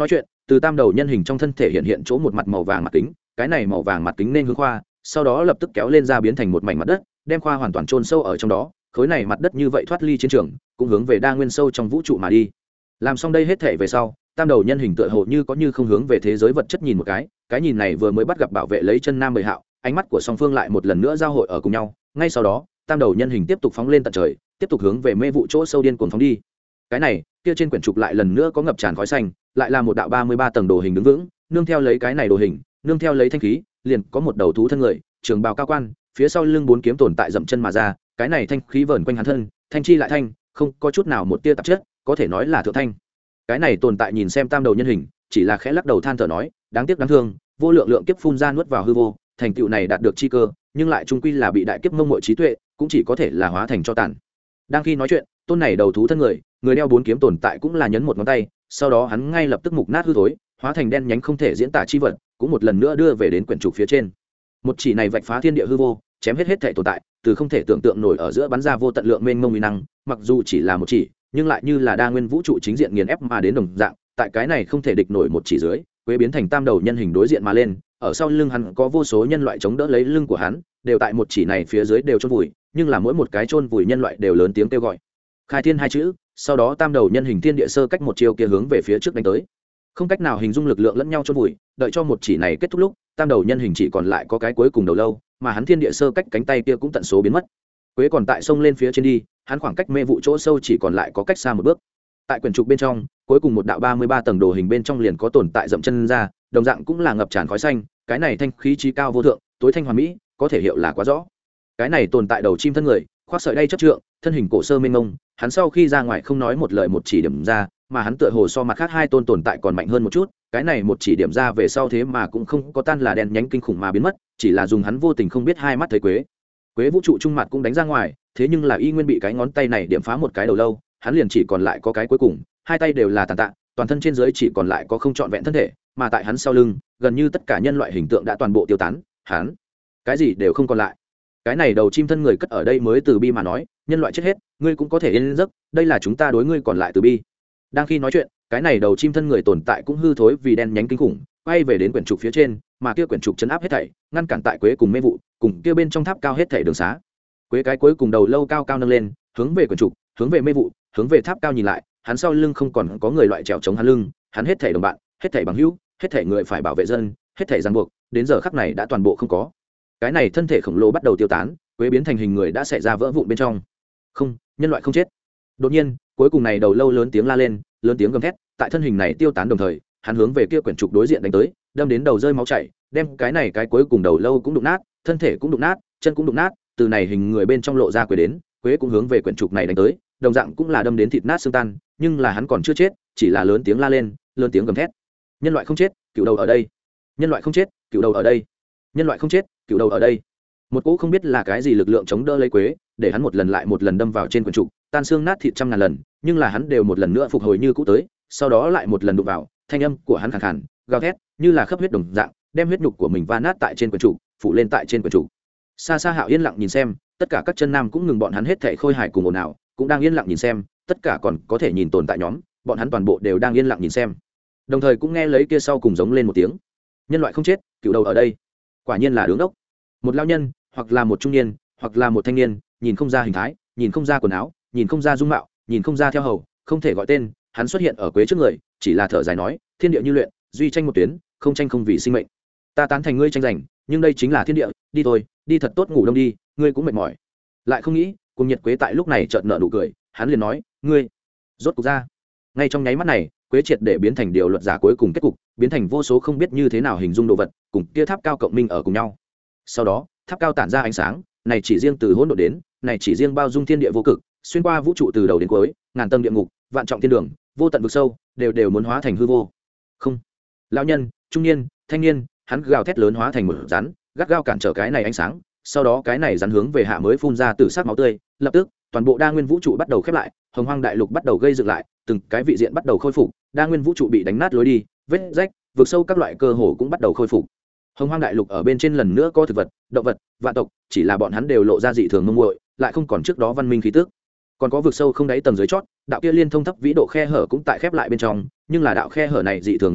từ tam đầu nhân hình trong thân thể hiện hiện chỗ một mặt màu vàng mặt kính, cái này màu vàng mặt kính nên hướng khoa, sau đó lập tức kéo lên ra biến thành một mảnh mặt đất, đem khoa hoàn toàn chôn sâu ở trong đó. Khối này mặt đất như vậy thoát ly chiến trường, cũng hướng về đa nguyên sâu trong vũ trụ mà đi. Làm xong đây hết thể về sau, tam đầu nhân hình tựa hồ như có như không hướng về thế giới vật chất nhìn một cái nhìn này vừa mới bắt gặp bảo vệ lấy chân nam bầy hạo, ánh mắt của song phương lại một lần nữa giao hội ở cùng nhau. Ngay sau đó, tam đầu nhân hình tiếp tục phóng lên tận trời, tiếp tục hướng về mê vụ chỗ sâu điên cuồng phóng đi. Cái này, kia trên quyển trục lại lần nữa có ngập tràn khói xanh, lại là một đạo 33 tầng đồ hình đứng vững, nương theo lấy cái này đồ hình, nương theo lấy thanh khí, liền có một đầu thú thân người, trường bào cao quan, phía sau lưng bốn kiếm tồn tại dậm chân mà ra, cái này thanh khí vờn quanh hắn thân, thanh chi lại thanh, không có chút nào một tia tạp chất, có thể nói là thượng thanh. Cái này tồn tại nhìn xem tam đầu nhân hình, chỉ là khẽ lắc đầu than thở nói, đáng tiếc đáng thương, vô lượng lượng kiếp phun ra nuốt vào hư vô, thành tựu này đạt được chi cơ, nhưng lại trung quy là bị đại kiếp mông muội trí tuệ, cũng chỉ có thể là hóa thành cho tàn. Đang khi nói chuyện, tôn này đầu thú thân người, người đeo bốn kiếm tồn tại cũng là nhấn một ngón tay, sau đó hắn ngay lập tức mục nát hư thối, hóa thành đen nhánh không thể diễn tả chi vật, cũng một lần nữa đưa về đến quyển trục phía trên. Một chỉ này vạch phá thiên địa hư vô, chém hết thể tồn tại, từ không thể tưởng tượng nổi ở giữa bắn ra vô tận lượng mênh mông uy năng, mặc dù chỉ là một chỉ, nhưng lại như là đa nguyên vũ trụ chính diện nghiền ép mà đến đồng dạng, tại cái này không thể địch nổi một chỉ dưới, quế biến thành tam đầu nhân hình đối diện mà lên, ở sau lưng hắn có vô số nhân loại chống đỡ lấy lưng của hắn, đều tại một chỉ này phía dưới đều chôn vùi, nhưng là mỗi một cái chôn vùi nhân loại đều lớn tiếng kêu gọi khai thiên hai chữ, sau đó tam đầu nhân hình thiên địa sơ cách một chiều kia hướng về phía trước đánh tới, không cách nào hình dung lực lượng lẫn nhau chôn vùi, đợi cho một chỉ này kết thúc lúc, tam đầu nhân hình chỉ còn lại có cái cuối cùng đầu lâu, mà hắn thiên địa sơ cách cánh tay kia cũng tận số biến mất. Quế còn tại sông lên phía trên đi, hắn khoảng cách mê vụ chỗ sâu chỉ còn lại có cách xa một bước. Tại quyển trục bên trong, cuối cùng một đạo 33 tầng đồ hình bên trong liền có tồn tại dậm chân ra, đồng dạng cũng là ngập tràn khói xanh, cái này thanh khí trí cao vô thượng, tối thanh hoàn mỹ, có thể hiệu là quá rõ. Cái này tồn tại đầu chim thân người, khoác sợi đay chất trượng, thân hình cổ sơ mênh mông, hắn sau khi ra ngoài không nói một lời một chỉ điểm ra, mà hắn tựa hồ so mặt khác hai tôn tồn tại còn mạnh hơn một chút, cái này một chỉ điểm ra về sau thế mà cũng không có tan là đen nhánh kinh khủng mà biến mất, chỉ là dùng hắn vô tình không biết hai mắt thấy quế vũ trụ trung mặt cũng đánh ra ngoài, thế nhưng là y nguyên bị cái ngón tay này điểm phá một cái đầu lâu, hắn liền chỉ còn lại có cái cuối cùng, hai tay đều là tàn tạ, toàn thân trên dưới chỉ còn lại có không trọn vẹn thân thể, mà tại hắn sau lưng, gần như tất cả nhân loại hình tượng đã toàn bộ tiêu tán, hắn cái gì đều không còn lại. Cái này đầu chim thân người cất ở đây mới từ bi mà nói, nhân loại chết hết, ngươi cũng có thể yên giấc, đây là chúng ta đối ngươi còn lại từ bi. Đang khi nói chuyện, cái này đầu chim thân người tồn tại cũng hư thối vì đen nhánh kinh khủng, quay về đến quyển trục phía trên, mà kia quyển trục chấn áp hết thảy, ngăn cản tại quế cùng mê vụ, cùng kia bên trong tháp cao hết thảy đường xá. Quế cái cuối cùng đầu lâu cao cao nâng lên, hướng về quyển trục, hướng về mê vụ, hướng về tháp cao nhìn lại, hắn sau lưng không còn có người loại trèo chống hắn lưng, hắn hết thảy đồng bạn, hết thảy bằng hữu, hết thảy người phải bảo vệ dân, hết thảy ràng buộc, đến giờ khắc này đã toàn bộ không có. Cái này thân thể khổng lồ bắt đầu tiêu tán, quế biến thành hình người đã xảy ra vỡ vụn bên trong. Không, nhân loại không chết. Đột nhiên, cuối cùng này đầu lâu lớn tiếng la lên, lớn tiếng gầm thét, tại thân hình này tiêu tán đồng thời, hắn hướng về kia quyển trục đối diện đánh tới, đâm đến đầu rơi máu chảy, đem cái này cái cuối cùng đầu lâu cũng đụng nát, thân thể cũng đụng nát, chân cũng đụng nát, từ này hình người bên trong lộ ra quế đến, quế cũng hướng về quyển trục này đánh tới, đồng dạng cũng là đâm đến thịt nát xương tan, nhưng là hắn còn chưa chết, chỉ là lớn tiếng la lên, lớn tiếng gầm thét. Nhân loại không chết, cựu đầu ở đây. Nhân loại không chết, cựu đầu ở đây. Nhân loại không chết, cựu đầu ở đây. Một cỗ không biết là cái gì lực lượng chống đỡ lấy quế, để hắn một lần lại một lần đâm vào trên quyển trục, tan xương nát thịt trăm ngàn lần, nhưng là hắn đều một lần nữa phục hồi như cũ tới, sau đó lại một lần đụng vào, thanh âm của hắn khàn khàn, gào thét, như là khắp huyết đồng dạng, đem huyết nhục của mình va nát tại trên quyển trục, phủ lên tại trên quyển trục. Xa xa Hạo yên lặng nhìn xem, tất cả các chân nam cũng ngừng bọn hắn hết thảy khôi hài cùng ồn ào, cũng đang yên lặng nhìn xem, tất cả còn có thể nhìn tồn tại nhóm, bọn hắn toàn bộ đều đang yên lặng nhìn xem. Đồng thời cũng nghe lấy kia sau cùng giống lên một tiếng. Nhân loại không chết, cựu đầu ở đây. Quả nhiên là đứng đốc. Một lão nhân, hoặc là một trung niên, hoặc là một thanh niên, nhìn không ra hình thái, nhìn không ra quần áo, nhìn không ra dung mạo, nhìn không ra theo hầu, không thể gọi tên, hắn xuất hiện ở quế trước người, chỉ là thở dài nói, thiên địa như luyện, duy tranh một tuyến, không tranh không vì sinh mệnh. Ta tán thành ngươi tranh giành, nhưng đây chính là thiên địa, đi thôi, đi thật tốt ngủ đông đi, ngươi cũng mệt mỏi. Lại không nghĩ, cùng nhiệt quế tại lúc này chợt nở nụ cười, hắn liền nói, ngươi rốt cục ra. Ngay trong nháy mắt này, quế triệt để biến thành điều luật giả cuối cùng kết cục, biến thành vô số không biết như thế nào hình dung đồ vật, cùng kia tháp cao cộng minh ở cùng nhau. Sau đó, tháp cao tản ra ánh sáng, này chỉ riêng từ hỗn độn đến, này chỉ riêng bao dung thiên địa vô cực, xuyên qua vũ trụ từ đầu đến cuối, ngàn tầng địa ngục, vạn trọng thiên đường, vô tận vực sâu, đều muốn hóa thành hư vô. Không. Lão nhân, trung niên, thanh niên, hắn gào thét lớn hóa thành một rắn, gắt gao cản trở cái này ánh sáng, sau đó cái này rắn hướng về hạ mới phun ra tử sắc máu tươi, lập tức, toàn bộ đa nguyên vũ trụ bắt đầu khép lại, hồng hoang đại lục bắt đầu gây dựng lại, từng cái vị diện bắt đầu khôi phục, đa nguyên vũ trụ bị đánh nát lối đi, vết rách, vực sâu các loại cơ hồ cũng bắt đầu khôi phục. Hồng hoang đại lục ở bên trên lần nữa có thực vật, động vật, vạn tộc, chỉ là bọn hắn đều lộ ra dị thường mông muội, lại không còn trước đó văn minh khí tức. Còn có vực sâu không đáy tầng dưới chót, đạo kia liên thông thấp vĩ độ khe hở cũng tại khép lại bên trong, nhưng là đạo khe hở này dị thường ngoan cố,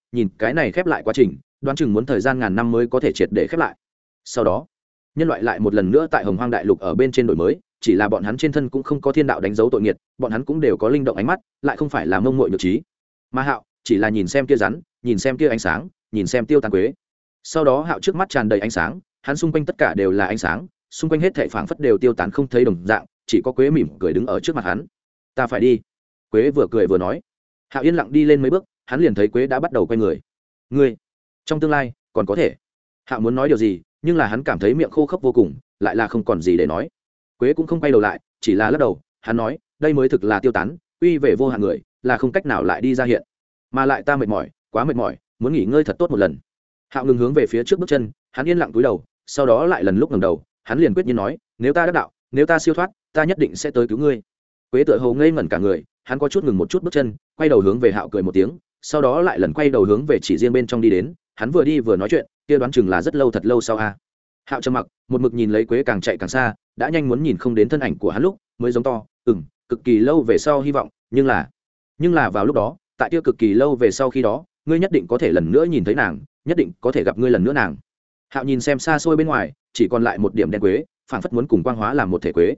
nhìn cái này khép lại quá trình đoán chừng muốn thời gian ngàn năm mới có thể triệt để khép lại. Sau đó nhân loại lại một lần nữa tại hồng hoang đại lục ở bên trên đổi mới, chỉ là bọn hắn trên thân cũng không có thiên đạo đánh dấu tội nghiệt, bọn hắn cũng đều có linh động ánh mắt, lại không phải là mông muội nhược trí. Mà Hạo chỉ là nhìn xem kia rắn, nhìn xem kia ánh sáng, nhìn xem tiêu tán quế. Sau đó Hạo trước mắt tràn đầy ánh sáng, hắn xung quanh tất cả đều là ánh sáng, xung quanh hết thảy phảng phất đều tiêu tán không thấy đồng dạng, chỉ có quế mỉm cười đứng ở trước mặt hắn. Ta phải đi. Quế vừa cười vừa nói. Hạo yên lặng đi lên mấy bước, hắn liền thấy quế đã bắt đầu quay người. Ngươi, trong tương lai còn có thể. Hạo muốn nói điều gì, nhưng là hắn cảm thấy miệng khô khốc vô cùng, lại là không còn gì để nói. Quế cũng không quay đầu lại, chỉ là lắc đầu. Hắn nói, đây mới thực là tiêu tán, uy về vô hạn người, là không cách nào lại đi ra hiện. Mà lại ta mệt mỏi, quá mệt mỏi, muốn nghỉ ngơi thật tốt một lần. Hạo ngừng hướng về phía trước bước chân, hắn yên lặng cúi đầu, sau đó lại lần lúc ngẩng đầu, hắn liền quyết nhiên nói, nếu ta đắc đạo, nếu ta siêu thoát, ta nhất định sẽ tới cứu ngươi. Quế tựa hồ ngây ngẩn cả người, hắn có chút ngừng một chút bước chân, quay đầu hướng về Hạo cười một tiếng, sau đó lại lần quay đầu hướng về chỉ riêng bên trong đi đến. Hắn vừa đi vừa nói chuyện, kia đoán chừng là rất lâu thật lâu sau a. Hạo trầm mặc, một mực nhìn lấy Quế càng chạy càng xa, đã nhanh muốn nhìn không đến thân ảnh của hắn lúc, mới giống to, cực kỳ lâu về sau hy vọng, nhưng là vào lúc đó, tại kia cực kỳ lâu về sau khi đó, ngươi nhất định có thể lần nữa nhìn thấy nàng, nhất định có thể gặp ngươi lần nữa nàng. Hạo nhìn xem xa xôi bên ngoài, chỉ còn lại một điểm đen quế, phảng phất muốn cùng quang hóa làm một thể quế,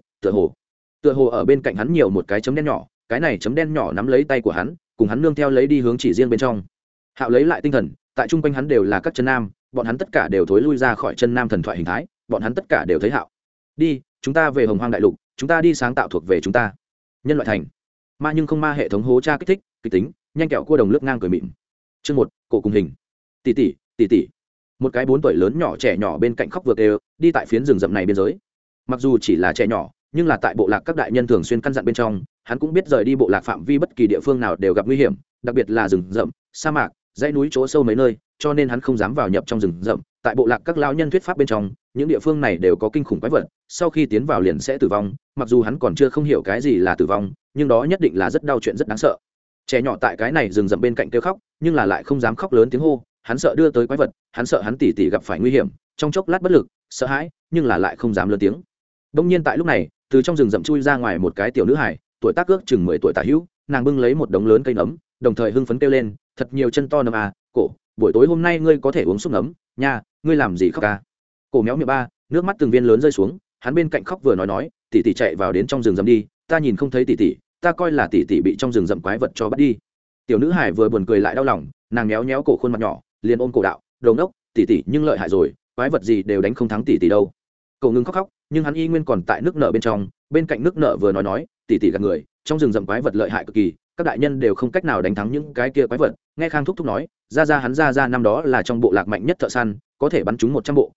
tựa hồ ở bên cạnh hắn nhiều một cái chấm đen nhỏ, cái này chấm đen nhỏ nắm lấy tay của hắn, cùng hắn nương theo lấy đi hướng chỉ riêng bên trong. Hạo lấy lại tinh thần, tại trung quanh hắn đều là các chân nam, bọn hắn tất cả đều thối lui ra khỏi chân nam thần thoại hình thái, bọn hắn tất cả đều thấy Hạo. Đi, chúng ta về hồng hoang đại lục, chúng ta đi sáng tạo thuộc về chúng ta. Nhân loại thành. Ma nhưng không ma hệ thống hố tra kích thích, kịch tính, nhanh kẹo cua đồng lướt ngang cười mịn. Chương 1, cổ cùng hình. Tỷ tỷ. Một cái 4 tuổi lớn nhỏ trẻ nhỏ bên cạnh khóc vượt đều, đi tại phiến rừng rậm này biên giới. Mặc dù chỉ là trẻ nhỏ, nhưng là tại bộ lạc các đại nhân thường xuyên căn dặn bên trong, hắn cũng biết rời đi bộ lạc phạm vi bất kỳ địa phương nào đều gặp nguy hiểm, đặc biệt là rừng rậm, sa mạc, dãy núi chỗ sâu mấy nơi, cho nên hắn không dám vào nhập trong rừng rậm. Tại bộ lạc các lão nhân thuyết pháp bên trong, những địa phương này đều có kinh khủng quái vật, sau khi tiến vào liền sẽ tử vong, mặc dù hắn còn chưa không hiểu cái gì là tử vong, nhưng đó nhất định là rất đau chuyện rất đáng sợ. Trẻ nhỏ tại cái này rừng rậm bên cạnh kêu khóc, nhưng là lại không dám khóc lớn tiếng hô, hắn sợ đưa tới quái vật, hắn sợ hắn tỷ tỷ gặp phải nguy hiểm, trong chốc lát bất lực, sợ hãi, nhưng là lại không dám lớn tiếng. Đông nhiên tại lúc này, từ trong rừng rậm chui ra ngoài một cái tiểu nữ hài, tuổi tác ước chừng 10 tuổi tả hữu, nàng bưng lấy một đống lớn cây nấm, đồng thời hưng phấn kêu lên, thật nhiều chân to nấm à, cổ, buổi tối hôm nay ngươi có thể uống súp nấm, nha, ngươi làm gì khóc à? Cổ méo miệng ba, nước mắt từng viên lớn rơi xuống, hắn bên cạnh khóc vừa nói, tỷ tỷ chạy vào đến trong rừng rậm đi, ta nhìn không thấy tỷ tỷ, ta coi là tỷ tỷ bị trong rừng rậm quái vật cho bắt đi. Tiểu nữ hải vừa buồn cười lại đau lòng, nàng méo méo cổ khuôn mặt nhỏ, liền ôm cổ đạo, đồ ngốc, tỷ tỷ nhưng lợi hại rồi, quái vật gì đều đánh không thắng tỷ tỷ đâu. Cậu ngừng khóc, nhưng hắn y nguyên còn tại nước nợ bên trong, bên cạnh nước nợ vừa nói, tỷ tỷ gạt người, trong rừng rậm quái vật lợi hại cực kỳ, các đại nhân đều không cách nào đánh thắng những cái kia quái vật. Nghe Khang thúc thúc nói, hắn ra năm đó là trong bộ lạc mạnh nhất thợ săn, có thể bắn trúng 100 bộ,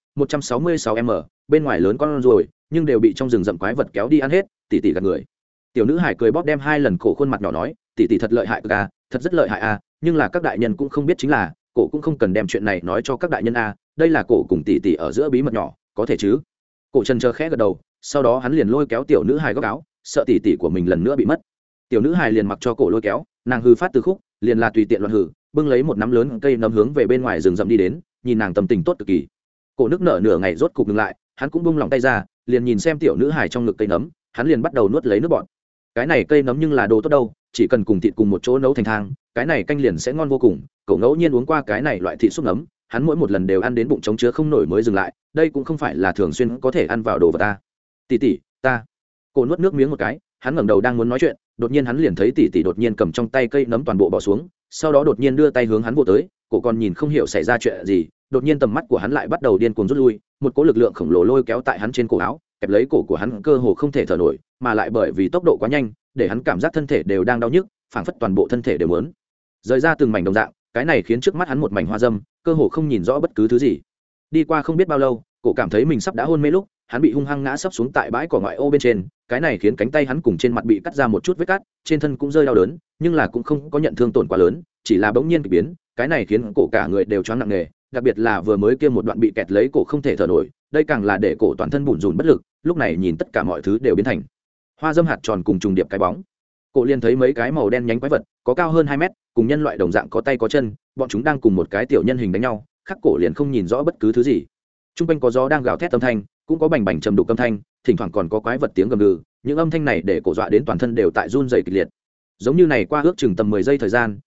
166m, bên ngoài lớn con rồi, nhưng đều bị trong rừng rậm quái vật kéo đi ăn hết, tỷ tỷ gạt người. Tiểu nữ hải cười bóp đem 2 lần cổ khuôn mặt nhỏ nói, tỷ tỷ thật lợi hại cực à, thật rất lợi hại à, nhưng là các đại nhân cũng không biết chính là, cổ cũng không cần đem chuyện này nói cho các đại nhân à, đây là cổ cùng tỷ tỷ ở giữa bí mật nhỏ, có thể chứ? Cổ trần chờ khẽ gật đầu, sau đó hắn liền lôi kéo tiểu nữ hài góc áo, sợ tỷ tỷ của mình lần nữa bị mất. Tiểu nữ hài liền mặc cho cổ lôi kéo, nàng hư phát từ khúc, liền là tùy tiện loạn hử, bưng lấy một nắm lớn cây nấm hướng về bên ngoài rừng rậm đi đến, nhìn nàng tâm tình tốt cực kỳ. Cổ nước nở nửa ngày rốt cục ngừng lại, hắn cũng bung lòng tay ra, liền nhìn xem tiểu nữ hài trong ngực cây nấm, hắn liền bắt đầu nuốt lấy nước bọt. Cái này cây nấm nhưng là đồ tốt đâu, chỉ cần cùng thịt cùng một chỗ nấu thành thang, cái này canh liền sẽ ngon vô cùng. Cậu ngẫu nhiên uống qua cái này loại thịt xúc nấm, hắn mỗi một lần đều ăn đến bụng trống chứa không nổi mới dừng lại, đây cũng không phải là thường xuyên có thể ăn vào đồ vật ta. Tỷ tỷ, ta. Cổ nuốt nước miếng một cái, hắn ngẩng đầu đang muốn nói chuyện, đột nhiên hắn liền thấy tỷ tỷ đột nhiên cầm trong tay cây nấm toàn bộ bỏ xuống, sau đó đột nhiên đưa tay hướng hắn vỗ tới, cổ còn nhìn không hiểu xảy ra chuyện gì, đột nhiên tầm mắt của hắn lại bắt đầu điên cuồng rút lui, một cỗ lực lượng khổng lồ lôi kéo tại hắn trên cổ áo, kẹp lấy cổ của hắn cơ hồ không thể thở nổi, mà lại bởi vì tốc độ quá nhanh, để hắn cảm giác thân thể đều đang đau nhức, phảng phất toàn bộ thân thể đều muốn rời ra từng mảnh đồng dạng, cái này khiến trước mắt hắn một mảnh hoa dâm, cơ hồ không nhìn rõ bất cứ thứ gì. Đi qua không biết bao lâu, cổ cảm thấy mình sắp đã hôn mê lúc, hắn bị hung hăng ngã sấp xuống tại bãi cỏ ngoại ô bên trên, cái này khiến cánh tay hắn cùng trên mặt bị cắt ra một chút vết cắt, trên thân cũng rơi đau đớn, nhưng là cũng không có nhận thương tổn quá lớn, chỉ là bỗng nhiên kỳ biến, cái này khiến cổ cả người đều choáng nặng nề, đặc biệt là vừa mới kia một đoạn bị kẹt lấy cổ không thể thở nổi, đây càng là để cổ toàn thân bủn rủn bất lực, lúc này nhìn tất cả mọi thứ đều biến thành hoa dâm hạt tròn cùng trùng điệp cái bóng. Cổ liền thấy mấy cái màu đen nhánh quái vật, có cao hơn 2 mét, cùng nhân loại đồng dạng có tay có chân, bọn chúng đang cùng một cái tiểu nhân hình đánh nhau, khắc cổ liền không nhìn rõ bất cứ thứ gì. Trung quanh có gió đang gào thét âm thanh, cũng có bành bành trầm đục âm thanh, thỉnh thoảng còn có quái vật tiếng gầm gừ, những âm thanh này để cổ dọa đến toàn thân đều tại run rẩy kịch liệt. Giống như này qua ước chừng tầm 10 giây thời gian,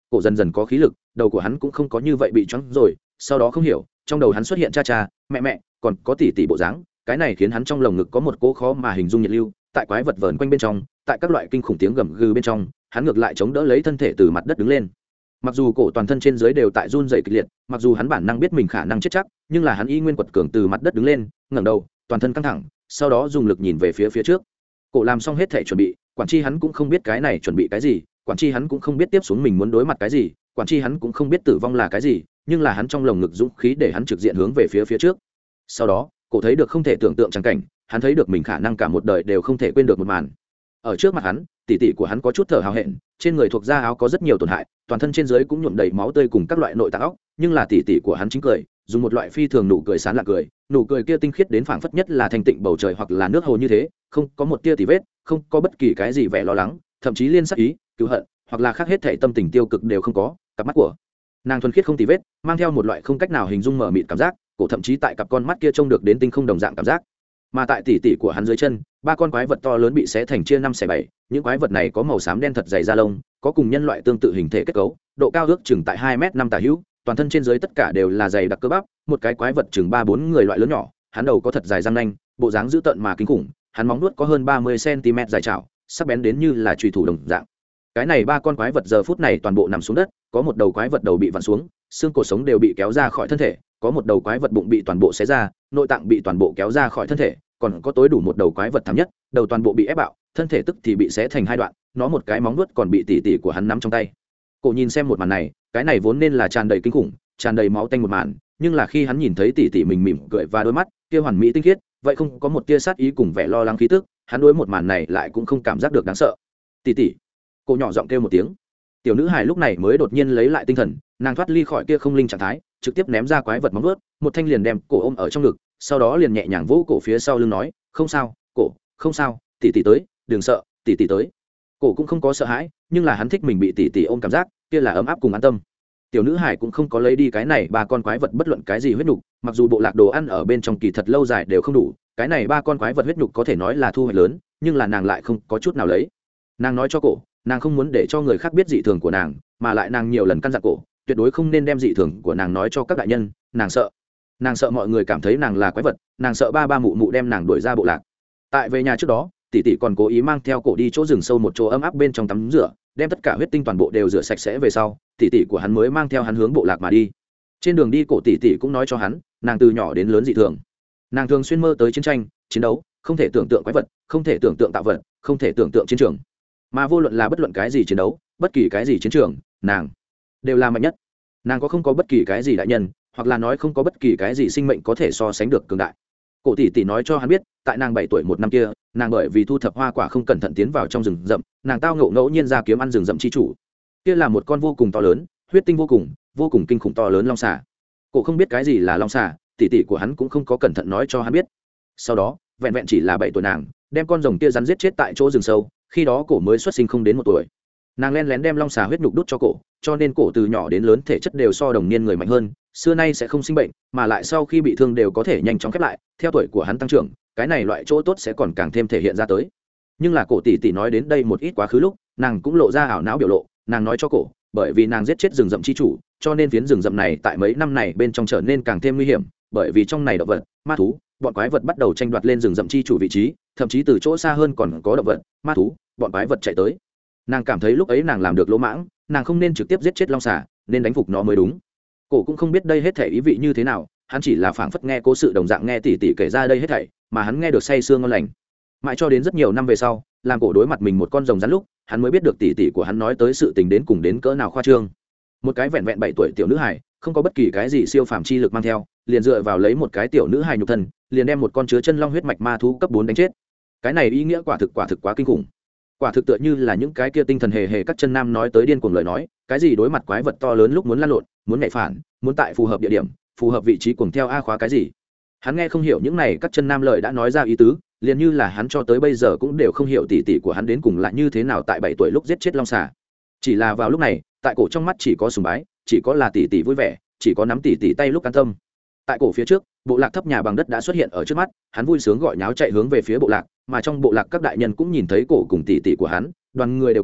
cổ dần dần có khí lực, đầu của hắn cũng không có như vậy bị choáng rồi. Sau đó không hiểu, trong đầu hắn xuất hiện cha cha, mẹ mẹ, còn có tỷ tỷ bộ dáng, cái này khiến hắn trong lồng ngực có một cỗ khó mà hình dung nhiệt lưu, tại quái vật vờn quanh bên trong, tại các loại kinh khủng tiếng gầm gừ bên trong, hắn ngược lại chống đỡ lấy thân thể từ mặt đất đứng lên. Mặc dù cổ toàn thân trên dưới đều tại run rẩy kịch liệt, mặc dù hắn bản năng biết mình khả năng chết chắc, nhưng là hắn y nguyên quật cường từ mặt đất đứng lên, ngẩng đầu, toàn thân căng thẳng, sau đó dùng lực nhìn về phía trước. Cổ làm xong hết thể chuẩn bị, quản chi hắn cũng không biết cái này chuẩn bị cái gì, quản chi hắn cũng không biết tiếp xuống mình muốn đối mặt cái gì, quản chi hắn cũng không biết tử vong là cái gì, nhưng là hắn trong lồng ngực dũng khí để hắn trực diện hướng về phía trước. Sau đó, cổ thấy được không thể tưởng tượng chẳng cảnh, hắn thấy được mình khả năng cả một đời đều không thể quên được một màn. Ở trước mặt hắn, tỷ tỷ của hắn có chút thở hào hẹn, trên người thuộc da áo có rất nhiều tổn hại, toàn thân trên dưới cũng nhuộm đầy máu tươi cùng các loại nội tạng óc, nhưng là tỷ tỷ của hắn chính cười, dùng một loại phi thường nụ cười sán lạ cười, nụ cười kia tinh khiết đến phảng phất nhất là thanh tịnh bầu trời hoặc là nước hồ như thế, không có một tia tì vết, không có bất kỳ cái gì vẻ lo lắng, thậm chí liên sắc ý, cứu hận, hoặc là khác hết thảy tâm tình tiêu cực đều không có. Cặp mắt của nàng thuần khiết không tì vết, mang theo một loại không cách nào hình dung mờ mịt cảm giác, cổ thậm chí tại cặp con mắt kia trông được đến tinh không đồng dạng cảm giác. Mà tại tỷ tỷ của hắn dưới chân, ba con quái vật to lớn bị xé thành chia năm xẻ bảy, những quái vật này có màu xám đen thật dày da lông, có cùng nhân loại tương tự hình thể kết cấu, độ cao ước chừng tại 2m5 tả hữu, toàn thân trên dưới tất cả đều là dày đặc cơ bắp, một cái quái vật chừng 3-4 người loại lớn nhỏ, hắn đầu có thật dài răng nanh, bộ dáng dữ tợn mà kinh khủng, hắn móng vuốt có hơn 30 cm dài chảo, sắc bén đến như là chùy thủ đồng dạng. Cái này ba con quái vật giờ phút này toàn bộ nằm xuống đất, có một đầu quái vật đầu bị vặn xuống, xương cổ sống đều bị kéo ra khỏi thân thể, có một đầu quái vật bụng bị toàn bộ xé ra, nội tạng bị toàn bộ kéo ra khỏi thân thể, còn có tối đủ một đầu quái vật thảm nhất, đầu toàn bộ bị ép bạo, thân thể tức thì bị xé thành hai đoạn, nó một cái móng vuốt còn bị tỉ tỉ của hắn nắm trong tay. Cổ nhìn xem một màn này, cái này vốn nên là tràn đầy kinh khủng, tràn đầy máu tanh một màn, nhưng là khi hắn nhìn thấy tỉ tỉ mình mỉm cười và đôi mắt kia hoàn mỹ tinh khiết, vậy không có một tia sát ý cùng vẻ lo lắng khí tức, hắn đối một màn này lại cũng không cảm giác được đáng sợ. Tỉ tỉ, cô nhỏ giọng kêu một tiếng. Tiểu nữ hài lúc này mới đột nhiên lấy lại tinh thần, nàng thoát ly khỏi kia không linh trạng thái, trực tiếp ném ra quái vật móng vuốt, một thanh liền đem cổ ôm ở trong ngực, sau đó liền nhẹ nhàng vỗ cổ phía sau lưng nói, không sao, cổ, không sao, tỷ tỷ tới, đừng sợ, tỷ tỷ tới. Cổ cũng không có sợ hãi, nhưng là hắn thích mình bị tỷ tỷ ôm cảm giác, kia là ấm áp cùng an tâm. Tiểu nữ hải cũng không có lấy đi cái này ba con quái vật bất luận cái gì huyết nhục, mặc dù bộ lạc đồ ăn ở bên trong kỳ thật lâu dài đều không đủ, cái này ba con quái vật huyết nhục có thể nói là thu hoạch lớn, nhưng là nàng lại không có chút nào lấy. Nàng nói cho cổ, nàng không muốn để cho người khác biết dị thường của nàng, mà lại nàng nhiều lần căn dặn cổ, tuyệt đối không nên đem dị thường của nàng nói cho các đại nhân, nàng sợ mọi người cảm thấy nàng là quái vật, nàng sợ ba mụ mụ đem nàng đuổi ra bộ lạc. Tại về nhà trước đó, tỷ tỷ còn cố ý mang theo cổ đi chỗ rừng sâu một chỗ ấm áp bên trong tắm rửa, đem tất cả huyết tinh toàn bộ đều rửa sạch sẽ về sau, tỷ tỷ của hắn mới mang theo hắn hướng bộ lạc mà đi. Trên đường đi cổ tỷ tỷ cũng nói cho hắn, nàng từ nhỏ đến lớn dị thường, nàng thường xuyên mơ tới chiến tranh, chiến đấu, không thể tưởng tượng quái vật, không thể tưởng tượng tạo vật, không thể tưởng tượng chiến trường, mà vô luận là bất luận cái gì chiến đấu, bất kỳ cái gì chiến trường, nàng đều là mạnh nhất. Nàng không có bất kỳ cái gì đại nhân, hoặc là nói không có bất kỳ cái gì sinh mệnh có thể so sánh được cường đại. Cổ tỷ tỷ nói cho hắn biết, tại nàng 7 tuổi một năm kia, nàng bởi vì thu thập hoa quả không cẩn thận tiến vào trong rừng rậm, nàng tao ngộ ngẫu nhiên ra kiếm ăn rừng rậm chi chủ. Kia là một con vô cùng to lớn, huyết tinh vô cùng kinh khủng to lớn long xà. Cổ không biết cái gì là long xà, tỷ tỷ của hắn cũng không có cẩn thận nói cho hắn biết. Sau đó, vẹn vẹn chỉ là 7 tuổi nàng, đem con rồng kia rắn giết chết tại chỗ rừng sâu, khi đó cổ mới xuất sinh không đến 1 tuổi. Nàng len lén đem long xà huyết nhục đút cho cổ, cho nên cổ từ nhỏ đến lớn thể chất đều so đồng niên người mạnh hơn, xưa nay sẽ không sinh bệnh, mà lại sau khi bị thương đều có thể nhanh chóng khép lại, theo tuổi của hắn tăng trưởng, cái này loại chỗ tốt sẽ còn càng thêm thể hiện ra tới. Nhưng là cổ tỷ tỷ nói đến đây một ít quá khứ lúc, nàng cũng lộ ra ảo não biểu lộ, nàng nói cho cổ, bởi vì nàng giết chết rừng rậm chi chủ, cho nên phiến rừng rậm này tại mấy năm này bên trong trở nên càng thêm nguy hiểm, bởi vì trong này động vật, ma thú, bọn quái vật bắt đầu tranh đoạt lên rừng rậm chi chủ vị trí, thậm chí từ chỗ xa hơn còn có động vật, ma thú, bọn quái vật chạy tới. Nàng cảm thấy lúc ấy nàng làm được lỗ mãng, nàng không nên trực tiếp giết chết long xà, nên đánh phục nó mới đúng. Cổ cũng không biết đây hết thể ý vị như thế nào, hắn chỉ là phảng phất nghe cố sự đồng dạng nghe tỉ tỉ kể ra đây hết thảy, mà hắn nghe được say sưa ngon lành. Mãi cho đến rất nhiều năm về sau, làm cổ đối mặt mình một con rồng rắn lúc, hắn mới biết được tỉ tỉ của hắn nói tới sự tình đến cùng đến cỡ nào khoa trương. Một cái vẹn vẹn 7 tuổi tiểu nữ hài, không có bất kỳ cái gì siêu phàm chi lực mang theo, liền dựa vào lấy một cái tiểu nữ hài nhục thân, liền đem một con chứa chân long huyết mạch ma thú cấp 4 đánh chết. Cái này ý nghĩa quả thực quá kinh khủng. Quả thực tựa như là những cái kia tinh thần hề các chân nam nói tới điên cuồng lời nói, cái gì đối mặt quái vật to lớn lúc muốn lăn lộn, muốn nhảy phản, muốn tại phù hợp địa điểm, phù hợp vị trí cuồng theo a khóa cái gì. Hắn nghe không hiểu những này các chân nam lời đã nói ra ý tứ, liền như là hắn cho tới bây giờ cũng đều không hiểu tỉ tỉ của hắn đến cùng là như thế nào tại 7 tuổi lúc giết chết long xà. Chỉ là vào lúc này, tại cổ trong mắt chỉ có sùng bái, chỉ có là tỉ tỉ vui vẻ, chỉ có nắm tỉ tỉ tay lúc an tâm. Tại cổ phía trước, bộ lạc thấp nhà bằng đất đã xuất hiện ở trước mắt, hắn vui sướng gọi nháo chạy hướng về phía bộ lạc, mà trong bộ lạc các đại nhân cũng nhìn thấy cổ cùng tỉ tỉ của hắn, đoàn người đều cười,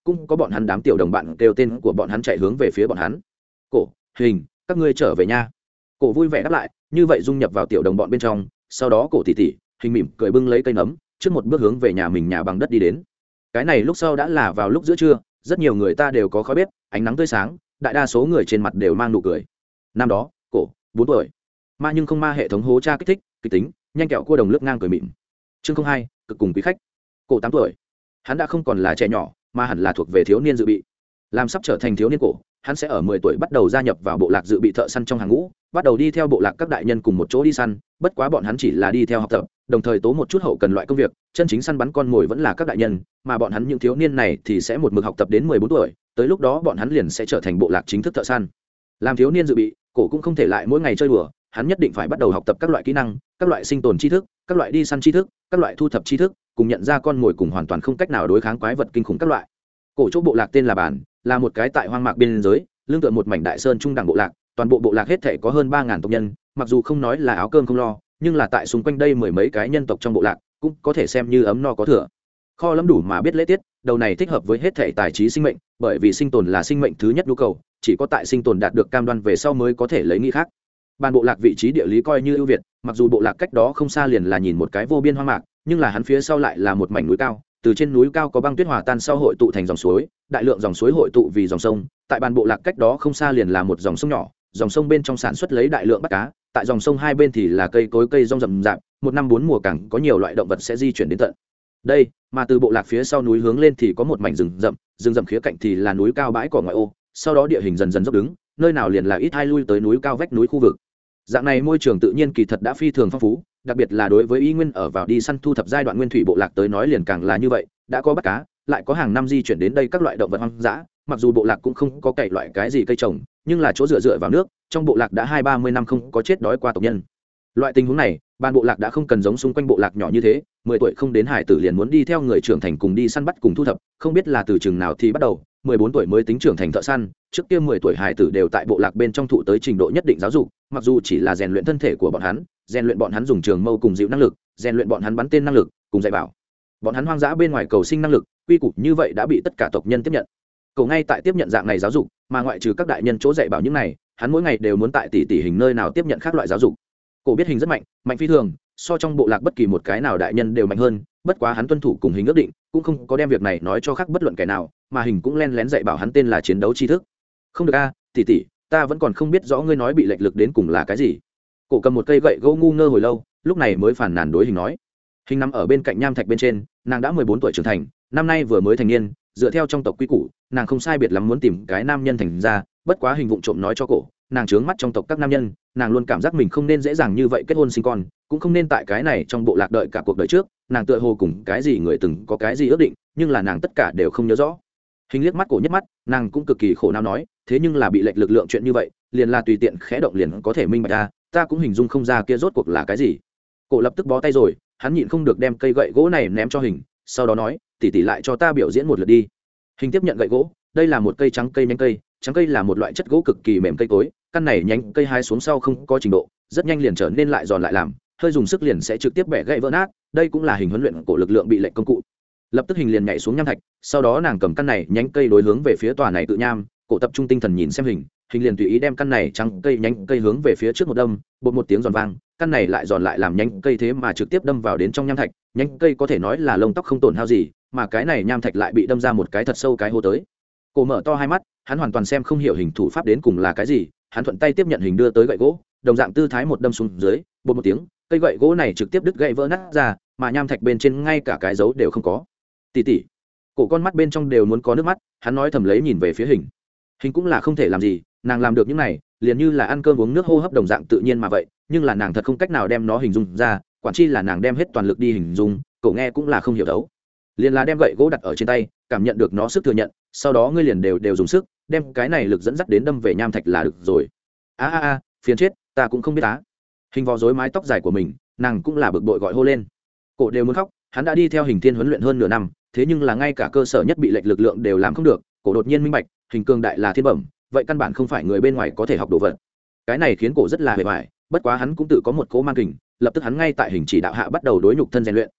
cũng có bọn hắn đám tiểu đồng bạn kêu tên của bọn hắn chạy hướng về phía bọn hắn. Cổ, Hình, các ngươi trở về nha. Cổ vui vẻ đáp lại, như vậy dung nhập vào tiểu đồng bọn bên trong. Sau đó Cổ tỉ tỉ, Hình mỉm cười bưng lấy cây nấm, trước một bước hướng về nhà mình nhà bằng đất đi đến. Cái này lúc sau đã là vào lúc giữa trưa, rất nhiều người ta đều có khói bếp, ánh nắng tươi sáng, đại đa số người trên mặt đều mang nụ cười. Năm đó, Cổ 4 tuổi, ma nhưng không ma hệ thống hố cha kích thích, kịch tính, nhanh kẹo cua đồng lướt ngang cười mỉm. Chương 02, cực cùng quý khách. Cổ 8 tuổi, hắn đã không còn là trẻ nhỏ, mà hẳn là thuộc về thiếu niên dự bị. Làm sắp trở thành thiếu niên Cổ, hắn sẽ ở 10 tuổi bắt đầu gia nhập vào bộ lạc dự bị thợ săn trong hàng ngũ, bắt đầu đi theo bộ lạc các đại nhân cùng một chỗ đi săn. Bất quá bọn hắn chỉ là đi theo học tập, đồng thời tố một chút hậu cần loại công việc, chân chính săn bắn con mồi vẫn là các đại nhân, mà bọn hắn những thiếu niên này thì sẽ một mực học tập đến 14 tuổi, tới lúc đó bọn hắn liền sẽ trở thành bộ lạc chính thức thợ săn. Làm thiếu niên dự bị, Cổ cũng không thể lại mỗi ngày chơi đùa, hắn nhất định phải bắt đầu học tập các loại kỹ năng, các loại sinh tồn tri thức, các loại đi săn tri thức, các loại thu thập tri thức, cùng nhận ra con mồi cùng hoàn toàn không cách nào đối kháng quái vật kinh khủng các loại. Cổ chỗ bộ lạc tên là Bản, là một cái tại hoang mạc biên giới, lương tựa một mảnh đại sơn trung đẳng bộ lạc, toàn bộ bộ lạc hết thể có hơn 3000 tộc nhân, mặc dù không nói là áo cơm không lo, nhưng là tại xung quanh đây mười mấy cái nhân tộc trong bộ lạc, cũng có thể xem như ấm no có thừa. Kho lắm đủ mà biết lễ tiết, đầu này thích hợp với hết thể tài trí sinh mệnh, bởi vì sinh tồn là sinh mệnh thứ nhất nhu cầu, chỉ có tại sinh tồn đạt được cam đoan về sau mới có thể lấy nghĩ khác. Ban bộ lạc vị trí địa lý coi như ưu việt, mặc dù bộ lạc cách đó không xa liền là nhìn một cái vô biên hoang mạc, nhưng là hắn phía sau lại là một mảnh núi cao, từ trên núi cao có băng tuyết hòa tan sau hội tụ thành dòng suối, đại lượng dòng suối hội tụ vì dòng sông, tại ban bộ lạc cách đó không xa liền là một dòng sông nhỏ, dòng sông bên trong sản xuất lấy đại lượng bắt cá, tại dòng sông hai bên thì là cây cối cây rong rậm rạp, một năm bốn mùa càng có nhiều loại động vật sẽ di chuyển đến tận đây, mà từ bộ lạc phía sau núi hướng lên thì có một mảnh rừng rậm khía cạnh thì là núi cao bãi cỏ ngoại ô, sau đó địa hình dần dần dốc đứng, nơi nào liền là ít hai lui tới núi cao vách núi khu vực. Dạng này môi trường tự nhiên kỳ thật đã phi thường phong phú, đặc biệt là đối với y nguyên ở vào đi săn thu thập giai đoạn nguyên thủy bộ lạc tới nói liền càng là như vậy, đã có bắt cá, lại có hàng năm di chuyển đến đây các loại động vật hoang dã, mặc dù bộ lạc cũng không có cày loại cái gì cây trồng, nhưng là chỗ dựa vào nước, trong bộ lạc đã 20-30 năm không có chết đói qua tộc nhân. Loại tình huống này, ban bộ lạc đã không cần giống xung quanh bộ lạc nhỏ như thế, 10 tuổi không đến hải tử liền muốn đi theo người trưởng thành cùng đi săn bắt cùng thu thập, không biết là từ chừng nào thì bắt đầu, 14 tuổi mới tính trưởng thành thợ săn, trước kia 10 tuổi hải tử đều tại bộ lạc bên trong thụ tới trình độ nhất định giáo dục, mặc dù chỉ là rèn luyện thân thể của bọn hắn, rèn luyện bọn hắn dùng trường mâu cùng dịu năng lực, rèn luyện bọn hắn bắn tên năng lực, cùng dạy bảo bọn hắn hoang dã bên ngoài cầu sinh năng lực, quy củ như vậy đã bị tất cả tộc nhân tiếp nhận. Cậu ngay tại tiếp nhận dạng này giáo dục, mà ngoại trừ các đại nhân chỗ dạy bảo những này, hắn mỗi ngày đều muốn tại tỷ hình nơi nào tiếp nhận khác loại giáo dục. Cổ biết Hình rất mạnh, mạnh phi thường, so trong bộ lạc bất kỳ một cái nào đại nhân đều mạnh hơn, bất quá hắn tuân thủ cùng Hình ước định, cũng không có đem việc này nói cho khác bất luận kẻ nào, mà Hình cũng len lén dạy bảo hắn tên là chiến đấu tri thức. Không được a, tỷ, ta vẫn còn không biết rõ ngươi nói bị lệch lực đến cùng là cái gì. Cổ cầm một cây gậy gỗ ngu ngơ hồi lâu, lúc này mới phản nàn đối Hình nói. Hình nằm ở bên cạnh nham thạch bên trên, nàng đã 14 tuổi trưởng thành, năm nay vừa mới thành niên, dựa theo trong tộc quy củ, nàng không sai biệt lắm muốn tìm cái nam nhân thành ra, bất quá Hình vụng trộm nói cho cổ, nàng trướng mắt trong tộc các nam nhân, nàng luôn cảm giác mình không nên dễ dàng như vậy kết hôn sinh con, cũng không nên tại cái này trong bộ lạc đợi cả cuộc đời trước, nàng tựa hồ cùng cái gì người từng có cái gì ước định, nhưng là nàng tất cả đều không nhớ rõ. Hình liếc mắt cổ nhất mắt, nàng cũng cực kỳ khổ não nói, thế nhưng là bị lệch lực lượng chuyện như vậy, liền là tùy tiện khẽ động liền có thể minh bạch ra, ta cũng hình dung không ra kia rốt cuộc là cái gì. Cổ lập tức bó tay rồi, hắn nhịn không được đem cây gậy gỗ này ném cho Hình, sau đó nói, tỷ lại cho ta biểu diễn một lượt đi. Hình tiếp nhận gậy gỗ, đây là một cây trắng cây nhánh cây, trắng cây là một loại chất gỗ cực kỳ mềm cây cối, căn này nhánh cây hai xuống sau không có trình độ, rất nhanh liền trở nên lại giòn lại làm, hơi dùng sức liền sẽ trực tiếp bẻ gãy vỡ nát, đây cũng là Hình huấn luyện cổ lực lượng bị lệnh công cụ. Lập tức Hình liền nhảy xuống nham thạch, sau đó nàng cầm căn này nhánh cây đối hướng về phía tòa này tự nham, cổ tập trung tinh thần nhìn xem Hình liền tùy ý đem căn này trắng cây nhánh cây hướng về phía trước một đâm, bột một tiếng giòn vang, căn này lại giòn lại làm nhánh cây thế mà trực tiếp đâm vào đến trong nham thạch, nhánh cây có thể nói là lông tóc không tổn hao gì, mà cái này nham thạch lại bị đâm ra một cái thật sâu cái hố tới. Cổ mở to hai mắt, hắn hoàn toàn xem không hiểu Hình thủ pháp đến cùng là cái gì, hắn thuận tay tiếp nhận Hình đưa tới gậy gỗ, đồng dạng tư thái một đâm xuống dưới, bột một tiếng, cây gậy gỗ này trực tiếp đứt gãy vỡ nát ra, mà nham thạch bên trên ngay cả cái dấu đều không có. Tỷ, cổ con mắt bên trong đều muốn có nước mắt, hắn nói thầm lấy nhìn về phía Hình cũng là không thể làm gì, nàng làm được những này, liền như là ăn cơm uống nước hô hấp đồng dạng tự nhiên mà vậy, nhưng là nàng thật không cách nào đem nó hình dung ra, quản chi là nàng đem hết toàn lực đi hình dung, cậu nghe cũng là không hiểu đấu. Liền là đem gậy gỗ đặt ở trên tay, cảm nhận được nó sức thừa nhận, sau đó ngươi liền đều dùng sức, đem cái này lực dẫn dắt đến đâm về nham thạch là được rồi. A, phiền chết, ta cũng không biết á. Hình vò rối mái tóc dài của mình, nàng cũng là bực bội gọi hô lên. Cổ đều muốn khóc, hắn đã đi theo Hình Thiên huấn luyện hơn nửa năm, thế nhưng là ngay cả cơ sở nhất bị lệch lực lượng đều làm không được, cổ đột nhiên minh bạch, Hình cường đại là thiên bẩm, vậy căn bản không phải người bên ngoài có thể học đồ vật. Cái này khiến cổ rất là bề bại, bất quá hắn cũng tự có một cố man kình, lập tức hắn ngay tại Hình chỉ đạo hạ bắt đầu đối nhục thân rèn luyện,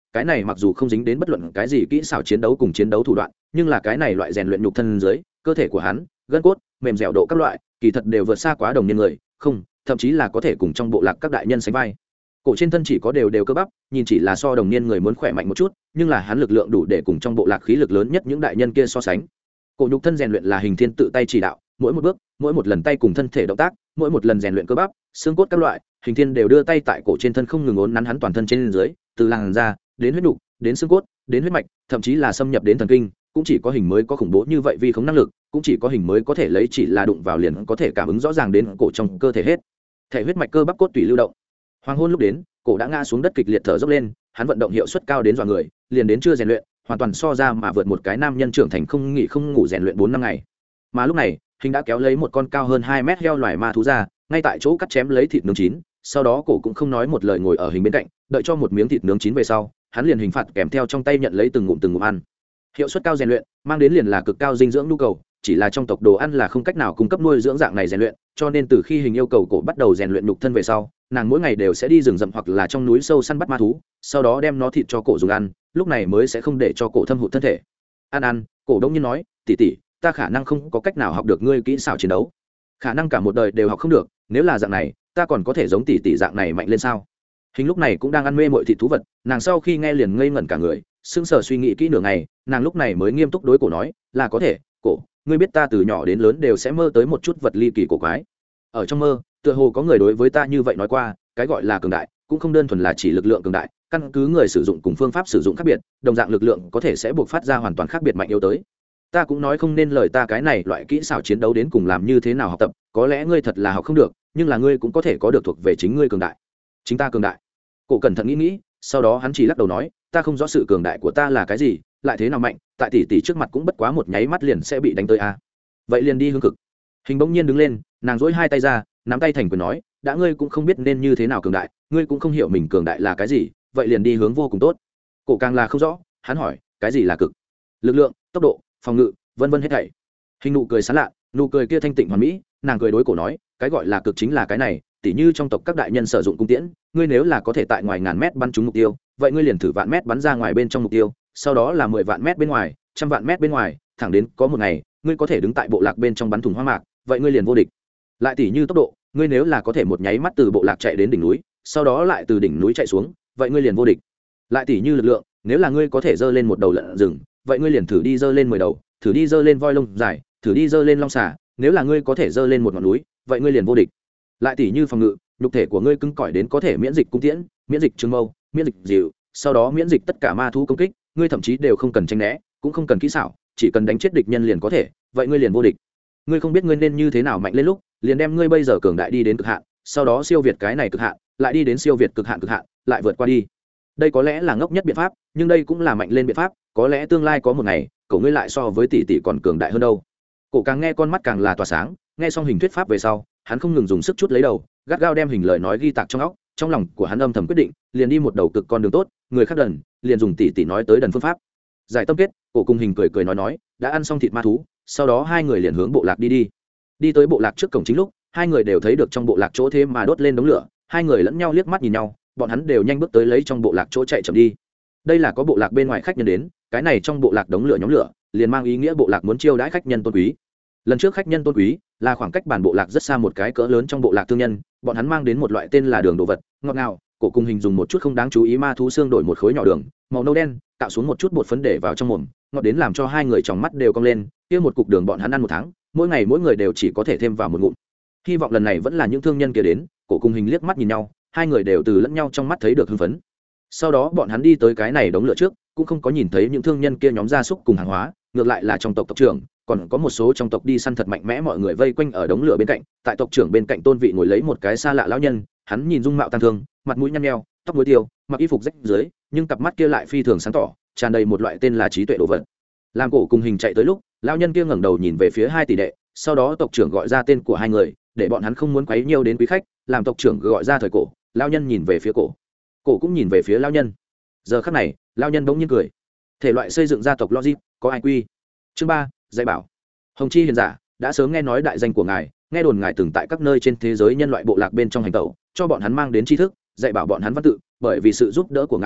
cái này mặc dù không dính đến bất luận cái gì kỹ xảo chiến đấu cùng chiến đấu thủ đoạn, nhưng là cái này loại rèn luyện nhục thân dưới cơ thể của hắn, gân cốt, mềm dẻo độ các loại kỳ thật đều vượt xa quá đồng niên người, không, thậm chí là có thể cùng trong bộ lạc các đại nhân sánh vai. Cổ trên thân chỉ có đều cơ bắp, nhìn chỉ là so đồng niên người muốn khỏe mạnh một chút, nhưng là hắn lực lượng đủ để cùng trong bộ lạc khí lực lớn nhất những đại nhân kia so sánh. Cổ nhục thân rèn luyện là Hình Thiên tự tay chỉ đạo, mỗi một bước, mỗi một lần tay cùng thân thể động tác, mỗi một lần rèn luyện cơ bắp, xương cốt các loại, Hình Thiên đều đưa tay tại cổ trên thân không ngừng uốn nắn hắn toàn thân trên dưới, từ làn da đến huyết nục, đến xương cốt, đến huyết mạch, thậm chí là xâm nhập đến thần kinh, cũng chỉ có Hình mới có khủng bố như vậy vì không năng lực, cũng chỉ có Hình mới có thể lấy chỉ là đụng vào liền có thể cảm ứng rõ ràng đến cổ trong cơ thể hết. Thể huyết mạch cơ bắp cốt tủy lưu động. Hoàng hôn lúc đến, cổ đã ngã xuống đất kịch liệt thở dốc lên, hắn vận động hiệu suất cao đến dọa người, liền đến chưa rèn luyện, hoàn toàn so ra mà vượt một cái nam nhân trưởng thành không nghỉ không ngủ rèn luyện 4 năm ngày. Mà lúc này, Hình đã kéo lấy một con cao hơn 2 mét heo loài ma thú ra, ngay tại chỗ cắt chém lấy thịt nướng chín, sau đó cổ cũng không nói một lời ngồi ở Hình bên cạnh, đợi cho một miếng thịt nướng chín về sau, hắn liền hình phạt kèm theo trong tay nhận lấy từng ngụm ăn. Hiệu suất cao rèn luyện, mang đến liền là cực cao dinh dưỡng nhu cầu, chỉ là trong tộc đồ ăn là không cách nào cung cấp nuôi dưỡng dạng này rèn luyện, cho nên từ khi Hình yêu cầu cổ bắt đầu rèn luyện nhục thân về sau, nàng mỗi ngày đều sẽ đi rừng rậm hoặc là trong núi sâu săn bắt ma thú, sau đó đem nó thịt cho cổ dùng ăn, lúc này mới sẽ không để cho cổ thâm hụt thân thể. Ăn, cổ đông nhiên nói, tỷ tỷ, ta khả năng không có cách nào học được ngươi kỹ xảo chiến đấu, khả năng cả một đời đều học không được, nếu là dạng này, ta còn có thể giống tỷ tỷ dạng này mạnh lên sao? Hình lúc này cũng đang ăn mê mọi thịt thú vật, nàng sau khi nghe liền ngây ngẩn cả người, sững sờ suy nghĩ kỹ nửa ngày, nàng lúc này mới nghiêm túc đối cổ nói, là có thể, cổ, ngươi biết ta từ nhỏ đến lớn đều sẽ mơ tới một chút vật ly kỳ cổ quái. Ở trong mơ, tựa hồ có người đối với ta như vậy nói qua, cái gọi là cường đại, cũng không đơn thuần là chỉ lực lượng cường đại, căn cứ người sử dụng cùng phương pháp sử dụng khác biệt, đồng dạng lực lượng có thể sẽ buộc phát ra hoàn toàn khác biệt mạnh yếu tới. Ta cũng nói không nên lời ta cái này loại kỹ xảo chiến đấu đến cùng làm như thế nào học tập, có lẽ ngươi thật là học không được, nhưng là ngươi cũng có thể có được thuộc về chính ngươi cường đại. Chính ta cường đại. Cổ cẩn thận nghĩ, sau đó hắn chỉ lắc đầu nói, ta không rõ sự cường đại của ta là cái gì, lại thế nào mạnh, tại tỷ tỷ trước mặt cũng bất quá một nháy mắt liền sẽ bị đánh tới a. Vậy liền đi hướng cực. Hình bỗng nhiên đứng lên, nàng duỗi hai tay ra, nắm tay thành quyền nói, đã ngươi cũng không biết nên như thế nào cường đại, ngươi cũng không hiểu mình cường đại là cái gì, vậy liền đi hướng vô cùng tốt. Cổ càng là không rõ, hắn hỏi, cái gì là cực? Lực lượng, tốc độ, phòng ngự, vân vân hết thảy. Hình nụ cười sán lạ, nụ cười kia thanh tịnh hoàn mỹ, nàng cười đối cổ nói, cái gọi là cực chính là cái này, tỉ như trong tộc các đại nhân sử dụng cung tiễn, ngươi nếu là có thể tại ngoài ngàn mét bắn trúng mục tiêu, vậy ngươi liền thử vạn mét bắn ra ngoài bên trong mục tiêu, sau đó là 10 vạn mét bên ngoài, 100 vạn mét bên ngoài, thẳng đến có một ngày, ngươi có thể đứng tại bộ lạc bên trong bắn thủng hoang mạc, vậy ngươi liền vô địch. Lại tỉ như tốc độ, ngươi nếu là có thể một nháy mắt từ bộ lạc chạy đến đỉnh núi, sau đó lại từ đỉnh núi chạy xuống, vậy ngươi liền vô địch. Lại tỉ như lực lượng, nếu là ngươi có thể giơ lên một đầu lợn rừng, vậy ngươi liền thử đi giơ lên 10 đầu, thử đi giơ lên voi lông dài, thử đi giơ lên long xà, nếu là ngươi có thể giơ lên một ngọn núi, vậy ngươi liền vô địch. Lại tỉ như phòng ngự, nhục thể của ngươi cứng cỏi đến có thể miễn dịch cung tiễn, miễn dịch trường mâu, miễn dịch dịu, sau đó miễn dịch tất cả ma thú công kích, ngươi thậm chí đều không cần tránh né, cũng không cần kỹ xảo, chỉ cần đánh chết địch nhân liền có thể, vậy ngươi liền vô địch. Ngươi không biết ngươi nên như thế nào mạnh lên lúc, liền đem ngươi bây giờ cường đại đi đến cực hạn, sau đó siêu việt cái này cực hạn, lại đi đến siêu việt cực hạn, lại vượt qua đi. Đây có lẽ là ngốc nhất biện pháp, nhưng đây cũng là mạnh lên biện pháp, có lẽ tương lai có một ngày, cậu ngươi lại so với tỷ tỷ còn cường đại hơn đâu. Cổ càng nghe con mắt càng là tỏa sáng, nghe xong Hình thuyết pháp về sau, hắn không ngừng dùng sức chút lấy đầu, gắt gao đem Hình lời nói ghi tạc trong óc, trong lòng của hắn âm thầm quyết định, liền đi một đầu cực con đường tốt, người khác đần, liền dùng tỷ tỷ nói tới đần phương pháp. Giải tâm kết, Cổ cùng Hình cười nói, đã ăn xong thịt ma thú, sau đó hai người liền hướng bộ lạc đi tới bộ lạc trước cổng chính lúc, hai người đều thấy được trong bộ lạc chỗ thế mà đốt lên đống lửa, hai người lẫn nhau liếc mắt nhìn nhau, bọn hắn đều nhanh bước tới lấy trong bộ lạc chỗ chạy chậm đi. Đây là có bộ lạc bên ngoài khách nhân đến, cái này trong bộ lạc đống lửa nhóm lửa, liền mang ý nghĩa bộ lạc muốn chiêu đãi khách nhân tôn quý. Lần trước khách nhân tôn quý là khoảng cách bản bộ lạc rất xa một cái cỡ lớn trong bộ lạc thương nhân, bọn hắn mang đến một loại tên là đường đồ vật, ngọt ngào. Cổ cùng Hình dùng một chút không đáng chú ý ma thú xương đổi một khối nhỏ đường, màu nâu đen, tạo xuống một chút bột phấn để vào trong mồm, ngọt đến làm cho hai người trong mắt đều cong lên. Kia một cục đường bọn hắn ăn một tháng, mỗi ngày mỗi người đều chỉ có thể thêm vào một ngụm. Hy vọng lần này vẫn là những thương nhân kia đến. Cổ cùng Hình liếc mắt nhìn nhau, hai người đều từ lẫn nhau trong mắt thấy được hưng phấn. Sau đó bọn hắn đi tới cái này đống lửa trước, cũng không có nhìn thấy những thương nhân kia nhóm gia súc cùng hàng hóa, ngược lại là trong tộc trưởng, còn có một số trong tộc đi săn thật mạnh mẽ, mọi người vây quanh ở đống lửa bên cạnh. Tại tộc trưởng bên cạnh tôn vị ngồi lấy một cái xa lạ lão nhân, hắn nhìn dung mạo tang thương, mặt mũi nhăn nheo, tóc muối tiêu, mặc y phục rách dưới, nhưng cặp mắt kia lại phi thường sáng tỏ, tràn đầy một loại tên là trí tuệ đồ vật. Làm Cổ cùng Hình chạy tới lúc, lão nhân kia ngẩng đầu nhìn về phía hai tỷ đệ, sau đó tộc trưởng gọi ra tên của hai người, để bọn hắn không muốn quấy nhiêu đến quý khách, làm tộc trưởng gọi ra thời Cổ, lão nhân nhìn về phía Cổ, Cổ cũng nhìn về phía lão nhân. Giờ khắc này, lão nhân bỗng nhiên cười. Thể loại xây dựng gia tộc logic, có ai quy. Chương 3, dạy bảo. Hồng Chi hiền giả, đã sớm nghe nói đại danh của ngài, nghe đồn ngài từng tại các nơi trên thế giới nhân loại bộ lạc bên trong hành tẩu, cho bọn hắn mang đến tri thức, dạy bảo bọn hắn văn tự, bởi vì sự giúp đỡ của ngài,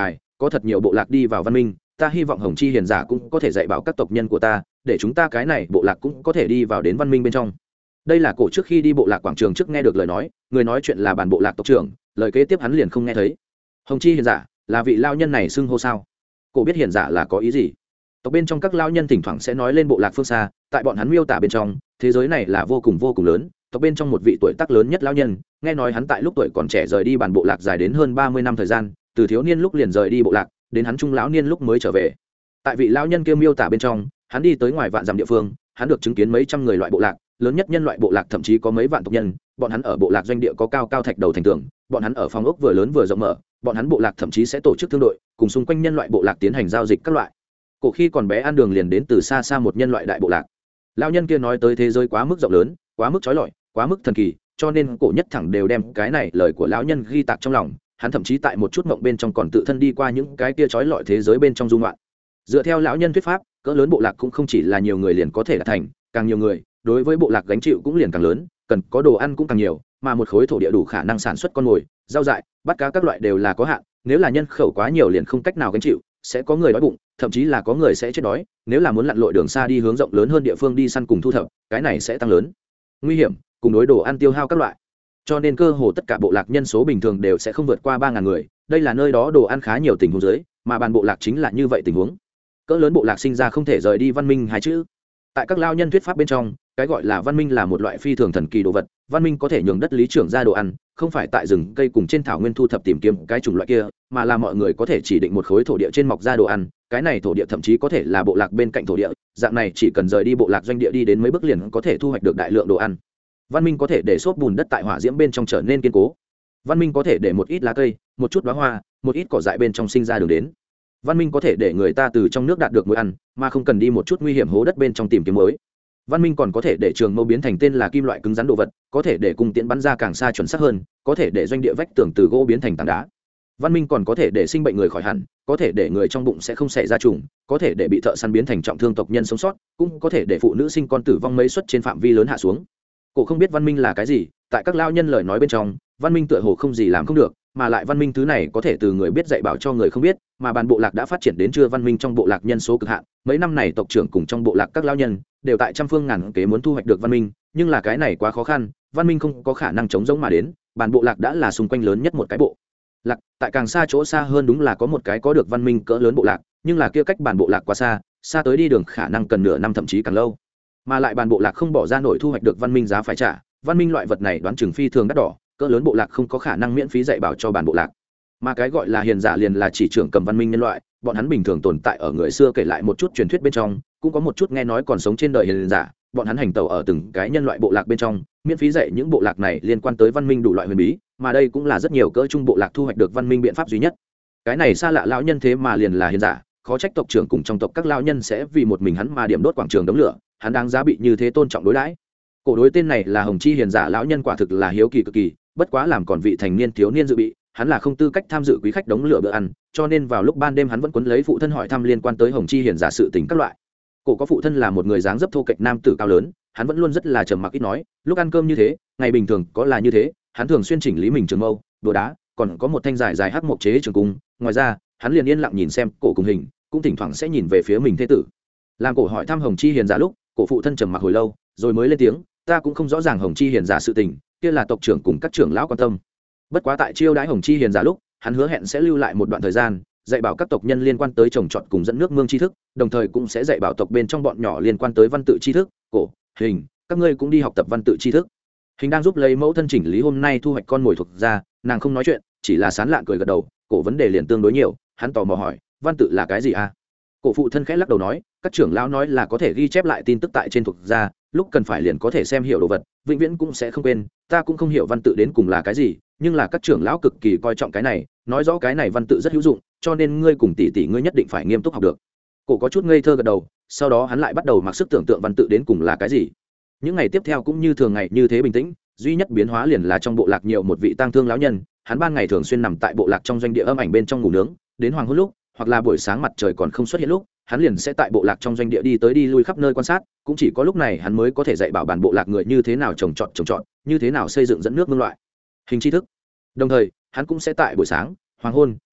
có thật nhiều bộ lạc đi vào văn minh, ta hy vọng Hồng Chi hiền giả cũng có thể dạy bảo các tộc nhân của ta, để chúng ta cái này bộ lạc cũng có thể đi vào đến văn minh bên trong. Đây là cổ trước khi đi bộ lạc quảng trường trước nghe được lời nói, người nói chuyện là bản bộ lạc tộc trưởng, lời kế tiếp hắn liền không nghe thấy. Hồng Chi hiền giả là vị lao nhân này xưng hô sao? Cổ biết hiền giả là có ý gì? Tộc bên trong các lao nhân thỉnh thoảng sẽ nói lên bộ lạc phương xa, tại bọn hắn miêu tả bên trong, thế giới này là vô cùng lớn. Tộc bên trong một vị tuổi tác lớn nhất lao nhân, nghe nói hắn tại lúc tuổi còn trẻ rời đi bản bộ lạc dài đến hơn 30 năm thời gian, từ thiếu niên lúc liền rời đi bộ lạc, đến hắn trung lão niên lúc mới trở về. Tại vị lao nhân kia miêu tả bên trong, hắn đi tới ngoài vạn dặm địa phương, hắn được chứng kiến mấy trăm người loại bộ lạc, lớn nhất nhân loại bộ lạc thậm chí có mấy vạn tộc nhân, bọn hắn ở bộ lạc doanh địa có cao cao thạch đầu thành tường, bọn hắn ở phòng ốc vừa lớn vừa rộng mở, bọn hắn bộ lạc thậm chí sẽ tổ chức thương đội, cùng xung quanh nhân loại bộ lạc tiến hành giao dịch các loại. Cổ khi còn bé ăn đường liền đến từ xa xa một nhân loại đại bộ lạc. Lão nhân kia nói tới thế giới quá mức rộng lớn, quá mức chói lọi, quá mức thần kỳ, cho nên cổ nhất thẳng đều đem cái này lời của lão nhân ghi tạc trong lòng. Hắn thậm chí tại một chút mộng bên trong còn tự thân đi qua những cái kia chói lọi thế giới bên trong du ngoạn. Dựa theo lão nhân thuyết pháp, cỡ lớn bộ lạc cũng không chỉ là nhiều người liền có thể đạt thành, càng nhiều người, đối với bộ lạc gánh chịu cũng liền càng lớn, cần có đồ ăn cũng càng nhiều, mà một khối thổ địa đủ khả năng sản xuất con mồi, rau dại, bắt cá các loại đều là có hạn, nếu là nhân khẩu quá nhiều liền không cách nào gánh chịu, sẽ có người đói bụng, thậm chí là có người sẽ chết đói, nếu là muốn lặn lội đường xa đi hướng rộng lớn hơn địa phương đi săn cùng thu thập, cái này sẽ tăng lớn nguy hiểm, cùng đối đồ ăn tiêu hao các loại. Cho nên cơ hồ tất cả bộ lạc nhân số bình thường đều sẽ không vượt qua 3000 người, đây là nơi đó đồ ăn khá nhiều tình huống dưới, mà bàn bộ lạc chính là như vậy tình huống. Cỡ lớn bộ lạc sinh ra không thể rời đi văn minh hai chữ. Tại các lao nhân thuyết pháp bên trong, cái gọi là văn minh là một loại phi thường thần kỳ đồ vật, văn minh có thể nhường đất lý trưởng ra đồ ăn, không phải tại rừng cây cùng trên thảo nguyên thu thập tìm kiếm cái chủng loại kia, mà là mọi người có thể chỉ định một khối thổ địa trên mọc ra đồ ăn, cái này thổ địa thậm chí có thể là bộ lạc bên cạnh thổ địa, dạng này chỉ cần rời đi bộ lạc doanh địa đi đến mấy bước liền có thể thu hoạch được đại lượng đồ ăn. Văn minh có thể để xốp bùn đất tại hỏa diễm bên trong trở nên kiên cố. Văn minh có thể để một ít lá cây, một chút đóa hoa, một ít cỏ dại bên trong sinh ra đường đến. Văn minh có thể để người ta từ trong nước đạt được muối ăn, mà không cần đi một chút nguy hiểm hố đất bên trong tìm kiếm muối. Văn minh còn có thể để trường mâu biến thành tên là kim loại cứng rắn đồ vật, có thể để cung tiễn bắn ra càng xa chuẩn xác hơn, có thể để doanh địa vách tường từ gỗ biến thành tảng đá. Văn minh còn có thể để sinh bệnh người khỏi hẳn, có thể để người trong bụng sẽ không xảy ra trùng, có thể để bị thợ săn biến thành trọng thương tộc nhân sống sót, cũng có thể để phụ nữ sinh con tử vong mấy suất trên phạm vi lớn hạ xuống. Cổ không biết văn minh là cái gì, tại các lao nhân lời nói bên trong, văn minh tựa hồ không gì làm không được, mà lại văn minh thứ này có thể từ người biết dạy bảo cho người không biết, mà bàn bộ lạc đã phát triển đến chưa văn minh trong bộ lạc nhân số cực hạn, mấy năm này tộc trưởng cùng trong bộ lạc các lao nhân đều tại trăm phương ngàn kế muốn thu hoạch được văn minh, nhưng là cái này quá khó khăn, văn minh không có khả năng chống giống mà đến, bàn bộ lạc đã là xung quanh lớn nhất một cái bộ lạc, tại càng xa chỗ xa hơn đúng là có một cái có được văn minh cỡ lớn bộ lạc, nhưng là kia cách bàn bộ lạc quá xa, xa tới đi đường khả năng cần nửa năm thậm chí càng lâu, mà lại bàn bộ lạc không bỏ ra nổi thu hoạch được văn minh giá phải trả, văn minh loại vật này đoán chừng phi thường đắt đỏ, cỡ lớn bộ lạc không có khả năng miễn phí dạy bảo cho bàn bộ lạc, mà cái gọi là hiền giả liền là chỉ trưởng cầm văn minh nhân loại, bọn hắn bình thường tồn tại ở người xưa kể lại một chút truyền thuyết bên trong, cũng có một chút nghe nói còn sống trên đời hiền giả, bọn hắn hành tẩu ở từng cái nhân loại bộ lạc bên trong, miễn phí dạy những bộ lạc này liên quan tới văn minh đủ loại huyền bí, mà đây cũng là rất nhiều cỡ trung bộ lạc thu hoạch được văn minh biện pháp duy nhất. Cái này xa lạ lão nhân thế mà liền là hiền giả, khó trách tộc trưởng cùng trong tộc các lão nhân sẽ vì một mình hắn mà điểm đốt quảng trường đống lửa, hắn đáng giá bị như thế tôn trọng đối đãi. Cổ đối tên này là Hồng Chi hiền giả lão nhân quả thực là hiếu kỳ cực kỳ, bất quá làm còn vị thành niên thiếu niên dự bị, hắn là không tư cách tham dự quý khách đống lửa bữa ăn, cho nên vào lúc ban đêm hắn vẫn quấn lấy phụ thân hỏi thăm liên quan tới Hồng Chi hiền giả sự tình các loại. Cổ có phụ thân là một người dáng dấp thô kệch nam tử cao lớn, hắn vẫn luôn rất là trầm mặc ít nói, lúc ăn cơm như thế, ngày bình thường có là như thế, hắn thường xuyên chỉnh lý mình trường mâu, đồ đá, còn có một thanh dài dài hắc mộc chế trường cung, ngoài ra, hắn liền yên lặng nhìn xem cổ cùng hình, cũng thỉnh thoảng sẽ nhìn về phía mình thế tử. Làm cổ hỏi thăm Hồng Chi hiền giả lúc, cổ phụ thân trầm mặc hồi lâu, rồi mới lên tiếng, ta cũng không rõ ràng Hồng Chi hiền giả sự tình, kia là tộc trưởng cùng các trưởng lão quan tâm. Bất quá tại chiêu đãi Hồng Chi hiền giả lúc, hắn hứa hẹn sẽ lưu lại một đoạn thời gian, dạy bảo các tộc nhân liên quan tới trồng trọt cùng dẫn nước mương tri thức, đồng thời cũng sẽ dạy bảo tộc bên trong bọn nhỏ liên quan tới văn tự tri thức. Cổ, hình, các ngươi cũng đi học tập văn tự tri thức. Hình đang giúp lấy mẫu thân chỉnh lý hôm nay thu hoạch con mồi thuộc ra, nàng không nói chuyện, chỉ là sán lạn cười gật đầu. Cổ vấn đề liền tương đối nhiều, hắn tò mò hỏi, văn tự là cái gì a? Cổ phụ thân khẽ lắc đầu nói, các trưởng lão nói là có thể ghi chép lại tin tức tại trên thuộc ra, lúc cần phải liền có thể xem hiểu đồ vật, vĩnh viễn cũng sẽ không quên. Ta cũng không hiểu văn tự đến cùng là cái gì, nhưng là các trưởng lão cực kỳ coi trọng cái này, nói rõ cái này văn tự rất hữu dụng, cho nên ngươi cùng tỷ tỷ ngươi nhất định phải nghiêm túc học được. Cổ có chút ngây thơ gật đầu, sau đó hắn lại bắt đầu mặc sức tưởng tượng văn tự đến cùng là cái gì. Những ngày tiếp theo cũng như thường ngày như thế bình tĩnh, duy nhất biến hóa liền là trong bộ lạc nhiều một vị tang thương lão nhân, hắn ban ngày thường xuyên nằm tại bộ lạc trong doanh địa âm ảnh bên trong ngủ nướng, đến hoàng hôn lúc, hoặc là buổi sáng mặt trời còn không xuất hiện lúc, hắn liền sẽ tại bộ lạc trong doanh địa đi tới đi lui khắp nơi quan sát, cũng chỉ có lúc này hắn mới có thể dạy bảo bản bộ lạc người như thế nào trồng trọt, như thế nào xây dựng dẫn nước mương loại hình tri thức. Đồng thời, hắn cũng sẽ tại buổi sáng, hoàng hôn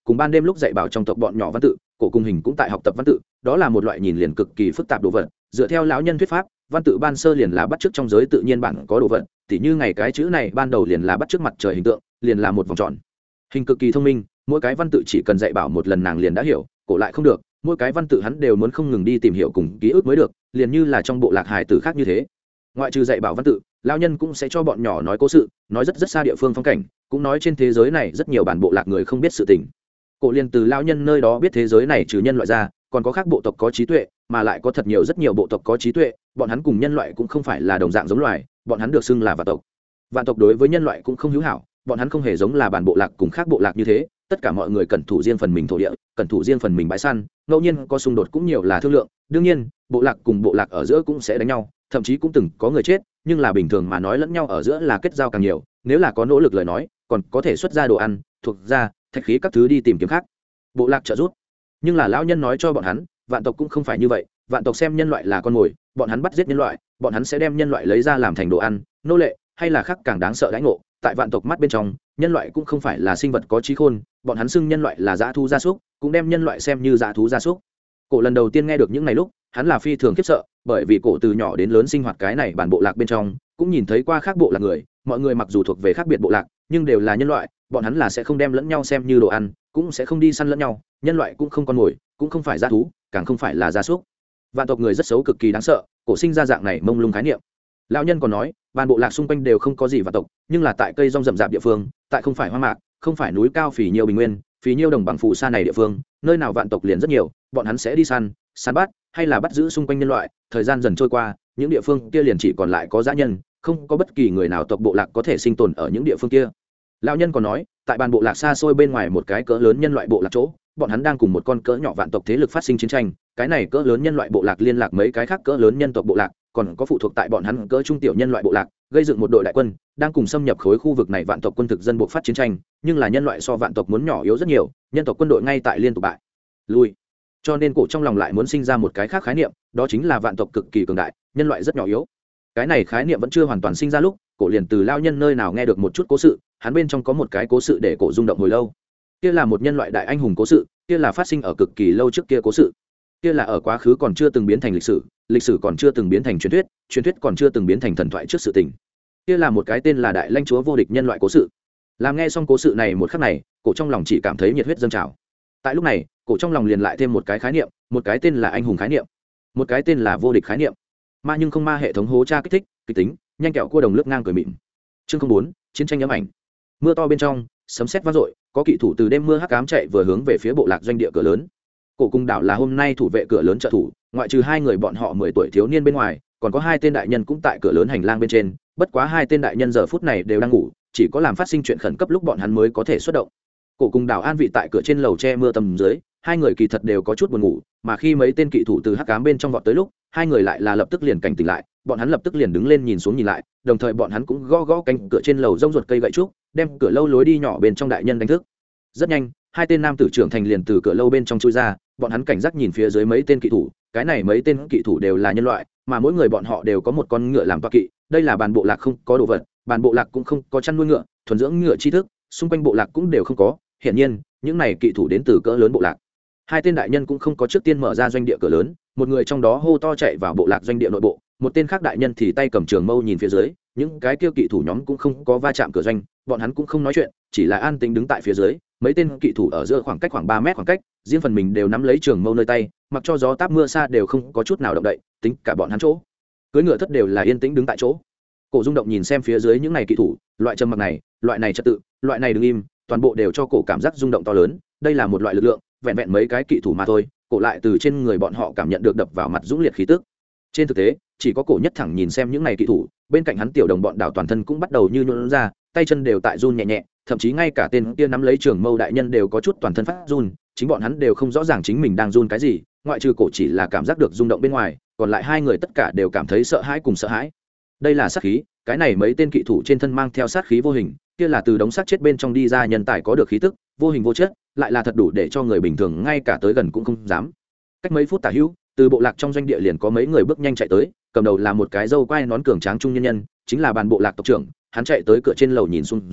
cùng ban đêm lúc dạy bảo trong tộc bọn nhỏ văn tự, cổ cùng hình cũng tại học tập văn tự. Đó là một loại nhìn liền cực kỳ phức tạp đồ vật, dựa theo lão nhân thuyết pháp, văn tự ban sơ liền là bắt chước trong giới tự nhiên bản có đồ vật, tỉ như ngày cái chữ này ban đầu liền là bắt chước mặt trời hình tượng, liền là một vòng tròn. Hình cực kỳ thông minh, mỗi cái văn tự chỉ cần dạy bảo một lần nàng liền đã hiểu, cổ lại không được, mỗi cái văn tự hắn đều muốn không ngừng đi tìm hiểu cùng ký ức mới được, liền như là trong bộ lạc hài tử khác như thế. Ngoại trừ dạy bảo văn tự, lão nhân cũng sẽ cho bọn nhỏ nói cố sự, nói rất rất xa địa phương phong cảnh, cũng nói trên thế giới này rất nhiều bản bộ lạc người không biết sự tình. Cổ liền từ lão nhân nơi đó biết thế giới này trừ nhân loại ra, còn có khác bộ tộc có trí tuệ, mà lại có thật nhiều rất nhiều bộ tộc có trí tuệ, bọn hắn cùng nhân loại cũng không phải là đồng dạng giống loài, bọn hắn được xưng là vạn tộc. Vạn tộc đối với nhân loại cũng không hữu hảo, bọn hắn không hề giống là bản bộ lạc cùng khác bộ lạc như thế, tất cả mọi người cẩn thủ riêng phần mình thổ địa, cẩn thủ riêng phần mình bãi săn, ngẫu nhiên có xung đột cũng nhiều là thương lượng, đương nhiên, bộ lạc cùng bộ lạc ở giữa cũng sẽ đánh nhau, thậm chí cũng từng có người chết, nhưng là bình thường mà nói lẫn nhau ở giữa là kết giao càng nhiều, nếu là có nỗ lực lời nói, còn có thể xuất ra đồ ăn, thuộc ra, thạch khí các thứ đi tìm kiếm khác. Bộ lạc trợ giúp. Nhưng là lão nhân nói cho bọn hắn, vạn tộc cũng không phải như vậy, vạn tộc xem nhân loại là con mồi, bọn hắn bắt giết nhân loại, bọn hắn sẽ đem nhân loại lấy ra làm thành đồ ăn, nô lệ, hay là khác càng đáng sợ đãi ngộ. Tại vạn tộc mắt bên trong, nhân loại cũng không phải là sinh vật có trí khôn, bọn hắn xưng nhân loại là dã thú gia súc, cũng đem nhân loại xem như dã thú gia súc. Cổ lần đầu tiên nghe được những này lúc, hắn là phi thường khiếp sợ, bởi vì cổ từ nhỏ đến lớn sinh hoạt cái này bản bộ lạc bên trong, cũng nhìn thấy qua khác bộ lạc người, mọi người mặc dù thuộc về khác biệt bộ lạc, nhưng đều là nhân loại, bọn hắn là sẽ không đem lẫn nhau xem như đồ ăn, cũng sẽ không đi săn lẫn nhau, nhân loại cũng không con mồi, cũng không phải dã thú, càng không phải là gia súc. Vạn tộc người rất xấu cực kỳ đáng sợ, cổ sinh ra dạng này mông lung khái niệm. Lão nhân còn nói, bản bộ lạc xung quanh đều không có gì vạn tộc, nhưng là tại cây rong rậm rạp địa phương, tại không phải hoang mạc, không phải núi cao phì nhiêu bình nguyên, phì nhiêu đồng bằng phù sa này địa phương, nơi nào vạn tộc liền rất nhiều, bọn hắn sẽ đi săn bắt, hay là bắt giữ xung quanh nhân loại. Thời gian dần trôi qua, những địa phương kia liền chỉ còn lại có dã nhân, không có bất kỳ người nào tộc bộ lạc có thể sinh tồn ở những địa phương kia. Lão nhân còn nói, tại bàn bộ lạc xa xôi bên ngoài một cái cỡ lớn nhân loại bộ lạc chỗ, bọn hắn đang cùng một con cỡ nhỏ vạn tộc thế lực phát sinh chiến tranh. Cái này cỡ lớn nhân loại bộ lạc liên lạc mấy cái khác cỡ lớn nhân tộc bộ lạc, còn có phụ thuộc tại bọn hắn cỡ trung tiểu nhân loại bộ lạc, gây dựng một đội đại quân, đang cùng xâm nhập khối khu vực này vạn tộc quân thực dân buộc phát chiến tranh. Nhưng là nhân loại so vạn tộc muốn nhỏ yếu rất nhiều, nhân tộc quân đội ngay tại liên tục bại lui, cho nên cổ trong lòng lại muốn sinh ra một cái khác khái niệm, đó chính là vạn tộc cực kỳ cường đại, nhân loại rất nhỏ yếu. Cái này khái niệm vẫn chưa hoàn toàn sinh ra lúc, cổ liền từ lao nhân nơi nào nghe được một chút cố sự, hắn bên trong có một cái cố sự để cổ rung động hồi lâu. Kia là một nhân loại đại anh hùng cố sự, kia là phát sinh ở cực kỳ lâu trước kia cố sự, kia là ở quá khứ còn chưa từng biến thành lịch sử còn chưa từng biến thành truyền thuyết còn chưa từng biến thành thần thoại trước sự tình. Kia là một cái tên là đại lãnh chúa vô địch nhân loại cố sự. Làm nghe xong cố sự này một khắc này, cổ trong lòng chỉ cảm thấy nhiệt huyết dâng trào. Tại lúc này, cổ trong lòng liền lại thêm một cái khái niệm, một cái tên là anh hùng khái niệm, một cái tên là vô địch khái niệm. Ma nhưng không ma hệ thống hố tra kích thích, kịch tính, nhanh kẹo cua đồng lướt ngang cười mịn. Chương 04, chiến tranh ám ảnh. Mưa to bên trong, sấm sét vang dội, có kỵ thủ từ đêm mưa hắc ám chạy vừa hướng về phía bộ lạc doanh địa cửa lớn. Cổ cung đảo là hôm nay thủ vệ cửa lớn trợ thủ, ngoại trừ hai người bọn họ 10 tuổi thiếu niên bên ngoài, còn có hai tên đại nhân cũng tại cửa lớn hành lang bên trên, bất quá hai tên đại nhân giờ phút này đều đang ngủ, chỉ có làm phát sinh chuyện khẩn cấp lúc bọn hắn mới có thể xuất động. Cổ cung đảo an vị tại cửa trên lầu che mưa tầm dưới, hai người kỳ thật đều có chút buồn ngủ, mà khi mấy tên kỵ thủ từ hắc ám bên trong vọt tới lúc, hai người lại là lập tức liền cảnh tỉnh lại, bọn hắn lập tức liền đứng lên nhìn xuống nhìn lại, đồng thời bọn hắn cũng gõ gõ cánh cửa trên lầu rông ruột cây gậy trúc, đem cửa lâu lối đi nhỏ bên trong đại nhân đánh thức. Rất nhanh, hai tên nam tử trưởng thành liền từ cửa lâu bên trong chui ra, bọn hắn cảnh giác nhìn phía dưới mấy tên kỵ thủ, cái này mấy tên kỵ thủ đều là nhân loại, mà mỗi người bọn họ đều có một con ngựa làm toa kỵ, đây là bản bộ lạc không có đồ vật, bản bộ lạc cũng không có chăn nuôi ngựa, thuần dưỡng ngựa tri thức, xung quanh bộ lạc cũng đều không có, hiển nhiên, những này kỵ thủ đến từ cỡ lớn bộ lạc. Hai tên đại nhân cũng không có trước tiên mở ra doanh địa cửa lớn, một người trong đó hô to chạy vào bộ lạc doanh địa nội bộ, một tên khác đại nhân thì tay cầm trường mâu nhìn phía dưới, những cái kia kỵ thủ nhóm cũng không có va chạm cửa doanh, bọn hắn cũng không nói chuyện, chỉ là an tĩnh đứng tại phía dưới. Mấy tên kỵ thủ ở giữa khoảng cách khoảng 3 mét khoảng cách, riêng phần mình đều nắm lấy trường mâu nơi tay, mặc cho gió táp mưa xa đều không có chút nào động đậy, tính cả bọn hắn chỗ cưỡi ngựa thất đều là yên tĩnh đứng tại chỗ. Cổ rung động nhìn xem phía dưới những này kỵ thủ, loại trầm mặc này, loại này trật tự, loại này đứng im, toàn bộ đều cho cổ cảm giác rung động to lớn. Đây là một loại lực lượng, vẹn vẹn mấy cái kỵ thủ mà thôi, cổ lại từ trên người bọn họ cảm nhận được đập vào mặt dũng liệt khí tức. Trên thực tế, chỉ có cổ nhất thẳng nhìn xem những này kỵ thủ, bên cạnh hắn tiểu đồng bọn đảo toàn thân cũng bắt đầu như nhũn ra, tay chân đều tại run nhẹ nhẹ, thậm chí ngay cả tên kia nắm lấy trường mâu đại nhân đều có chút toàn thân phát run, chính bọn hắn đều không rõ ràng chính mình đang run cái gì, ngoại trừ cổ chỉ là cảm giác được rung động bên ngoài, còn lại hai người tất cả đều cảm thấy sợ hãi cùng sợ hãi. Đây là sát khí, cái này mấy tên kỵ thủ trên thân mang theo sát khí vô hình, kia là từ đống xác chết bên trong đi ra nhân tài có được khí tức, vô hình vô chất, lại là thật đủ để cho người bình thường ngay cả tới gần cũng không dám. Cách mấy phút tả hữu, từ bộ lạc trong doanh địa liền có mấy người bước nhanh chạy tới, cầm đầu là một cái râu quai nón cường tráng trung nhân nhân, chính là bàn bộ lạc tộc trưởng. Hắn chạy tới cửa trên lầu nhìn xuống dưới,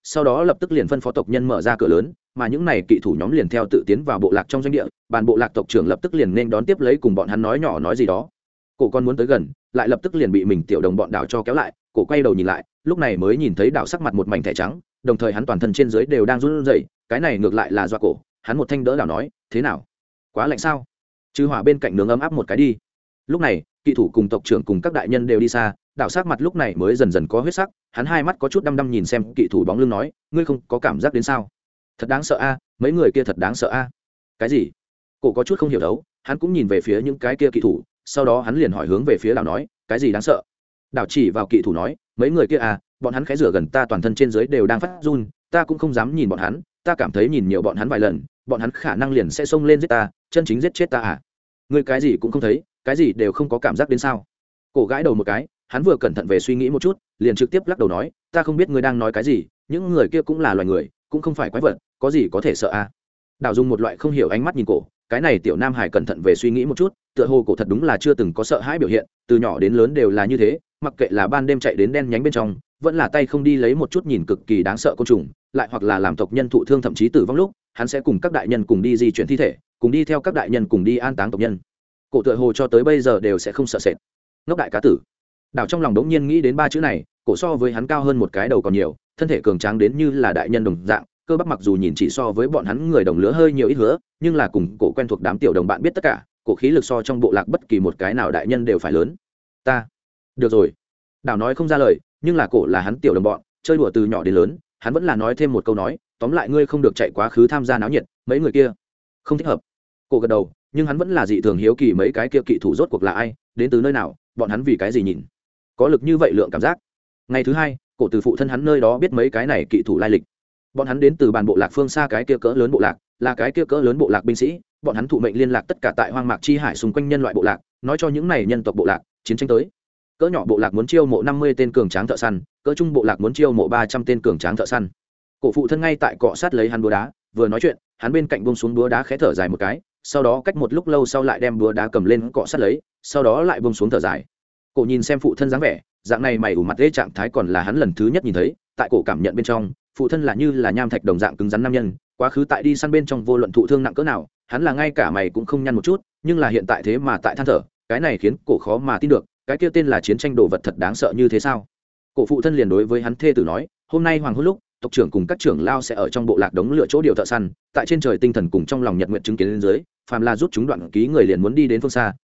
sau đó lập tức liền phân phó tộc nhân mở ra cửa lớn, mà những này kỵ thủ nhóm liền theo tự tiến vào bộ lạc trong doanh địa. Bàn bộ lạc tộc trưởng lập tức liền nên đón tiếp lấy cùng bọn hắn nói nhỏ nói gì đó. Cổ con muốn tới gần, lại lập tức liền bị mình tiểu đồng bọn đảo cho kéo lại. Cổ quay đầu nhìn lại, lúc này mới nhìn thấy đảo sắc mặt một mảnh thẻ trắng, đồng thời hắn toàn thân trên dưới đều đang run rẩy. Cái này ngược lại là do cổ, hắn một thanh đỡ đảo nói, thế nào, quá lạnh sao, trừ hỏa bên cạnh nướng ấm áp một cái đi. Lúc này kỵ thủ cùng tộc trưởng cùng các đại nhân đều đi xa, đảo sắc mặt lúc này mới dần dần có huyết sắc, hắn hai mắt có chút đăm đăm nhìn xem kỵ thủ bóng lưng nói, ngươi không có cảm giác đến sao, thật đáng sợ a, mấy người kia thật đáng sợ a. Cái gì? Cổ có chút không hiểu đấu, hắn cũng nhìn về phía những cái kia kỵ thủ, sau đó hắn liền hỏi hướng về phía đảo nói, cái gì đáng sợ? Đảo chỉ vào kỵ thủ nói, mấy người kia à, bọn hắn khẽ rửa gần ta toàn thân trên dưới đều đang phát run, ta cũng không dám nhìn bọn hắn, ta cảm thấy nhìn nhiều bọn hắn vài lần, bọn hắn khả năng liền sẽ xông lên giết ta, chân chính giết chết ta à? Ngươi cái gì cũng không thấy, cái gì đều không có cảm giác đến sao? Cổ gãi đầu một cái, hắn vừa cẩn thận về suy nghĩ một chút, liền trực tiếp lắc đầu nói, ta không biết ngươi đang nói cái gì, những người kia cũng là loài người, cũng không phải quái vật, có gì có thể sợ à? Đảo dùng một loại không hiểu ánh mắt nhìn cổ, cái này tiểu nam hải cẩn thận về suy nghĩ một chút, tựa hồ cổ thật đúng là chưa từng có sợ hãi biểu hiện, từ nhỏ đến lớn đều là như thế, mặc kệ là ban đêm chạy đến đen nhánh bên trong, vẫn là tay không đi lấy một chút nhìn cực kỳ đáng sợ côn trùng, lại hoặc là làm tộc nhân thụ thương thậm chí tử vong lúc, hắn sẽ cùng các đại nhân cùng đi di chuyển thi thể, cùng đi theo các đại nhân cùng đi an táng tộc nhân. Cổ tựa hồ cho tới bây giờ đều sẽ không sợ sệt. Ngốc đại cá tử. Đảo trong lòng đống nhiên nghĩ đến ba chữ này, cổ so với hắn cao hơn một cái đầu còn nhiều, thân thể cường tráng đến như là đại nhân đồng dạng, cơ bắp mặc dù nhìn chỉ so với bọn hắn người đồng lứa hơi nhiều ít hứa, nhưng là cùng cổ quen thuộc đám tiểu đồng bạn biết tất cả, cổ khí lực so trong bộ lạc bất kỳ một cái nào đại nhân đều phải lớn. Ta, được rồi. Đảo nói không ra lời, nhưng là cổ là hắn tiểu đồng bọn, chơi đùa từ nhỏ đến lớn, hắn vẫn là nói thêm một câu nói, tóm lại ngươi không được chạy quá khứ tham gia náo nhiệt, mấy người kia không thích hợp. Cổ gật đầu, nhưng hắn vẫn là dị thường hiếu kỳ mấy cái kia kỵ thủ rốt cuộc là ai, đến từ nơi nào, bọn hắn vì cái gì nhìn có lực như vậy lượng cảm giác. Ngày thứ hai, cổ từ phụ thân hắn nơi đó biết mấy cái này kỵ thủ lai lịch. Bọn hắn đến từ bàn bộ lạc phương xa cái kia cỡ lớn bộ lạc, là cái kia cỡ lớn bộ lạc binh sĩ, bọn hắn thụ mệnh liên lạc tất cả tại hoang mạc chi hải xung quanh nhân loại bộ lạc, nói cho những này nhân tộc bộ lạc chiến tranh tới. Cỡ nhỏ bộ lạc muốn chiêu mộ 50 tên cường tráng thợ săn, cỡ trung bộ lạc muốn chiêu mộ 300 tên cường tráng thợ săn. Cổ phụ thân ngay tại cọ sát lấy hắn búa đá, vừa nói chuyện, hắn bên cạnh buông xuống búa đá khẽ thở dài một cái, sau đó cách một lúc lâu sau lại đem búa đá cầm lên cọ sát lấy, sau đó lại buông xuống thở dài. Cổ nhìn xem phụ thân dáng vẻ, dạng này mày ủ mặt ghê trạng thái còn là hắn lần thứ nhất nhìn thấy, tại cổ cảm nhận bên trong, phụ thân là như là nham thạch đồng dạng cứng rắn nam nhân, quá khứ tại đi săn bên trong vô luận thụ thương nặng cỡ nào, hắn là ngay cả mày cũng không nhăn một chút, nhưng là hiện tại thế mà tại than thở, cái này khiến cổ khó mà tin được, cái kia tên là chiến tranh đồ vật thật đáng sợ như thế sao? Cổ phụ thân liền đối với hắn thê tử nói, hôm nay hoàng hôn lúc, tộc trưởng cùng các trưởng lao sẽ ở trong bộ lạc đống lửa chỗ điều thợ săn, tại trên trời tinh thần cùng trong lòng nhật nguyện chứng kiến lên dưới, phàm là rút chúng đoạn ký người liền muốn đi đến phương xa,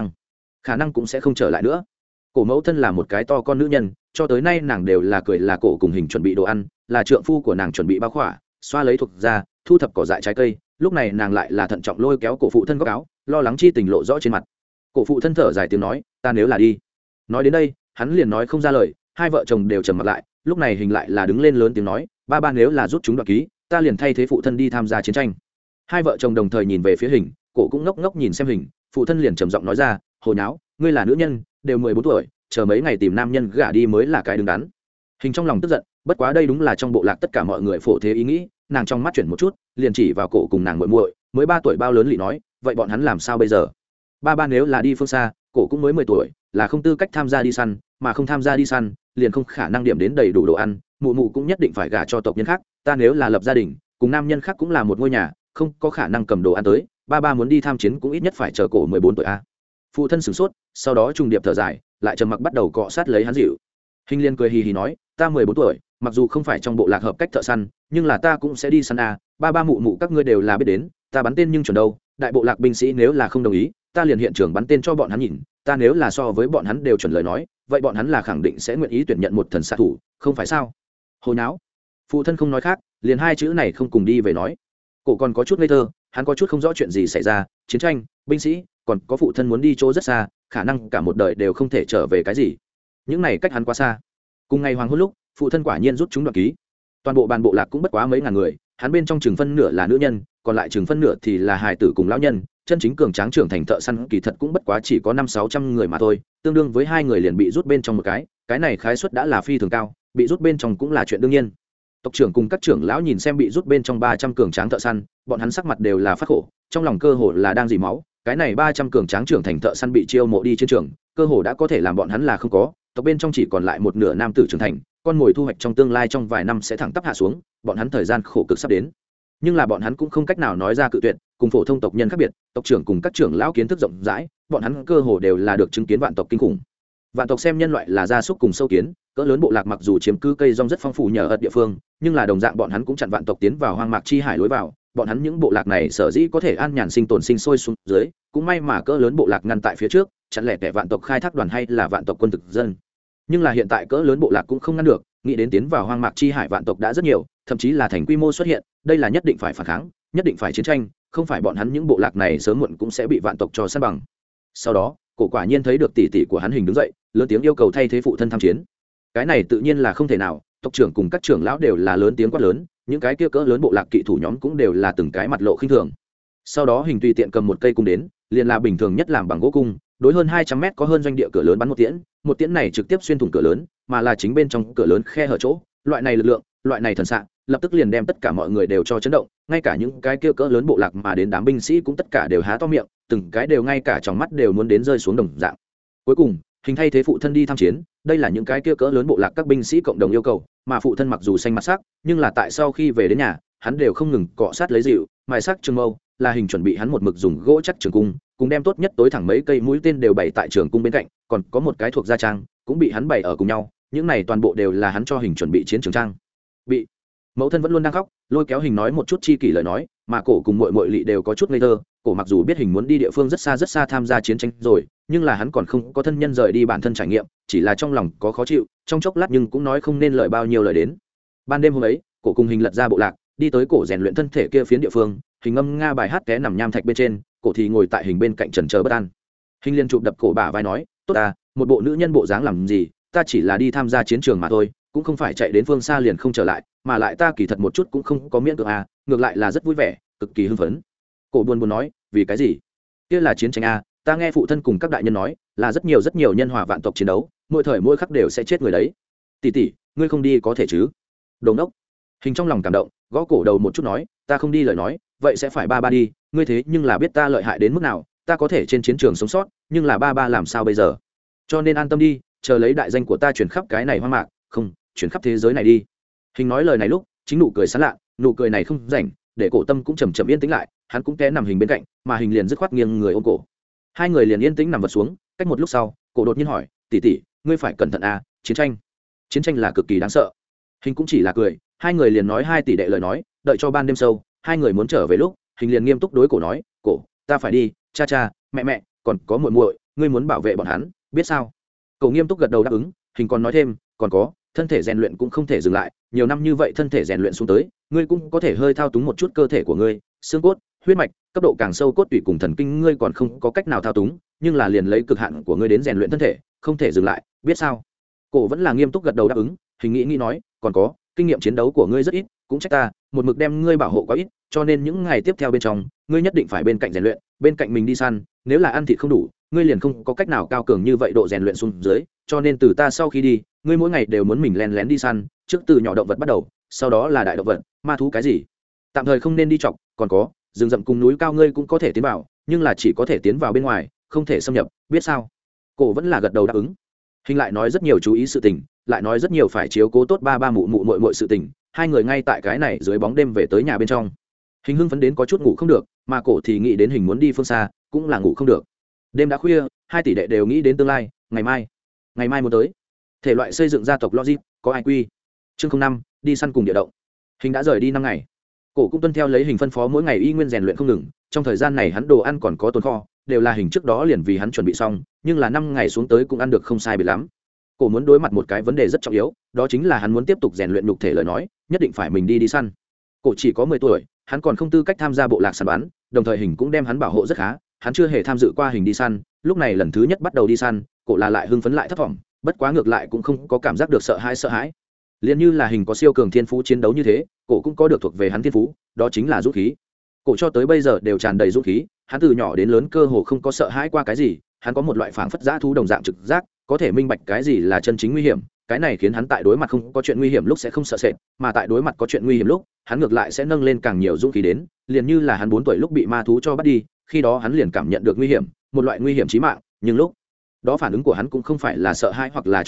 khả năng cũng sẽ không trở lại nữa. Cổ mẫu thân là một cái to con nữ nhân, cho tới nay nàng đều là cười là cổ cùng hình chuẩn bị đồ ăn, là trượng phu của nàng chuẩn bị bao khỏa, xoa lấy thuộc ra, thu thập cỏ dại trái cây, lúc này nàng lại là thận trọng lôi kéo cổ phụ thân góc áo, lo lắng chi tình lộ rõ trên mặt. Cổ phụ thân thở dài tiếng nói, ta nếu là đi. Nói đến đây, hắn liền nói không ra lời, hai vợ chồng đều trầm mặt lại, lúc này hình lại là đứng lên lớn tiếng nói, ba nếu là rút chúng đoạn ký, ta liền thay thế phụ thân đi tham gia chiến tranh. Hai vợ chồng đồng thời nhìn về phía hình, cổ cũng ngốc ngốc nhìn xem hình, phụ thân liền trầm giọng nói ra, hồ nháo, ngươi là nữ nhân, đều 14 tuổi, chờ mấy ngày tìm nam nhân gả đi mới là cái đứng đắn. Hình trong lòng tức giận, bất quá đây đúng là trong bộ lạc tất cả mọi người phổ thế ý nghĩ, nàng trong mắt chuyển một chút, liền chỉ vào cổ cùng nàng muội muội, mới 3 tuổi bao lớn lị nói, vậy bọn hắn làm sao bây giờ? Ba nếu là đi phương xa, cổ cũng mới 10 tuổi, là không tư cách tham gia đi săn, mà không tham gia đi săn, liền không khả năng điểm đến đầy đủ đồ ăn, mụ cũng nhất định phải gả cho tộc nhân khác, ta nếu là lập gia đình, cùng nam nhân khác cũng là một ngôi nhà, không có khả năng cầm đồ ăn tới, ba muốn đi tham chiến cũng ít nhất phải chờ cổ 14 tuổi a. Phụ thân sửng sốt, sau đó trùng điệp thở dài, lại trầm mặc bắt đầu cọ sát lấy hắn dịu. Hình liên cười hì hì nói, ta 14 tuổi, mặc dù không phải trong bộ lạc hợp cách thợ săn, nhưng là ta cũng sẽ đi săn a, ba mụ các ngươi đều là biết đến, ta bắn tên nhưng chuẩn đâu, đại bộ lạc binh sĩ nếu là không đồng ý, ta liền hiện trường bắn tên cho bọn hắn nhìn, ta nếu là so với bọn hắn đều chuẩn lời nói, vậy bọn hắn là khẳng định sẽ nguyện ý tuyển nhận một thần xạ thủ, không phải sao? Hồi nháo. Phụ thân không nói khác, liền hai chữ này không cùng đi về nói. Cổ còn có chút ngây thơ, hắn có chút không rõ chuyện gì xảy ra, chiến tranh, binh sĩ, còn có phụ thân muốn đi chỗ rất xa, khả năng cả một đời đều không thể trở về cái gì. Những này cách hắn quá xa. Cùng ngày hoàng hôn lúc, phụ thân quả nhiên rút chúng đoạn ký. Toàn bộ bàn bộ lạc cũng bất quá mấy ngàn người, hắn bên trong chừng phân nửa là nữ nhân, còn lại chừng phân nửa thì là hài tử cùng lão nhân, chân chính cường tráng trưởng thành thợ săn kỳ thật cũng bất quá chỉ có 500-600 người mà thôi, tương đương với 2 người liền bị rút bên trong một cái này khái suất đã là phi thường cao, bị rút bên trong cũng là chuyện đương nhiên. Tộc trưởng cùng các trưởng lão nhìn xem bị rút bên trong 300 cường tráng thợ săn, bọn hắn sắc mặt đều là phát khổ, trong lòng cơ hồ là đang dỉ máu, cái này 300 cường tráng trưởng thành thợ săn bị chiêu mộ đi chiến trường, cơ hồ đã có thể làm bọn hắn là không có, tộc bên trong chỉ còn lại một nửa nam tử trưởng thành, con mồi thu hoạch trong tương lai trong vài năm sẽ thẳng tắp hạ xuống, bọn hắn thời gian khổ cực sắp đến. Nhưng là bọn hắn cũng không cách nào nói ra cự tuyệt, cùng phổ thông tộc nhân khác biệt, tộc trưởng cùng các trưởng lão kiến thức rộng rãi, bọn hắn cơ hồ đều là được chứng kiến vạn tộc kinh khủng. Vạn tộc xem nhân loại là gia súc cùng sâu kiến, cỡ lớn bộ lạc mặc dù chiếm cứ cây rong rất phong phú nhờ ật địa phương, nhưng là đồng dạng bọn hắn cũng chặn vạn tộc tiến vào hoang mạc chi hải lối vào. Bọn hắn những bộ lạc này sở dĩ có thể an nhàn sinh tồn sinh sôi xuống dưới, cũng may mà cỡ lớn bộ lạc ngăn tại phía trước, chặn lẻ kẻ vạn tộc khai thác đoàn hay là vạn tộc quân thực dân. Nhưng là hiện tại cỡ lớn bộ lạc cũng không ngăn được, nghĩ đến tiến vào hoang mạc chi hải vạn tộc đã rất nhiều, thậm chí là thành quy mô xuất hiện, đây là nhất định phải phản kháng, nhất định phải chiến tranh, không phải bọn hắn những bộ lạc này sớm muộn cũng sẽ bị vạn tộc cho san bằng. Sau đó, cổ quả nhiên thấy được tỷ tỷ của hắn hình đứng dậy, lớn tiếng yêu cầu thay thế phụ thân tham chiến. Cái này tự nhiên là không thể nào, tộc trưởng cùng các trưởng lão đều là lớn tiếng quát lớn, những cái kia cỡ lớn bộ lạc kỵ thủ nhóm cũng đều là từng cái mặt lộ khinh thường. Sau đó hình tùy tiện cầm một cây cung đến, liền là bình thường nhất làm bằng gỗ cung, đối hơn 200 mét có hơn doanh địa cửa lớn bắn một tiễn này trực tiếp xuyên thủng cửa lớn, mà là chính bên trong cửa lớn khe hở chỗ, loại này lực lượng, loại này thần xạ, lập tức liền đem tất cả mọi người đều cho chấn động, ngay cả những cái kia cỡ lớn bộ lạc mà đến đám binh sĩ cũng tất cả đều há to miệng, từng cái đều ngay cả trong mắt đều muốn đến rơi xuống đồng dạng. Cuối cùng, hình thay thế phụ thân đi tham chiến, đây là những cái kia cỡ lớn bộ lạc các binh sĩ cộng đồng yêu cầu, mà phụ thân mặc dù xanh mặt sắc, nhưng là tại sau khi về đến nhà, hắn đều không ngừng cọ sát lấy dịu, mài sắc trường mâu, là hình chuẩn bị hắn một mực dùng gỗ chắc trường cung, cùng đem tốt nhất tối thẳng mấy cây mũi tên đều bày tại trường cung bên cạnh, còn có một cái thuộc gia trang, cũng bị hắn bày ở cùng nhau, những này toàn bộ đều là hắn cho hình chuẩn bị chiến trường trang. Bị mẫu thân vẫn luôn đang khóc, lôi kéo hình nói một chút chi kỷ lời nói, mà cổ cùng muội muội Lị đều có chút ngây thơ. Cổ mặc dù biết hình muốn đi địa phương rất xa tham gia chiến tranh rồi, nhưng là hắn còn không có thân nhân rời đi bản thân trải nghiệm, chỉ là trong lòng có khó chịu, trong chốc lát nhưng cũng nói không nên lời bao nhiêu lời đến. Ban đêm hôm ấy, cổ cùng hình lật ra bộ lạc, đi tới cổ rèn luyện thân thể kia phiến địa phương, hình ngâm nga bài hát té nằm nham thạch bên trên, cổ thì ngồi tại hình bên cạnh trần chờ bất an. Hình liên chụp đập cổ bả vai nói, tốt à, một bộ nữ nhân bộ dáng làm gì, ta chỉ là đi tham gia chiến trường mà thôi, cũng không phải chạy đến phương xa liền không trở lại, mà lại ta kỳ thật một chút cũng không có miễn cưỡng à, ngược lại là rất vui vẻ, cực kỳ hưng phấn. Cổ buồn nói, vì cái gì? Kia là chiến tranh à, ta nghe phụ thân cùng các đại nhân nói, là rất nhiều nhân hòa vạn tộc chiến đấu, mỗi thời mỗi khắc đều sẽ chết người đấy. Tỷ tỷ, ngươi không đi có thể chứ? Đồ ngốc. Hình trong lòng cảm động, gõ cổ đầu một chút nói, ta không đi lời nói, vậy sẽ phải ba đi, ngươi thế nhưng là biết ta lợi hại đến mức nào, ta có thể trên chiến trường sống sót, nhưng là ba làm sao bây giờ? Cho nên an tâm đi, chờ lấy đại danh của ta truyền khắp cái này hoang mạc, không, truyền khắp thế giới này đi. Hình nói lời này lúc, chính nụ cười sán lạ, nụ cười này không rảnh, để cổ tâm cũng chậm yên tĩnh lại, hắn cũng té nằm hình bên cạnh, mà hình liền dứt khoát nghiêng người ôm cổ. Hai người liền yên tĩnh nằm vật xuống, cách một lúc sau, cổ đột nhiên hỏi, tỷ tỷ, ngươi phải cẩn thận à, chiến tranh là cực kỳ đáng sợ. Hình cũng chỉ là cười, hai người liền nói hai tỷ đệ lời nói, đợi cho ban đêm sâu, hai người muốn trở về lúc, hình liền nghiêm túc đối cổ nói, cổ, ta phải đi, cha, mẹ, còn có muội muội, ngươi muốn bảo vệ bọn hắn, biết sao? Cổ nghiêm túc gật đầu đáp ứng, hình còn nói thêm, còn có, thân thể rèn luyện cũng không thể dừng lại, nhiều năm như vậy thân thể rèn luyện xuống tới, ngươi cũng có thể hơi thao túng một chút cơ thể của ngươi, xương cốt, huyết mạch, cấp độ càng sâu cốt tủy cùng thần kinh ngươi còn không có cách nào thao túng, nhưng là liền lấy cực hạn của ngươi đến rèn luyện thân thể, không thể dừng lại, biết sao? Cổ vẫn là nghiêm túc gật đầu đáp ứng, hình nghĩ nói, còn có, kinh nghiệm chiến đấu của ngươi rất ít, cũng trách ta, một mực đem ngươi bảo hộ quá ít, cho nên những ngày tiếp theo bên trong, ngươi nhất định phải bên cạnh rèn luyện, bên cạnh mình đi săn, nếu là ăn thịt không đủ, ngươi liền không có cách nào cao cường như vậy độ rèn luyện xuống dưới, cho nên từ ta sau khi đi, ngươi mỗi ngày đều muốn mình lén lén đi săn, trước từ nhỏ động vật bắt đầu, sau đó là đại động vật, ma thú cái gì, tạm thời không nên đi chọc, còn có, rừng rậm cùng núi cao ngươi cũng có thể tiến vào, nhưng là chỉ có thể tiến vào bên ngoài, không thể xâm nhập, biết sao? Cổ vẫn là gật đầu đáp ứng. Hình lại nói rất nhiều chú ý sự tình, lại nói rất nhiều phải chiếu cố tốt ba mụ muội sự tình, hai người ngay tại cái này dưới bóng đêm về tới nhà bên trong. Hình hưng phấn đến có chút ngủ không được, mà cổ thì nghĩ đến hình muốn đi phương xa, cũng là ngủ không được. Đêm đã khuya, hai tỷ đệ đều nghĩ đến tương lai, ngày mai muốn tới. Thể loại xây dựng gia tộc logic, có ai quy. Chương 05, đi săn cùng địa động. Hình đã rời đi 5 ngày. Cổ cũng tuân theo lấy hình phân phó mỗi ngày y nguyên rèn luyện không ngừng, trong thời gian này hắn đồ ăn còn có tồn kho, đều là hình trước đó liền vì hắn chuẩn bị xong, nhưng là 5 ngày xuống tới cũng ăn được không sai biệt lắm. Cổ muốn đối mặt một cái vấn đề rất trọng yếu, đó chính là hắn muốn tiếp tục rèn luyện nhục thể lời nói, nhất định phải mình đi săn. Cổ chỉ có 10 tuổi, hắn còn không tư cách tham gia bộ lạc săn bắn, đồng thời hình cũng đem hắn bảo hộ rất khá, hắn chưa hề tham dự qua hình đi săn, lúc này lần thứ nhất bắt đầu đi săn, cổ là lại hưng phấn lại thất vọng, bất quá ngược lại cũng không có cảm giác được sợ hãi. Liên như là hình có siêu cường thiên phú chiến đấu như thế, cổ cũng có được thuộc về hắn thiên phú, đó chính là dũng khí. Cổ cho tới bây giờ đều tràn đầy dũng khí, hắn từ nhỏ đến lớn cơ hồ không có sợ hãi qua cái gì, hắn có một loại phảng phất dã thú đồng dạng trực giác, có thể minh bạch cái gì là chân chính nguy hiểm, cái này khiến hắn tại đối mặt không có chuyện nguy hiểm lúc sẽ không sợ sệt, mà tại đối mặt có chuyện nguy hiểm lúc, hắn ngược lại sẽ nâng lên càng nhiều dũng khí đến, liền như là hắn 4 tuổi lúc bị ma thú cho bắt đi, khi đó hắn liền cảm nhận được nguy hiểm, một loại nguy hiểm chí mạng, nhưng lúc đó phản ứng của hắn cũng không phải là sợ hãi hoặc là trốn tránh,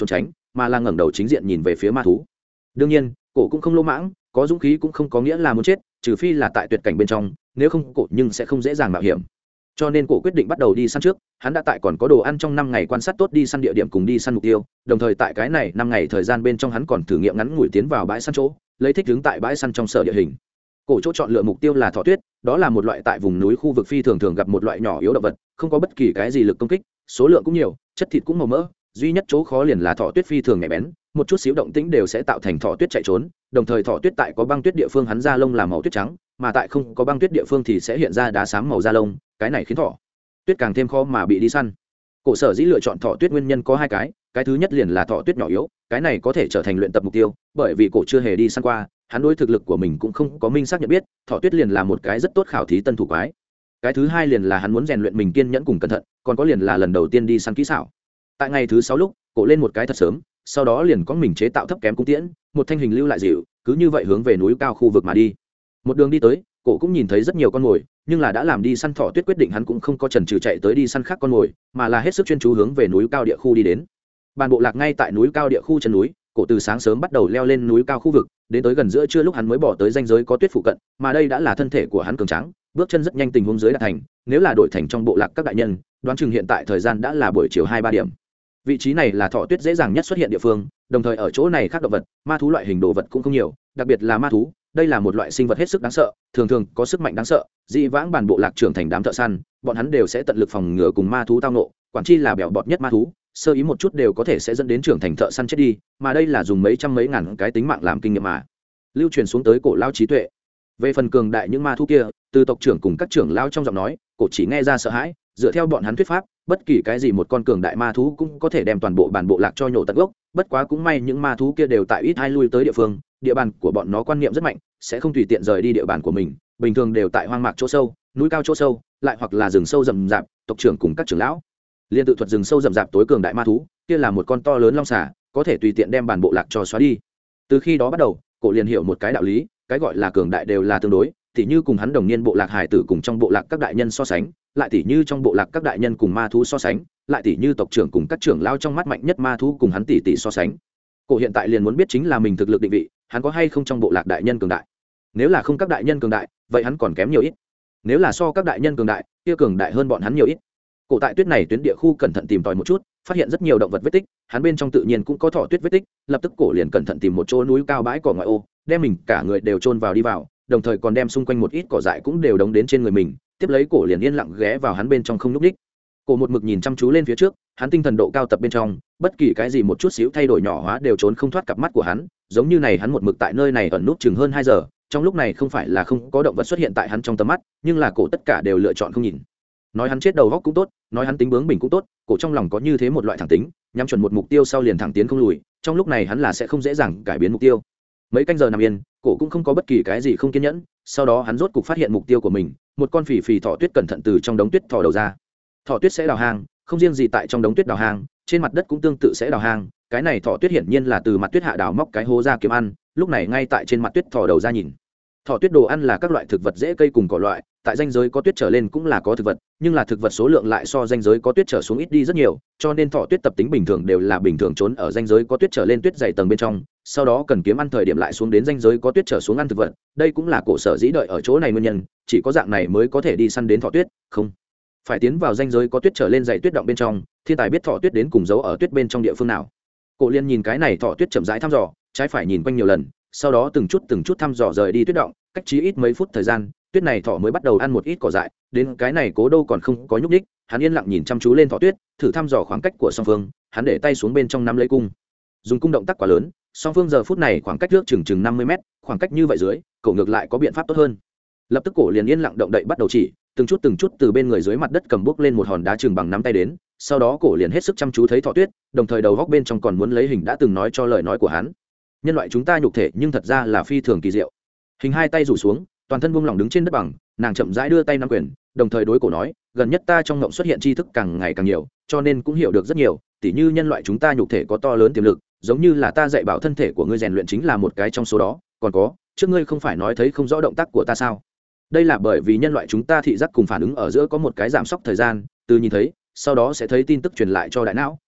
mà là ngẩng đầu chính diện nhìn về phía ma thú. Đương nhiên cổ cũng không lỗ mãng, có dũng khí cũng không có nghĩa là muốn chết, trừ phi là tại tuyệt cảnh bên trong, nếu không cổ nhưng sẽ không dễ dàng mạo hiểm. Cho nên cổ quyết định bắt đầu đi săn trước. Hắn đã tại còn có đồ ăn trong 5 ngày quan sát tốt đi săn địa điểm cùng đi săn mục tiêu, đồng thời tại cái này 5 ngày thời gian bên trong hắn còn thử nghiệm ngắn ngủi tiến vào bãi săn chỗ, lấy thích ứng tại bãi săn trong sở địa hình. Cổ chỗ chọn lựa mục tiêu là thỏ tuyết, đó là một loại tại vùng núi khu vực phi thường thường gặp một loại nhỏ yếu động vật, không có bất kỳ cái gì lực công kích, số lượng cũng nhiều, chất thịt cũng màu mỡ, duy nhất chỗ khó liền là thỏ tuyết phi thường nhạy bén, một chút xíu động tĩnh đều sẽ tạo thành thỏ tuyết chạy trốn, đồng thời thỏ tuyết tại có băng tuyết địa phương hắn da lông là màu tuyết trắng, mà tại không có băng tuyết địa phương thì sẽ hiện ra đá xám màu da lông, cái này khiến thỏ tuyết càng thêm khó mà bị đi săn. Cổ sở dĩ lựa chọn thỏ tuyết nguyên nhân có hai cái thứ nhất liền là thỏ tuyết nhỏ yếu, cái này có thể trở thành luyện tập mục tiêu, bởi vì cổ chưa hề đi săn qua, hắn đối thực lực của mình cũng không có minh xác nhận biết, thỏ tuyết liền là một cái rất tốt khảo thí tân thủ quái. Cái thứ hai liền là hắn muốn rèn luyện mình kiên nhẫn cùng cẩn thận, còn có liền là lần đầu tiên đi săn kỹ xảo. Tại ngày thứ 6 lúc, cổ lên một cái thật sớm, sau đó liền có mình chế tạo thấp kém cung tiễn, một thanh hình lưu lại dịu, cứ như vậy hướng về núi cao khu vực mà đi. Một đường đi tới, cổ cũng nhìn thấy rất nhiều con mồi, nhưng là đã làm đi săn thỏ tuyết quyết định hắn cũng không có chần chừ chạy tới đi săn khác con mồi, mà là hết sức chuyên chú hướng về núi cao địa khu đi đến. Bàn bộ lạc ngay tại núi cao địa khu chân núi, cổ từ sáng sớm bắt đầu leo lên núi cao khu vực, đến tới gần giữa trưa lúc hắn mới bỏ tới ranh giới có tuyết phụ cận, mà đây đã là thân thể của hắn cường tráng, bước chân rất nhanh tình huống dưới đạt thành, nếu là đổi thành trong bộ lạc các đại nhân, đoán chừng hiện tại thời gian đã là buổi chiều 2-3 điểm. Vị trí này là thỏ tuyết dễ dàng nhất xuất hiện địa phương, đồng thời ở chỗ này khác động vật, ma thú loại hình đồ vật cũng không nhiều, đặc biệt là ma thú, đây là một loại sinh vật hết sức đáng sợ, thường thường có sức mạnh đáng sợ, dị vãng bản bộ lạc trưởng thành đám thợ săn, bọn hắn đều sẽ tận lực phòng ngừa cùng ma thú tao nộ, quản chi là bèo bọt nhất ma thú, sơ ý một chút đều có thể sẽ dẫn đến trưởng thành thợ săn chết đi, mà đây là dùng mấy trăm mấy ngàn cái tính mạng làm kinh nghiệm mà lưu truyền xuống tới cổ lao trí tuệ. Về phần cường đại những ma thú kia, từ tộc trưởng cùng các trưởng lao trong giọng nói, cổ chỉ nghe ra sợ hãi, dựa theo bọn hắn thuyết pháp, bất kỳ cái gì một con cường đại ma thú cũng có thể đem toàn bộ bản bộ lạc cho nhổ tận gốc, bất quá cũng may những ma thú kia đều tại ít hai lui tới địa phương, địa bàn của bọn nó quan niệm rất mạnh, sẽ không tùy tiện rời đi địa bàn của mình, bình thường đều tại hoang mạc chỗ sâu, núi cao chỗ sâu, lại hoặc là rừng sâu rậm rạp, tộc trưởng cùng các trưởng lão liên tự thuật rừng sâu rậm rạp tối cường đại ma thú kia là một con to lớn long xà, có thể tùy tiện đem bản bộ lạc cho xóa đi. Từ khi đó bắt đầu, cổ liền hiểu một cái đạo lý, cái gọi là cường đại đều là tương đối, tỉ như cùng hắn đồng niên bộ lạc hải tử cùng trong bộ lạc các đại nhân so sánh, lại tỉ như trong bộ lạc các đại nhân cùng ma thú so sánh, lại tỉ như tộc trưởng cùng các trưởng lao trong mắt mạnh nhất ma thú cùng hắn tỉ so sánh. Cổ hiện tại liền muốn biết chính là mình thực lực định vị, hắn có hay không trong bộ lạc đại nhân cường đại. Nếu là không các đại nhân cường đại, vậy hắn còn kém nhiều ít. Nếu là so các đại nhân cường đại, kia cường đại hơn bọn hắn nhiều ít. Cổ tại tuyết này tuyến địa khu cẩn thận tìm tòi một chút, phát hiện rất nhiều động vật vết tích, hắn bên trong tự nhiên cũng có thỏ tuyết vết tích, lập tức cổ liền cẩn thận tìm một chỗ núi cao bãi cỏ ngoại ô, đem mình cả người đều chôn vào đi vào, đồng thời còn đem xung quanh một ít cỏ dại cũng đều đóng đến trên người mình, tiếp lấy cổ liền yên lặng ghé vào hắn bên trong không nhúc nhích. Cổ một mực nhìn chăm chú lên phía trước, hắn tinh thần độ cao tập bên trong, bất kỳ cái gì một chút xíu thay đổi nhỏ hóa đều trốn không thoát cặp mắt của hắn, giống như này hắn một mực tại nơi này ẩn nút chừng hơn 2 giờ, trong lúc này không phải là không có động vật xuất hiện tại hắn trong tầm mắt, nhưng là cổ tất cả đều lựa chọn không nhìn. Nói hắn chết đầu góc cũng tốt, nói hắn tính bướng bỉnh cũng tốt, cổ trong lòng có như thế một loại thẳng tính, nhắm chuẩn một mục tiêu sau liền thẳng tiến không lùi, trong lúc này hắn là sẽ không dễ dàng cải biến mục tiêu. Mấy canh giờ nằm yên, cổ cũng không có bất kỳ cái gì không kiên nhẫn, sau đó hắn rốt cục phát hiện mục tiêu của mình, một con phì phì thỏ tuyết cẩn thận từ trong đống tuyết thò đầu ra. Thỏ tuyết sẽ đào hang, không riêng gì tại trong đống tuyết đào hang, trên mặt đất cũng tương tự sẽ đào hang, cái này thỏ tuyết hiển nhiên là từ mặt tuyết hạ đào móc cái hố ra kiếm ăn, lúc này ngay tại trên mặt tuyết thò đầu ra nhìn. Thỏ tuyết đồ ăn là các loại thực vật dễ cây cùng cỏ loại, tại ranh giới có tuyết trở lên cũng là có thực vật, nhưng là thực vật số lượng lại so ranh giới có tuyết trở xuống ít đi rất nhiều, cho nên thỏ tuyết tập tính bình thường đều là bình thường trốn ở ranh giới có tuyết trở lên tuyết dày tầng bên trong, sau đó cần kiếm ăn thời điểm lại xuống đến ranh giới có tuyết trở xuống ăn thực vật, đây cũng là cổ sở dĩ đợi ở chỗ này nguyên nhân, chỉ có dạng này mới có thể đi săn đến thỏ tuyết, không phải tiến vào ranh giới có tuyết trở lên dày tuyết động bên trong, thiên tài biết thỏ tuyết đến cùng giấu ở tuyết bên trong địa phương nào. Cổ liên nhìn cái này thỏ tuyết chậm rãi thăm dò, trái phải nhìn quanh nhiều lần, sau đó từng chút thăm dò rời đi tuyết động, cách chí ít mấy phút thời gian, tuyết này thỏ mới bắt đầu ăn một ít cỏ dại, đến cái này cố đâu còn không có nhúc nhích, hắn yên lặng nhìn chăm chú lên thỏ tuyết, thử thăm dò khoảng cách của song phương, hắn để tay xuống bên trong nắm lấy cung, dùng cung động tác quá lớn, song phương giờ phút này khoảng cách trước chừng 50 mét, khoảng cách như vậy dưới, cổ ngược lại có biện pháp tốt hơn. Lập tức cổ liền yên lặng động đậy bắt đầu chỉ, từng chút từ bên người dưới mặt đất cầm bốc lên một hòn đá chừng bằng nắm tay đến, sau đó cổ liền hết sức chăm chú thấy thỏ tuyết, đồng thời đầu góc bên trong còn muốn lấy hình đã từng nói cho lời nói của hắn. Nhân loại chúng ta nhục thể nhưng thật ra là phi thường kỳ diệu. Hình hai tay rủ xuống, toàn thân buông lỏng đứng trên đất bằng, nàng chậm rãi đưa tay nắm quyền, đồng thời đối cổ nói, gần nhất ta trong ngộng xuất hiện tri thức càng ngày càng nhiều, cho nên cũng hiểu được rất nhiều, tỉ như nhân loại chúng ta nhục thể có to lớn tiềm lực, giống như là ta dạy bảo thân thể của ngươi rèn luyện chính là một cái trong số đó, còn có, trước ngươi không phải nói thấy không rõ động tác của ta sao? Đây là bởi vì nhân loại chúng ta thị giác cùng phản ứng ở giữa có một cái giảm sốc thời gian, từ nhìn thấy, sau đó sẽ thấy tin tức truyền lại cho đại não,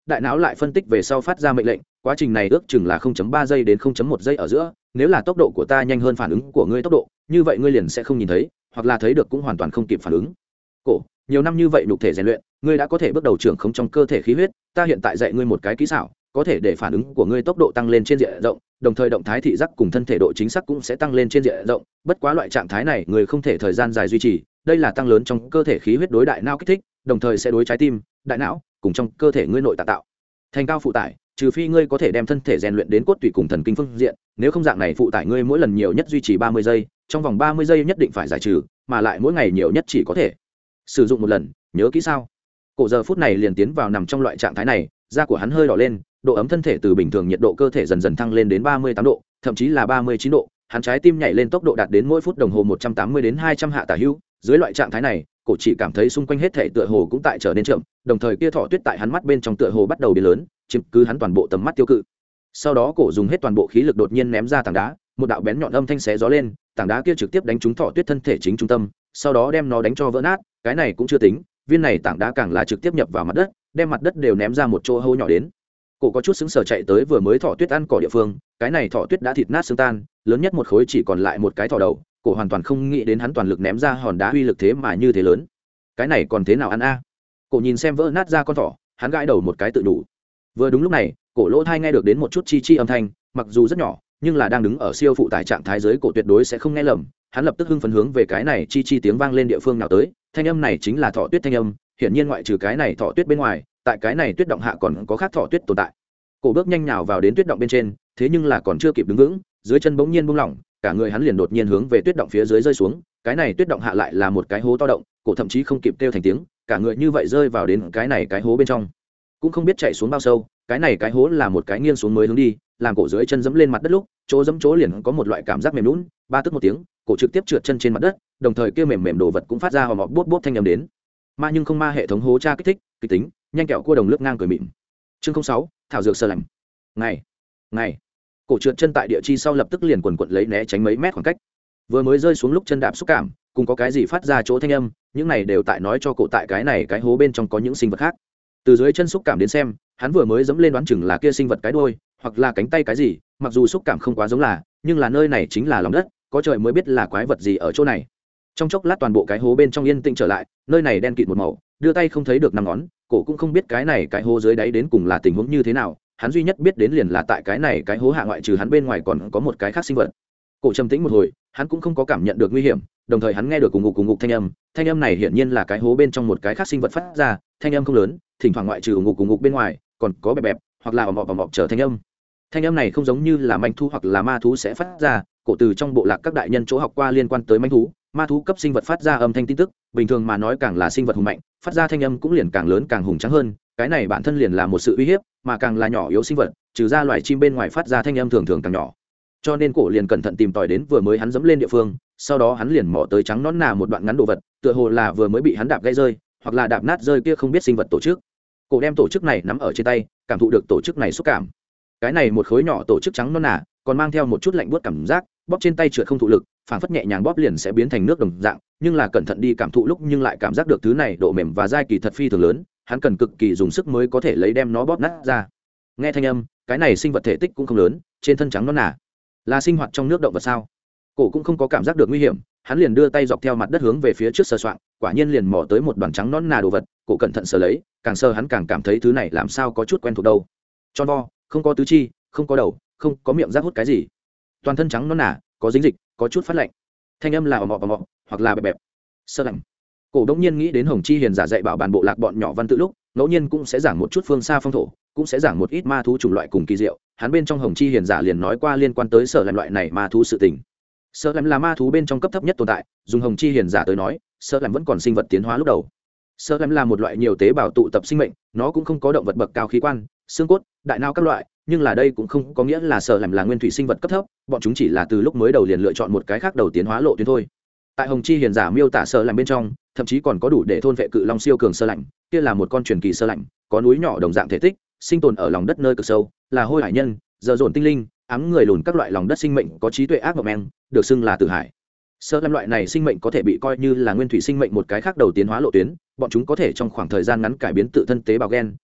đại não lại phân tích về sau phát ra mệnh lệnh, quá trình này ước chừng là 0.3 giây đến 0.1 giây ở giữa, nếu là tốc độ của ta nhanh hơn phản ứng của ngươi tốc độ, như vậy ngươi liền sẽ không nhìn thấy, hoặc là thấy được cũng hoàn toàn không kịp phản ứng. Cổ, nhiều năm như vậy nhục thể rèn luyện, ngươi đã có thể bước đầu trưởng khống trong cơ thể khí huyết, ta hiện tại dạy ngươi một cái kỹ xảo, có thể để phản ứng của ngươi tốc độ tăng lên trên diện rộng, đồng thời động thái thị giác cùng thân thể độ chính xác cũng sẽ tăng lên trên diện rộng, bất quá loại trạng thái này người không thể thời gian dài duy trì, đây là tăng lớn trong cơ thể khí huyết đối đại não kích thích, đồng thời sẽ đối trái tim, đại não cùng trong cơ thể ngươi nội tạng tạo thành cao phụ tải, trừ phi ngươi có thể đem thân thể rèn luyện đến cốt tủy cùng thần kinh phương diện, nếu không dạng này phụ tải ngươi mỗi lần nhiều nhất duy trì 30 giây, trong vòng 30 giây nhất định phải giải trừ, mà lại mỗi ngày nhiều nhất chỉ có thể sử dụng một lần, nhớ kỹ sao? Cổ giờ phút này liền tiến vào nằm trong loại trạng thái này, da của hắn hơi đỏ lên, độ ấm thân thể từ bình thường nhiệt độ cơ thể dần dần thăng lên đến 38 độ, thậm chí là 39 độ, hắn trái tim nhảy lên tốc độ đạt đến mỗi phút đồng hồ 180 đến 200 hạ tả hữu, dưới loại trạng thái này, cổ chỉ cảm thấy xung quanh hết thể tựa hồ cũng tại trở nên chậm, đồng thời kia thọ tuyết tại hắn mắt bên trong tựa hồ bắt đầu biến lớn, chiếm cứ hắn toàn bộ tầm mắt tiêu cự. Sau đó cổ dùng hết toàn bộ khí lực đột nhiên ném ra tảng đá, một đạo bén nhọn âm thanh xé gió lên, tảng đá kia trực tiếp đánh trúng thọ tuyết thân thể chính trung tâm, sau đó đem nó đánh cho vỡ nát, cái này cũng chưa tính, viên này tảng đá càng là trực tiếp nhập vào mặt đất, đem mặt đất đều ném ra một chỗ hố nhỏ đến. Cổ có chút sững sờ chạy tới vừa mới thọ tuyết ăn cỏ địa phương, cái này thọ tuyết đã thịt nát xương tan, lớn nhất một khối chỉ còn lại một cái thọ đầu, cổ hoàn toàn không nghĩ đến hắn toàn lực ném ra hòn đá uy lực thế mà như thế lớn, cái này còn thế nào ăn a? Cổ nhìn xem vỡ nát ra con thỏ, hắn gãi đầu một cái tự đủ. Vừa đúng lúc này, cổ lỗ thai nghe được đến một chút chi chi âm thanh, mặc dù rất nhỏ, nhưng là đang đứng ở siêu phụ tải trạng thái dưới, cổ tuyệt đối sẽ không nghe lầm. Hắn lập tức hưng phấn hướng về cái này chi chi tiếng vang lên địa phương nào tới, thanh âm này chính là thọ tuyết thanh âm, hiển nhiên ngoại trừ cái này thọ tuyết bên ngoài, tại cái này tuyết động hạ còn có khác thọ tuyết tồn tại. Cổ bước nhanh nhào vào đến tuyết động bên trên, thế nhưng là còn chưa kịp đứng vững, dưới chân bỗng nhiên buông lỏng, cả người hắn liền đột nhiên hướng về tuyết động phía dưới rơi xuống, cái này tuyết động hạ lại là một cái hố to động, cổ thậm chí không kịp kêu thành tiếng, cả người như vậy rơi vào đến cái này cái hố bên trong, cũng không biết chạy xuống bao sâu, cái này cái hố là một cái nghiêng xuống mới hướng đi, làm cổ dưới chân dẫm lên mặt đất lúc, chỗ dẫm chỗ liền có một loại cảm giác mềm nhũn, ba tức một tiếng, cổ trực tiếp trượt chân trên mặt đất, đồng thời kia mềm mềm đồ vật cũng phát ra hò mọ bốt bốt thanh âm đến. Ma nhưng không ma hệ thống hố tra kích thích, kịch tính, nhanh kẹo cua đồng lướt ngang cười mịn. Chương 06, thảo dược sơ lạnh. Ngày. Cổ trượt chân tại địa chi sau lập tức liền quần quật lấy né tránh mấy mét khoảng cách. Vừa mới rơi xuống lúc chân đạp xúc cảm, cùng có cái gì phát ra chỗ thanh âm, những này đều tại nói cho cổ tại cái này cái hố bên trong có những sinh vật khác. Từ dưới chân xúc cảm đến xem, hắn vừa mới dẫm lên đoán chừng là kia sinh vật cái đuôi, hoặc là cánh tay cái gì, mặc dù xúc cảm không quá giống là, nhưng là nơi này chính là lòng đất, có trời mới biết là quái vật gì ở chỗ này. Trong chốc lát toàn bộ cái hố bên trong yên tĩnh trở lại, nơi này đen kịt một màu, đưa tay không thấy được năm ngón, cổ cũng không biết cái này cái hố dưới đáy đến cùng là tình huống như thế nào, hắn duy nhất biết đến liền là tại cái này cái hố hạ ngoại trừ hắn bên ngoài còn có một cái khác sinh vật. Cổ trầm tĩnh một hồi, hắn cũng không có cảm nhận được nguy hiểm, đồng thời hắn nghe được cùng ngục thanh âm này hiển nhiên là cái hố bên trong một cái khác sinh vật phát ra, thanh âm không lớn, thỉnh thoảng ngoại trừ cùng ngục bên ngoài còn có bẹp bẹp hoặc là ầm ầm trở thanh âm này không giống như là manh thú hoặc là ma thú sẽ phát ra. Cổ từ trong bộ lạc các đại nhân chỗ học qua liên quan tới manh thú, ma thú cấp sinh vật phát ra âm thanh tin tức, bình thường mà nói càng là sinh vật hùng mạnh, phát ra thanh âm cũng liền càng lớn càng hùng tráng hơn, cái này bản thân liền là một sự uy hiếp, mà càng là nhỏ yếu sinh vật, trừ ra loài chim bên ngoài phát ra thanh âm thường thường càng nhỏ. Cho nên cổ liền cẩn thận tìm tòi đến vừa mới hắn dẫm lên địa phương, sau đó hắn liền mò tới trắng nón nà một đoạn ngắn đồ vật, tựa hồ là vừa mới bị hắn đạp gãy rơi, hoặc là đạp nát rơi kia không biết sinh vật tổ chức. Cổ đem tổ chức này nắm ở trên tay, cảm thụ được tổ chức này xúc cảm. Cái này một khối nhỏ tổ chức trắng non nà, còn mang theo một chút lạnh buốt cảm giác, bóp trên tay trượt không thụ lực, phản phất nhẹ nhàng bóp liền sẽ biến thành nước đồng dạng, nhưng là cẩn thận đi cảm thụ lúc nhưng lại cảm giác được thứ này độ mềm và dai kỳ thật phi thường lớn, hắn cần cực kỳ dùng sức mới có thể lấy đem nó bóp nát ra. Nghe thanh âm, cái này sinh vật thể tích cũng không lớn, trên thân trắng non nà, là sinh hoạt trong nước động vật sao? Cổ cũng không có cảm giác được nguy hiểm, hắn liền đưa tay dọc theo mặt đất hướng về phía trước sờ soạng, quả nhiên liền mò tới một đoàn trắng non nà đồ vật. Cổ cẩn thận sờ lấy, càng sờ hắn càng cảm thấy thứ này làm sao có chút quen thuộc đâu. Tròn vo, không có tứ chi, không có đầu, không có miệng rác hút cái gì, toàn thân trắng non nà, có dính dịch, có chút phát lạnh, thanh âm là ầm ầm hoặc là bẹp bẹp. Sơ lạnh. Cổ đống nhiên nghĩ đến Hồng Chi Hiền giả dạy bảo bản bộ lạc bọn nhỏ văn tự lúc, ngẫu nhiên cũng sẽ giảng một chút phương xa phong thổ, cũng sẽ giảng một ít ma thú chủng loại cùng kỳ diệu. Hắn bên trong Hồng Chi Hiền giả liền nói qua liên quan tới sở làm loại này ma thú sự tình. Sở làm là ma thú bên trong cấp thấp nhất tồn tại, dùng Hồng Chi Hiền giả tới nói, sở làm vẫn còn sinh vật tiến hóa lúc đầu. Sở làm là một loại nhiều tế bào tụ tập sinh mệnh, nó cũng không có động vật bậc cao khí quan, xương cốt, đại não các loại, nhưng là đây cũng không có nghĩa là sở làm là nguyên thủy sinh vật cấp thấp, bọn chúng chỉ là từ lúc mới đầu liền lựa chọn một cái khác đầu tiến hóa lộ tuyến thôi. Tại Hồng Chi Hiền giả miêu tả sở làm bên trong, thậm chí còn có đủ để thôn vệ cự long siêu cường sơ lạnh, kia là một con truyền kỳ sơ lạnh, có núi nhỏ đồng dạng thể tích, sinh tồn ở lòng đất nơi cực sâu, là hôi hải nhân, giờ dồn tinh linh, ám người lùn các loại lòng đất sinh mệnh có trí tuệ ác mộng men, được xưng là tử hải. Sơ lạnh loại này sinh mệnh có thể bị coi như là nguyên thủy sinh mệnh một cái khác đầu tiến hóa lộ tuyến, bọn chúng có thể trong khoảng thời gian ngắn cải biến tự thân tế bào gen,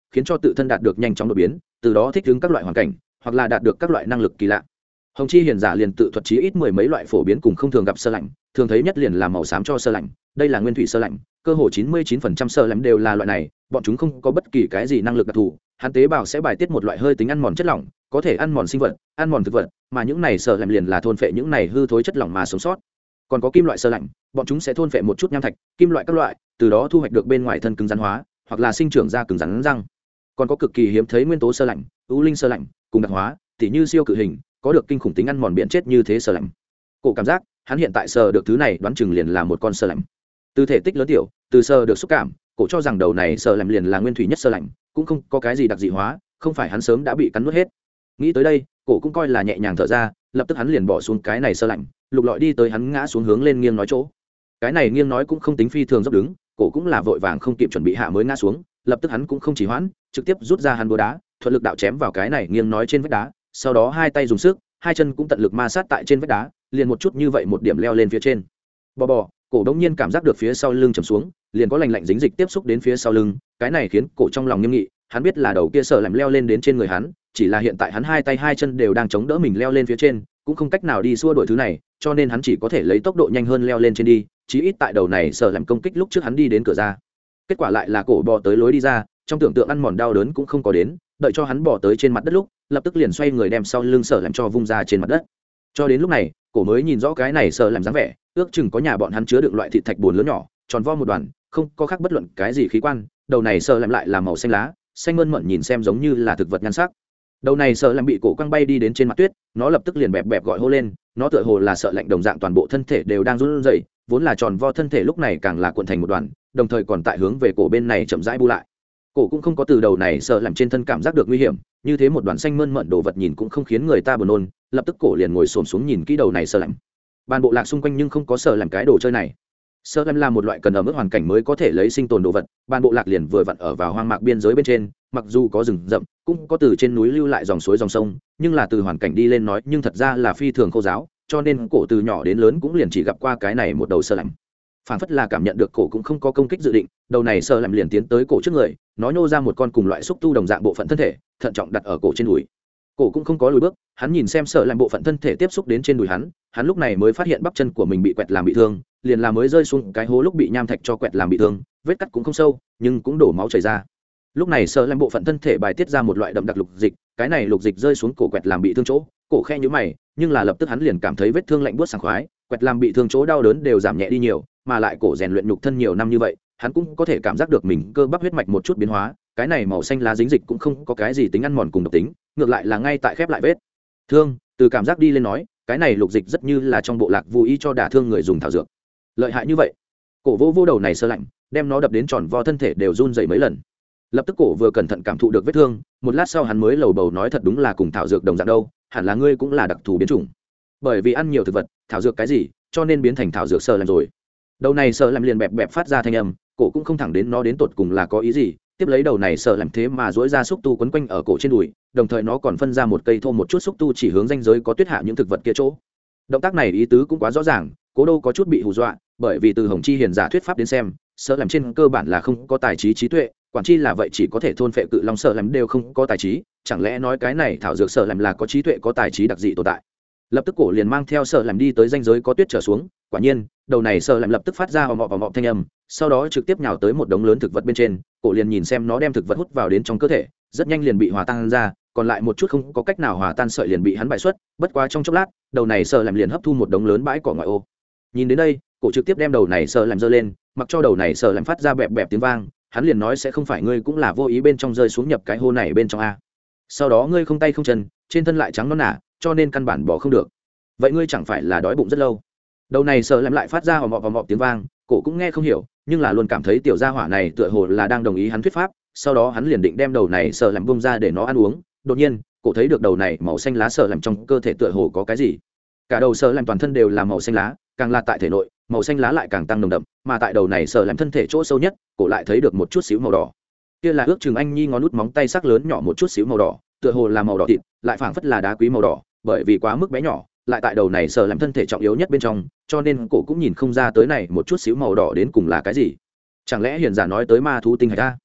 khiến cho tự thân đạt được nhanh chóng đột biến, từ đó thích ứng các loại hoàn cảnh, hoặc là đạt được các loại năng lực kỳ lạ. Hồng chi hiền giả liền tự thuật chí ít mười mấy loại phổ biến cùng không thường gặp sơ lạnh, thường thấy nhất liền là màu xám cho sơ lạnh, đây là nguyên thủy sơ lạnh, cơ hồ 99% sơ lạnh đều là loại này, bọn chúng không có bất kỳ cái gì năng lực đặc thù, hắn tế bào sẽ bài tiết một loại hơi tính ăn mòn chất lỏng, có thể ăn mòn sinh vật, ăn mòn thực vật, mà những này sơ lạnh liền là thôn phệ những này hư thối chất lỏng mà sống sót. Còn có kim loại sơ lạnh, bọn chúng sẽ thôn phệ một chút nham thạch, kim loại các loại, từ đó thu hoạch được bên ngoài thân cứng rắn hóa, hoặc là sinh trưởng ra cứng rắn răng. Còn có cực kỳ hiếm thấy nguyên tố sơ lạnh, u linh sơ lạnh, cùng đặc hóa, tỉ như siêu cự hình, có được kinh khủng tính ăn mòn biển chết như thế sơ lạnh. Cổ cảm giác, hắn hiện tại sờ được thứ này đoán chừng liền là một con sơ lạnh. Từ thể tích lớn tiểu, từ sờ được xúc cảm, cổ cho rằng đầu này sơ lạnh liền là nguyên thủy nhất sơ lạnh, cũng không có cái gì đặc dị hóa, không phải hắn sớm đã bị cắn nuốt hết. Nghĩ tới đây, cổ cũng coi là nhẹ nhàng thở ra, lập tức hắn liền bỏ xuống cái này sơ lạnh, lục lọi đi tới hắn ngã xuống hướng lên nghiêng nói chỗ. Cái này nghiêng nói cũng không tính phi thường dốc đứng, cổ cũng là vội vàng không kịp chuẩn bị hạ mới ngã xuống, lập tức hắn cũng không chỉ hoãn, trực tiếp rút ra hắn búa đá, thuận lực đạo chém vào cái này nghiêng nói trên vách đá, sau đó hai tay dùng sức, hai chân cũng tận lực ma sát tại trên vách đá, liền một chút như vậy một điểm leo lên phía trên. Bò, cổ đống nhiên cảm giác được phía sau lưng trầm xuống, liền có lạnh lạnh dính dịch tiếp xúc đến phía sau lưng, cái này khiến cổ trong lòng nghiêm nghị, hắn biết là đầu kia sợ làm leo lên đến trên người hắn, chỉ là hiện tại hắn hai tay hai chân đều đang chống đỡ mình leo lên phía trên, cũng không cách nào đi xua đuổi thứ này, cho nên hắn chỉ có thể lấy tốc độ nhanh hơn leo lên trên đi, chí ít tại đầu này sợ làm công kích lúc trước hắn đi đến cửa ra. Kết quả lại là cổ bò tới lối đi ra, trong tưởng tượng ăn mòn đau đớn cũng không có đến, đợi cho hắn bò tới trên mặt đất lúc, lập tức liền xoay người đem sau lưng sợ làm cho vung ra trên mặt đất. Cho đến lúc này, cổ mới nhìn rõ cái này sợ làm dáng vẻ, ước chừng có nhà bọn hắn chứa đựng loại thịt thạch buồn lớn nhỏ, tròn vo một đoàn, không có khác bất luận cái gì khí quan, đầu này sợ làm lại là màu xanh lá, xanh mơn mởn nhìn xem giống như là thực vật nhan sắc. Đầu này sợ làm bị cổ quăng bay đi đến trên mặt tuyết, nó lập tức liền bẹp bẹp gọi hô lên, nó tựa hồ là sợ lạnh đồng dạng toàn bộ thân thể đều đang run rẩy, vốn là tròn vo thân thể lúc này càng là cuộn thành một đoàn, đồng thời còn tại hướng về cổ bên này chậm rãi bu lại. Cổ cũng không có từ đầu này sợ làm trên thân cảm giác được nguy hiểm, như thế một đoàn xanh mơn mởn đồ vật nhìn cũng không khiến người ta buồn nôn, lập tức cổ liền ngồi xổm xuống nhìn kỹ đầu này sợ làm. Ban bộ lạc xung quanh nhưng không có sợ làm cái đồ chơi này. Sợ làm là một loại cần ở mức hoàn cảnh mới có thể lấy sinh tồn đồ vật, ban bộ lạc liền vừa vặn ở vào hoang mạc biên giới bên trên, mặc dù có rừng rậm, cũng có từ trên núi lưu lại dòng suối dòng sông, nhưng là từ hoàn cảnh đi lên nói nhưng thật ra là phi thường khô giáo, cho nên cổ từ nhỏ đến lớn cũng liền chỉ gặp qua cái này một đầu sợ làm. Phản phất là cảm nhận được cổ cũng không có công kích dự định, đầu này sợ làm liền tiến tới cổ trước người, nó nhô ra một con cùng loại xúc tu đồng dạng bộ phận thân thể, thận trọng đặt ở cổ trên đùi. Cổ cũng không có lùi bước, hắn nhìn xem sợ làm bộ phận thân thể tiếp xúc đến trên đùi hắn lúc này mới phát hiện bắp chân của mình bị quẹt làm bị thương, liền là mới rơi xuống cái hố lúc bị nham thạch cho quẹt làm bị thương, vết cắt cũng không sâu, nhưng cũng đổ máu chảy ra. Lúc này sợ làm bộ phận thân thể bài tiết ra một loại đậm đặc lục dịch, cái này lục dịch rơi xuống cổ quẹt làm bị thương chỗ, cổ khe nhíu mày, nhưng là lập tức hắn liền cảm thấy vết thương lạnh buốt sảng khoái, quẹt làm bị thương chỗ đau đớn đều giảm nhẹ đi nhiều, mà lại cổ rèn luyện nhục thân nhiều năm như vậy, hắn cũng có thể cảm giác được mình cơ bắp huyết mạch một chút biến hóa, cái này màu xanh lá dính dịch cũng không có cái gì tính ăn mòn cùng độc tính, ngược lại là ngay tại khép lại vết thương, từ cảm giác đi lên nói, cái này lục dịch rất như là trong bộ lạc vô ý cho đả thương người dùng thảo dược. Lợi hại như vậy. Cổ vô đầu này sơ lạnh, đem nó đập đến tròn vo thân thể đều run rẩy mấy lần. Lập tức cổ vừa cẩn thận cảm thụ được vết thương, một lát sau hắn mới lầu bầu nói thật đúng là cùng thảo dược đồng dạng đâu, hẳn là ngươi cũng là đặc thù biến chủng. Bởi vì ăn nhiều thực vật, thảo dược cái gì, cho nên biến thành thảo dược sơ lạnh rồi. Đầu này sơ lạnh liền bẹp bẹp phát ra thanh âm, cổ cũng không thẳng đến nó đến tột cùng là có ý gì, tiếp lấy đầu này sơ lạnh thế mà duỗi ra xúc tu quấn quanh ở cổ trên đùi, đồng thời nó còn phân ra một cây thô một chút xúc tu chỉ hướng ranh giới có tuyết hạ những thực vật kia chỗ. Động tác này ý tứ cũng quá rõ ràng, Cố Đô có chút bị hù dọa, bởi vì từ Hồng Chi hiền giả thuyết pháp đến xem, sơ lạnh trên cơ bản là không có tài trí trí tuệ, quản chi là vậy chỉ có thể thôn phệ cự long sơ lạnh đều không có tài trí, chẳng lẽ nói cái này thảo dược sơ lạnh là có trí tuệ có tài trí đặc dị tồn tại. Lập tức cổ liền mang theo sơ lạnh đi tới ranh giới có tuyết trở xuống, quả nhiên đầu này sơ lạnh lập tức phát ra ầm ầm thanh âm, sau đó trực tiếp nhào tới một đống lớn thực vật bên trên, cổ liền nhìn xem nó đem thực vật hút vào đến trong cơ thể, rất nhanh liền bị hòa tan ra, còn lại một chút không có cách nào hòa tan sợi liền bị hắn bại xuất, bất quá trong chốc lát đầu này sơ lạnh liền hấp thu một đống lớn bãi cỏ ngoại ô. Nhìn đến đây, cổ trực tiếp đem đầu này sơ lạnh giơ lên, mặc cho đầu này sơ lạnh phát ra bẹp bẹp tiếng vang, hắn liền nói sẽ không phải ngươi cũng là vô ý bên trong rơi xuống nhập cái hố này bên trong a. Sau đó ngươi không tay không chân, trên thân lại trắng nõn nả, cho nên căn bản bỏ không được. Vậy ngươi chẳng phải là đói bụng rất lâu? Đầu này sơ lạnh lại phát ra ầm ầm tiếng vang, cổ cũng nghe không hiểu, nhưng là luôn cảm thấy tiểu gia hỏa này tựa hồ là đang đồng ý hắn thuyết pháp, sau đó hắn liền định đem đầu này sơ lạnh bung ra để nó ăn uống. Đột nhiên, cổ thấy được đầu này màu xanh lá sơ lạnh trong cơ thể tựa hồ có cái gì. Cả đầu sơ lạnh toàn thân đều là màu xanh lá, càng là tại thể nội, màu xanh lá lại càng tăng nồng đậm, mà tại đầu này sờ làm thân thể chỗ sâu nhất, cổ lại thấy được một chút xíu màu đỏ. Kia là ước chừng anh nhi ngón út móng tay sắc lớn nhỏ một chút xíu màu đỏ, tựa hồ là màu đỏ thịt, lại phảng phất là đá quý màu đỏ, bởi vì quá mức bé nhỏ, lại tại đầu này sờ làm thân thể trọng yếu nhất bên trong, cho nên cổ cũng nhìn không ra tới này một chút xíu màu đỏ đến cùng là cái gì. Chẳng lẽ hiền giả nói tới ma thú tinh hạch a?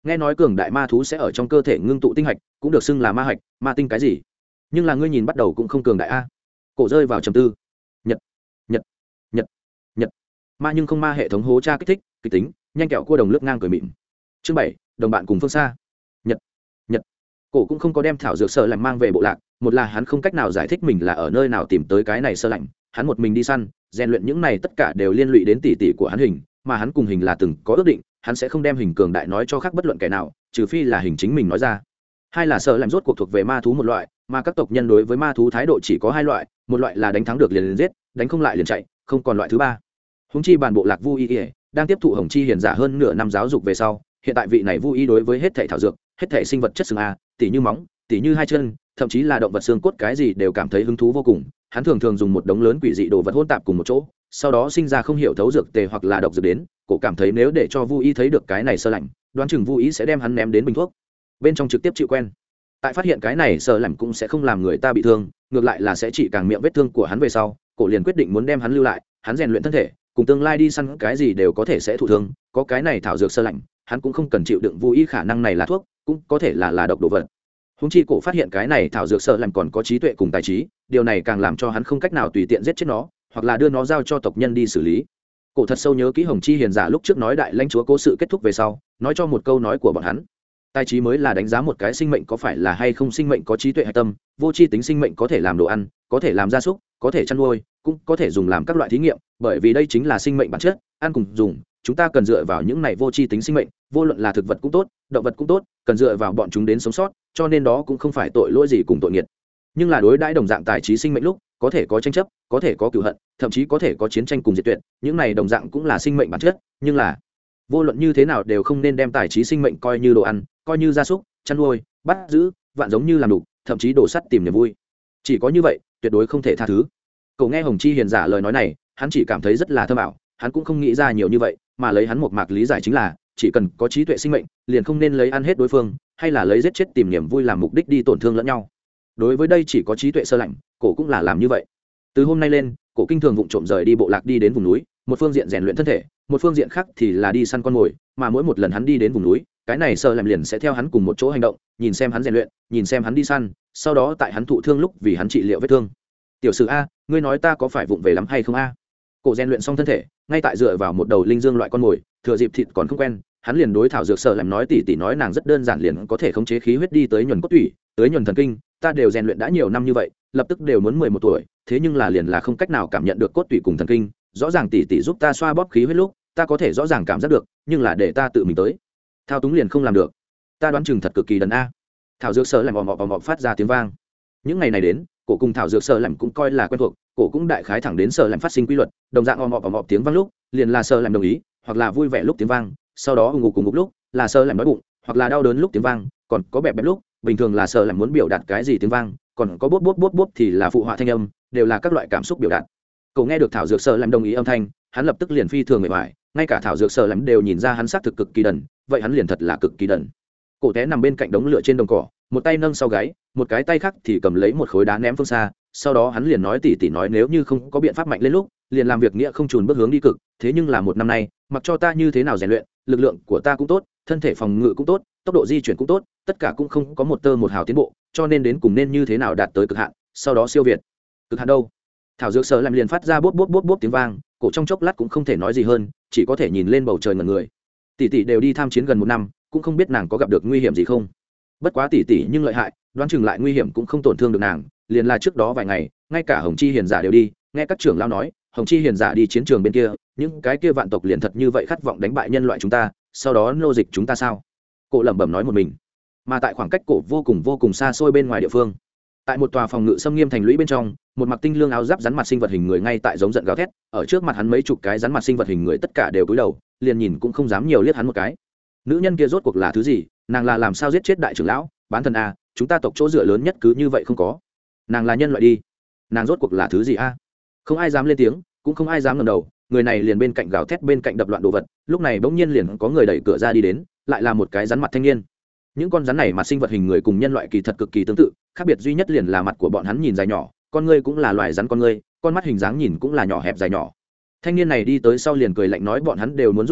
nghe nói cường đại ma thú sẽ ở trong cơ thể ngưng tụ tinh hạch, cũng được xưng là ma hạch, ma tinh cái gì, nhưng là ngươi nhìn bắt đầu cũng không cường đại a. Cổ rơi vào trầm tư. Nhật nhật nhật nhật ma nhưng không ma hệ thống hố tra kích thích kịch tính nhanh kẹo cua đồng lướt ngang cười mịn. Chương 7, đồng bạn cùng phương xa. Nhật nhật cổ cũng không có đem thảo dược sơ lạnh mang về bộ lạc, một là hắn không cách nào giải thích mình là ở nơi nào tìm tới cái này sơ lạnh, hắn một mình đi săn rèn luyện những này tất cả đều liên lụy đến tỷ tỷ của hắn Hình, mà hắn cùng Hình là từng có ước định, hắn sẽ không đem Hình cường đại nói cho khác bất luận kẻ nào, trừ phi là Hình chính mình nói ra. Hai là sơ lạnh rốt cuộc thuộc về ma thú một loại, mà các tộc nhân đối với ma thú thái độ chỉ có hai loại, một loại là đánh thắng được liền giết, đánh không lại liền chạy, không còn loại thứ ba. Húng chi bản bộ lạc Vu Y đang tiếp thụ Hồng Chi hiền giả hơn nửa năm giáo dục về sau, hiện tại vị này Vu Y đối với hết thảy thảo dược, hết thảy sinh vật chất xương a, tỉ như móng, tỉ như hai chân, thậm chí là động vật xương cốt cái gì đều cảm thấy hứng thú vô cùng. Hắn thường thường dùng một đống lớn quỷ dị đồ vật hỗn tạp cùng một chỗ, sau đó sinh ra không hiểu thấu dược tề hoặc là độc dược đến. Cổ cảm thấy nếu để cho Vu Y thấy được cái này sơ lạnh, đoán chừng Vu Y sẽ đem hắn ném đến bình thuốc bên trong trực tiếp chịu quen. Tại phát hiện cái này sơ lạnh cũng sẽ không làm người ta bị thương, ngược lại là sẽ trị càng miệng vết thương của hắn về sau, cổ liền quyết định muốn đem hắn lưu lại, hắn rèn luyện thân thể, cùng tương lai đi săn cái gì đều có thể sẽ thụ thương, có cái này thảo dược sơ lạnh, hắn cũng không cần chịu đựng Vu Y khả năng này là thuốc, cũng có thể là độc đồ vật. Húng chi cổ phát hiện cái này thảo dược sơ lạnh còn có trí tuệ cùng tài trí, điều này càng làm cho hắn không cách nào tùy tiện giết chết nó, hoặc là đưa nó giao cho tộc nhân đi xử lý. Cổ thật sâu nhớ kỹ Hồng Chi hiền giả lúc trước nói đại lãnh chúa cố sự kết thúc về sau, nói cho một câu nói của bọn hắn. Tài trí mới là đánh giá một cái sinh mệnh có phải là hay không sinh mệnh có trí tuệ hay tâm, vô tri tính sinh mệnh có thể làm đồ ăn, có thể làm gia súc, có thể chăn nuôi, cũng có thể dùng làm các loại thí nghiệm, bởi vì đây chính là sinh mệnh bản chất, ăn cùng dùng, chúng ta cần dựa vào những này vô tri tính sinh mệnh, vô luận là thực vật cũng tốt, động vật cũng tốt, cần dựa vào bọn chúng đến sống sót, cho nên đó cũng không phải tội lỗi gì cùng tội nghiệt. Nhưng là đối đãi đồng dạng tài trí sinh mệnh lúc, có thể có tranh chấp, có thể có cừu hận, thậm chí có thể có chiến tranh cùng diệt tuyệt, những này đồng dạng cũng là sinh mệnh bản chất, nhưng là vô luận như thế nào đều không nên đem tài trí sinh mệnh coi như đồ ăn, coi như gia súc, chăn nuôi, bắt giữ, vạn giống như làm đủ, thậm chí đổ sắt tìm niềm vui. Chỉ có như vậy, tuyệt đối không thể tha thứ. Cậu nghe Hồng Chi hiền giả lời nói này, hắn chỉ cảm thấy rất là thơm ảo, hắn cũng không nghĩ ra nhiều như vậy, mà lấy hắn một mạc lý giải chính là, chỉ cần có trí tuệ sinh mệnh, liền không nên lấy ăn hết đối phương, hay là lấy giết chết tìm niềm vui làm mục đích đi tổn thương lẫn nhau. Đối với đây chỉ có trí tuệ sơ lạnh, cổ cũng là làm như vậy. Từ hôm nay lên, cổ kinh thường vụng trộm rời đi bộ lạc đi đến vùng núi, một phương diện rèn luyện thân thể, một phương diện khác thì là đi săn con mồi, mà mỗi một lần hắn đi đến vùng núi, cái này sơ lạnh liền sẽ theo hắn cùng một chỗ hành động, nhìn xem hắn rèn luyện, nhìn xem hắn đi săn, sau đó tại hắn thụ thương lúc vì hắn trị liệu vết thương. Tiểu sử a, ngươi nói ta có phải vụng về lắm hay không a? Cổ rèn luyện xong thân thể, ngay tại dựa vào một đầu linh dương loại con mồi, thừa dịp thịt còn không quen, hắn liền đối thảo dược sơ lạnh nói tỉ nói nàng rất đơn giản, liền có thể khống chế khí huyết đi tới nhuần cốt tủy, tới nhuần thần kinh, ta đều rèn luyện đã nhiều năm như vậy, lập tức đều muốn 11 tuổi, thế nhưng là liền là không cách nào cảm nhận được cốt tủy cùng thần kinh, rõ ràng tỉ giúp ta xoa bóp khí huyết lúc, ta có thể rõ ràng cảm giác được, nhưng là để ta tự mình tới thao túng liền không làm được, ta đoán chừng thật cực kỳ đần a. Thảo dược sơ lạnh ầm ầm phát ra tiếng vang. Những ngày này đến, cổ cùng thảo dược sơ lạnh cũng coi là quen thuộc, cổ cũng đại khái thẳng đến sơ lạnh phát sinh quy luật, đồng dạng ầm ầm tiếng vang lúc, liền là sơ lạnh đồng ý, hoặc là vui vẻ lúc tiếng vang, sau đó ùng ục cùng lúc là sơ lạnh đói bụng, hoặc là đau đớn lúc tiếng vang, còn có bẹp bẹp lúc, bình thường là sơ lạnh muốn biểu đạt cái gì tiếng vang, còn có bốp thì là phụ họa thanh âm, đều là các loại cảm xúc biểu đạt. Cậu nghe được thảo dược sơ lạnh đồng ý âm thanh, hắn lập tức liền phi thường mệt mỏi, ngay cả thảo dược sơ lạnh đều nhìn ra hắn xác thực cực kỳ đần, vậy hắn liền thật là cực kỳ đần. Cổ té nằm bên cạnh đống lửa trên đồng cỏ, một tay nâng sau gáy, một cái tay khác thì cầm lấy một khối đá ném phương xa, sau đó hắn liền nói tỉ nói nếu như không có biện pháp mạnh lên lúc, liền làm việc nghĩa không chùn bước hướng đi cực, thế nhưng là một năm nay, mặc cho ta như thế nào rèn luyện, lực lượng của ta cũng tốt, thân thể phòng ngự cũng tốt, tốc độ di chuyển cũng tốt, tất cả cũng không có một tơ một hào tiến bộ, cho nên đến cùng nên như thế nào đạt tới cực hạn, sau đó siêu việt. Cực hạn đâu? Thảo dược sở làm liền phát ra bốp tiếng vang, cổ trong chốc lát cũng không thể nói gì hơn, chỉ có thể nhìn lên bầu trời ngẩn người. Tỷ đều đi tham chiến gần một năm, cũng không biết nàng có gặp được nguy hiểm gì không. Bất quá tỷ nhưng lợi hại, đoán chừng lại nguy hiểm cũng không tổn thương được nàng, liền là trước đó vài ngày, ngay cả Hồng Chi hiền giả đều đi, nghe các trưởng lão nói, Hồng Chi hiền giả đi chiến trường bên kia, những cái kia vạn tộc liền thật như vậy khát vọng đánh bại nhân loại chúng ta, sau đó nô dịch chúng ta sao? Cổ lẩm bẩm nói một mình. Mà tại khoảng cách cổ vô cùng xa xôi bên ngoài địa phương, tại một tòa phòng ngự xâm nghiêm thành lũy bên trong, một mặc tinh lương áo giáp rắn mặt sinh vật hình người ngay tại giống giận gào thét, ở trước mặt hắn mấy chục cái rắn mặt sinh vật hình người tất cả đều cúi đầu, liền nhìn cũng không dám nhiều liếc hắn một cái. Nữ nhân kia rốt cuộc là thứ gì? Nàng là làm sao giết chết đại trưởng lão? Bán thần a, chúng ta tộc chỗ dựa lớn nhất cứ như vậy không có. Nàng là nhân loại đi. Nàng rốt cuộc là thứ gì a? Không ai dám lên tiếng, cũng không ai dám ngẩng đầu, người này liền bên cạnh gào thét bên cạnh đập loạn đồ vật, lúc này bỗng nhiên liền có người đẩy cửa ra đi đến, lại là một cái rắn mặt thanh niên. Những con rắn này mặt sinh vật hình người cùng nhân loại kỳ thật cực kỳ tương tự, khác biệt duy nhất liền là mặt của bọn hắn nhìn dài nhỏ, con ngươi cũng là loài rắn con ngươi, con mắt hình dáng nhìn cũng là nhỏ hẹp dài nhỏ. Thanh niên này đi tới sau liền cười lạnh nói bọn hắn đều muốn rút lui,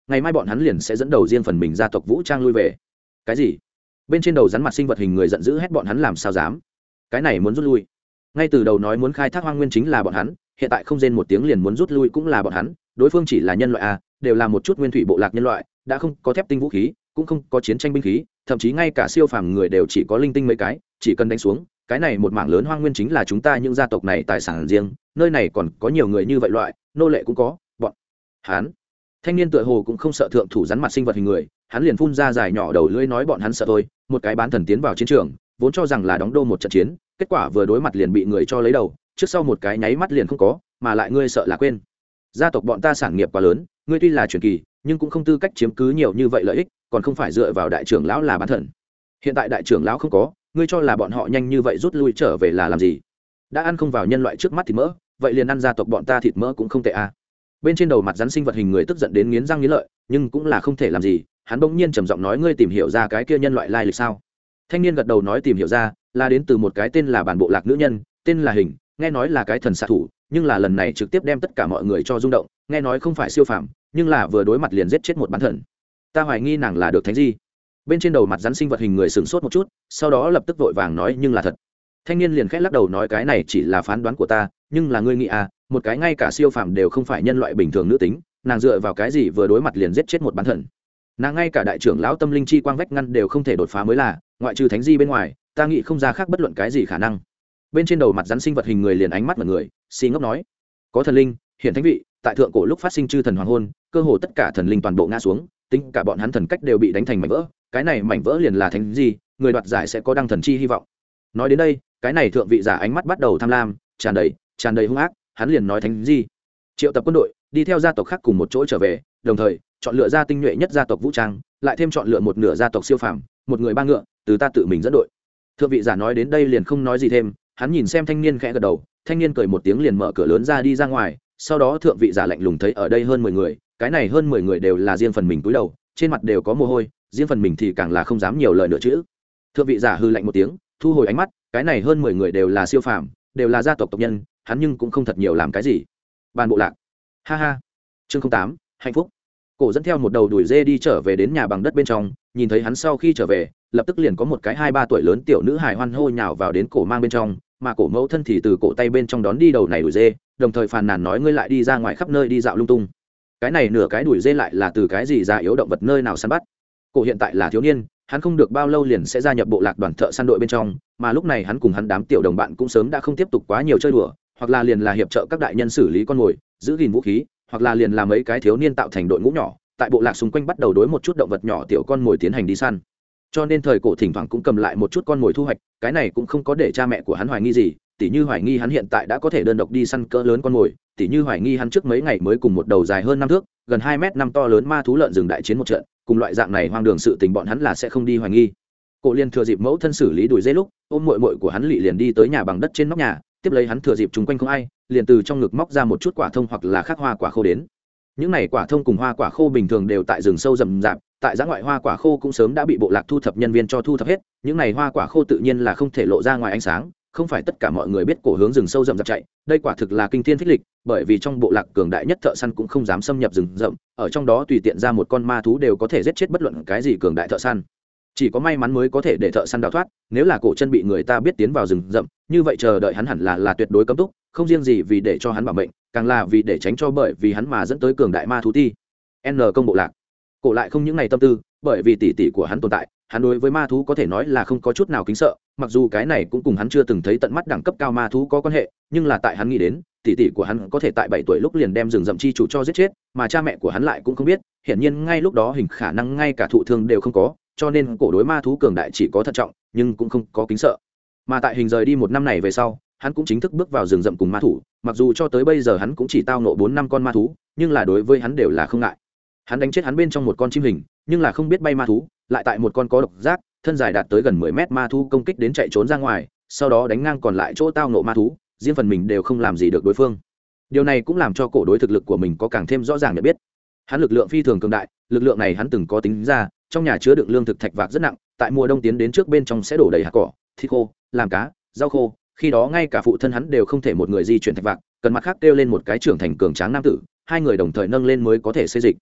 ngày mai bọn hắn liền sẽ dẫn đầu riêng phần mình gia tộc vũ trang lui về. Cái gì? Bên trên đầu rắn mặt sinh vật hình người giận dữ hét bọn hắn làm sao dám? Cái này muốn rút lui. Ngay từ đầu nói muốn khai thác hoang nguyên chính là bọn hắn, hiện tại không rên một tiếng liền muốn rút lui cũng là bọn hắn, đối phương chỉ là nhân loại a, đều là một chút nguyên thủy bộ lạc nhân loại, đã không có thép tinh vũ khí, cũng không có chiến tranh binh khí, thậm chí ngay cả siêu phàm người đều chỉ có linh tinh mấy cái, chỉ cần đánh xuống, cái này một mảng lớn hoang nguyên chính là chúng ta những gia tộc này tài sản riêng, nơi này còn có nhiều người như vậy loại, nô lệ cũng có, bọn hắn. Thanh niên tựa hồ cũng không sợ thượng thủ rắn mặt sinh vật hình người, hắn liền phun ra dài nhỏ đầu lưỡi nói bọn hắn sợ thôi, một cái bán thần tiến vào chiến trường, vốn cho rằng là đóng đô một trận chiến, kết quả vừa đối mặt liền bị người cho lấy đầu, trước sau một cái nháy mắt liền không có, mà lại ngươi sợ là quên. Gia tộc bọn ta sản nghiệp quá lớn, ngươi tuy là truyền kỳ, nhưng cũng không tư cách chiếm cứ nhiều như vậy lợi ích, còn không phải dựa vào đại trưởng lão là bán thần. Hiện tại đại trưởng lão không có, ngươi cho là bọn họ nhanh như vậy rút lui trở về là làm gì? Đã ăn không vào nhân loại trước mắt thịt mỡ, vậy liền ăn gia tộc bọn ta thịt mỡ cũng không tệ à. Bên trên đầu mặt rắn sinh vật hình người tức giận đến nghiến răng nghiến lợi, nhưng cũng là không thể làm gì, hắn bỗng nhiên trầm giọng nói ngươi tìm hiểu ra cái kia nhân loại lai lịch sao? Thanh niên gật đầu nói tìm hiểu ra, là đến từ một cái tên là bản bộ lạc nữ nhân, tên là Hình, nghe nói là cái thần xạ thủ, nhưng là lần này trực tiếp đem tất cả mọi người cho rung động, nghe nói không phải siêu phàm, nhưng là vừa đối mặt liền giết chết một bán thần. Ta hoài nghi nàng là được thánh di. Bên trên đầu mặt rắn sinh vật hình người sửng sốt một chút, sau đó lập tức vội vàng nói nhưng là thật. Thanh niên liền khẽ lắc đầu nói cái này chỉ là phán đoán của ta, nhưng là ngươi nghĩ à, một cái ngay cả siêu phàm đều không phải nhân loại bình thường nữ tính, nàng dựa vào cái gì vừa đối mặt liền giết chết một bán thần? Nàng ngay cả đại trưởng lão tâm linh chi quang vách ngăn đều không thể đột phá mới là, ngoại trừ thánh di bên ngoài, ta nghĩ không ra khác bất luận cái gì khả năng. Bên trên đầu mặt rắn sinh vật hình người liền ánh mắt mọi người, xì ngốc nói, có thần linh, hiện thánh vị, tại thượng cổ lúc phát sinh chư thần hoàng hôn, cơ hồ tất cả thần linh toàn bộ ngã xuống, tính cả bọn hắn thần cách đều bị đánh thành mảnh vỡ, cái này mảnh vỡ liền là thánh di, người đoạt giải sẽ có đăng thần chi hy vọng. Nói đến đây, cái này thượng vị giả ánh mắt bắt đầu tham lam, tràn đầy hung ác, hắn liền nói thánh di, triệu tập quân đội, đi theo gia tộc khác cùng một chỗ trở về, đồng thời chọn lựa ra tinh nhuệ nhất gia tộc vũ trang, lại thêm chọn lựa một nửa gia tộc siêu phàm, một người ba ngựa, từ ta tự mình dẫn đội. Thượng vị giả nói đến đây liền không nói gì thêm, hắn nhìn xem thanh niên khẽ gật đầu, thanh niên cười một tiếng liền mở cửa lớn ra đi ra ngoài, sau đó thượng vị giả lạnh lùng thấy ở đây hơn 10 người, cái này hơn 10 người đều là riêng phần mình cúi đầu, trên mặt đều có mồ hôi, riêng phần mình thì càng là không dám nhiều lời nữa chữ. Thượng vị giả hư lạnh một tiếng, thu hồi ánh mắt, cái này hơn 10 người đều là siêu phàm, đều là gia tộc tộc nhân, hắn nhưng cũng không thật nhiều làm cái gì. Ban bộ lạc. Ha ha. Chương 08, hạnh phúc. Cổ dẫn theo một đầu đuổi dê đi trở về đến nhà bằng đất bên trong, nhìn thấy hắn sau khi trở về, lập tức liền có một cái 2-3 tuổi lớn tiểu nữ hài hoan hô nhào vào đến cổ mang bên trong, mà cổ mẫu thân thì từ cổ tay bên trong đón đi đầu này đuổi dê, đồng thời phàn nàn nói ngươi lại đi ra ngoài khắp nơi đi dạo lung tung. Cái này nửa cái đuổi dê lại là từ cái gì già yếu động vật nơi nào săn bắt? Cổ hiện tại là thiếu niên, hắn không được bao lâu liền sẽ gia nhập bộ lạc đoàn thợ săn đội bên trong, mà lúc này hắn cùng hắn đám tiểu đồng bạn cũng sớm đã không tiếp tục quá nhiều chơi đùa, hoặc là liền là hiệp trợ các đại nhân xử lý con mồi, giữ gìn vũ khí, hoặc là liền là mấy cái thiếu niên tạo thành đội ngũ nhỏ, tại bộ lạc xung quanh bắt đầu đối một chút động vật nhỏ tiểu con mồi tiến hành đi săn. Cho nên thời cổ thỉnh thoảng cũng cầm lại một chút con mồi thu hoạch, cái này cũng không có để cha mẹ của hắn hoài nghi gì, tỉ như hoài nghi hắn hiện tại đã có thể đơn độc đi săn cỡ lớn con mồi, tỉ như hoài nghi hắn trước mấy ngày mới cùng một đầu dài hơn 5 thước, gần 2 mét năm to lớn ma thú lợn rừng đại chiến một trận, cùng loại dạng này hoang đường sự tình bọn hắn là sẽ không đi hoài nghi. Cổ liền thừa dịp mẫu thân xử lý đuổi dây lúc, ôm muội muội của hắn Lị liền đi tới nhà bằng đất trên nóc nhà, tiếp lấy hắn thừa dịp chung quanh không ai, liền từ trong ngực móc ra một chút quả thông hoặc là khác hoa quả khô đến. Những này quả thông cùng hoa quả khô bình thường đều tại rừng sâu rậm rạp, tại giã ngoại hoa quả khô cũng sớm đã bị bộ lạc thu thập nhân viên cho thu thập hết, những này hoa quả khô tự nhiên là không thể lộ ra ngoài ánh sáng, không phải tất cả mọi người biết cổ hướng rừng sâu rậm rạp chạy, đây quả thực là kinh thiên phích lịch, bởi vì trong bộ lạc cường đại nhất thợ săn cũng không dám xâm nhập rừng rậm, ở trong đó tùy tiện ra một con ma thú đều có thể giết chết bất luận cái gì cường đại thợ săn. Chỉ có may mắn mới có thể để thợ săn đào thoát, nếu là cổ chân bị người ta biết tiến vào rừng rậm, như vậy chờ đợi hắn hẳn là tuyệt đối cấm túc, không riêng gì vì để cho hắn bảo mệnh, càng là vì để tránh cho bởi vì hắn mà dẫn tới cường đại ma thú ti. N công bộ lạc. Cổ lại không những ngày tâm tư, bởi vì tỷ tỷ của hắn tồn tại, hắn đối với ma thú có thể nói là không có chút nào kính sợ, mặc dù cái này cũng cùng hắn chưa từng thấy tận mắt đẳng cấp cao ma thú có quan hệ, nhưng là tại hắn nghĩ đến, tỷ tỷ của hắn có thể tại 7 tuổi lúc liền đem rừng rậm chi chủ cho giết chết, mà cha mẹ của hắn lại cũng không biết, hiển nhiên ngay lúc đó hình khả năng ngay cả thụ thương đều không có, cho nên cổ đối ma thú cường đại chỉ có thận trọng, nhưng cũng không có kính sợ. Mà tại hình rời đi 1 năm này về sau, hắn cũng chính thức bước vào rừng rậm cùng ma thú, mặc dù cho tới bây giờ hắn cũng chỉ tao nộ 4-5 con ma thú, nhưng là đối với hắn đều là không ngại. Hắn đánh chết hắn bên trong một con chim hình, nhưng là không biết bay ma thú, lại tại một con có độc giác, thân dài đạt tới gần 10 mét ma thú công kích đến chạy trốn ra ngoài, sau đó đánh ngang còn lại chỗ tao nộ ma thú, riêng phần mình đều không làm gì được đối phương. Điều này cũng làm cho cổ đối thực lực của mình có càng thêm rõ ràng nhận biết. Hắn lực lượng phi thường cường đại, lực lượng này hắn từng có tính ra, trong nhà chứa đựng lương thực thạch vạc rất nặng, tại mùa đông tiến đến trước bên trong sẽ đổ đầy hạt cỏ, thịt khô, làm cá, rau khô, khi đó ngay cả phụ thân hắn đều không thể một người di chuyển thạch vạc, cần mặt khác kêu lên một cái trưởng thành cường tráng nam tử, hai người đồng thời nâng lên mới có thể xây dịch.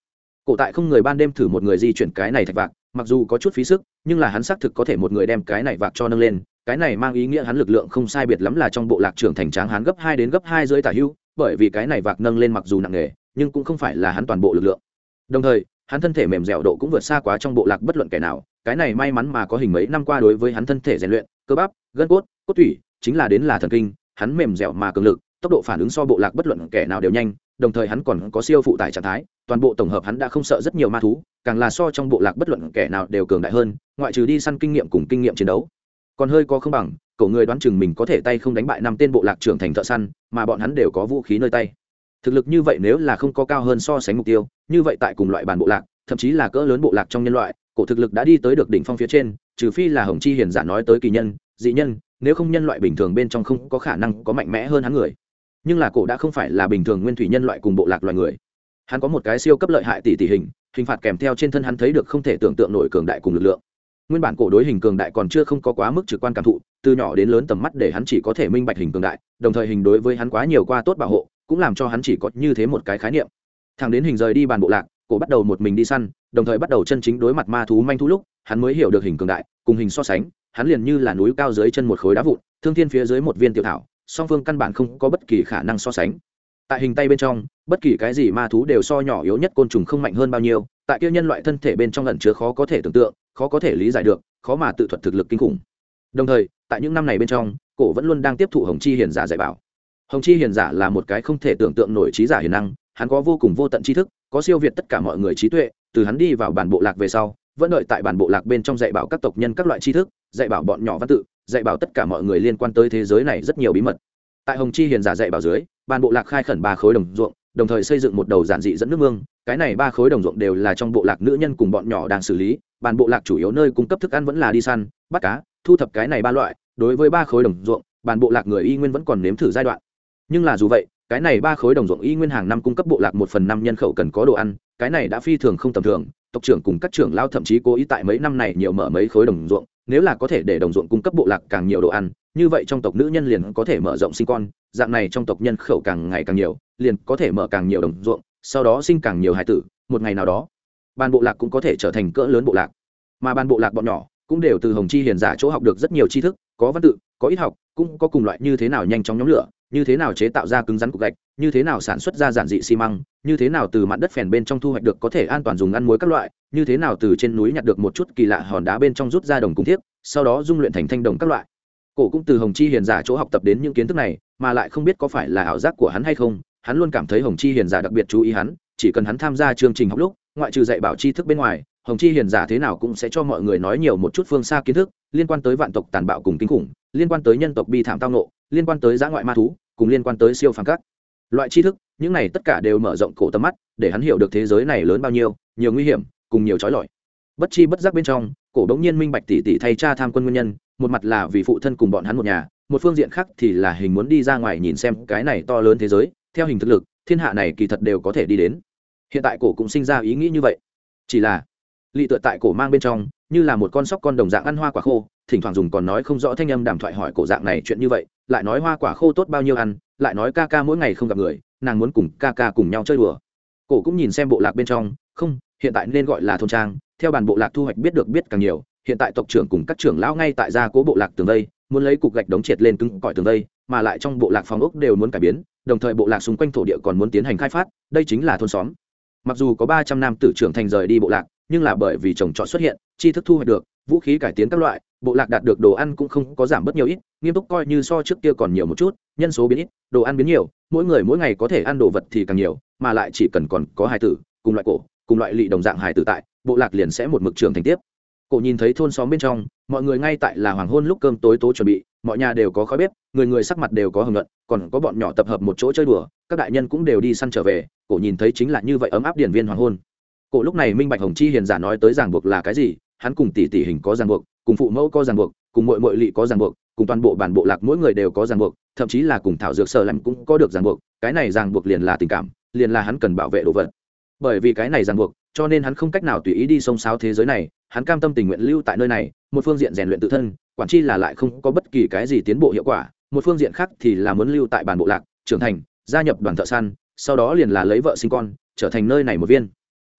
Cổ tại không người ban đêm thử một người di chuyển cái này thạch vạc, mặc dù có chút phí sức nhưng là hắn xác thực có thể một người đem cái này vạc cho nâng lên. Cái này mang ý nghĩa hắn lực lượng không sai biệt lắm là trong bộ lạc trưởng thành tráng hắn gấp 2 đến gấp 2 dưới tả hữu, bởi vì cái này vạc nâng lên mặc dù nặng nề nhưng cũng không phải là hắn toàn bộ lực lượng. Đồng thời hắn thân thể mềm dẻo độ cũng vượt xa quá trong bộ lạc bất luận kẻ nào. Cái này may mắn mà có hình mấy năm qua đối với hắn thân thể rèn luyện, cơ bắp, gân cốt, cốt tủy, chính là đến là thần kinh, hắn mềm dẻo mà cường lực, tốc độ phản ứng so bộ lạc bất luận kẻ nào đều nhanh, đồng thời hắn còn có siêu phụ tải trạng thái, toàn bộ tổng hợp hắn đã không sợ rất nhiều ma thú, càng là so trong bộ lạc bất luận kẻ nào đều cường đại hơn, ngoại trừ đi săn kinh nghiệm cùng kinh nghiệm chiến đấu. Còn hơi có không bằng, cậu người đoán chừng mình có thể tay không đánh bại 5 tên bộ lạc trưởng thành thợ săn, mà bọn hắn đều có vũ khí nơi tay. Thực lực như vậy nếu là không có cao hơn so sánh mục tiêu, như vậy tại cùng loại bản bộ lạc, thậm chí là cỡ lớn bộ lạc trong nhân loại, cổ thực lực đã đi tới được đỉnh phong phía trên, trừ phi là Hồng Chi Hiền giả nói tới kỳ nhân, dị nhân, nếu không nhân loại bình thường bên trong không có khả năng có mạnh mẽ hơn hắn người. Nhưng là cổ đã không phải là bình thường nguyên thủy nhân loại cùng bộ lạc loài người. Hắn có một cái siêu cấp lợi hại tỷ hình, hình phạt kèm theo trên thân hắn thấy được không thể tưởng tượng nổi cường đại cùng lực lượng. Nguyên bản cổ đối hình cường đại còn chưa không có quá mức trực quan cảm thụ, từ nhỏ đến lớn tầm mắt để hắn chỉ có thể minh bạch hình cường đại, đồng thời hình đối với hắn quá nhiều qua tốt bảo hộ, cũng làm cho hắn chỉ có như thế một cái khái niệm. Thẳng đến hình rời đi bàn bộ lạc, cổ bắt đầu một mình đi săn, đồng thời bắt đầu chân chính đối mặt ma thú manh thú lúc, hắn mới hiểu được hình cường đại, cùng hình so sánh, hắn liền như là núi cao dưới chân một khối đá vụn, thương thiên phía dưới một viên tiểu thảo, song phương căn bản không có bất kỳ khả năng so sánh. Tại hình tay bên trong, bất kỳ cái gì ma thú đều so nhỏ yếu nhất côn trùng không mạnh hơn bao nhiêu, tại kia nhân loại thân thể bên trong ẩn chứa khó có thể tưởng tượng, khó có thể lý giải được, khó mà tự thuật thực lực kinh khủng. Đồng thời, tại những năm này bên trong, cổ vẫn luôn đang tiếp thụ Hồng Chi Hiền giả dạy bảo. Hồng Chi Hiền giả là một cái không thể tưởng tượng nổi trí giả hiền năng, hắn có vô cùng vô tận tri thức, có siêu việt tất cả mọi người trí tuệ, từ hắn đi vào bản bộ lạc về sau, vẫn đợi tại bản bộ lạc bên trong dạy bảo các tộc nhân các loại tri thức, dạy bảo bọn nhỏ văn tự, dạy bảo tất cả mọi người liên quan tới thế giới này rất nhiều bí mật. Tại Hồng Chi Hiền giả dạy bảo dưới, bản bộ lạc khai khẩn 3 khối đồng ruộng, đồng thời xây dựng một đầu giản dị dẫn nước mương, cái này 3 khối đồng ruộng đều là trong bộ lạc nữ nhân cùng bọn nhỏ đang xử lý, bản bộ lạc chủ yếu nơi cung cấp thức ăn vẫn là đi săn, bắt cá, thu thập cái này 3 loại, đối với 3 khối đồng ruộng, bản bộ lạc người y nguyên vẫn còn nếm thử giai đoạn. Nhưng là dù vậy, cái này 3 khối đồng ruộng y nguyên hàng năm cung cấp bộ lạc 1/5 nhân khẩu cần có đồ ăn, cái này đã phi thường không tầm thường, tộc trưởng cùng các trưởng lao thậm chí cố ý tại mấy năm này nhiều mở mấy khối đồng ruộng, nếu là có thể để đồng ruộng cung cấp bộ lạc càng nhiều đồ ăn, như vậy trong tộc nữ nhân liền có thể mở rộng sinh con, dạng này trong tộc nhân khẩu càng ngày càng nhiều, liền có thể mở càng nhiều đồng ruộng, sau đó sinh càng nhiều hài tử, một ngày nào đó, ban bộ lạc cũng có thể trở thành cỡ lớn bộ lạc. Mà ban bộ lạc bọn nhỏ cũng đều từ Hồng Chi Hiền giả chỗ học được rất nhiều tri thức, có văn tự, có ít học, cũng có cùng loại như thế nào nhanh chóng nhóm lửa, như thế nào chế tạo ra cứng rắn cục gạch, như thế nào sản xuất ra giản dị xi măng, như thế nào từ mặt đất phèn bên trong thu hoạch được có thể an toàn dùng ăn muối các loại, như thế nào từ trên núi nhặt được một chút kỳ lạ hòn đá bên trong rút ra đồng cùng thiết, sau đó dung luyện thành thanh đồng các loại. Cổ cũng từ Hồng Chi Hiền giả chỗ học tập đến những kiến thức này, mà lại không biết có phải là ảo giác của hắn hay không, hắn luôn cảm thấy Hồng Chi Hiền giả đặc biệt chú ý hắn, chỉ cần hắn tham gia chương trình học lúc, ngoại trừ dạy bảo tri thức bên ngoài, Hồng Chi Hiền giả thế nào cũng sẽ cho mọi người nói nhiều một chút phương xa kiến thức, liên quan tới vạn tộc tàn bạo cùng kinh khủng, liên quan tới nhân tộc bi thảm tao nộ, liên quan tới dã ngoại ma thú, cùng liên quan tới siêu phàm các loại tri thức, những này tất cả đều mở rộng cổ tầm mắt, để hắn hiểu được thế giới này lớn bao nhiêu, nhiều nguy hiểm, cùng nhiều trói lọi. Bất chi bất giác bên trong, cổ đống nhiên minh bạch tỷ tỷ thay cha tham quân nguyên nhân, một mặt là vì phụ thân cùng bọn hắn một nhà, một phương diện khác thì là hình muốn đi ra ngoài nhìn xem cái này to lớn thế giới, theo hình thực lực, thiên hạ này kỳ thật đều có thể đi đến. Hiện tại cổ cũng sinh ra ý nghĩ như vậy, chỉ là lị tựa tại cổ mang bên trong, như là một con sóc con đồng dạng ăn hoa quả khô, thỉnh thoảng dùng còn nói không rõ thanh âm đàm thoại hỏi cổ dạng này chuyện như vậy, lại nói hoa quả khô tốt bao nhiêu ăn, lại nói ca ca mỗi ngày không gặp người, nàng muốn cùng ca ca cùng nhau chơi đùa. Cổ cũng nhìn xem bộ lạc bên trong, không, hiện tại nên gọi là thôn trang, theo bản bộ lạc thu hoạch biết được biết càng nhiều, hiện tại tộc trưởng cùng các trưởng lão ngay tại gia cố bộ lạc tường vây, muốn lấy cục gạch đống triệt lên cứng cỏi tường vây, mà lại trong bộ lạc phòng ốc đều muốn cải biến, đồng thời bộ lạc xung quanh thổ địa còn muốn tiến hành khai phát, đây chính là thôn xóm. Mặc dù có 300 năm tử trưởng thành rời đi bộ lạc, nhưng là bởi vì trồng trọt xuất hiện, tri thức thu hoạch được, vũ khí cải tiến các loại, bộ lạc đạt được đồ ăn cũng không có giảm bớt nhiều ít, nghiêm túc coi như so trước kia còn nhiều một chút, nhân số biến ít, đồ ăn biến nhiều, mỗi người mỗi ngày có thể ăn đồ vật thì càng nhiều, mà lại chỉ cần còn có hài tử, cùng loại cổ, cùng loại lị đồng dạng hài tử tại, bộ lạc liền sẽ một mực trưởng thành tiếp. Cổ nhìn thấy thôn xóm bên trong, mọi người ngay tại là hoàng hôn lúc cơm tối tố chuẩn bị, mọi nhà đều có khói bếp, người người sắc mặt đều có hưởng luận, còn có bọn nhỏ tập hợp một chỗ chơi đùa, các đại nhân cũng đều đi săn trở về, cổ nhìn thấy chính là như vậy ấm áp điển viên hoàng hôn. Cổ lúc này minh bạch Hồng Chi Hiền giả nói tới ràng buộc là cái gì, hắn cùng tỷ tỷ hình có ràng buộc, cùng phụ mẫu có ràng buộc, cùng muội muội lị có ràng buộc, cùng toàn bộ bản bộ lạc mỗi người đều có ràng buộc, thậm chí là cùng thảo dược sở làm cũng có được ràng buộc, cái này ràng buộc liền là tình cảm, liền là hắn cần bảo vệ đồ vật. Bởi vì cái này ràng buộc, cho nên hắn không cách nào tùy ý đi xông xáo thế giới này, hắn cam tâm tình nguyện lưu tại nơi này, một phương diện rèn luyện tự thân, quản chi là lại không có bất kỳ cái gì tiến bộ hiệu quả, một phương diện khác thì là muốn lưu tại bản bộ lạc, trưởng thành, gia nhập đoàn thợ săn, sau đó liền là lấy vợ sinh con, trở thành nơi này một viên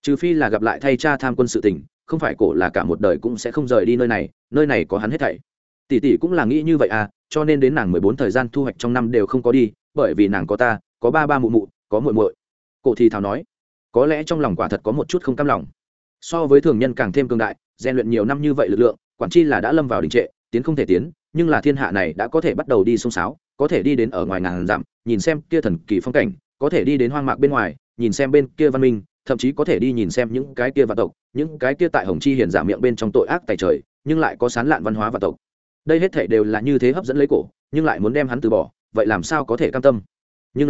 trừ phi là gặp lại thay cha tham quân sự tình, không phải cổ là cả một đời cũng sẽ không rời đi nơi này có hắn hết thảy. Tỷ tỷ cũng là nghĩ như vậy à, cho nên đến nàng 14 thời gian thu hoạch trong năm đều không có đi, bởi vì nàng có ta, có ba ba mụ mụ, có muội muội. Cổ thì thào nói, có lẽ trong lòng quả thật có một chút không cam lòng. So với thường nhân càng thêm cường đại, rèn luyện nhiều năm như vậy lực lượng, quản chi là đã lâm vào đình trệ, tiến không thể tiến, nhưng là thiên hạ này đã có thể bắt đầu đi sông sáo, có thể đi đến ở ngoài ngàn dặm, nhìn xem kia thần kỳ phong cảnh, có thể đi đến hoang mạc bên ngoài, nhìn xem bên kia văn minh, thậm chí có thể đi nhìn xem những cái kia vạn tộc, những cái kia tại Hồng Chi hiển giả miệng bên trong tội ác tày trời, nhưng lại có sán lạn văn hóa vạn tộc. Đây hết thảy đều là như thế hấp dẫn lấy cổ, nhưng lại muốn đem hắn từ bỏ, vậy làm sao có thể cam tâm? Nhưng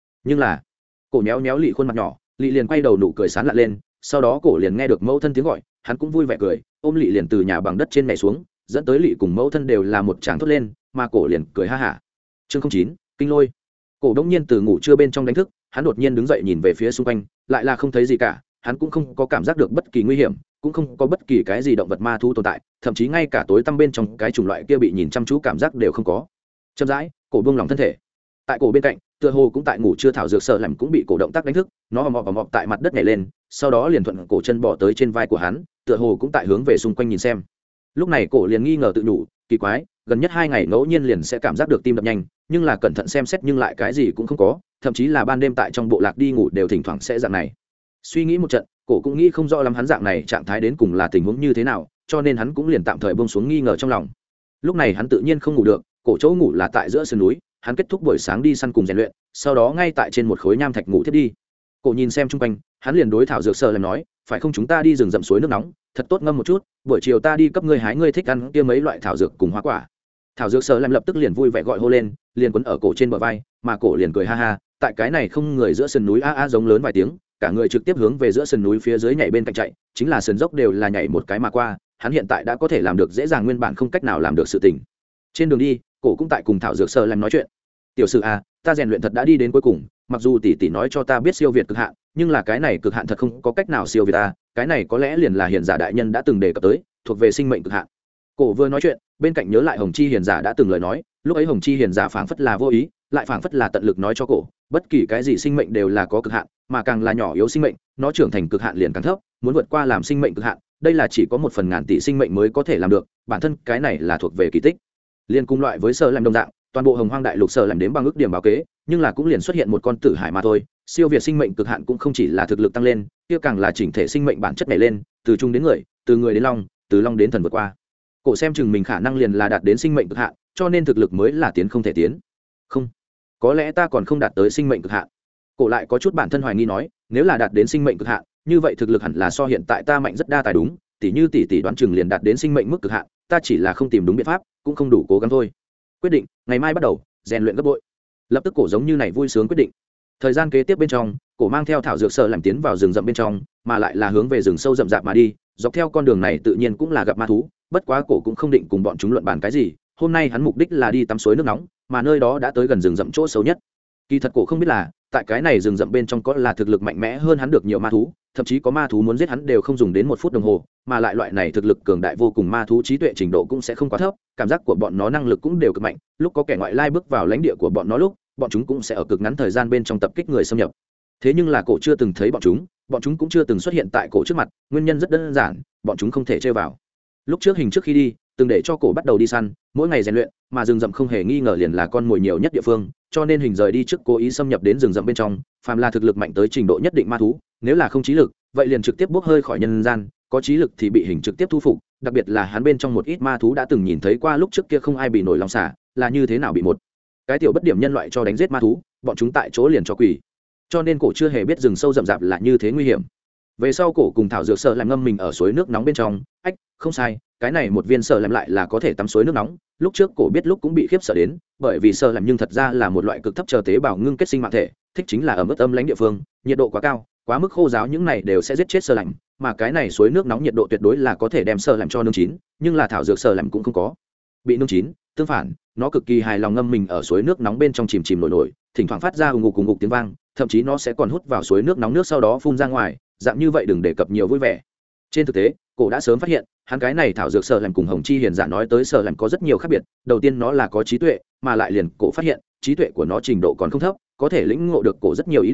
là, cổ nhéo nhéo Lị khuôn mặt nhỏ, Lị liền quay đầu nụ cười sán lạn lên, sau đó cổ liền nghe được mẫu thân tiếng gọi, hắn cũng vui vẻ cười, ôm Lị liền từ nhà bằng đất trên nhảy xuống, dẫn tới Lị cùng mẫu thân đều là một tràng thốt lên, mà cổ liền cười ha hả. Chương 09, kinh lôi. Cổ đống nhiên từ ngủ trưa bên trong đánh thức, hắn đột nhiên đứng dậy nhìn về phía xung quanh, lại là không thấy gì cả, hắn cũng không có cảm giác được bất kỳ nguy hiểm, cũng không có bất kỳ cái gì động vật ma thú tồn tại, thậm chí ngay cả tối tăm bên trong cái chủng loại kia bị nhìn chăm chú cảm giác đều không có. Chậm rãi, cổ buông lỏng thân thể. Tại cổ bên cạnh, tựa hồ cũng tại ngủ chưa thảo dược sợ làm cũng bị cổ động tác đánh thức, nó ầm ầm tại mặt đất nhảy lên, sau đó liền thuận cổ chân bỏ tới trên vai của hắn, tựa hồ cũng tại hướng về xung quanh nhìn xem. Lúc này cổ liền nghi ngờ tự nhủ, kỳ quái, gần nhất 2 ngày ngẫu nhiên liền sẽ cảm giác được tim đập nhanh, nhưng là cẩn thận xem xét nhưng lại cái gì cũng không có, thậm chí là ban đêm tại trong bộ lạc đi ngủ đều thỉnh thoảng sẽ dạng này. Suy nghĩ một trận, cổ cũng nghĩ không rõ lắm hắn dạng này trạng thái đến cùng là tình huống như thế nào, cho nên hắn cũng liền tạm thời buông xuống nghi ngờ trong lòng. Lúc này hắn tự nhiên không ngủ được, cổ chỗ ngủ là tại giữa sườn núi, hắn kết thúc buổi sáng đi săn cùng rèn luyện, sau đó ngay tại trên một khối nham thạch ngủ thiết đi. Cổ nhìn xem chung quanh, hắn liền đối thảo dược sở làm nói, phải không chúng ta đi rừng rậm suối nước nóng, thật tốt ngâm một chút, buổi chiều ta đi cấp ngươi hái ngươi thích ăn kia mấy loại thảo dược cùng hoa quả. Thảo dược sở làm lập tức liền vui vẻ gọi hô lên, liền quấn ở cổ trên bờ vai, mà cổ liền cười ha ha, tại cái này không người giữa sườn núi a a giống lớn vài tiếng, cả người trực tiếp hướng về giữa sườn núi phía dưới nhảy bên cạnh chạy, chính là sườn dốc đều là nhảy một cái mà qua, hắn hiện tại đã có thể làm được dễ dàng nguyên bản không cách nào làm được sự tình. Trên đường đi, cổ cũng tại cùng thảo dược sở làm nói chuyện. Tiểu sử a, ta rèn luyện thật đã đi đến cuối cùng, mặc dù tỷ tỷ nói cho ta biết siêu việt cực hạn, nhưng là cái này cực hạn thật không có cách nào siêu việt ta, cái này có lẽ liền là hiền giả đại nhân đã từng đề cập tới, thuộc về sinh mệnh cực hạn. Cổ vừa nói chuyện, bên cạnh nhớ lại Hồng Chi hiền giả đã từng lời nói, lúc ấy Hồng Chi hiền giả phảng phất là vô ý, lại phảng phất là tận lực nói cho cổ, bất kỳ cái gì sinh mệnh đều là có cực hạn, mà càng là nhỏ yếu sinh mệnh, nó trưởng thành cực hạn liền càng thấp, muốn vượt qua làm sinh mệnh cực hạn, đây là chỉ có 1/1000 tỷ sinh mệnh mới có thể làm được, bản thân cái này là thuộc về kỳ tích. Liên cùng loại với sở làm đồng dạng, toàn bộ Hồng Hoang đại lục sở làm đến bằng ước điểm báo kế, nhưng là cũng liền xuất hiện một con tử hải mà thôi, siêu việt sinh mệnh cực hạn cũng không chỉ là thực lực tăng lên, kia càng là chỉnh thể sinh mệnh bản chất này lên, từ trung đến người, từ người đến long, từ long đến thần vượt qua. Cổ xem chừng mình khả năng liền là đạt đến sinh mệnh cực hạn, cho nên thực lực mới là tiến không thể tiến. Không, có lẽ ta còn không đạt tới sinh mệnh cực hạn. Cổ lại có chút bản thân hoài nghi nói, nếu là đạt đến sinh mệnh cực hạn, như vậy thực lực hẳn là so hiện tại ta mạnh rất đa tài đúng, tỷ như tỷ đoán chừng liền đạt đến sinh mệnh mức cực hạn, ta chỉ là không tìm đúng biện pháp, cũng không đủ cố gắng thôi. Quyết định, ngày mai bắt đầu rèn luyện gấp bội. Lập tức cổ giống như này vui sướng quyết định. Thời gian kế tiếp bên trong, cổ mang theo thảo dược sở làm tiến vào rừng rậm bên trong, mà lại là hướng về rừng sâu rậm rạp mà đi, dọc theo con đường này tự nhiên cũng là gặp ma thú, bất quá cổ cũng không định cùng bọn chúng luận bàn cái gì, hôm nay hắn mục đích là đi tắm suối nước nóng, mà nơi đó đã tới gần rừng rậm chỗ xấu nhất. Kỳ thật cổ không biết là, tại cái này rừng rậm bên trong có là thực lực mạnh mẽ hơn hắn được nhiều ma thú, thậm chí có ma thú muốn giết hắn đều không dùng đến 1 phút đồng hồ, mà lại loại này thực lực cường đại vô cùng ma thú trí tuệ trình độ cũng sẽ không quá thấp, cảm giác của bọn nó năng lực cũng đều cực mạnh, lúc có kẻ ngoại lai bước vào lãnh địa của bọn nó lúc, bọn chúng cũng sẽ ở cực ngắn thời gian bên trong tập kích người xâm nhập. Thế nhưng là cổ chưa từng thấy bọn chúng cũng chưa từng xuất hiện tại cổ trước mặt, nguyên nhân rất đơn giản, bọn chúng không thể chơi vào. Lúc trước hình trước khi đi, từng để cho cổ bắt đầu đi săn, mỗi ngày rèn luyện, mà rừng rậm không hề nghi ngờ liền là con mồi nhiều nhất địa phương, cho nên hình rời đi trước cố ý xâm nhập đến rừng rậm bên trong, phàm là thực lực mạnh tới trình độ nhất định ma thú, nếu là không trí lực, vậy liền trực tiếp bốc hơi khỏi nhân gian, có trí lực thì bị hình trực tiếp thu phục, đặc biệt là hắn bên trong một ít ma thú đã từng nhìn thấy qua lúc trước kia không ai bị nổi lòng xả, là như thế nào bị một cái tiểu bất điểm nhân loại cho đánh giết ma thú, bọn chúng tại chỗ liền cho quỳ. Cho nên cổ chưa hề biết rừng sâu rậm rạp là như thế nguy hiểm. Về sau cổ cùng thảo dược sở làm ngâm mình ở suối nước nóng bên trong, không sai, cái này một viên sở làm lại là có thể tắm suối nước nóng, lúc trước cổ biết lúc cũng bị khiếp sợ đến, bởi vì sở làm nhưng thật ra là một loại cực thấp chờ tế bào ngưng kết sinh mạng thể, thích chính là ở mức âm lãnh địa phương, nhiệt độ quá cao, quá mức khô giáo những này đều sẽ giết chết sở làm, mà cái này suối nước nóng nhiệt độ tuyệt đối là có thể đem sở làm cho nướng chín, nhưng là thảo dược sở làm cũng không có bị nướng chín, tương phản, nó cực kỳ hài lòng ngâm mình ở suối nước nóng bên trong chìm chìm nổi nổi, thỉnh thoảng phát ra ùng ục tiếng vang, thậm chí nó sẽ còn hút vào suối nước nóng nước sau đó phun ra ngoài, dạng như vậy đừng đề cập nhiều vui vẻ. Trên thực tế, cổ đã sớm phát hiện, hắn cái này thảo dược sở làm cùng Hồng Chi hiền giả nói tới sở làm có rất nhiều khác biệt, đầu tiên nó là có trí tuệ, mà lại liền cổ phát hiện, trí tuệ của nó trình độ còn không thấp, có thể lĩnh ngộ được cổ rất nhiều ý đồ,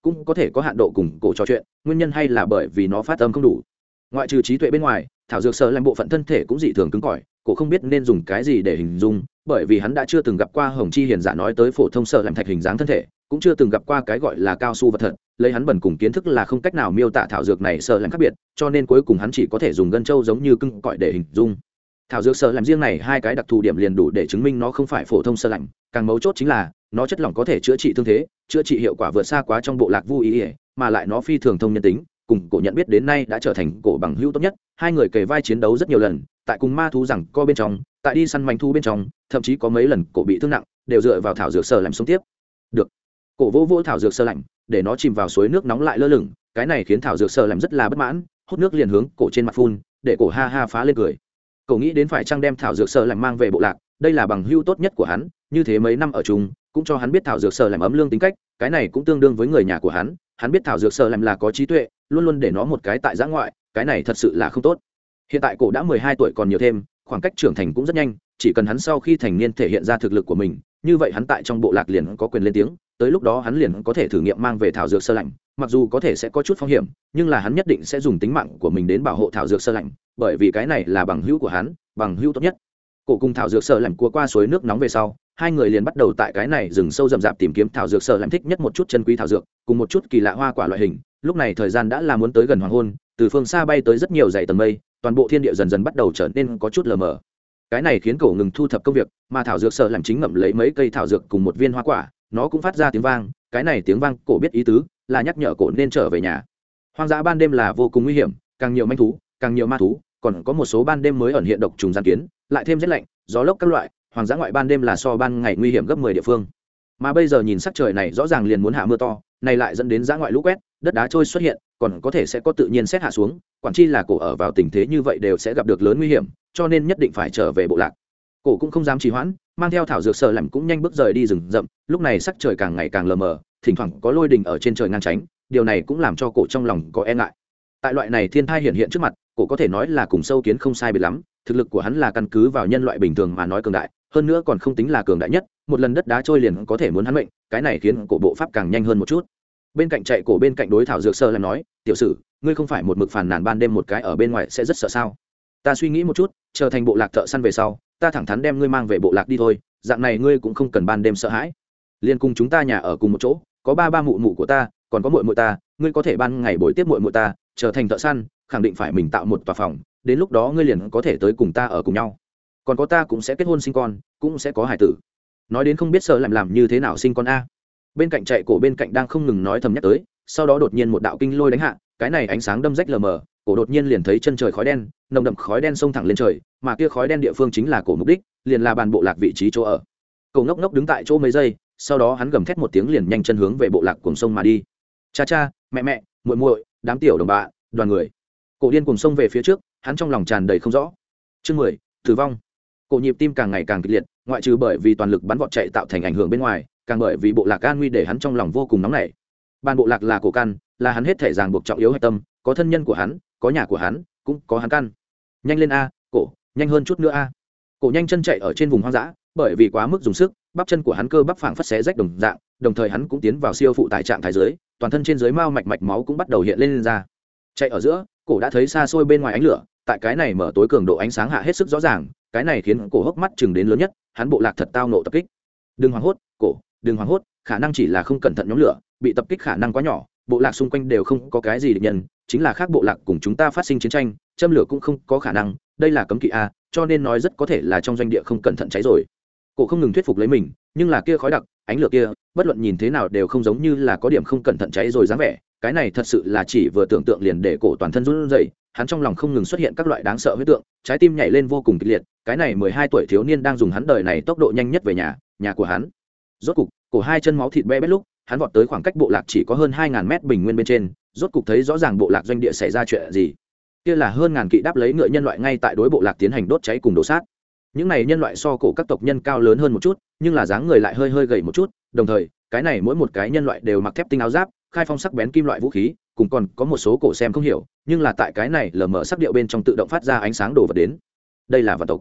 cũng có thể có hạn độ cùng cổ trò chuyện, nguyên nhân hay là bởi vì nó phát âm không đủ. Ngoại trừ trí tuệ bên ngoài, thảo dược sở làm bộ phận thân thể cũng dị thường cứng cỏi, cổ không biết nên dùng cái gì để hình dung, bởi vì hắn đã chưa từng gặp qua Hồng Chi Hiền giả nói tới phổ thông sở làm thạch hình dáng thân thể, cũng chưa từng gặp qua cái gọi là cao su vật thật, lấy hắn bẩn cùng kiến thức là không cách nào miêu tả thảo dược này sở làm khác biệt, cho nên cuối cùng hắn chỉ có thể dùng gân châu giống như cứng cỏi để hình dung. Thảo dược sở làm riêng này hai cái đặc thù điểm liền đủ để chứng minh nó không phải phổ thông sở làm, càng mấu chốt chính là nó chất lỏng có thể chữa trị thương thế, chữa trị hiệu quả vượt xa quá trong bộ lạc Vu Ý, mà lại nó phi thường thông nhân tính, cùng cổ nhận biết đến nay đã trở thành cổ bằng hữu tốt nhất. Hai người kề vai chiến đấu rất nhiều lần, tại cùng ma thú rằng co bên trong, tại đi săn manh thú bên trong, thậm chí có mấy lần cổ bị thương nặng, đều dựa vào thảo dược sở làm sống tiếp được. Cổ vô vô thảo dược sở lạnh, để nó chìm vào suối nước nóng lại lơ lửng, cái này khiến thảo dược sở làm rất là bất mãn, hút nước liền hướng cổ trên mặt phun, để cổ ha ha phá lên cười. Cổ nghĩ đến phải chăng đem thảo dược sở lạnh mang về bộ lạc, đây là bằng hữu tốt nhất của hắn, như thế mấy năm ở chung cũng cho hắn biết thảo dược sở làm ấm lương tính cách, cái này cũng tương đương với người nhà của hắn biết thảo dược sở làm là có trí tuệ, luôn luôn để nó một cái tại giã ngoại, cái này thật sự là không tốt. Hiện tại cổ đã 12 tuổi còn nhiều thêm, khoảng cách trưởng thành cũng rất nhanh, chỉ cần hắn sau khi thành niên thể hiện ra thực lực của mình, như vậy hắn tại trong bộ lạc liền có quyền lên tiếng, tới lúc đó hắn liền có thể thử nghiệm mang về thảo dược sơ lạnh, mặc dù có thể sẽ có chút phong hiểm, nhưng là hắn nhất định sẽ dùng tính mạng của mình đến bảo hộ thảo dược sơ lạnh, bởi vì cái này là bằng hữu của hắn, bằng hữu tốt nhất. Cổ cùng thảo dược sơ lạnh cua qua suối nước nóng về sau, hai người liền bắt đầu tại cái này rừng sâu rậm rạp tìm kiếm thảo dược sơ lạnh thích nhất một chút chân quý thảo dược, cùng một chút kỳ lạ hoa quả loại hình. Lúc này thời gian đã là muốn tới gần hoàng hôn, từ phương xa bay tới rất nhiều dãy tầng mây, toàn bộ thiên địa dần dần bắt đầu trở nên có chút lờ mờ. Cái này khiến cổ ngừng thu thập công việc, mà thảo dược sơ lạnh chính ngậm lấy mấy cây thảo dược cùng một viên hoa quả, nó cũng phát ra tiếng vang, cái này tiếng vang cổ biết ý tứ, là nhắc nhở cổ nên trở về nhà. Hoang dã ban đêm là vô cùng nguy hiểm, càng nhiều manh thú, càng nhiều ma thú, còn có một số ban đêm mới ẩn hiện độc trùng gian kiến, lại thêm rét lạnh, gió lốc các loại, hoang dã ngoại ban đêm là so ban ngày nguy hiểm gấp 10 địa phương. Mà bây giờ nhìn sắc trời này rõ ràng liền muốn hạ mưa to, này lại dẫn đến dã ngoại lũ quét, đất đá trôi xuất hiện, còn có thể sẽ có tự nhiên xét hạ xuống, quản chi là cổ ở vào tình thế như vậy đều sẽ gặp được lớn nguy hiểm, cho nên nhất định phải trở về bộ lạc. Cổ cũng không dám trì hoãn, mang theo thảo dược sở làm cũng nhanh bước rời đi rừng rậm. Lúc này sắc trời càng ngày càng lờ mờ, thỉnh thoảng có lôi đình ở trên trời ngang tránh, điều này cũng làm cho cổ trong lòng có e ngại. Tại loại này thiên thai hiện hiện trước mặt, cổ có thể nói là cùng sâu kiến không sai biệt lắm, thực lực của hắn là căn cứ vào nhân loại bình thường mà nói cường đại, hơn nữa còn không tính là cường đại nhất, một lần đất đá trôi liền có thể muốn hắn mệnh, cái này khiến cổ bộ pháp càng nhanh hơn một chút. Bên cạnh chạy cổ bên cạnh đối thảo dược sở làm nói, tiểu sử, ngươi không phải một mực phàn nàn ban đêm một cái ở bên ngoài sẽ rất sợ sao? Ta suy nghĩ một chút, trở thành bộ lạc thợ săn về sau, ta thẳng thắn đem ngươi mang về bộ lạc đi thôi, dạng này ngươi cũng không cần ban đêm sợ hãi. Liên cùng chúng ta nhà ở cùng một chỗ, có ba mụ mụ của ta, còn có muội muội ta, ngươi có thể ban ngày buổi tiếp muội muội ta, trở thành thợ săn, khẳng định phải mình tạo một tòa phòng, đến lúc đó ngươi liền có thể tới cùng ta ở cùng nhau. Còn có ta cũng sẽ kết hôn sinh con, cũng sẽ có hài tử. Nói đến không biết sợ làm như thế nào sinh con a. Bên cạnh chạy cổ bên cạnh đang không ngừng nói thầm nhắc tới, sau đó đột nhiên một đạo kinh lôi đánh hạ, cái này ánh sáng đâm rách lờ mờ, cổ đột nhiên liền thấy chân trời khói đen, nồng đậm khói đen xông thẳng lên trời, mà kia khói đen địa phương chính là cổ mục đích, liền là bàn bộ lạc vị trí chỗ ở. Cổ ngốc ngốc đứng tại chỗ mấy giây, sau đó hắn gầm thét một tiếng liền nhanh chân hướng về bộ lạc cuồng sông mà đi. Cha cha, mẹ mẹ, muội muội, đám tiểu đồng bạn, đoàn người. Cổ điên cuồng sông về phía trước, hắn trong lòng tràn đầy không rõ. Chương 10, tử vong. Cổ nhịp tim càng ngày càng kịch liệt, ngoại trừ bởi vì toàn lực bắn vọt chạy tạo thành ảnh hưởng bên ngoài, càng bởi vì bộ lạc an nguy để hắn trong lòng vô cùng nóng nảy. Ban bộ lạc là cổ căn, là hắn hết thể ràng buộc trọng yếu hạch tâm, có thân nhân của hắn, có nhà của hắn, cũng có hắn căn. Nhanh lên a, cổ, nhanh hơn chút nữa a. Cổ nhanh chân chạy ở trên vùng hoang dã, bởi vì quá mức dùng sức, bắp chân của hắn cơ bắp phảng phất xé rách đồng dạng, đồng thời hắn cũng tiến vào siêu phụ tải trạng thái dưới, toàn thân trên dưới mao mạch mạch máu cũng bắt đầu hiện lên ra. Chạy ở giữa, cổ đã thấy xa xôi bên ngoài ánh lửa, tại cái này mở tối cường độ ánh sáng hạ hết sức rõ ràng, cái này khiến cổ hốc mắt chừng đến lớn nhất, hắn bộ lạc thật tao nộ tập kích. Đừng hoảng hốt, cổ, đừng hoảng hốt, khả năng chỉ là không cẩn thận nhóm lửa, bị tập kích khả năng quá nhỏ, bộ lạc xung quanh đều không có cái gì địch nhân, chính là khác bộ lạc cùng chúng ta phát sinh chiến tranh, châm lửa cũng không có khả năng, đây là cấm kỵ a, cho nên nói rất có thể là trong doanh địa không cẩn thận cháy rồi. Cổ không ngừng thuyết phục lấy mình, nhưng là kia khói đặc, ánh lửa kia, bất luận nhìn thế nào đều không giống như là có điểm không cẩn thận cháy rồi dáng vẻ, cái này thật sự là chỉ vừa tưởng tượng liền để cổ toàn thân run rẩy, hắn trong lòng không ngừng xuất hiện các loại đáng sợ huyết tượng, trái tim nhảy lên vô cùng kịch liệt, cái này 12 tuổi thiếu niên đang dùng hắn đời này tốc độ nhanh nhất về nhà của hắn. Rốt cục, cổ hai chân máu thịt be bét lúc, hắn vọt tới khoảng cách bộ lạc chỉ có hơn 2000 mét bình nguyên bên trên, rốt cục thấy rõ ràng bộ lạc doanh địa xảy ra chuyện gì. Kia là hơn ngàn kỵ đáp lấy ngựa nhân loại ngay tại đối bộ lạc tiến hành đốt cháy cùng đổ sát. Những này nhân loại so cổ các tộc nhân cao lớn hơn một chút, nhưng là dáng người lại hơi gầy một chút, đồng thời, cái này mỗi một cái nhân loại đều mặc thép tinh áo giáp, khai phong sắc bén kim loại vũ khí, cùng còn có một số cổ xem không hiểu, nhưng là tại cái này lờ mờ sắc điệu bên trong tự động phát ra ánh sáng đổ vật đến. Đây là vạn tộc.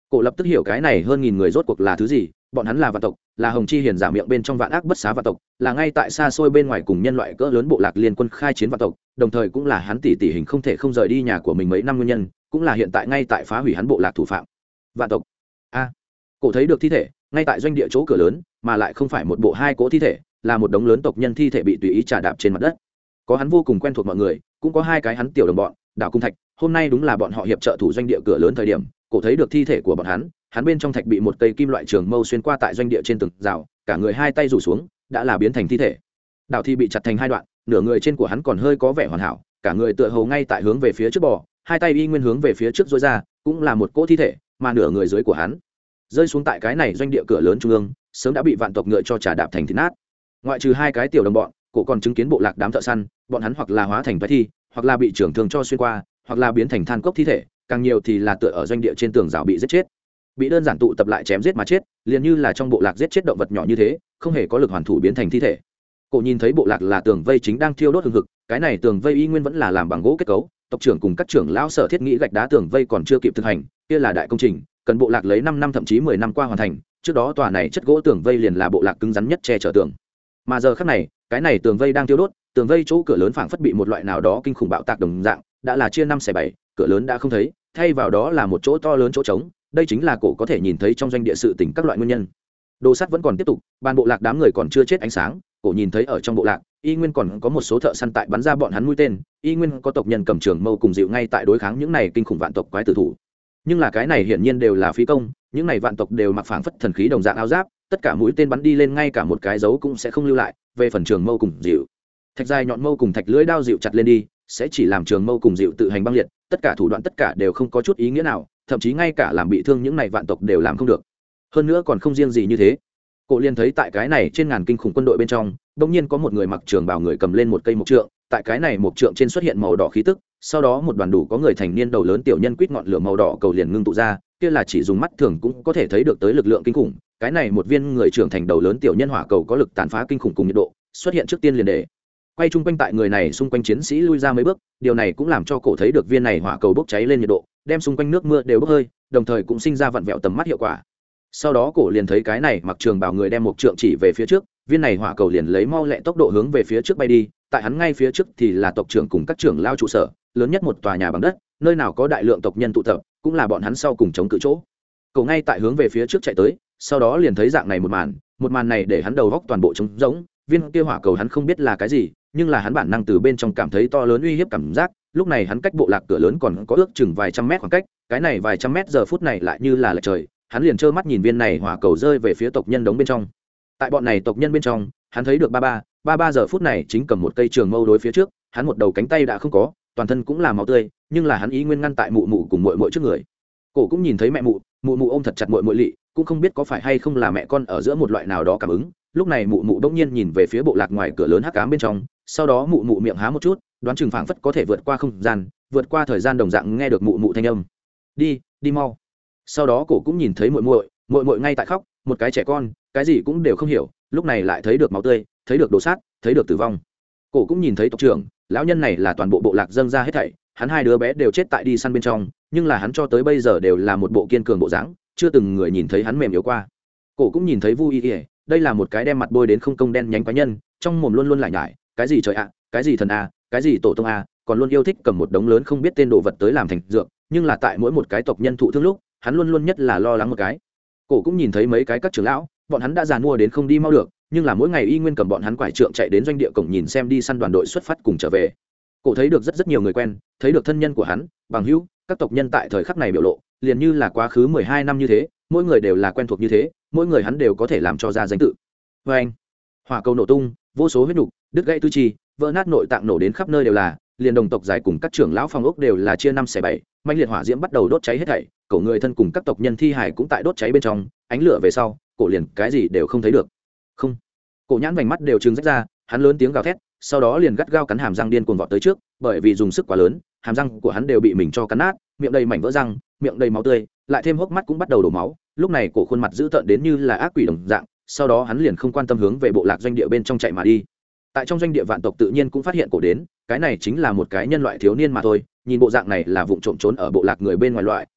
Cổ lập tức hiểu cái này hơn nghìn người rốt cuộc là thứ gì. Bọn hắn là vạn tộc, là hồng chi hiền giả miệng bên trong vạn ác bất xá vạn tộc, là ngay tại xa xôi bên ngoài cùng nhân loại cỡ lớn bộ lạc liên quân khai chiến vạn tộc, đồng thời cũng là hắn tỷ hình không thể không rời đi nhà của mình mấy năm nguyên nhân, cũng là hiện tại ngay tại phá hủy hắn bộ lạc thủ phạm. Vạn tộc. A. Cổ thấy được thi thể ngay tại doanh địa chỗ cửa lớn, mà lại không phải một bộ hai cỗ thi thể, là một đống lớn tộc nhân thi thể bị tùy ý trà đạp trên mặt đất. Có hắn vô cùng quen thuộc mọi người, cũng có hai cái hắn tiểu đồng bọn, Đào Cung Thạch. Hôm nay đúng là bọn họ hiệp trợ thủ doanh địa cửa lớn thời điểm, cổ thấy được thi thể của bọn hắn bên trong thạch bị một cây kim loại trường mâu xuyên qua tại doanh địa trên tường rào, cả người hai tay rủ xuống, đã là biến thành thi thể. Đào thi bị chặt thành hai đoạn, nửa người trên của hắn còn hơi có vẻ hoàn hảo, cả người tựa hồ ngay tại hướng về phía trước bò, hai tay y nguyên hướng về phía trước duỗi ra, cũng là một cỗ thi thể, mà nửa người dưới của hắn rơi xuống tại cái này doanh địa cửa lớn trung ương, sớm đã bị vạn tộc ngựa cho trà đạp thành thịt nát. Ngoại trừ hai cái tiểu đồng bọn, cổ còn chứng kiến bộ lạc đám thợ săn, bọn hắn hoặc là hóa thành vết thi, hoặc là bị trưởng thương cho xuyên qua, hoặc là biến thành than cốc thi thể, càng nhiều thì là tựa ở doanh địa trên tường rào bị giết chết. Bị đơn giản tụ tập lại chém giết mà chết, liền như là trong bộ lạc giết chết động vật nhỏ như thế, không hề có lực hoàn thủ biến thành thi thể. Cổ nhìn thấy bộ lạc là tường vây chính đang thiêu đốt hừng hực, cái này tường vây y nguyên vẫn là làm bằng gỗ kết cấu, tộc trưởng cùng các trưởng lão sở thiết nghĩ gạch đá tường vây còn chưa kịp thực hành, kia là đại công trình, cần bộ lạc lấy 5 năm thậm chí 10 năm qua hoàn thành, trước đó tòa này chất gỗ tường vây liền là bộ lạc cứng rắn nhất che chở tường. Mà giờ khắc này, cái này tường vây đang thiêu đốt, tường vây chỗ cửa lớn phảng phất bị một loại nào đó kinh khủng bạo tạc đồng dạng, đã là chia 5/7, cửa lớn đã không thấy, thay vào đó là một chỗ to lớn chỗ trống, đây chính là cổ có thể nhìn thấy trong doanh địa sự tình các loại nguyên nhân. Đồ sắt vẫn còn tiếp tục, ban bộ lạc đám người còn chưa chết ánh sáng, cổ nhìn thấy ở trong bộ lạc, y nguyên còn có một số thợ săn tại bắn ra bọn hắn mũi tên, y nguyên có tộc nhân cầm trường mâu cùng dịu ngay tại đối kháng những này kinh khủng vạn tộc quái tử thủ. Nhưng là cái này hiển nhiên đều là phí công, những này vạn tộc đều mặc phảng phất thần khí đồng dạng áo giáp, tất cả mũi tên bắn đi lên ngay cả một cái dấu cũng sẽ không lưu lại, về phần trường mâu cùng dịu, thạch dài nhọn mâu cùng thạch lưỡi đao dịu chặt lên đi, sẽ chỉ làm trường mâu cùng dịu tự hành băng liệt, tất cả thủ đoạn tất cả đều không có chút ý nghĩa nào, thậm chí ngay cả làm bị thương những này vạn tộc đều làm không được. Hơn nữa còn không riêng gì như thế, cổ liền thấy tại cái này trên ngàn kinh khủng quân đội bên trong, đột nhiên có một người mặc trường bào người cầm lên một cây mộc trượng, tại cái này mộc trượng trên xuất hiện màu đỏ khí tức, sau đó một đoàn đủ có người thành niên đầu lớn tiểu nhân quýt ngọn lửa màu đỏ cầu liền ngưng tụ ra, kia là chỉ dùng mắt thường cũng có thể thấy được tới lực lượng kinh khủng. Cái này một viên người trưởng thành đầu lớn tiểu nhân hỏa cầu có lực tàn phá kinh khủng cùng nhiệt độ, xuất hiện trước tiên liền để quay chung quanh tại người này xung quanh chiến sĩ lui ra mấy bước, điều này cũng làm cho cổ thấy được viên này hỏa cầu bốc cháy lên nhiệt độ, đem xung quanh nước mưa đều bốc hơi, đồng thời cũng sinh ra vặn vẹo tầm mắt hiệu quả. Sau đó cổ liền thấy cái này mặc trường bào người đem một trượng chỉ về phía trước, viên này hỏa cầu liền lấy mau lẹ tốc độ hướng về phía trước bay đi, tại hắn ngay phía trước thì là tộc trưởng cùng các trưởng lao trụ sở, lớn nhất một tòa nhà bằng đất, nơi nào có đại lượng tộc nhân tụ tập, cũng là bọn hắn sau cùng chống cự chỗ. Cổ ngay tại hướng về phía trước chạy tới, sau đó liền thấy dạng này một màn này để hắn đầu góc toàn bộ trống rỗng, viên kia hỏa cầu hắn không biết là cái gì, nhưng là hắn bản năng từ bên trong cảm thấy to lớn uy hiếp cảm giác. Lúc này hắn cách bộ lạc cửa lớn còn có ước chừng vài trăm mét khoảng cách, cái này vài trăm mét giờ phút này lại như là lệch trời, hắn liền trơ mắt nhìn viên này hỏa cầu rơi về phía tộc nhân đống bên trong. Tại bọn này tộc nhân bên trong, hắn thấy được ba ba giờ phút này chính cầm một cây trường mâu đối phía trước, hắn một đầu cánh tay đã không có, toàn thân cũng là máu tươi, nhưng là hắn ý nguyên ngăn tại mụ mụ cùng muội muội trước người. Cổ cũng nhìn thấy mẹ mụ mụ ôm thật chặt muội muội lị, cũng không biết có phải hay không là mẹ con ở giữa một loại nào đó cảm ứng. Lúc này mụ mụ đống nhiên nhìn về phía bộ lạc ngoài cửa lớn hắc ám bên trong, sau đó mụ mụ miệng há một chút, đoán chừng phảng phất có thể vượt qua không gian, vượt qua thời gian đồng dạng nghe được mụ mụ thanh âm. Đi mau. Sau đó cổ cũng nhìn thấy muội muội ngay tại khóc, một cái trẻ con, cái gì cũng đều không hiểu, lúc này lại thấy được máu tươi, thấy được đồ sát, thấy được tử vong. Cổ cũng nhìn thấy tộc trưởng, lão nhân này là toàn bộ bộ lạc dâng ra hết thảy, hắn hai đứa bé đều chết tại đi săn bên trong, nhưng là hắn cho tới bây giờ đều là một bộ kiên cường bộ dáng, chưa từng người nhìn thấy hắn mềm yếu qua. Cổ cũng nhìn thấy Vu Y Y, đây là một cái đem mặt bôi đến không công đen nhánh quái nhân, trong mồm luôn luôn lại nhải, cái gì trời ạ, cái gì thần a, cái gì tổ tông a, còn luôn yêu thích cầm một đống lớn không biết tên đồ vật tới làm thành dược, nhưng là tại mỗi một cái tộc nhân thụ thương lúc, hắn luôn luôn nhất là lo lắng một cái. Cổ cũng nhìn thấy mấy cái các trưởng lão, bọn hắn đã già mua đến không đi mau được, nhưng là mỗi ngày y nguyên cầm bọn hắn quải trượng chạy đến doanh địa cổng nhìn xem đi săn đoàn đội xuất phát cùng trở về. Cổ thấy được rất nhiều người quen, thấy được thân nhân của hắn, bằng hữu, các tộc nhân tại thời khắc này biểu lộ, liền như là quá khứ 12 năm như thế, mỗi người đều là quen thuộc như thế, mỗi người hắn đều có thể làm cho ra danh tự. Oeng! Hỏa cầu nổ tung, vô số huyết nục, đứt gãy tứ chi, vỡ nát nội tạng nổ đến khắp nơi đều là, liền đồng tộc giải cùng các trưởng lão phòng ốc đều là chia 5/7, manh liệt hỏa diễm bắt đầu đốt cháy hết thảy, cổ người thân cùng các tộc nhân thi hải cũng tại đốt cháy bên trong, ánh lửa về sau, cổ liền cái gì đều không thấy được. Không. Cổ nhãn vành mắt đều trừng rách ra, hắn lớn tiếng gào thét, sau đó liền gắt gao cắn hàm răng điên cuồng vọt tới trước, bởi vì dùng sức quá lớn, hàm răng của hắn đều bị mình cho cắn nát, miệng đầy mảnh vỡ răng, miệng đầy máu tươi, lại thêm hốc mắt cũng bắt đầu đổ máu, lúc này cổ khuôn mặt dữ tợn đến như là ác quỷ đồng dạng, sau đó hắn liền không quan tâm hướng về bộ lạc doanh địa bên trong chạy mà đi. Tại trong doanh địa vạn tộc tự nhiên cũng phát hiện cổ đến, cái này chính là một cái nhân loại thiếu niên mà thôi, nhìn bộ dạng này là vụng trộm trốn ở bộ lạc người bên ngoài loại,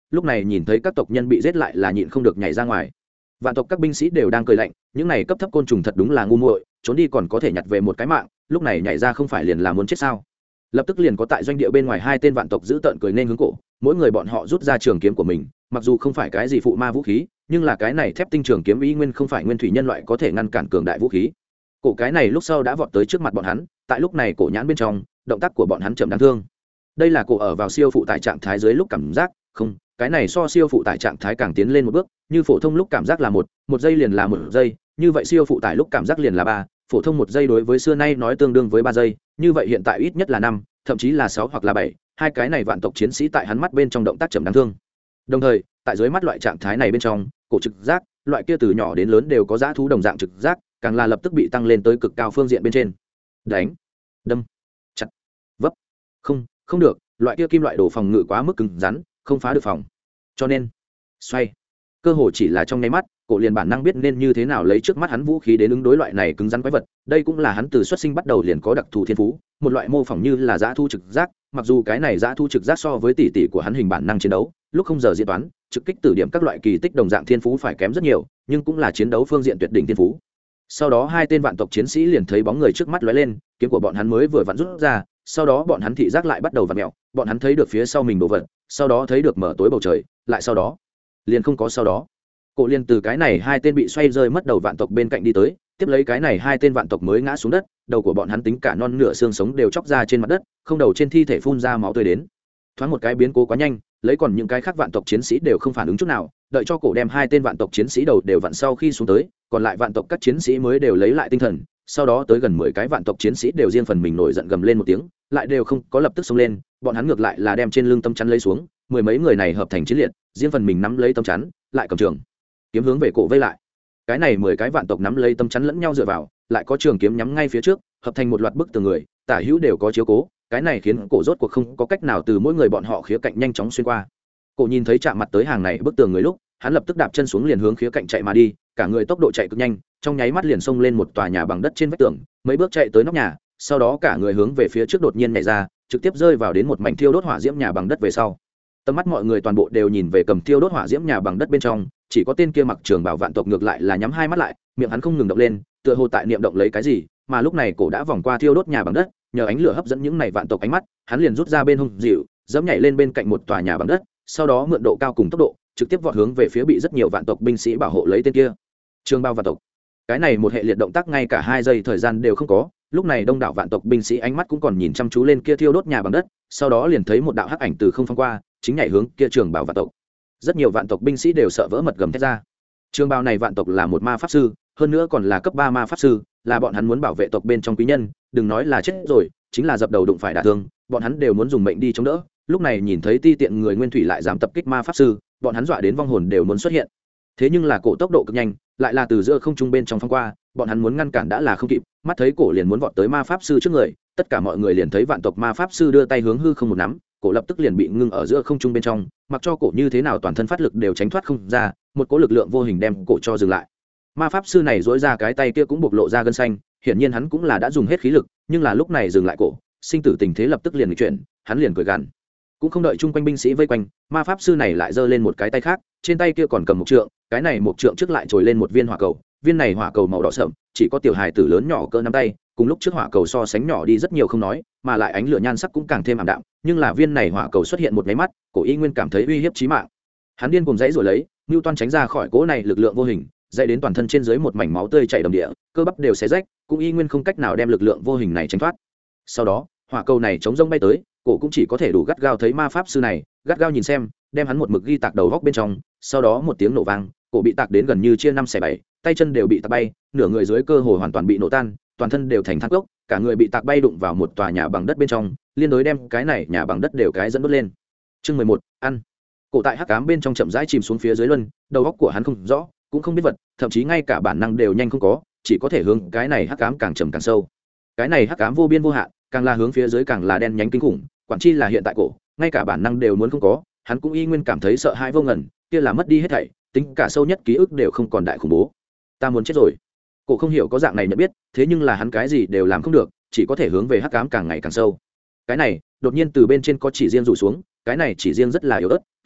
lúc này nhìn thấy các tộc nhân bị giết lại là nhịn không được nhảy ra ngoài. Vạn tộc các binh sĩ đều đang cười lạnh, những này cấp thấp côn trùng thật đúng là ngu muội, trốn đi còn có thể nhặt về một cái mạng, lúc này nhảy ra không phải liền là muốn chết sao? Lập tức liền có tại doanh địa bên ngoài hai tên vạn tộc giữ tợn cười nên hướng cổ, mỗi người bọn họ rút ra trường kiếm của mình, mặc dù không phải cái gì phụ ma vũ khí, nhưng là cái này thép tinh trường kiếm y nguyên không phải nguyên thủy nhân loại có thể ngăn cản cường đại vũ khí. Cổ cái này lúc sau đã vọt tới trước mặt bọn hắn, tại lúc này cổ nhãn bên trong, động tác của bọn hắn chậm đáng thương. Đây là cổ ở vào siêu phụ tải trạng thái dưới lúc cảm giác, không, cái này so siêu phụ tải trạng thái càng tiến lên một bước, như phổ thông lúc cảm giác là một giây liền là một giây, như vậy siêu phụ tải lúc cảm giác liền là ba, phổ thông một giây đối với xưa nay nói tương đương với 3 giây, như vậy hiện tại ít nhất là 5, thậm chí là 6 hoặc là 7, hai cái này vạn tộc chiến sĩ tại hắn mắt bên trong động tác chậm đáng thương. Đồng thời, tại dưới mắt loại trạng thái này bên trong, cổ trực giác, loại kia từ nhỏ đến lớn đều có dã thú đồng dạng trực giác, càng là lập tức bị tăng lên tới cực cao phương diện bên trên. Đánh, đâm, chặt, vấp. Không được, loại kia kim loại đồ phòng ngự quá mức cứng rắn, không phá được phòng. Cho nên, xoay. Cơ hội chỉ là trong nháy mắt, cổ liền bản năng biết nên như thế nào lấy trước mắt hắn vũ khí đến ứng đối loại này cứng rắn quái vật. Đây cũng là hắn từ xuất sinh bắt đầu liền có đặc thù thiên phú, một loại mô phỏng như là dã thu trực giác, mặc dù cái này dã thu trực giác so với tỷ tỷ của hắn hình bản năng chiến đấu, lúc không giờ diễn toán, trực kích tử điểm các loại kỳ tích đồng dạng thiên phú phải kém rất nhiều, nhưng cũng là chiến đấu phương diện tuyệt đỉnh thiên phú. Sau đó hai tên vạn tộc chiến sĩ liền thấy bóng người trước mắt lóe lên, kiếm của bọn hắn mới vừa vặn rút ra, sau đó bọn hắn thị giác lại bắt đầu vặn mèo, bọn hắn thấy được phía sau mình đồ vật, sau đó thấy được mở tối bầu trời, lại sau đó, liền không có sau đó. Cổ liền từ cái này hai tên bị xoay rơi mất đầu vạn tộc bên cạnh đi tới, tiếp lấy cái này hai tên vạn tộc mới ngã xuống đất, đầu của bọn hắn tính cả non nửa xương sống đều chóc ra trên mặt đất, không đầu trên thi thể phun ra máu tươi đến. Thoáng một cái biến cố quá nhanh, lấy còn những cái khác vạn tộc chiến sĩ đều không phản ứng chút nào, đợi cho cổ đem hai tên vạn tộc chiến sĩ đầu đều vặn sau khi xuống tới, còn lại vạn tộc các chiến sĩ mới đều lấy lại tinh thần, sau đó tới gần 10 cái vạn tộc chiến sĩ đều riêng phần mình nổi giận gầm lên một tiếng, lại đều không có lập tức xông lên, bọn hắn ngược lại là đem trên lưng tấm chắn lấy xuống, mười mấy người này hợp thành chiến liệt, riêng phần mình nắm lấy tấm chắn, lại cầm trường kiếm hướng về cổ vây lại. Cái này 10 cái vạn tộc nắm lấy tấm chắn lẫn nhau dựa vào, lại có trường kiếm nhắm ngay phía trước, hợp thành một loạt bức tường người, tả hữu đều có chiếu cố, cái này khiến cổ rốt cuộc không có cách nào từ mỗi người bọn họ khía cạnh nhanh chóng xuyên qua. Cổ nhìn thấy chạm mặt tới hàng này bức tường người lúc, hắn lập tức đạp chân xuống liền hướng khía cạnh chạy mà đi, cả người tốc độ chạy cực nhanh, trong nháy mắt liền xông lên một tòa nhà bằng đất trên vách tường, mấy bước chạy tới nóc nhà, sau đó cả người hướng về phía trước đột nhiên nhảy ra, trực tiếp rơi vào đến một mảnh thiêu đốt hỏa diễm nhà bằng đất về sau. Tầm mắt mọi người toàn bộ đều nhìn về cầm thiêu đốt hỏa diễm nhà bằng đất bên trong, chỉ có tên kia mặc trường bào vạn tộc ngược lại là nhắm hai mắt lại, miệng hắn không ngừng động lên, tựa hồ tại niệm động lấy cái gì, mà lúc này cổ đã vòng qua thiêu đốt nhà bằng đất, nhờ ánh lửa hấp dẫn những này vạn tộc ánh mắt, hắn liền rút ra bên hông dịu, giẫm nhảy lên bên cạnh một tòa nhà bằng đất, sau đó mượn độ cao cùng tốc độ, trực tiếp vọt hướng về phía bị rất nhiều vạn tộc binh sĩ bảo hộ lấy tên kia. Trường bào vạn tộc. Cái này một hệ liệt động tác ngay cả 2 giây thời gian đều không có, lúc này đông đảo vạn tộc binh sĩ ánh mắt cũng còn nhìn chăm chú lên kia thiêu đốt nhà bằng đất, sau đó liền thấy một đạo hắc ảnh từ không phong qua, chính nhảy hướng kia trường bào vạn tộc. Rất nhiều vạn tộc binh sĩ đều sợ vỡ mật gầm thét ra. Trường bào này vạn tộc là một ma pháp sư, hơn nữa còn là cấp 3 ma pháp sư, là bọn hắn muốn bảo vệ tộc bên trong quý nhân, đừng nói là chết rồi, chính là dập đầu đụng phải đả thương, bọn hắn đều muốn dùng mệnh đi chống đỡ. Lúc này nhìn thấy ti tiện người nguyên thủy lại dám tập kích ma pháp sư, bọn hắn dọa đến vong hồn đều muốn xuất hiện. Thế nhưng là cổ tốc độ cực nhanh, lại là từ giữa không trung bên trong phong qua, bọn hắn muốn ngăn cản đã là không kịp, mắt thấy cổ liền muốn vọt tới ma pháp sư trước người, tất cả mọi người liền thấy vạn tộc ma pháp sư đưa tay hướng hư không một nắm, cổ lập tức liền bị ngưng ở giữa không trung bên trong, mặc cho cổ như thế nào toàn thân phát lực đều tránh thoát không ra, một cỗ lực lượng vô hình đem cổ cho dừng lại. Ma pháp sư này duỗi ra cái tay kia cũng bộc lộ ra gân xanh, hiển nhiên hắn cũng là đã dùng hết khí lực, nhưng là lúc này dừng lại cổ, sinh tử tình thế lập tức liền chuyển, hắn liền cười gằn. Cũng không đợi chung quanh binh sĩ vây quanh, ma pháp sư này lại giơ lên một cái tay khác, trên tay kia còn cầm một trượng, cái này một trượng trước lại trồi lên một viên hỏa cầu, viên này hỏa cầu màu đỏ sậm, chỉ có tiểu hài tử lớn nhỏ cỡ nắm tay, cùng lúc trước hỏa cầu so sánh nhỏ đi rất nhiều không nói, mà lại ánh lửa nhan sắc cũng càng thêm ảm đạm, nhưng là viên này hỏa cầu xuất hiện một cái mắt, cổ y nguyên cảm thấy uy hiếp chí mạng. Hắn điên cuồng dãy rồi lấy, Newton tránh ra khỏi cỗ này lực lượng vô hình, dãy đến toàn thân trên dưới một mảnh máu tươi chảy đầm địa, cơ bắp đều xé rách, cũng y nguyên không cách nào đem lực lượng vô hình này tránh thoát. Sau đó, hỏa cầu này chống rông bay tới, cổ cũng chỉ có thể đủ gắt gao thấy ma pháp sư này, gắt gao nhìn xem, đem hắn một mực ghi tạc đầu góc bên trong, sau đó một tiếng nổ vang, cổ bị tạc đến gần như chia 5 xẻ 7, tay chân đều bị tạc bay, nửa người dưới cơ hồ hoàn toàn bị nổ tan, toàn thân đều thành than cốc, cả người bị tạc bay đụng vào một tòa nhà bằng đất bên trong, liên đối đem cái này nhà bằng đất đều cái dẫn đốt lên. Chương 11, ăn. Cổ tại hắc ám bên trong chậm rãi chìm xuống phía dưới luân, đầu óc của hắn không rõ, cũng không biết vật, thậm chí ngay cả bản năng đều nhanh không có, chỉ có thể hướng cái này hắc ám càng chậm càng sâu. Cái này hắc ám vô biên vô hạn, càng là hướng phía dưới càng là đen nhánh kinh khủng, quản chi là hiện tại cổ, ngay cả bản năng đều muốn không có, hắn cũng y nguyên cảm thấy sợ hãi vô ngần, kia là mất đi hết thảy, tính cả sâu nhất ký ức đều không còn đại khủng bố. Ta muốn chết rồi. Cổ không hiểu có dạng này nhận biết, thế nhưng là hắn cái gì đều làm không được, chỉ có thể hướng về hắc ám càng ngày càng sâu. Cái này, đột nhiên từ bên trên có chỉ riêng rủ xuống, cái này chỉ riêng rất là yếu ớt,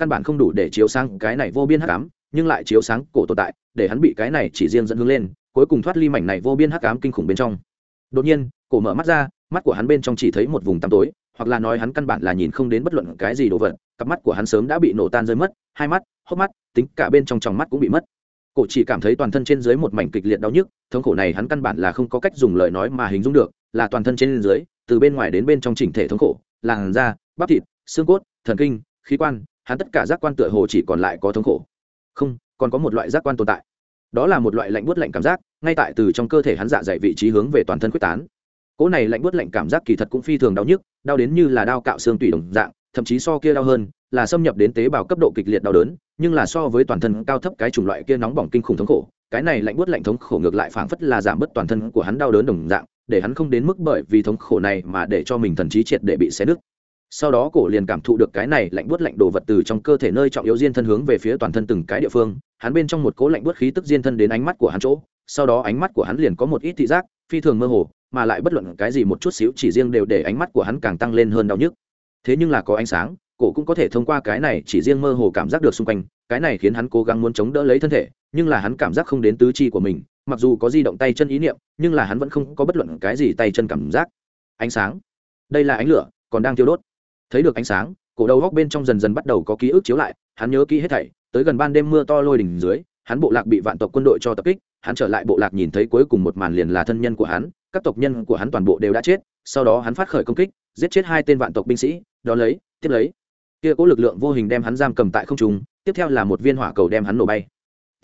căn bản không đủ để chiếu sáng cái này vô biên hắc ám, nhưng lại chiếu sáng cổ tồn tại, để hắn bị cái này chỉ riêng dẫn hướng lên, cuối cùng thoát ly mảnh này vô biên hắc ám kinh khủng bên trong. Đột nhiên, cổ mở mắt ra, mắt của hắn bên trong chỉ thấy một vùng tăm tối, hoặc là nói hắn căn bản là nhìn không đến bất luận cái gì đồ vật, cặp mắt của hắn sớm đã bị nổ tan rơi mất, hai mắt, hốc mắt, tính cả bên trong tròng mắt cũng bị mất. Cổ chỉ cảm thấy toàn thân trên dưới một mảnh kịch liệt đau nhức, thống khổ này hắn căn bản là không có cách dùng lời nói mà hình dung được, là toàn thân trên dưới, từ bên ngoài đến bên trong chỉnh thể thống khổ, làn da, bắp thịt, xương cốt, thần kinh, khí quan, hắn tất cả giác quan tựa hồ chỉ còn lại có thống khổ. Không, còn có một loại giác quan tồn tại. Đó là một loại lạnh buốt lạnh cảm giác, ngay tại từ trong cơ thể hắn dạ dày vị trí hướng về toàn thân quyết tán. Cỗ này lạnh buốt lạnh cảm giác kỳ thật cũng phi thường đau nhức, đau đến như là đao cạo xương tủy đồng dạng, thậm chí so kia đau hơn, là xâm nhập đến tế bào cấp độ kịch liệt đau đớn, nhưng là so với toàn thân cao thấp cái chủng loại kia nóng bỏng kinh khủng thống khổ, cái này lạnh buốt lạnh thống khổ ngược lại phảng phất là giảm bớt toàn thân của hắn đau đớn đồng dạng, để hắn không đến mức bởi vì thống khổ này mà để cho mình thần trí triệt để bị xé nứt. Sau đó cổ liền cảm thụ được cái này lạnh buốt lạnh đồ vật từ trong cơ thể nơi trọng yếu diên thân hướng về phía toàn thân từng cái địa phương, hắn bên trong một cỗ lạnh buốt khí tức diên thân đến ánh mắt của hắn chỗ, sau đó ánh mắt của hắn liền có một ít thị giác phi thường mơ hồ, mà lại bất luận cái gì một chút xíu chỉ riêng đều để ánh mắt của hắn càng tăng lên hơn đau nhức. Thế nhưng là có ánh sáng, cổ cũng có thể thông qua cái này chỉ riêng mơ hồ cảm giác được xung quanh, cái này khiến hắn cố gắng muốn chống đỡ lấy thân thể, nhưng là hắn cảm giác không đến tứ chi của mình, mặc dù có di động tay chân ý niệm, nhưng là hắn vẫn không có bất luận cái gì tay chân cảm giác. Ánh sáng, đây là ánh lửa còn đang thiêu đốt. Thấy được ánh sáng, cổ đầu góc bên trong dần dần bắt đầu có ký ức chiếu lại, hắn nhớ kỹ hết thảy, tới gần ban đêm mưa to lôi đỉnh dưới, hắn bộ lạc bị vạn tộc quân đội cho tập kích, hắn trở lại bộ lạc nhìn thấy cuối cùng một màn liền là thân nhân của hắn, các tộc nhân của hắn toàn bộ đều đã chết, sau đó hắn phát khởi công kích, giết chết 2 tên vạn tộc binh sĩ, đó lấy, tiếp lấy, kia cố lực lượng vô hình đem hắn giam cầm tại không trung, tiếp theo là một viên hỏa cầu đem hắn nổ bay.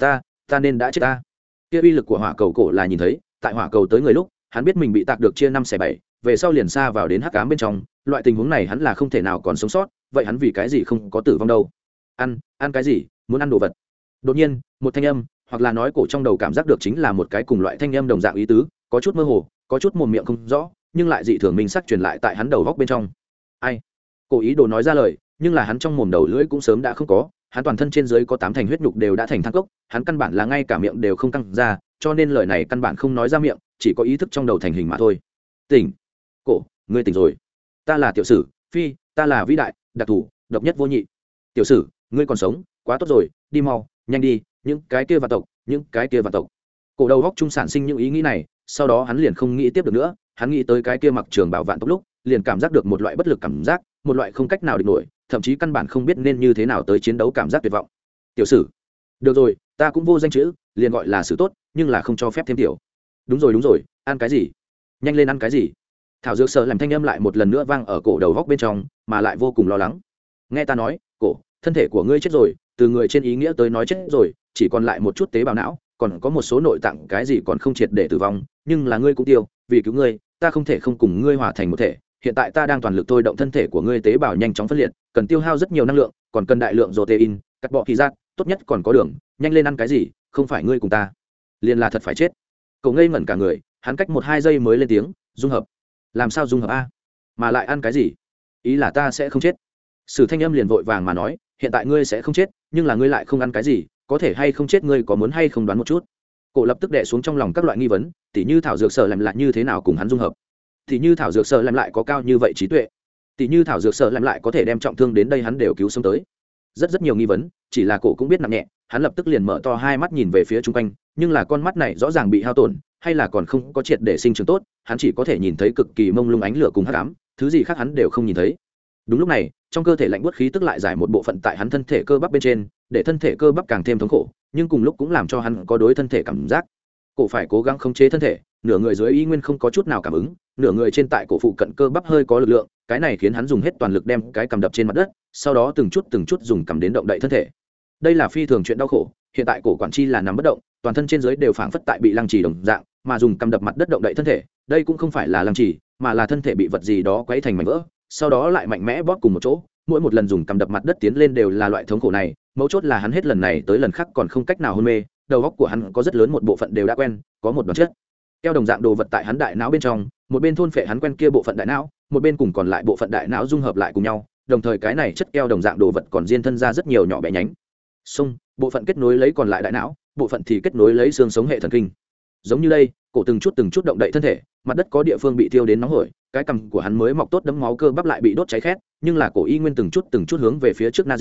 Ta nên đã chết ta. Kia uy lực của hỏa cầu cổ là nhìn thấy, tại hỏa cầu tới người lúc, hắn biết mình bị tạc được chia 5/7, về sau liền xa vào đến hắc ám bên trong, loại tình huống này hắn là không thể nào còn sống sót, vậy hắn vì cái gì không có tử vong đâu? Ăn cái gì? Muốn ăn đồ vật. Đột nhiên, một thanh âm, hoặc là nói cổ trong đầu cảm giác được chính là một cái cùng loại thanh âm đồng dạng ý tứ, có chút mơ hồ, có chút mồm miệng không rõ, nhưng lại dị thường minh sắc truyền lại tại hắn đầu góc bên trong. Ai? Cổ ý đồ nói ra lời, nhưng là hắn trong mồm đầu lưỡi cũng sớm đã không có, hắn toàn thân trên dưới có 8 thành huyết nhục đều đã thành than cốc, hắn căn bản là ngay cả miệng đều không căng ra, cho nên lời này căn bản không nói ra miệng, chỉ có ý thức trong đầu thành hình mà thôi. Tỉnh. Cổ, ngươi tỉnh rồi. Ta là tiểu sử, phi, ta là vĩ đại, đặc thù, độc nhất vô nhị. Tiểu sử, ngươi còn sống, quá tốt rồi, đi mau, nhanh đi, những cái kia vạn tộc. Cổ đầu góc trung sản sinh những ý nghĩ này, sau đó hắn liền không nghĩ tiếp được nữa, hắn nghĩ tới cái kia mặc trường bảo vạn tộc lúc, liền cảm giác được một loại bất lực cảm giác, một loại không cách nào địch nổi, thậm chí căn bản không biết nên như thế nào tới chiến đấu cảm giác tuyệt vọng. Tiểu sử, được rồi, ta cũng vô danh chữ, liền gọi là sử tốt, nhưng là không cho phép thêm tiểu. Đúng rồi, ăn cái gì? Nhanh lên ăn cái gì? Thảo dược sợ làm thanh âm lại một lần nữa vang ở cổ đầu góc bên trong, mà lại vô cùng lo lắng. Nghe ta nói, cổ, thân thể của ngươi chết rồi, từ người trên ý nghĩa tới nói chết rồi, chỉ còn lại một chút tế bào não, còn có một số nội tạng cái gì còn không triệt để tử vong, nhưng là ngươi cũng tiêu, vì cứu ngươi, ta không thể không cùng ngươi hòa thành một thể. Hiện tại ta đang toàn lực thôi động thân thể của ngươi tế bào nhanh chóng phân liệt, cần tiêu hao rất nhiều năng lượng, còn cần đại lượng protein, cắt bỏ khí giác, tốt nhất còn có đường, nhanh lên ăn cái gì, không phải ngươi cùng ta, liền là thật phải chết. Cậu ngây ngẩn cả người, hắn cách 1-2 giây mới lên tiếng, dung hợp. Làm sao dung hợp a? Mà lại ăn cái gì? Ý là ta sẽ không chết. Sử thanh âm liền vội vàng mà nói, hiện tại ngươi sẽ không chết, nhưng là ngươi lại không ăn cái gì, có thể hay không chết ngươi có muốn hay không đoán một chút. Cổ lập tức đè xuống trong lòng các loại nghi vấn, tỉ như thảo dược sở làm lại như thế nào cùng hắn dung hợp, tỉ như thảo dược sở làm lại có cao như vậy trí tuệ, tỉ như thảo dược sở làm lại có thể đem trọng thương đến đây hắn đều cứu sống tới. Rất nhiều nghi vấn, chỉ là cổ cũng biết nặng nhẹ, hắn lập tức liền mở to hai mắt nhìn về phía chung quanh, nhưng là con mắt này rõ ràng bị hao tổn, hay là còn không có triệt để sinh trưởng tốt, hắn chỉ có thể nhìn thấy cực kỳ mông lung ánh lửa cùng hắc ám, thứ gì khác hắn đều không nhìn thấy. Đúng lúc này, trong cơ thể lạnh buốt khí tức lại giải một bộ phận tại hắn thân thể cơ bắp bên trên, để thân thể cơ bắp càng thêm thống khổ, nhưng cùng lúc cũng làm cho hắn có đối thân thể cảm giác. Cổ phải cố gắng khống chế thân thể, nửa người dưới y nguyên không có chút nào cảm ứng, nửa người trên tại cổ phụ cận cơ bắp hơi có lực lượng, cái này khiến hắn dùng hết toàn lực đem cái cầm đập trên mặt đất, sau đó từng chút dùng cầm đến động đậy thân thể. Đây là phi thường chuyện đau khổ, hiện tại cổ quản chi là nằm bất động, toàn thân trên dưới đều phảng phất tại bị lăng trì đồng dạng, mà dùng cầm đập mặt đất động đậy thân thể, đây cũng không phải là lăng trì, mà là thân thể bị vật gì đó quấy thành mảnh vỡ, sau đó lại mạnh mẽ bóp cùng một chỗ, mỗi một lần dùng cầm đập mặt đất tiến lên đều là loại thống khổ này, mấu chốt là hắn hết lần này tới lần khác còn không cách nào hôn mê, đầu óc của hắn có rất lớn một bộ phận đều đã quen, có một đoạn chất keo đồng dạng đồ vật tại hắn đại não bên trong, một bên thôn phệ hắn quen kia bộ phận đại não, một bên cùng còn lại bộ phận đại não dung hợp lại cùng nhau, đồng thời cái này chất keo đồng dạng đồ vật còn diên thân ra rất nhiều nhỏ bé nhánh. Xung, bộ phận kết nối lấy còn lại đại não, bộ phận thì kết nối lấy xương sống hệ thần kinh. Giống như đây, cổ từng chút động đậy thân thể, mặt đất có địa phương bị thiêu đến nóng hổi, cái cằm của hắn mới mọc tốt đấm máu cơ bắp lại bị đốt cháy khét, nhưng là cổ y nguyên từng chút hướng về phía trước Nazi,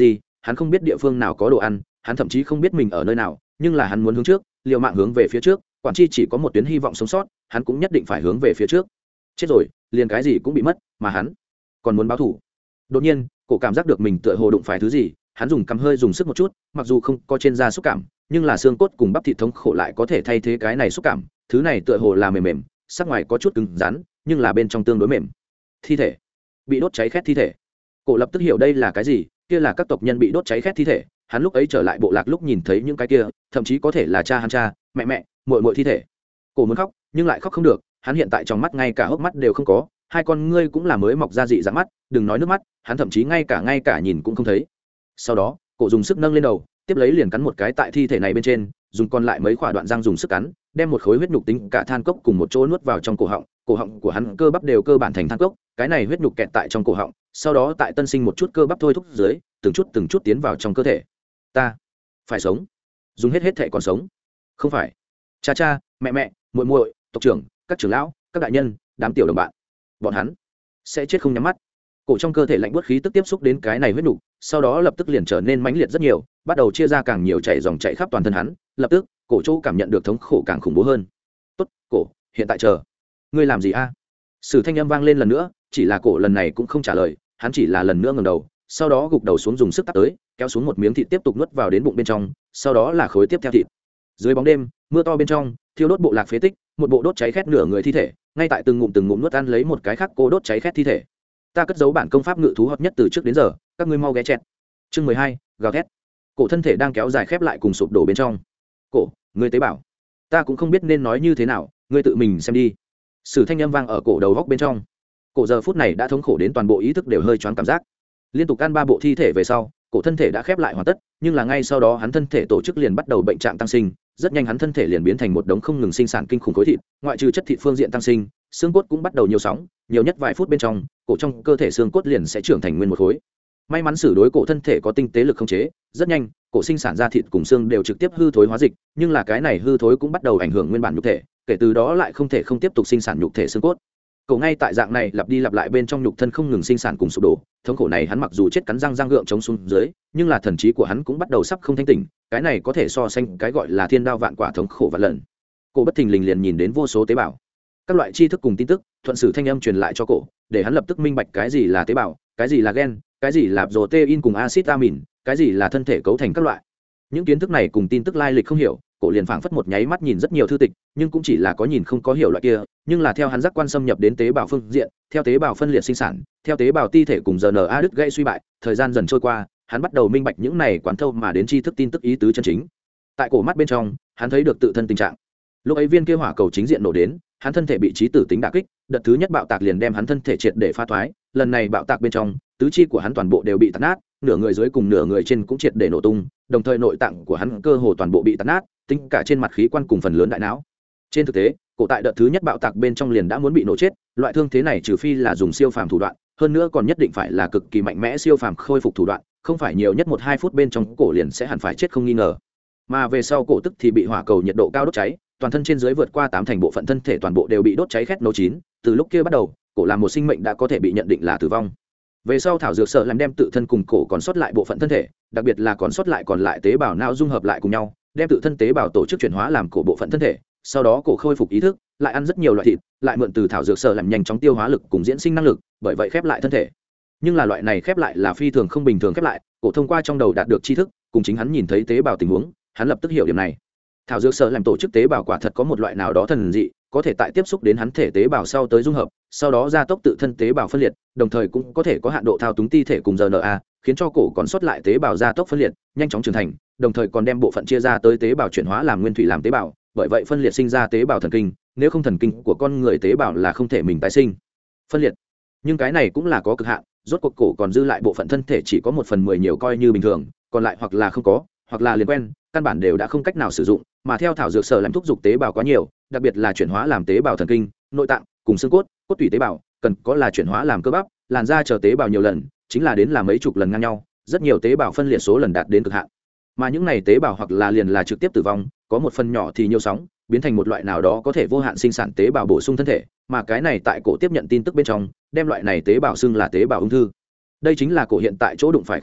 hắn không biết địa phương nào có đồ ăn, hắn thậm chí không biết mình ở nơi nào, nhưng là hắn muốn hướng trước, liều mạng hướng về phía trước, quản chi chỉ có một tuyến hy vọng sống sót, hắn cũng nhất định phải hướng về phía trước. Chết rồi, liền cái gì cũng bị mất, mà hắn còn muốn báo thù. Đột nhiên, cổ cảm giác được mình tựa hồ đụng phải thứ gì, hắn dùng cằm hơi dùng sức một chút, mặc dù không có trên da xúc cảm, nhưng là xương cốt cùng bắp thịt thống khổ lại có thể thay thế cái này xúc cảm, thứ này tựa hồ là mềm mềm, sắc ngoài có chút cứng rắn, nhưng là bên trong tương đối mềm. Thi thể bị đốt cháy khét thi thể. Cổ lập tức hiểu đây là cái gì, kia là các tộc nhân bị đốt cháy khét thi thể. Hắn lúc ấy trở lại bộ lạc lúc nhìn thấy những cái kia, thậm chí có thể là cha hắn cha, mẹ mẹ, muội muội thi thể. Cổ muốn khóc, nhưng lại khóc không được, hắn hiện tại trong mắt ngay cả hốc mắt đều không có, hai con ngươi cũng là mới mọc ra dị dạng mắt, đừng nói nước mắt, hắn thậm chí ngay cả nhìn cũng không thấy. Sau đó, cổ dùng sức nâng lên đầu, tiếp lấy liền cắn một cái tại thi thể này bên trên, dùng còn lại mấy quả đoạn răng dùng sức cắn, đem một khối huyết nhục tính cả than cốc cùng một chỗ nuốt vào trong cổ họng của hắn cơ bắp đều cơ bản thành than cốc, cái này huyết nhục kẹt tại trong cổ họng, sau đó tại tân sinh một chút cơ bắp thôi thúc dưới, từng chút tiến vào trong cơ thể. Ta phải sống, dùng hết thể còn sống. Không phải. Cha cha, mẹ mẹ, muội muội, tộc trưởng, các trưởng lão, các đại nhân, đám tiểu đồng bạn, bọn hắn sẽ chết không nhắm mắt. Cổ trong cơ thể lạnh buốt khí tức tiếp xúc đến cái này huyết nhục, sau đó lập tức liền trở nên mãnh liệt rất nhiều, bắt đầu chia ra càng nhiều chảy dòng chảy khắp toàn thân hắn, lập tức, cổ chỗ cảm nhận được thống khổ càng khủng bố hơn. "Tốt, cổ, hiện tại chờ. Ngươi làm gì a?" Sử thanh âm vang lên lần nữa, chỉ là cổ lần này cũng không trả lời, hắn chỉ là lần nữa ngẩng đầu, sau đó gục đầu xuống dùng sức tát tới, kéo xuống một miếng thịt tiếp tục nuốt vào đến bụng bên trong, sau đó là khối tiếp theo thịt. Dưới bóng đêm, mưa to bên trong, thiêu đốt bộ lạc phế tích, một bộ đốt cháy khét nửa người thi thể, ngay tại từng ngụm nuốt ăn lấy một cái khác cô đốt cháy khét thi thể. Ta cất giấu bản công pháp ngự thú hợp nhất từ trước đến giờ, các ngươi mau ghé chẹt. Chương 12, gào thét. Cổ thân thể đang kéo dài khép lại cùng sụp đổ bên trong. Cổ, ngươi tế bảo. Ta cũng không biết nên nói như thế nào, ngươi tự mình xem đi. Sử thanh âm vang ở cổ đầu góc bên trong. Cổ giờ phút này đã thống khổ đến toàn bộ ý thức đều hơi choáng cảm giác. Liên tục ăn 3 bộ thi thể về sau, cổ thân thể đã khép lại hoàn tất, nhưng là ngay sau đó hắn thân thể tổ chức liền bắt đầu bệnh trạng tăng sinh, rất nhanh hắn thân thể liền biến thành một đống không ngừng sinh sản kinh khủng khối thịt, ngoại trừ chất thịt phương diện tăng sinh, xương cốt cũng bắt đầu nhiều sóng, nhiều nhất vài phút bên trong, cổ trong cơ thể xương cốt liền sẽ trưởng thành nguyên một khối. May mắn xử đối cổ thân thể có tinh tế lực khống chế, rất nhanh, cổ sinh sản ra thịt cùng xương đều trực tiếp hư thối hóa dịch, nhưng là cái này hư thối cũng bắt đầu ảnh hưởng nguyên bản nhục thể, kể từ đó lại không thể không tiếp tục sinh sản nhục thể xương cốt. Cổ ngay tại dạng này lặp đi lặp lại bên trong nhục thân không ngừng sinh sản cùng sụp đổ, thống khổ này hắn mặc dù chết cắn răng gượng chống xuống dưới, nhưng là thần trí của hắn cũng bắt đầu sắp không thanh tỉnh, cái này có thể so sánh cái gọi là thiên đao vạn quả thống khổ vạn lần. Cổ bất thình lình liền nhìn đến vô số tế bào, các loại tri thức cùng tin tức, thuận sử thanh âm truyền lại cho cổ, để hắn lập tức minh bạch cái gì là tế bào, cái gì là gen, cái gì là protein cùng acid amin, cái gì là thân thể cấu thành các loại. Những kiến thức này cùng tin tức lai lịch không hiểu, cổ liền phảng phất một nháy mắt nhìn rất nhiều thư tịch, nhưng cũng chỉ là có nhìn không có hiểu loại kia, nhưng là theo hắn giác quan xâm nhập đến tế bào phương diện, theo tế bào phân liệt sinh sản, theo tế bào ti thể cùng RNA đứt gãy suy bại, thời gian dần trôi qua, hắn bắt đầu minh bạch những này quán thâu mà đến tri thức tin tức ý tứ chân chính. Tại cổ mắt bên trong, hắn thấy được tự thân tình trạng. Lúc ấy viên kia hỏa cầu chính diện nổ đến, hắn thân thể bị trí tử tính đả kích, đợt thứ nhất bạo tạc liền đem hắn thân thể triệt để phá thoái, lần này bạo tạc bên trong, tứ chi của hắn toàn bộ đều bị tạt nát, nửa người dưới cùng nửa người trên cũng triệt để nổ tung, đồng thời nội tạng của hắn cơ hồ toàn bộ bị tạt nát, tính cả trên mặt khí quan cùng phần lớn đại não. Trên thực tế, cổ tại đợt thứ nhất bạo tạc bên trong liền đã muốn bị nổ chết, loại thương thế này trừ phi là dùng siêu phàm thủ đoạn, hơn nữa còn nhất định phải là cực kỳ mạnh mẽ siêu phàm khôi phục thủ đoạn, không phải nhiều nhất 1-2 phút bên trong cổ liền sẽ hẳn phải chết không nghi ngờ. Mà về sau cổ tức thì bị hỏa cầu nhiệt độ cao đốt cháy, toàn thân trên dưới vượt qua 8 thành bộ phận thân thể toàn bộ đều bị đốt cháy khét nấu chín, từ lúc kia bắt đầu, cổ là một sinh mệnh đã có thể bị nhận định là tử vong. Về sau thảo dược sở làm đem tự thân cùng cổ còn sót lại bộ phận thân thể, đặc biệt là còn sót lại còn lại tế bào não dung hợp lại cùng nhau, đem tự thân tế bào tổ chức chuyển hóa làm cổ bộ phận thân thể, sau đó cổ khôi phục ý thức, lại ăn rất nhiều loại thịt, lại mượn từ thảo dược sở làm nhanh chóng tiêu hóa lực cùng diễn sinh năng lực, bởi vậy khép lại thân thể. Nhưng là loại này khép lại là phi thường không bình thường khép lại, cổ thông qua trong đầu đạt được tri thức, cùng chính hắn nhìn thấy tế bào tình huống, hắn lập tức hiểu điểm này. Thảo dược sở làm tổ chức tế bào quả thật có một loại nào đó thần dị, có thể tại tiếp xúc đến hắn thể tế bào sau tới dung hợp, sau đó gia tốc tự thân tế bào phân liệt, đồng thời cũng có thể có hạn độ thao túng ti thể cùng RNA, khiến cho cổ còn sót lại tế bào gia tốc phân liệt, nhanh chóng trưởng thành, đồng thời còn đem bộ phận chia ra tới tế bào chuyển hóa làm nguyên thủy làm tế bào, bởi vậy phân liệt sinh ra tế bào thần kinh, nếu không thần kinh của con người tế bào là không thể mình tái sinh. Phân liệt. Nhưng cái này cũng là có cực hạn, rốt cuộc cổ còn dư lại bộ phận thân thể chỉ có 1/10 nhiều coi như bình thường, còn lại hoặc là không có, hoặc là liền quen, căn bản đều đã không cách nào sử dụng, mà theo thảo dược sở làm thúc dục tế bào quá nhiều, đặc biệt là chuyển hóa làm tế bào thần kinh, nội tạng cùng xương cốt, cốt tủy tế bào, cần có là chuyển hóa làm cơ bắp, làn da chờ tế bào nhiều lần, chính là đến là mấy chục lần ngang nhau, rất nhiều tế bào phân liệt số lần đạt đến cực hạn. Mà những này tế bào hoặc là liền là trực tiếp tử vong, có một phần nhỏ thì nhiều sóng, biến thành một loại nào đó có thể vô hạn sinh sản tế bào bổ sung thân thể, mà cái này tại cổ tiếp nhận tin tức bên trong, đem loại này tế bào xưng là tế bào ung thư. Đây chính là cổ hiện tại chỗ đụng phải khốn cục,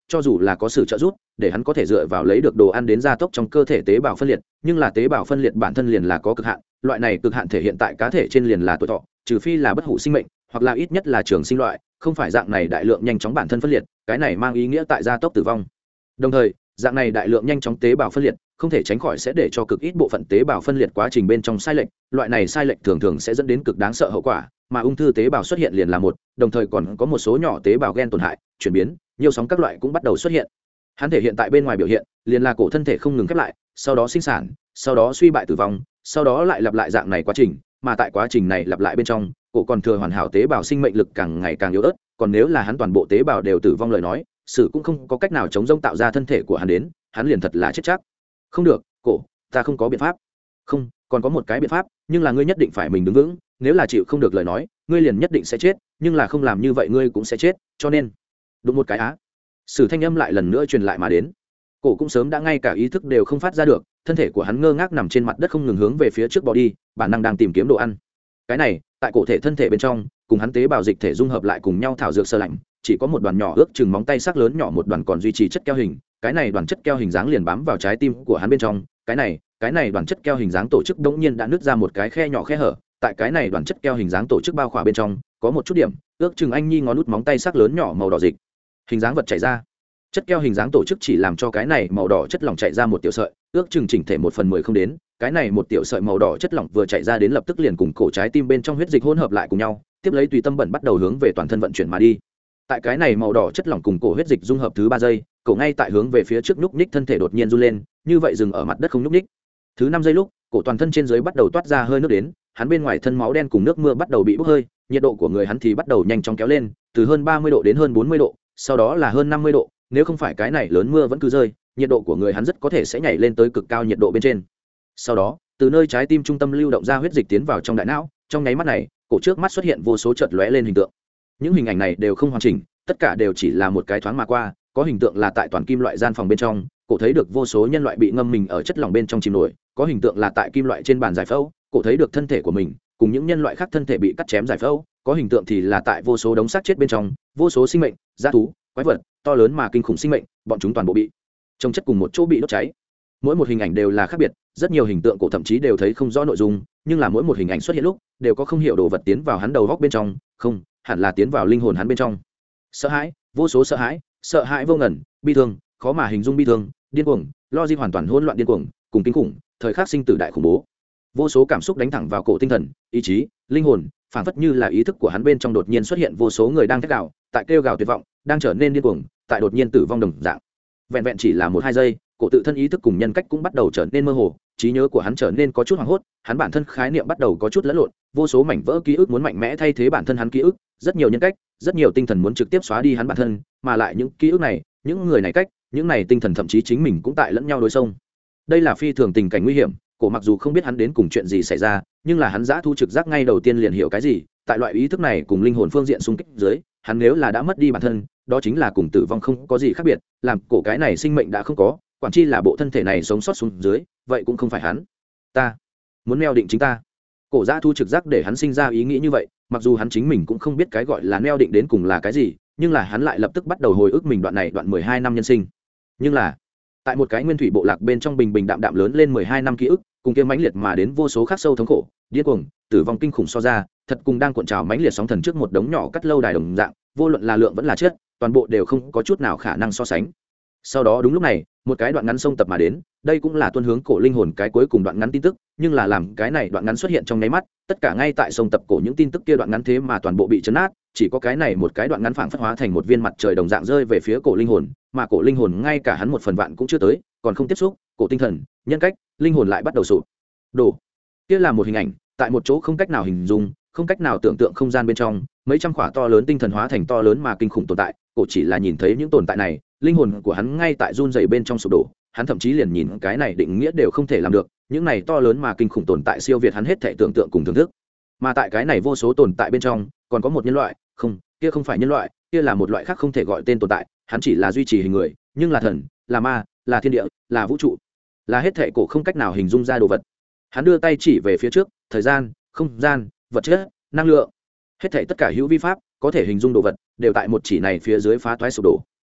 cho dù là có sự trợ giúp để hắn có thể dựa vào lấy được đồ ăn đến gia tốc trong cơ thể tế bào phân liệt, nhưng là tế bào phân liệt bản thân liền là có cực hạn, loại này cực hạn thể hiện tại cá thể trên liền là tuổi thọ, trừ phi là bất hủ sinh mệnh hoặc là ít nhất là trường sinh loại, không phải dạng này đại lượng nhanh chóng bản thân phân liệt, cái này mang ý nghĩa tại gia tốc tử vong. Đồng thời dạng này đại lượng nhanh chóng tế bào phân liệt không thể tránh khỏi sẽ để cho cực ít bộ phận tế bào phân liệt quá trình bên trong sai lệch, loại này sai lệch thường thường sẽ dẫn đến cực đáng sợ hậu quả, mà ung thư tế bào xuất hiện liền là một, đồng thời còn có một số nhỏ tế bào gen tổn hại, chuyển biến, nhiều sóng các loại cũng bắt đầu xuất hiện. Hắn thể hiện tại bên ngoài biểu hiện liền là cổ thân thể không ngừng khép lại, sau đó sinh sản, sau đó suy bại tử vong, sau đó lại lặp lại dạng này quá trình, mà tại quá trình này lặp lại bên trong, cổ còn thừa hoàn hảo tế bào sinh mệnh lực càng ngày càng yếu ớt, còn nếu là hắn toàn bộ tế bào đều tử vong lời nói, sự cũng không có cách nào chống rông tạo ra thân thể của hắn đến, hắn liền thật là chết chắc. Không được, cổ, ta không có biện pháp. Không, còn có một cái biện pháp, nhưng là ngươi nhất định phải mình đứng vững, nếu là chịu không được lời nói, ngươi liền nhất định sẽ chết, nhưng là không làm như vậy ngươi cũng sẽ chết, cho nên đụng một cái á. Sử thanh âm lại lần nữa truyền lại mà đến. Cổ cũng sớm đã ngay cả ý thức đều không phát ra được, thân thể của hắn ngơ ngác nằm trên mặt đất không ngừng hướng về phía trước bò đi, bản năng đang tìm kiếm đồ ăn. Cái này, tại cổ thể thân thể bên trong, cùng hắn tế bào dịch thể dung hợp lại cùng nhau thảo dược sơ lạnh, chỉ có một đoàn nhỏ ước chừng móng tay sắc lớn nhỏ một đoàn còn duy trì chất keo hình, cái này đoàn chất keo hình dáng liền bám vào trái tim của hắn bên trong, cái này đoàn chất keo hình dáng tổ chức đống nhiên đã nứt ra một cái khe nhỏ khe hở, tại cái này đoàn chất keo hình dáng tổ chức bao khỏa bên trong, có một chút điểm, ước chừng anh nhi ngón út móng tay sắc lớn nhỏ màu đỏ dịch hình dáng vật chảy ra. Chất keo hình dáng tổ chức chỉ làm cho cái này màu đỏ chất lỏng chạy ra một tiểu sợi, ước chừng chỉnh thể 1/10 không đến, cái này một tiểu sợi màu đỏ chất lỏng vừa chạy ra đến lập tức liền cùng cổ trái tim bên trong huyết dịch hỗn hợp lại cùng nhau, tiếp lấy tùy tâm bẩn bắt đầu hướng về toàn thân vận chuyển mà đi. Tại cái này màu đỏ chất lỏng cùng cổ huyết dịch dung hợp thứ 3 giây, cổ ngay tại hướng về phía trước nhúc nhích thân thể đột nhiên run lên, như vậy dừng ở mặt đất không nhúc nhích. Thứ 5 giây lúc, cổ toàn thân trên dưới bắt đầu toát ra hơi nước đến, hắn bên ngoài thân máu đen cùng nước mưa bắt đầu bị bốc hơi, nhiệt độ của người hắn thì bắt đầu nhanh chóng kéo lên, từ hơn 30 độ đến hơn 40 độ, sau đó là hơn 50 độ, nếu không phải cái này lớn mưa vẫn cứ rơi, nhiệt độ của người hắn rất có thể sẽ nhảy lên tới cực cao nhiệt độ bên trên. Sau đó, từ nơi trái tim trung tâm lưu động ra huyết dịch tiến vào trong đại não, trong nháy mắt này, cổ trước mắt xuất hiện vô số chợt lóe lên hình tượng. Những hình ảnh này đều không hoàn chỉnh, tất cả đều chỉ là một cái thoáng mà qua, có hình tượng là tại toàn kim loại gian phòng bên trong, cổ thấy được vô số nhân loại bị ngâm mình ở chất lỏng bên trong chìm nổi, có hình tượng là tại kim loại trên bàn giải phẫu, cổ thấy được thân thể của mình cùng những nhân loại khác thân thể bị cắt chém giải phẫu, có hình tượng thì là tại vô số đống xác chết bên trong, vô số sinh mệnh, dã thú, quái vật, to lớn mà kinh khủng sinh mệnh, bọn chúng toàn bộ bị trồng chất cùng một chỗ bị đốt cháy. Mỗi một hình ảnh đều là khác biệt, rất nhiều hình tượng cổ thậm chí đều thấy không rõ nội dung, nhưng là mỗi một hình ảnh xuất hiện lúc đều có không hiểu đồ vật tiến vào hắn đầu góc bên trong, không, hẳn là tiến vào linh hồn hắn bên trong. Sợ hãi, vô số sợ hãi vô ngần, bi thương, khó mà hình dung bi thương, điên cuồng, lo di hoàn toàn hỗn loạn điên cuồng, cùng kinh khủng, thời khắc sinh tử đại khủng bố. Vô số cảm xúc đánh thẳng vào cổ tinh thần, ý chí, linh hồn, phảng phất như là ý thức của hắn bên trong đột nhiên xuất hiện vô số người đang thét gào, tại kêu gào tuyệt vọng, đang trở nên điên cuồng, tại đột nhiên tử vong đồng dạng. Vẹn vẹn chỉ là 1-2 giây, cổ tự thân ý thức cùng nhân cách cũng bắt đầu trở nên mơ hồ, trí nhớ của hắn trở nên có chút hoảng hốt, hắn bản thân khái niệm bắt đầu có chút lẫn lộn, vô số mảnh vỡ ký ức muốn mạnh mẽ thay thế bản thân hắn ký ức, rất nhiều nhân cách, rất nhiều tinh thần muốn trực tiếp xóa đi hắn bản thân, mà lại những ký ức này, những người này cách, những này tinh thần thậm chí chính mình cũng tại lẫn nhau đối xung. Đây là phi thường tình cảnh nguy hiểm, cổ mặc dù không biết hắn đến cùng chuyện gì xảy ra, nhưng là hắn dã thu trực giác ngay đầu tiên liền hiểu cái gì, tại loại ý thức này cùng linh hồn phương diện xung kích dưới, hắn nếu là đã mất đi bản thân, đó chính là cùng tử vong không có gì khác biệt, làm cổ cái này sinh mệnh đã không có, quản chi là bộ thân thể này sống sót xuống dưới, vậy cũng không phải hắn. Ta muốn neo định chính ta. Cổ dã thu trực giác để hắn sinh ra ý nghĩ như vậy, mặc dù hắn chính mình cũng không biết cái gọi là neo định đến cùng là cái gì, nhưng là hắn lại lập tức bắt đầu hồi ức mình đoạn 12 năm nhân sinh. Nhưng là tại một cái nguyên thủy bộ lạc bên trong bình bình đạm đạm lớn lên 12 năm ký ức, cùng kia mãnh liệt mà đến vô số khắc sâu thống khổ, điên cuồng, tử vong kinh khủng so ra, thật cùng đang cuộn trào mãnh liệt sóng thần trước một đống nhỏ cắt lâu đài đồng dạng, vô luận là lượng vẫn là chất, toàn bộ đều không có chút nào khả năng so sánh. Sau đó đúng lúc này, một cái đoạn ngắn sông tập mà đến, đây cũng là tuân hướng cổ linh hồn cái cuối cùng đoạn ngắn tin tức, nhưng là làm cái này đoạn ngắn xuất hiện trong nháy mắt, tất cả ngay tại sông tập cổ những tin tức kia đoạn ngắn thế mà toàn bộ bị chấn nát, chỉ có cái này một cái đoạn ngắn phảng phất hóa thành một viên mặt trời đồng dạng rơi về phía cổ linh hồn, mà cổ linh hồn ngay cả hắn 1/10 cũng chưa tới, còn không tiếp xúc, cổ tinh thần, nhân cách, linh hồn lại bắt đầu sụp đổ. Kia là một hình ảnh, tại một chỗ không cách nào hình dung, không cách nào tưởng tượng không gian bên trong, mấy trăm khỏa to lớn tinh thần hóa thành to lớn mà kinh khủng tồn tại, cổ chỉ là nhìn thấy những tồn tại này, linh hồn của hắn ngay tại run rẩy bên trong sụp đổ, hắn thậm chí liền nhìn cái này định nghĩa đều không thể làm được, những này to lớn mà kinh khủng tồn tại siêu việt hắn hết thể tưởng tượng cùng thưởng thức. Mà tại cái này vô số tồn tại bên trong, còn có một nhân loại, không, kia không phải nhân loại, kia là một loại khác không thể gọi tên tồn tại, hắn chỉ là duy trì hình người, nhưng là thần, là ma, là thiên địa, là vũ trụ, là hết thể cổ không cách nào hình dung ra đồ vật. Hắn đưa tay chỉ về phía trước, thời gian, không gian, vật chất, năng lượng, hết thể tất cả hữu vi pháp có thể hình dung đồ vật đều tại một chỉ này phía dưới phá toái sụp đổ.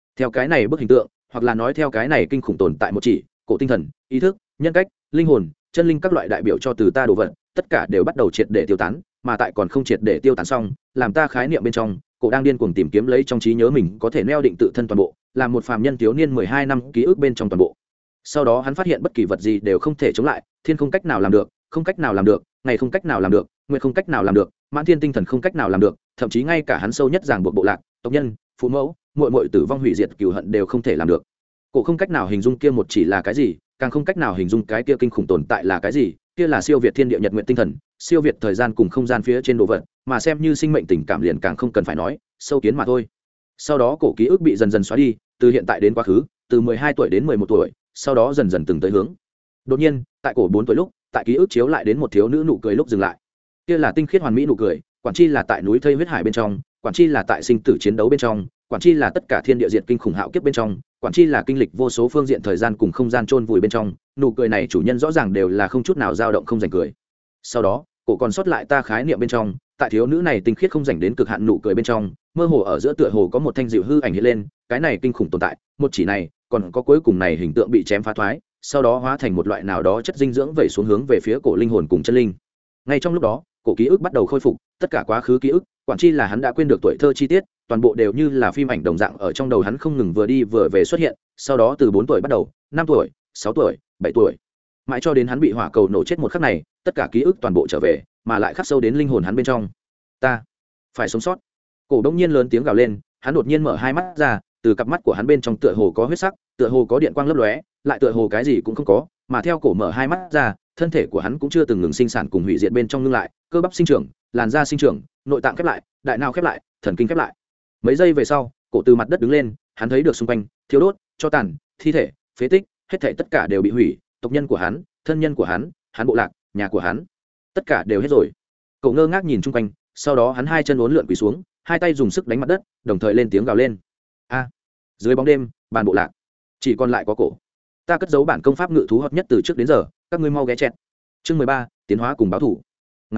theo cái này bức hình tượng, hoặc là nói theo cái này kinh khủng tồn tại một chỉ cổ tinh thần, ý thức, nhân cách, linh hồn, chân linh các loại đại biểu cho từ ta đồ vật, tất cả đều bắt đầu triệt để tiêu tán, mà tại còn không triệt để tiêu tán xong, làm ta khái niệm bên trong, cổ đang điên cuồng tìm kiếm lấy trong trí nhớ mình có thể neo định tự thân toàn bộ, làm một phàm nhân thiếu niên 12 năm ký ức bên trong toàn bộ. Sau đó hắn phát hiện bất kỳ vật gì đều không thể chống lại, thiên không cách nào làm được, không cách nào làm được, ngày không cách nào làm được, nguyệt không cách nào làm được, mãn thiên tinh thần không cách nào làm được, thậm chí ngay cả hắn sâu nhất ràng buộc bộ lạc, tộc nhân, phụ mẫu, muội muội tử vong hủy diệt cừu hận đều không thể làm được. Cổ không cách nào hình dung kia một chỉ là cái gì, càng không cách nào hình dung cái kia kinh khủng tồn tại là cái gì, kia là siêu việt thiên địa nhật nguyện tinh thần, siêu việt thời gian cùng không gian phía trên đồ vật, mà xem như sinh mệnh tình cảm liền càng không cần phải nói, sâu kiến mà thôi. Sau đó cổ ký ức bị dần dần xóa đi, từ hiện tại đến quá khứ, từ 12 tuổi đến 11 tuổi, sau đó dần dần từng tới hướng. Đột nhiên, tại cổ 4 tuổi lúc, tại ký ức chiếu lại đến một thiếu nữ nụ cười lúc dừng lại. Kia là tinh khiết hoàn mỹ nụ cười, quản chi là tại núi thây huyết hải bên trong, quản chi là tại sinh tử chiến đấu bên trong, quản chi là tất cả thiên địa diệt kinh khủng hạo kiếp bên trong, quản chi là kinh lịch vô số phương diện thời gian cùng không gian chôn vùi bên trong, nụ cười này chủ nhân rõ ràng đều là không chút nào dao động không rảnh cười. Sau đó, cổ còn sót lại ta khái niệm bên trong, tại thiếu nữ này tinh khiết không rảnh đến cực hạn nụ cười bên trong, mơ hồ ở giữa tựa hồ có một thanh dịu hư ảnh hiện lên, cái này kinh khủng tồn tại, một chỉ này, còn có cuối cùng này hình tượng bị chém phá thoái, sau đó hóa thành một loại nào đó chất dinh dưỡng vẩy xuống hướng về phía cổ linh hồn cùng chân linh. Ngay trong lúc đó, cổ ký ức bắt đầu khôi phục, tất cả quá khứ ký ức, quản chi là hắn đã quên được tuổi thơ chi tiết, toàn bộ đều như là phim ảnh đồng dạng ở trong đầu hắn không ngừng vừa đi vừa về xuất hiện, sau đó từ 4 tuổi bắt đầu, 5 tuổi, 6 tuổi, 7 tuổi, mãi cho đến hắn bị hỏa cầu nổ chết một khắc này, tất cả ký ức toàn bộ trở về, mà lại khắc sâu đến linh hồn hắn bên trong. Ta phải sống sót. Cổ đông nhiên lớn tiếng gào lên, hắn đột nhiên mở hai mắt ra, từ cặp mắt của hắn bên trong tựa hồ có huyết sắc, tựa hồ có điện quang lấp lóe, lại tựa hồ cái gì cũng không có, mà theo cổ mở hai mắt ra, thân thể của hắn cũng chưa từng ngừng sinh sản cùng hủy diệt bên trong ngưng lại, cơ bắp sinh trưởng, làn da sinh trưởng, nội tạng khép lại, đại não khép lại, thần kinh khép lại. Mấy giây về sau, cổ từ mặt đất đứng lên, hắn thấy được xung quanh thiếu đốt, cho tàn, thi thể, phế tích, hết thảy tất cả đều bị hủy, tộc nhân của hắn, thân nhân của hắn, hắn bộ lạc, nhà của hắn, tất cả đều hết rồi. Cậu ngơ ngác nhìn chung quanh, sau đó hắn hai chân uốn lượn quỳ xuống, hai tay dùng sức đánh mặt đất, đồng thời lên tiếng gào lên. A! Dưới bóng đêm, bàn bộ lạc, chỉ còn lại có cổ. Ta cất giấu bản công pháp ngự thú hợp nhất từ trước đến giờ, các ngươi mau ghé chẹt. Chương 13, tiến hóa cùng báo thủ.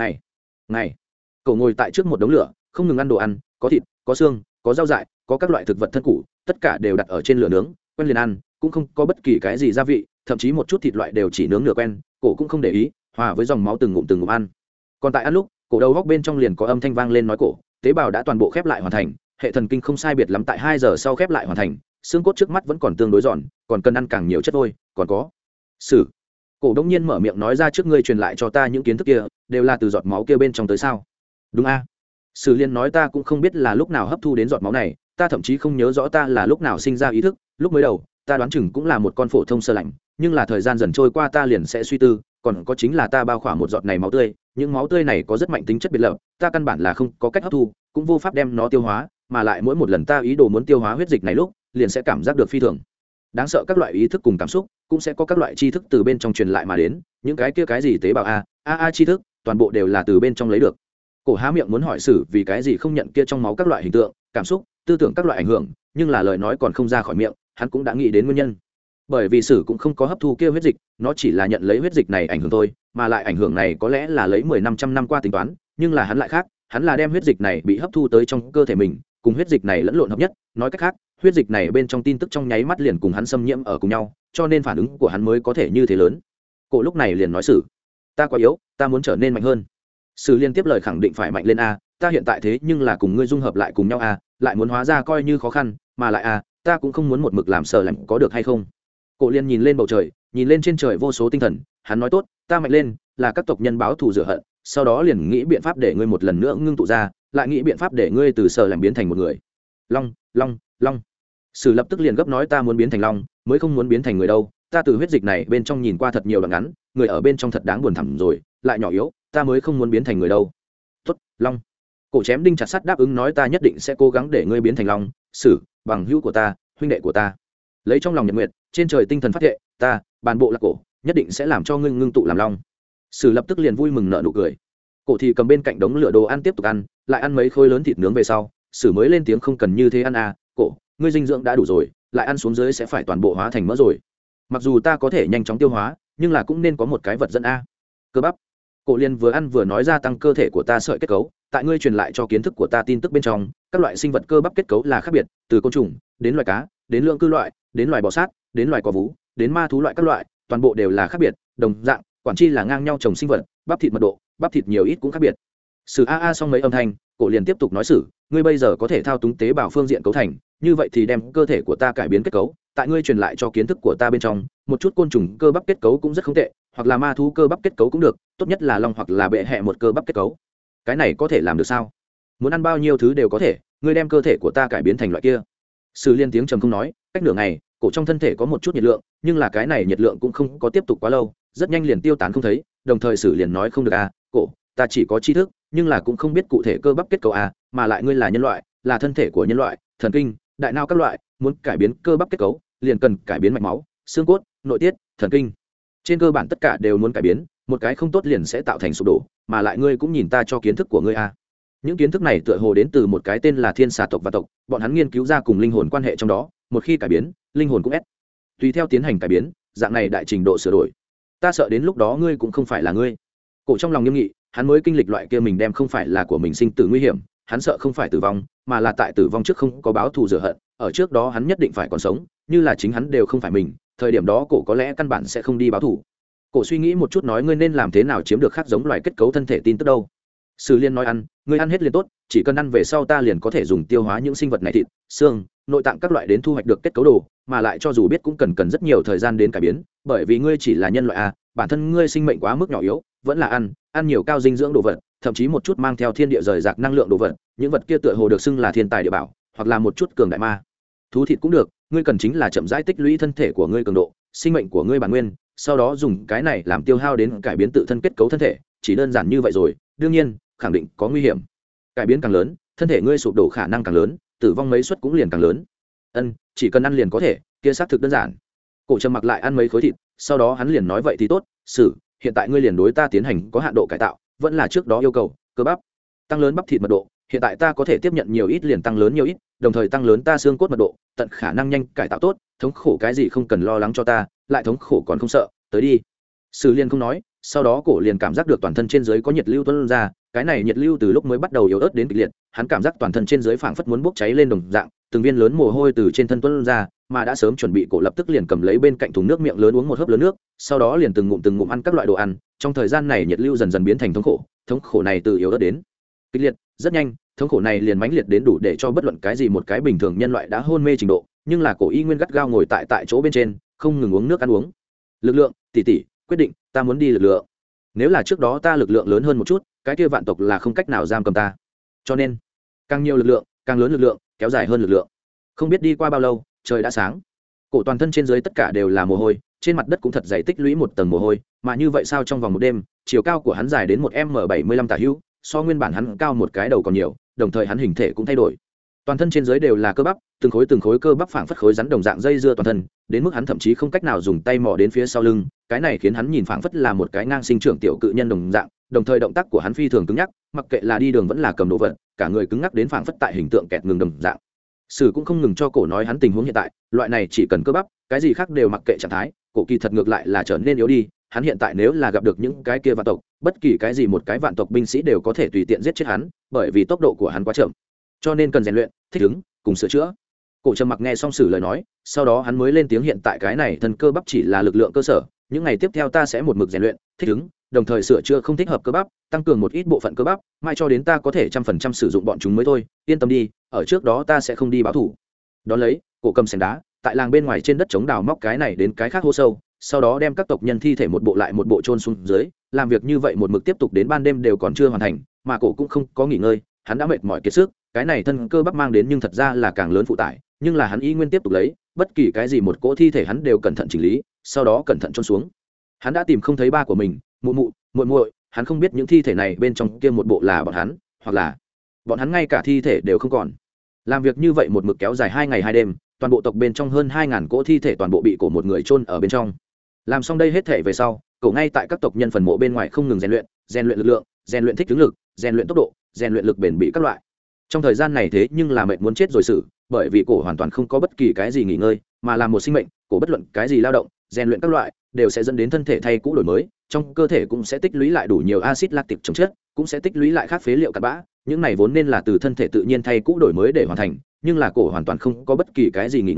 Ngày. Cậu ngồi tại trước một đống lửa, không ngừng ăn đồ ăn, có thịt, có xương, có rau dại, có các loại thực vật thân củ, tất cả đều đặt ở trên lửa nướng, quen liền ăn, cũng không có bất kỳ cái gì gia vị, thậm chí một chút thịt loại đều chỉ nướng nửa quen, cổ cũng không để ý, hòa với dòng máu từng ngụm ăn. Còn tại ăn lúc, cổ đầu góc bên trong liền có âm thanh vang lên nói cổ, tế bào đã toàn bộ khép lại hoàn thành, hệ thần kinh không sai biệt lắm tại 2 giờ sau khép lại hoàn thành, xương cốt trước mắt vẫn còn tương đối giòn, còn cần ăn càng nhiều chất vôi, còn có. Sử. Cổ đông nhiên mở miệng nói ra, trước ngươi truyền lại cho ta những kiến thức kia, đều là từ giọt máu kia bên trong tới sao? Đúng a. Sử Liên nói, ta cũng không biết là lúc nào hấp thu đến giọt máu này, ta thậm chí không nhớ rõ ta là lúc nào sinh ra ý thức, lúc mới đầu, ta đoán chừng cũng là một con phổ thông sơ lạnh, nhưng là thời gian dần trôi qua ta liền sẽ suy tư, còn có chính là ta bao khỏa một giọt này máu tươi, những máu tươi này có rất mạnh tính chất biệt lập, ta căn bản là không có cách hấp thu, cũng vô pháp đem nó tiêu hóa, mà lại mỗi một lần ta ý đồ muốn tiêu hóa huyết dịch này lúc, liền sẽ cảm giác được phi thường đáng sợ các loại ý thức cùng cảm xúc, cũng sẽ có các loại tri thức từ bên trong truyền lại mà đến, những cái gì tế bào a tri thức, toàn bộ đều là từ bên trong lấy được. Cổ há miệng muốn hỏi Sử vì cái gì không nhận kia trong máu các loại hình tượng, cảm xúc, tư tưởng các loại ảnh hưởng, nhưng là lời nói còn không ra khỏi miệng, hắn cũng đã nghĩ đến nguyên nhân. Bởi vì Sử cũng không có hấp thu kia huyết dịch, nó chỉ là nhận lấy huyết dịch này ảnh hưởng thôi, mà lại ảnh hưởng này có lẽ là lấy 10-500 năm qua tính toán, nhưng là hắn lại khác, hắn là đem huyết dịch này bị hấp thu tới trong cơ thể mình, cùng huyết dịch này lẫn lộn hợp nhất, nói cách khác, huyết dịch này bên trong tin tức trong nháy mắt liền cùng hắn xâm nhiễm ở cùng nhau, cho nên phản ứng của hắn mới có thể như thế lớn. Cổ lúc này liền nói Sử, ta quá yếu, ta muốn trở nên mạnh hơn. Sử liên tiếp lời khẳng định phải mạnh lên a, ta hiện tại thế nhưng là cùng ngươi dung hợp lại cùng nhau a, lại muốn hóa ra coi như khó khăn, mà lại a, ta cũng không muốn một mực làm sờ lạnh, có được hay không? Cổ liên nhìn lên bầu trời, nhìn lên trên trời vô số tinh thần, hắn nói tốt, ta mạnh lên, là các tộc nhân báo thù rửa hận, sau đó liền nghĩ biện pháp để ngươi một lần nữa ngưng tụ ra, lại nghĩ biện pháp để ngươi từ sờ lạnh biến thành một người. Long. Sử lập tức liền gấp nói, ta muốn biến thành long, mới không muốn biến thành người đâu, ta từ huyết dịch này bên trong nhìn qua thật nhiều đoạn ngắn, người ở bên trong thật đáng buồn thẳm rồi, lại nhỏ yếu, ta mới không muốn biến thành người đâu. Tốt, long. Cổ chém đinh chặt sắt đáp ứng nói, ta nhất định sẽ cố gắng để ngươi biến thành long, Sử, bằng hữu của ta, huynh đệ của ta. Lấy trong lòng nhật nguyệt, trên trời tinh thần phát thệ, ta, bàn bộ lạc cổ, nhất định sẽ làm cho ngươi ngưng tụ làm long. Sử lập tức liền vui mừng nở nụ cười. Cổ thì cầm bên cạnh đống lửa đồ ăn tiếp tục ăn, lại ăn mấy khối lớn thịt nướng về sau, Sử mới lên tiếng, không cần như thế ăn à, cổ, ngươi dinh dưỡng đã đủ rồi, lại ăn xuống dưới sẽ phải toàn bộ hóa thành mỡ rồi. Mặc dù ta có thể nhanh chóng tiêu hóa, nhưng là cũng nên có một cái vật dẫn a. Cơ bắp. Cổ liên vừa ăn vừa nói, gia tăng cơ thể của ta sợi kết cấu, tại ngươi truyền lại cho kiến thức của ta tin tức bên trong, các loại sinh vật cơ bắp kết cấu là khác biệt, từ côn trùng đến loài cá, đến lượng cư loại, đến loài bò sát, đến loài cỏ vú, đến ma thú loại các loại, toàn bộ đều là khác biệt, đồng dạng, quản chi là ngang nhau trồng sinh vật, bắp thịt mật độ, bắp thịt nhiều ít cũng khác biệt. Sử a xong mấy âm thanh, cổ liền tiếp tục nói sử, ngươi bây giờ có thể thao túng tế bào phương diện cấu thành, như vậy thì đem cơ thể của ta cải biến kết cấu, tại ngươi truyền lại cho kiến thức của ta bên trong, một chút côn trùng cơ bắp kết cấu cũng rất không tệ, hoặc là ma thú cơ bắp kết cấu cũng được, tốt nhất là long hoặc là bệ hệ một cơ bắp kết cấu. Cái này có thể làm được sao? Muốn ăn bao nhiêu thứ đều có thể, ngươi đem cơ thể của ta cải biến thành loại kia. Sử liên tiếng trầm không nói, cách nửa ngày, cổ trong thân thể có một chút nhiệt lượng, nhưng là cái này nhiệt lượng cũng không có tiếp tục quá lâu, rất nhanh liền tiêu tán không thấy, đồng thời Sử liền nói không được à, cổ, ta chỉ có tri thức, nhưng là cũng không biết cụ thể cơ bắp kết cấu à, mà lại ngươi là nhân loại, là thân thể của nhân loại, thần kinh, đại não các loại, muốn cải biến cơ bắp kết cấu, liền cần cải biến mạch máu, xương cốt, nội tiết, thần kinh. Trên cơ bản tất cả đều muốn cải biến, một cái không tốt liền sẽ tạo thành sụp đổ, mà lại ngươi cũng nhìn ta cho kiến thức của ngươi à. Những kiến thức này tựa hồ đến từ một cái tên là Thiên Xà tộc và tộc, bọn hắn nghiên cứu ra cùng linh hồn quan hệ trong đó, một khi cải biến, linh hồn cũng ép. Tùy theo tiến hành cải biến, dạng này đại trình độ sửa đổi. Ta sợ đến lúc đó ngươi cũng không phải là ngươi. Cổ trong lòng nghiêm nghị, hắn mới kinh lịch loại kia mình đem không phải là của mình sinh tử nguy hiểm, hắn sợ không phải tử vong, mà là tại tử vong trước không có báo thù rửa hận, ở trước đó hắn nhất định phải còn sống, như là chính hắn đều không phải mình, thời điểm đó cổ có lẽ căn bản sẽ không đi báo thù. Cổ suy nghĩ một chút nói ngươi nên làm thế nào chiếm được khác giống loài kết cấu thân thể tin tức đâu. Sử Liên nói ăn, ngươi ăn hết liền tốt, chỉ cần ăn về sau ta liền có thể dùng tiêu hóa những sinh vật này thịt, xương, nội tạng các loại đến thu hoạch được kết cấu đồ, mà lại cho dù biết cũng cần rất nhiều thời gian đến cải biến, bởi vì ngươi chỉ là nhân loại a, bản thân ngươi sinh mệnh quá mức nhỏ yếu, vẫn là ăn nhiều cao dinh dưỡng đồ vật, thậm chí một chút mang theo thiên địa rời rạc năng lượng đồ vật, những vật kia tựa hồ được xưng là thiên tài địa bảo, hoặc là một chút cường đại ma thú thịt cũng được, ngươi cần chính là chậm rãi tích lũy thân thể của ngươi cường độ, sinh mệnh của ngươi bản nguyên, sau đó dùng cái này làm tiêu hao đến cải biến tự thân kết cấu thân thể, chỉ đơn giản như vậy rồi, đương nhiên khẳng định có nguy hiểm, cải biến càng lớn thân thể ngươi sụp đổ khả năng càng lớn, tử vong mấy suất cũng liền càng lớn. Chỉ cần ăn liền có thể, kia xác thực đơn giản. Cổ trầm mặc lại ăn mấy khối thịt, sau đó hắn liền nói vậy thì tốt, Sử, hiện tại ngươi liền đối ta tiến hành có hạn độ cải tạo, vẫn là trước đó yêu cầu, cơ bắp tăng lớn bắp thịt mật độ, hiện tại ta có thể tiếp nhận nhiều ít liền tăng lớn nhiều ít, đồng thời tăng lớn ta xương cốt mật độ, tận khả năng nhanh cải tạo tốt, thống khổ cái gì không cần lo lắng cho ta, lại thống khổ còn không sợ, tới đi. Sử liền không nói, sau đó cổ liền cảm giác được toàn thân trên dưới có nhiệt lưu tuôn ra, cái này nhiệt lưu từ lúc mới bắt đầu yếu ớt đến kịch liệt, hắn cảm giác toàn thân trên dưới phảng phất muốn bốc cháy lên đồng dạng, từng viên lớn mồ hôi từ trên thân tuôn ra, mà đã sớm chuẩn bị cổ lập tức liền cầm lấy bên cạnh thùng nước miệng lớn uống một hớp lớn nước, sau đó liền từng ngụm ăn các loại đồ ăn, trong thời gian này nhiệt lưu dần dần biến thành thống khổ này từ yếu ớt đến kịch liệt, rất nhanh, thống khổ này liền mãnh liệt đến đủ để cho bất luận cái gì một cái bình thường nhân loại đã hôn mê trình độ, nhưng là cổ y nguyên gắt gao ngồi tại chỗ bên trên, không ngừng uống nước ăn uống. Lực lượng, tỷ, quyết định, ta muốn đi lực lượng. Nếu là trước đó ta lực lượng lớn hơn một chút, cái kia vạn tộc là không cách nào giam cầm ta. Cho nên, càng nhiều lực lượng, càng lớn lực lượng, kéo dài hơn lực lượng. Không biết đi qua bao lâu, trời đã sáng. Cổ toàn thân trên dưới tất cả đều là mồ hôi, trên mặt đất cũng thật dày tích lũy một tầng mồ hôi, mà như vậy sao trong vòng một đêm, chiều cao của hắn dài đến 1m75 tả hữu, so nguyên bản hắn cao một cái đầu còn nhiều, đồng thời hắn hình thể cũng thay đổi. Toàn thân trên dưới đều là cơ bắp, từng khối cơ bắp phảng phất khối rắn đồng dạng dây dưa toàn thân, đến mức hắn thậm chí không cách nào dùng tay mò đến phía sau lưng, cái này khiến hắn nhìn phảng phất là một cái ngang sinh trưởng tiểu cự nhân đồng dạng, đồng thời động tác của hắn phi thường cứng nhắc, mặc kệ là đi đường vẫn là cầm đồ vật, cả người cứng ngắc đến phảng phất tại hình tượng kẹt ngừng đồng dạng. Sử cũng không ngừng cho cổ nói hắn tình huống hiện tại, loại này chỉ cần cơ bắp, cái gì khác đều mặc kệ trạng thái, cổ kỳ thật ngược lại là trở nên yếu đi, hắn hiện tại nếu là gặp được những cái kia vạn tộc, bất kỳ cái gì một cái vạn tộc binh sĩ đều có thể tùy tiện giết chết hắn, bởi vì tốc độ của hắn quá chậm, cho nên cần rèn luyện, thích ứng, cùng sửa chữa. Cổ trầm mặc nghe xong Sử lời nói, sau đó hắn mới lên tiếng hiện tại cái này thân cơ bắp chỉ là lực lượng cơ sở, những ngày tiếp theo ta sẽ một mực rèn luyện, thích ứng, đồng thời sửa chữa không thích hợp cơ bắp, tăng cường một ít bộ phận cơ bắp, mai cho đến ta có thể 100% sử dụng bọn chúng mới thôi, yên tâm đi, ở trước đó ta sẽ không đi báo thủ. Đón lấy, cổ cầm xẻng đá, tại làng bên ngoài trên đất chống đào móc cái này đến cái khác hố sâu, sau đó đem các tộc nhân thi thể một bộ lại một bộ chôn xuống dưới, làm việc như vậy một mực tiếp tục đến ban đêm đều còn chưa hoàn thành, mà cổ cũng không có nghỉ ngơi, hắn đã mệt mỏi kiệt sức, cái này thân cơ bắp mang đến nhưng thật ra là càng lớn phụ tải, nhưng là hắn y nguyên tiếp tục lấy, bất kỳ cái gì một cỗ thi thể hắn đều cẩn thận chỉnh lý, sau đó cẩn thận chôn xuống. Hắn đã tìm không thấy ba của mình, muội, hắn không biết những thi thể này bên trong kia một bộ là bọn hắn, hoặc là bọn hắn ngay cả thi thể đều không còn. Làm việc như vậy một mực kéo dài 2 ngày 2 đêm, toàn bộ tộc bên trong hơn 2000 cỗ thi thể toàn bộ bị cổ một người chôn ở bên trong. Làm xong đây hết thể về sau, cổ ngay tại các tộc nhân phần mộ bên ngoài không ngừng rèn luyện lực lượng, rèn luyện thích ứng lực, rèn luyện tốc độ, rèn luyện lực bền bỉ các loại. Trong thời gian này thế nhưng là mệt muốn chết rồi sự, bởi vì cổ hoàn toàn không có bất kỳ cái gì nghỉ ngơi, mà là một sinh mệnh, cổ bất luận cái gì lao động, rèn luyện các loại, đều sẽ dẫn đến thân thể thay cũ đổi mới, trong cơ thể cũng sẽ tích lũy lại đủ nhiều axit lactic chống chất, cũng sẽ tích lũy lại khác phế liệu cặn bã, những này vốn nên là từ thân thể tự nhiên thay cũ đổi mới để hoàn thành, nhưng là cổ hoàn toàn không có bất kỳ cái gì nghỉ ngơi,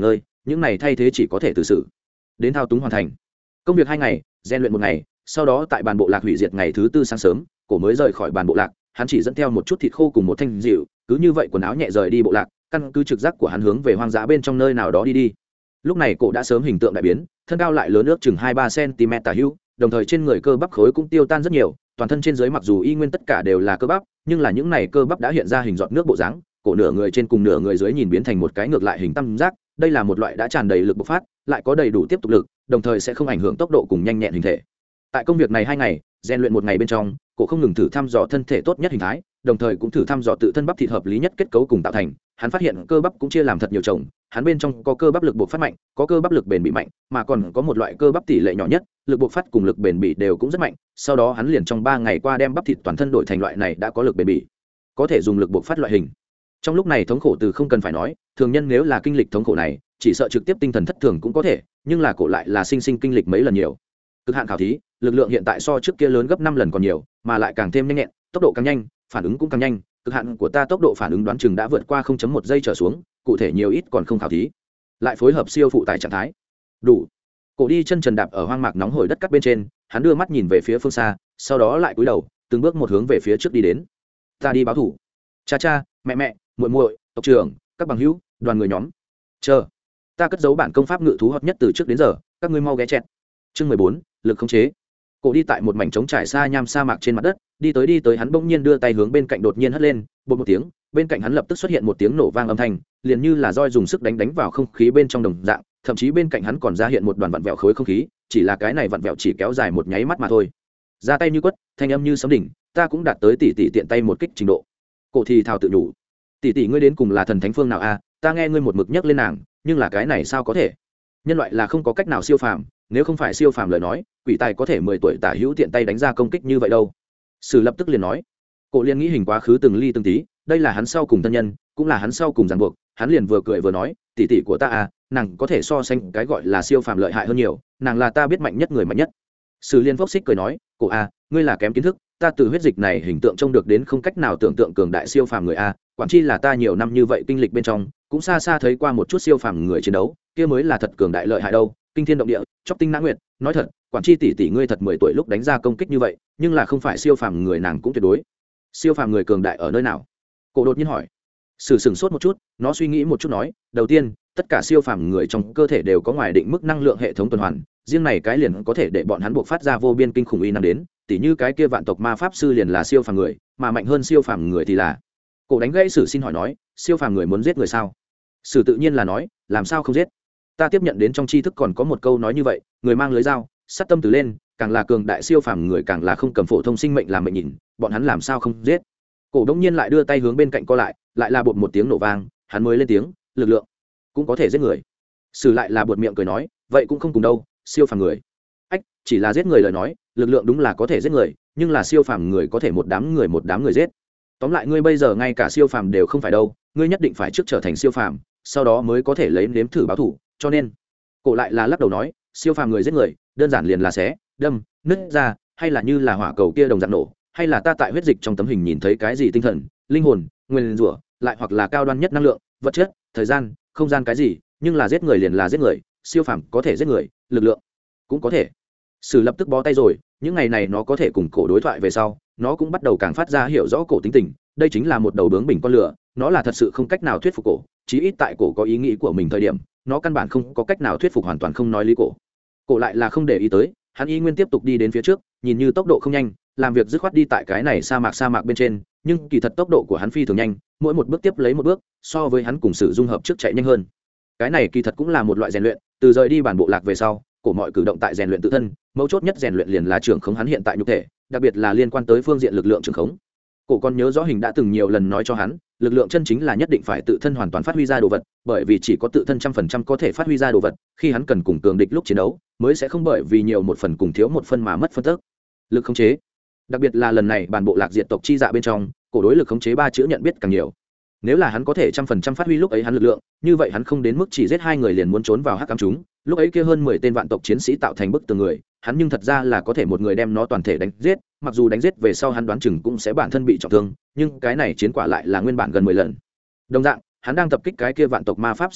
những này thay thế chỉ có thể tự xử đến thao túng hoàn thành. Công việc 2 ngày, rèn luyện 1 ngày, sau đó tại bàn bộ lạc hủy diệt ngày thứ 4 sáng sớm, cổ mới rời khỏi bàn bộ lạc. Hắn chỉ dẫn theo một chút thịt khô cùng một thanh rượu, cứ như vậy quần áo nhẹ rời đi bộ lạc, căn cứ trực giác của hắn hướng về hoang dã bên trong nơi nào đó đi. Lúc này cổ đã sớm hình tượng đại biến, thân cao lại lớn ước chừng 2-3 cm tả hữu, đồng thời trên người cơ bắp khối cũng tiêu tan rất nhiều, toàn thân trên dưới mặc dù y nguyên tất cả đều là cơ bắp, nhưng là những này cơ bắp đã hiện ra hình giọt nước bộ dáng, cổ nửa người trên cùng nửa người dưới nhìn biến thành một cái ngược lại hình tam giác. Đây là một loại đã tràn đầy lực bộc phát, lại có đầy đủ tiếp tục lực, đồng thời sẽ không ảnh hưởng tốc độ cùng nhanh nhẹn hình thể. Tại công việc này 2 ngày, rèn luyện 1 ngày bên trong, cổ không ngừng thử thăm dò thân thể tốt nhất hình thái, đồng thời cũng thử thăm dò tự thân bắp thịt hợp lý nhất kết cấu cùng tạo thành. Hắn phát hiện cơ bắp cũng chia làm thật nhiều chồng, hắn bên trong có cơ bắp lực bộc phát mạnh, có cơ bắp lực bền bỉ mạnh, mà còn có một loại cơ bắp tỷ lệ nhỏ nhất, lực bộc phát cùng lực bền bỉ đều cũng rất mạnh. Sau đó hắn liền trong 3 ngày qua đem bắp thịt toàn thân đổi thành loại này đã có lực bền bỉ, có thể dùng lực bộc phát loại hình. Trong lúc này thống khổ từ không cần phải nói, thường nhân nếu là kinh lịch thống khổ này, chỉ sợ trực tiếp tinh thần thất thường cũng có thể, nhưng là cổ lại là sinh kinh lịch mấy lần nhiều. Cực hạn khảo thí, lực lượng hiện tại so trước kia lớn gấp 5 lần còn nhiều, mà lại càng thêm nhanh nhẹn, tốc độ càng nhanh, phản ứng cũng càng nhanh. Cực hạn của ta tốc độ phản ứng đoán chừng đã vượt qua 0.1 giây trở xuống, cụ thể nhiều ít còn không khảo thí. Lại phối hợp siêu phụ tải trạng thái, đủ. Cổ đi chân trần đạp ở hoang mạc nóng hổi đất cát bên trên, hắn đưa mắt nhìn về phía phương xa, sau đó lại cúi đầu, từng bước một hướng về phía trước đi đến. Ta đi báo thủ. Cha cha, mẹ mẹ, muội muội, tộc trưởng, các bằng hữu, đoàn người nhóm. Chờ, ta cất giấu bản công pháp ngự thú hợp nhất từ trước đến giờ, các ngươi mau ghé chẹt. Chương 14, lực khống chế. Cổ đi tại một mảnh trống trải xa nham sa mạc trên mặt đất, đi tới hắn bỗng nhiên đưa tay hướng bên cạnh đột nhiên hất lên, bột một tiếng, bên cạnh hắn lập tức xuất hiện một tiếng nổ vang âm thanh, liền như là roi dùng sức đánh vào không khí bên trong đồng dạng, thậm chí bên cạnh hắn còn ra hiện một đoàn vặn vẹo khối không khí, chỉ là cái này vặn vẹo chỉ kéo dài một nháy mắt mà thôi. Ra tay như quất, thanh âm như sấm đỉnh, ta cũng đạt tới tỷ tiện tay một kích trình độ. Cổ thì thào tự nhủ, tỷ ngươi đến cùng là thần thánh phương nào a? Ta nghe ngươi một mực nhắc lên nàng, nhưng là cái này sao có thể? Nhân loại là không có cách nào siêu phàm, nếu không phải siêu phàm lời nói, quỷ tài có thể 10 tuổi tả hữu tiện tay đánh ra công kích như vậy đâu. Sử lập tức liền nói, cổ liền nghĩ hình quá khứ từng ly từng tí, đây là hắn sau cùng thân nhân, cũng là hắn sau cùng ràng buộc. Hắn liền vừa cười vừa nói, tỷ của ta à, nàng có thể so sánh cái gọi là siêu phàm lợi hại hơn nhiều, nàng là ta biết mạnh nhất người mạnh nhất. Sử liên phốc xích cười nói, cổ a, ngươi là kém kiến thức, ta từ huyết dịch này hình tượng trông được đến không cách nào tưởng tượng cường đại siêu phàm người a, quản chi là ta nhiều năm như vậy kinh lịch bên trong, cũng xa xa thấy qua một chút siêu phàm người chiến đấu, kia mới là thật cường đại lợi hại đâu, kinh thiên động địa, chóc tinh nã nguyệt, nói thật, quản chi tỷ ngươi thật 10 tuổi lúc đánh ra công kích như vậy, nhưng là không phải siêu phàm người nàng cũng tuyệt đối. Siêu phàm người cường đại ở nơi nào? Cổ đột nhiên hỏi. Sử sửng sốt một chút, nó suy nghĩ một chút nói, đầu tiên, tất cả siêu phàm người trong cơ thể đều có ngoài định mức năng lượng hệ thống tuần hoàn, riêng này cái liền có thể để bọn hắn buộc phát ra vô biên kinh khủng uy năng đến, tỉ như cái kia vạn tộc ma pháp sư liền là siêu phàm người, mà mạnh hơn siêu phàm người thì là. Cổ đánh gãy Sử xin hỏi nói, siêu phàm người muốn giết người sao? Sử tự nhiên là nói, làm sao không giết? Ta tiếp nhận đến trong tri thức còn có một câu nói như vậy, người mang lưới dao, sát tâm từ lên, càng là cường đại siêu phàm người càng là không cầm phổ thông sinh mệnh làm mệnh nhìn, bọn hắn làm sao không giết? Cổ đống nhiên lại đưa tay hướng bên cạnh co lại là bột một tiếng nổ vang, hắn mới lên tiếng, lực lượng cũng có thể giết người. Sử lại là buột miệng cười nói, vậy cũng không cùng đâu, siêu phàm người. Ách, chỉ là giết người lời nói, lực lượng đúng là có thể giết người, nhưng là siêu phàm người có thể một đám người giết. Tóm lại ngươi bây giờ ngay cả siêu phàm đều không phải đâu, ngươi nhất định phải trước trở thành siêu phàm, sau đó mới có thể lấy nếm thử báo thủ, cho nên. Cổ lại là lắc đầu nói, siêu phàm người giết người, đơn giản liền là xé, đâm, nứt ra, hay là như là hỏa cầu kia đồng dạng nổ, hay là ta tại huyết dịch trong tấm hình nhìn thấy cái gì tinh thần, linh hồn, nguyên rủa, lại hoặc là cao đoan nhất năng lượng, vật chất, thời gian, không gian cái gì, nhưng là giết người liền là giết người, siêu phàm có thể giết người, lực lượng cũng có thể. Sử lập tức bó tay rồi, những ngày này nó có thể cùng cổ đối thoại về sau, nó cũng bắt đầu càng phát ra hiểu rõ cổ tính tình, đây chính là một đầu bướng bỉnh con lửa, nó là thật sự không cách nào thuyết phục cổ, chí ít tại cổ có ý nghĩ của mình thời điểm, nó căn bản không có cách nào thuyết phục hoàn toàn không nói lý cổ. Cổ lại là không để ý tới, hắn y nguyên tiếp tục đi đến phía trước, nhìn như tốc độ không nhanh, làm việc dứt khoát đi tại cái này sa mạc bên trên, nhưng kỳ thật tốc độ của hắn phi thường nhanh, mỗi một bước tiếp lấy một bước, so với hắn cùng Sử dung hợp trước chạy nhanh hơn. Cái này kỳ thật cũng là một loại rèn luyện, từ rời đi bản bộ lạc về sau, cổ mọi cử động tại rèn luyện tự thân, mấu chốt nhất rèn luyện liền là trưởng khống hắn hiện tại nhục thể, đặc biệt là liên quan tới phương diện lực lượng trưởng khống. Cổ còn nhớ rõ Hình đã từng nhiều lần nói cho hắn, lực lượng chân chính là nhất định phải tự thân hoàn toàn phát huy ra đồ vật, bởi vì chỉ có tự thân 100% có thể phát huy ra đồ vật, khi hắn cần cùng cường địch lúc chiến đấu, mới sẽ không bởi vì nhiều một phần cùng thiếu một phần mà mất phân tức. Lực khống chế, đặc biệt là lần này bản bộ lạc diệt tộc chi dạ bên trong, cổ đối lực khống chế 3 chữ nhận biết càng nhiều. Nếu là hắn có thể 100% phát huy lúc ấy hắn lực lượng, như vậy hắn không đến mức chỉ giết 2 người liền muốn trốn vào hắc ám chúng, lúc ấy kia hơn 10 tên vạn tộc chiến sĩ tạo thành bức tường người, hắn nhưng thật ra là có thể một người đem nó toàn thể đánh giết, mặc dù đánh giết về sau hắn đoán chừng cũng sẽ bản thân bị trọng thương, nhưng cái này chiến quả lại là nguyên bản gần 10 lần. Đồng dạng, hắn đang tập kích cái kia vạn tộc ma pháp sư lúc,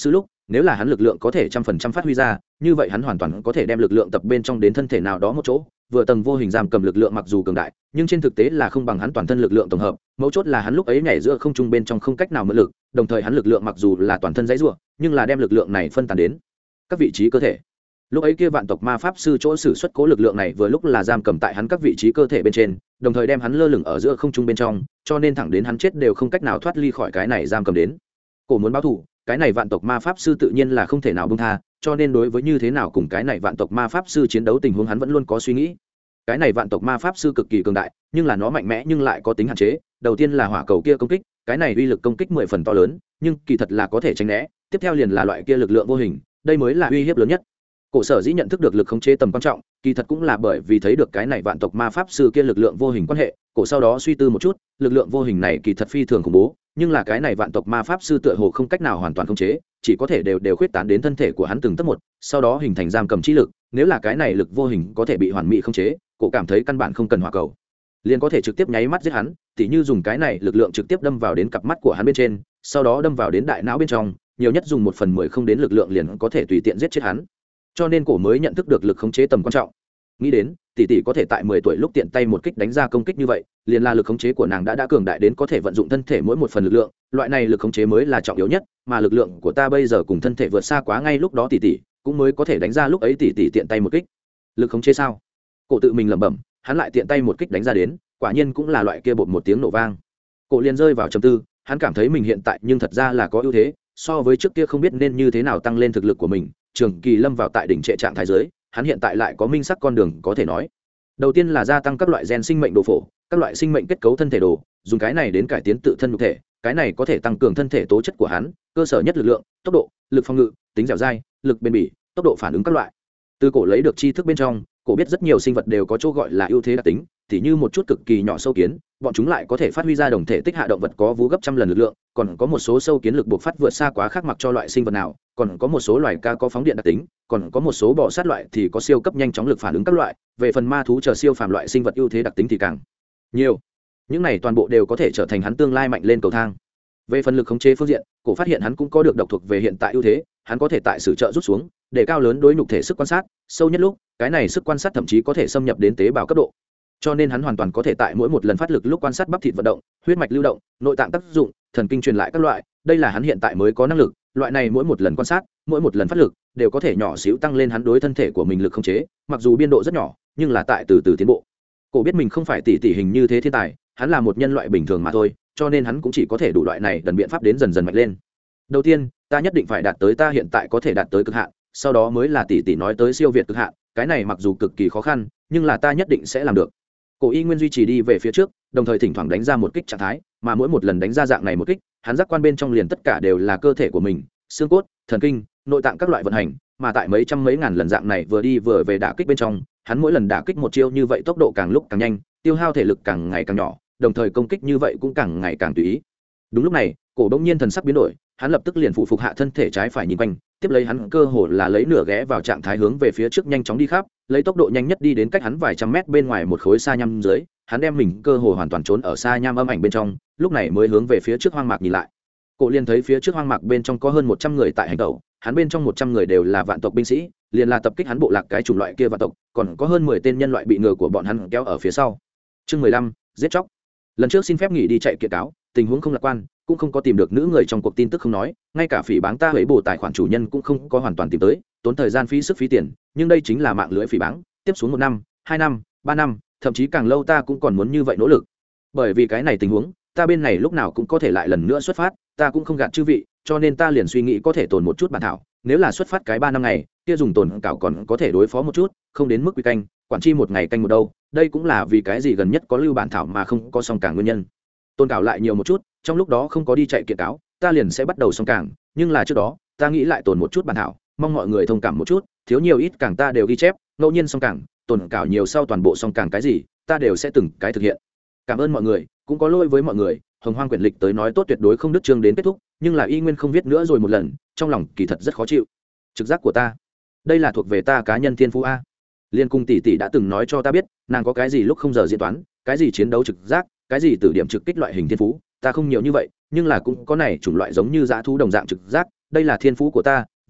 nếu là hắn lực lượng có thể 100% phát huy ra, như vậy hắn hoàn toàn có thể đem lực lượng tập bên trong đến thân thể nào đó một chỗ, vừa tầng vô hình giam cầm lực lượng mặc dù cường đại, nhưng trên thực tế là không bằng hắn toàn thân lực lượng tổng hợp, mấu chốt là hắn lúc ấy nhảy giữa không trung bên trong không cách nào mượn lực, đồng thời hắn lực lượng mặc dù là toàn thân dãy rủa, nhưng là đem lực lượng này phân tán đến các vị trí cơ thể. Lúc ấy kia vạn tộc ma pháp sư chỗ sử xuất cố lực lượng này vừa lúc là giam cầm tại hắn các vị trí cơ thể bên trên, đồng thời đem hắn lơ lửng ở giữa không trung bên trong, cho nên thẳng đến hắn chết đều không cách nào thoát ly khỏi cái này giam cầm đến. Cổ muốn báo thù, cái này vạn tộc ma pháp sư tự nhiên là không thể nào buông tha, cho nên đối với như thế nào cùng cái này vạn tộc ma pháp sư chiến đấu tình huống hắn vẫn luôn có suy nghĩ. Cái này vạn tộc ma pháp sư cực kỳ cường đại, nhưng là nó mạnh mẽ nhưng lại có tính hạn chế. Đầu tiên là hỏa cầu kia công kích, cái này uy lực công kích 10 phần to lớn, nhưng kỳ thật là có thể tránh né. Tiếp theo liền là loại kia lực lượng vô hình, đây mới là uy hiếp lớn nhất. Cổ Sở dĩ nhận thức được lực khống chế tầm quan trọng, kỳ thật cũng là bởi vì thấy được cái này vạn tộc ma pháp sư kia lực lượng vô hình quan hệ. Cổ sau đó suy tư một chút, lực lượng vô hình này kỳ thật phi thường khủng bố, nhưng là cái này vạn tộc ma pháp sư tựa hồ không cách nào hoàn toàn khống chế, chỉ có thể đều khuyết tán đến thân thể của hắn từng tấc một, sau đó hình thành giam cầm chi lực. Nếu là cái này lực vô hình có thể bị hoàn mỹ khống chế, cổ cảm thấy căn bản không cần hỏa cầu, liền có thể trực tiếp nháy mắt giết hắn, tỉ như dùng cái này lực lượng trực tiếp đâm vào đến cặp mắt của hắn bên trên, sau đó đâm vào đến đại não bên trong, nhiều nhất dùng 1/10 không đến lực lượng liền có thể tùy tiện giết chết hắn. Cho nên cổ mới nhận thức được lực khống chế tầm quan trọng. Nghĩ đến tỷ tỷ có thể tại 10 tuổi lúc tiện tay một kích đánh ra công kích như vậy, liền là lực khống chế của nàng đã cường đại đến có thể vận dụng thân thể mỗi một phần lực lượng, loại này lực khống chế mới là trọng yếu nhất, mà lực lượng của ta bây giờ cùng thân thể vượt xa quá, ngay lúc đó tỷ tỷ cũng mới có thể đánh ra lúc ấy tỷ tỷ tiện tay một kích. Lực khống chế sao? Cổ tự mình lẩm bẩm, hắn lại tiện tay một kích đánh ra đến, quả nhiên cũng là loại kia bột một tiếng nổ vang. Cổ liền rơi vào trầm tư, hắn cảm thấy mình hiện tại nhưng thật ra là có ưu thế, so với trước kia không biết nên như thế nào tăng lên thực lực của mình, trường kỳ lâm vào tại đỉnh trệ trạng thái giới, hắn hiện tại lại có minh sắc con đường có thể nói. Đầu tiên là gia tăng các loại gen sinh mệnh đồ phổ, các loại sinh mệnh kết cấu thân thể đồ, dùng cái này đến cải tiến tự thân nhục thể, cái này có thể tăng cường thân thể tố chất của hắn, cơ sở nhất lực lượng, tốc độ, lực phòng ngự, tính dẻo dai, lực bền bỉ, tốc độ phản ứng các loại. Từ cổ lấy được tri thức bên trong, cổ biết rất nhiều sinh vật đều có chỗ gọi là ưu thế đặc tính, tỉ như một chút cực kỳ nhỏ sâu kiến, bọn chúng lại có thể phát huy ra đồng thể tích hạ động vật có vú gấp trăm lần lực lượng, còn có một số sâu kiến lực buộc phát vượt xa quá khác mặc cho loại sinh vật nào, còn có một số loài ca có phóng điện đặc tính, còn có một số bọ sát loại thì có siêu cấp nhanh chóng lực phản ứng các loại, về phần ma thú chờ siêu phàm loại sinh vật ưu thế đặc tính thì càng nhiều. Những này toàn bộ đều có thể trở thành hắn tương lai mạnh lên cầu thang. Về phần lực khống chế phương diện, cổ phát hiện hắn cũng có được độc thuộc về hiện tại ưu thế, hắn có thể tại sử trợ rút xuống, để cao lớn đối nhục thể sức quan sát, sâu nhất lúc, cái này sức quan sát thậm chí có thể xâm nhập đến tế bào cấp độ. Cho nên hắn hoàn toàn có thể tại mỗi một lần phát lực lúc quan sát bắp thịt vận động, huyết mạch lưu động, nội tạng tác dụng, thần kinh truyền lại các loại, đây là hắn hiện tại mới có năng lực, loại này mỗi một lần quan sát, mỗi một lần phát lực đều có thể nhỏ xíu tăng lên hắn đối thân thể của mình lực khống chế, mặc dù biên độ rất nhỏ, nhưng là tại từ từ tiến bộ. Cổ biết mình không phải tỷ hình như thế thiên tài, hắn là một nhân loại bình thường mà thôi, cho nên hắn cũng chỉ có thể đủ loại này đần biện pháp đến dần dần mạnh lên. Đầu tiên, ta nhất định phải đạt tới ta hiện tại có thể đạt tới cực hạn, sau đó mới là tỷ nói tới siêu việt cực hạn, cái này mặc dù cực kỳ khó khăn, nhưng là ta nhất định sẽ làm được. Cổ y nguyên duy trì đi về phía trước, đồng thời thỉnh thoảng đánh ra một kích trạng thái, mà mỗi một lần đánh ra dạng này một kích, hắn giác quan bên trong liền tất cả đều là cơ thể của mình, xương cốt, thần kinh, nội tạng các loại vận hành, mà tại mấy trăm mấy ngàn lần dạng này vừa đi vừa về đả kích bên trong, hắn mỗi lần đả kích một chiêu như vậy tốc độ càng lúc càng nhanh, tiêu hao thể lực càng ngày càng nhỏ, đồng thời công kích như vậy cũng càng ngày càng tùy ý. Đúng lúc này, cổ bỗng nhiên thần sắc biến đổi, hắn lập tức liền phụ phục hạ thân thể trái phải nhìn quanh, tiếp lấy hắn cơ hồ là lấy nửa ghé vào trạng thái hướng về phía trước nhanh chóng đi khắp, lấy tốc độ nhanh nhất đi đến cách hắn vài trăm mét bên ngoài một khối sa nham dưới, hắn đem mình cơ hồ hoàn toàn trốn ở sa nham âm ảnh bên trong, lúc này mới hướng về phía trước hoang mạc nhìn lại. Cổ liền thấy phía trước hoang mạc bên trong có hơn 100 người tại hành động, hắn bên trong 100 người đều là vạn tộc binh sĩ, liền là tập kích hắn bộ lạc cái chủng loại kia vạn tộc, còn có hơn 10 tên nhân loại bị ngựa của bọn hắn kéo ở phía sau. Chương 15, giết chóc. Lần trước xin phép nghỉ đi chạy kiện cáo, tình huống không lạc quan, cũng không có tìm được nữ người trong cuộc tin tức không nói, ngay cả phỉ báng ta hủy bổ tài khoản chủ nhân cũng không có hoàn toàn tìm tới, tốn thời gian phí sức phí tiền, nhưng đây chính là mạng lưới phỉ báng, tiếp xuống 1 năm, 2 năm, 3 năm, thậm chí càng lâu ta cũng còn muốn như vậy nỗ lực. Bởi vì cái này tình huống, ta bên này lúc nào cũng có thể lại lần nữa xuất phát, ta cũng không gạt chư vị, cho nên ta liền suy nghĩ có thể tồn một chút bản thảo, nếu là xuất phát cái 3 năm ngày, kia dùng tồn cảo còn có thể đối phó một chút, không đến mức quy canh, quản chi một ngày canh một đâu, đây cũng là vì cái gì gần nhất có lưu bản thảo mà không có song cảng nguyên nhân. Tồn cảo lại nhiều một chút, trong lúc đó không có đi chạy kiện cáo, ta liền sẽ bắt đầu song cảng, nhưng là trước đó, ta nghĩ lại tồn một chút bản thảo, mong mọi người thông cảm một chút, thiếu nhiều ít cảng ta đều ghi chép, ngẫu nhiên song cảng, tồn cảo nhiều sau toàn bộ song cảng cái gì, ta đều sẽ từng cái thực hiện. Cảm ơn mọi người, cũng có lỗi với mọi người, Hồng Hoang quyển lịch tới nói tốt tuyệt đối không đứt chương đến kết thúc, nhưng là y nguyên không viết nữa rồi một lần, trong lòng kỳ thật rất khó chịu. Trực giác của ta, đây là thuộc về ta cá nhân thiên phú a. Liên cung tỷ tỷ đã từng nói cho ta biết, nàng có cái gì lúc không giờ diễn toán, cái gì chiến đấu trực giác, cái gì từ điểm trực kích loại hình thiên phú, ta không nhiều như vậy, nhưng là cũng có này chủng loại giống như dã thú đồng dạng trực giác, đây là thiên phú của ta,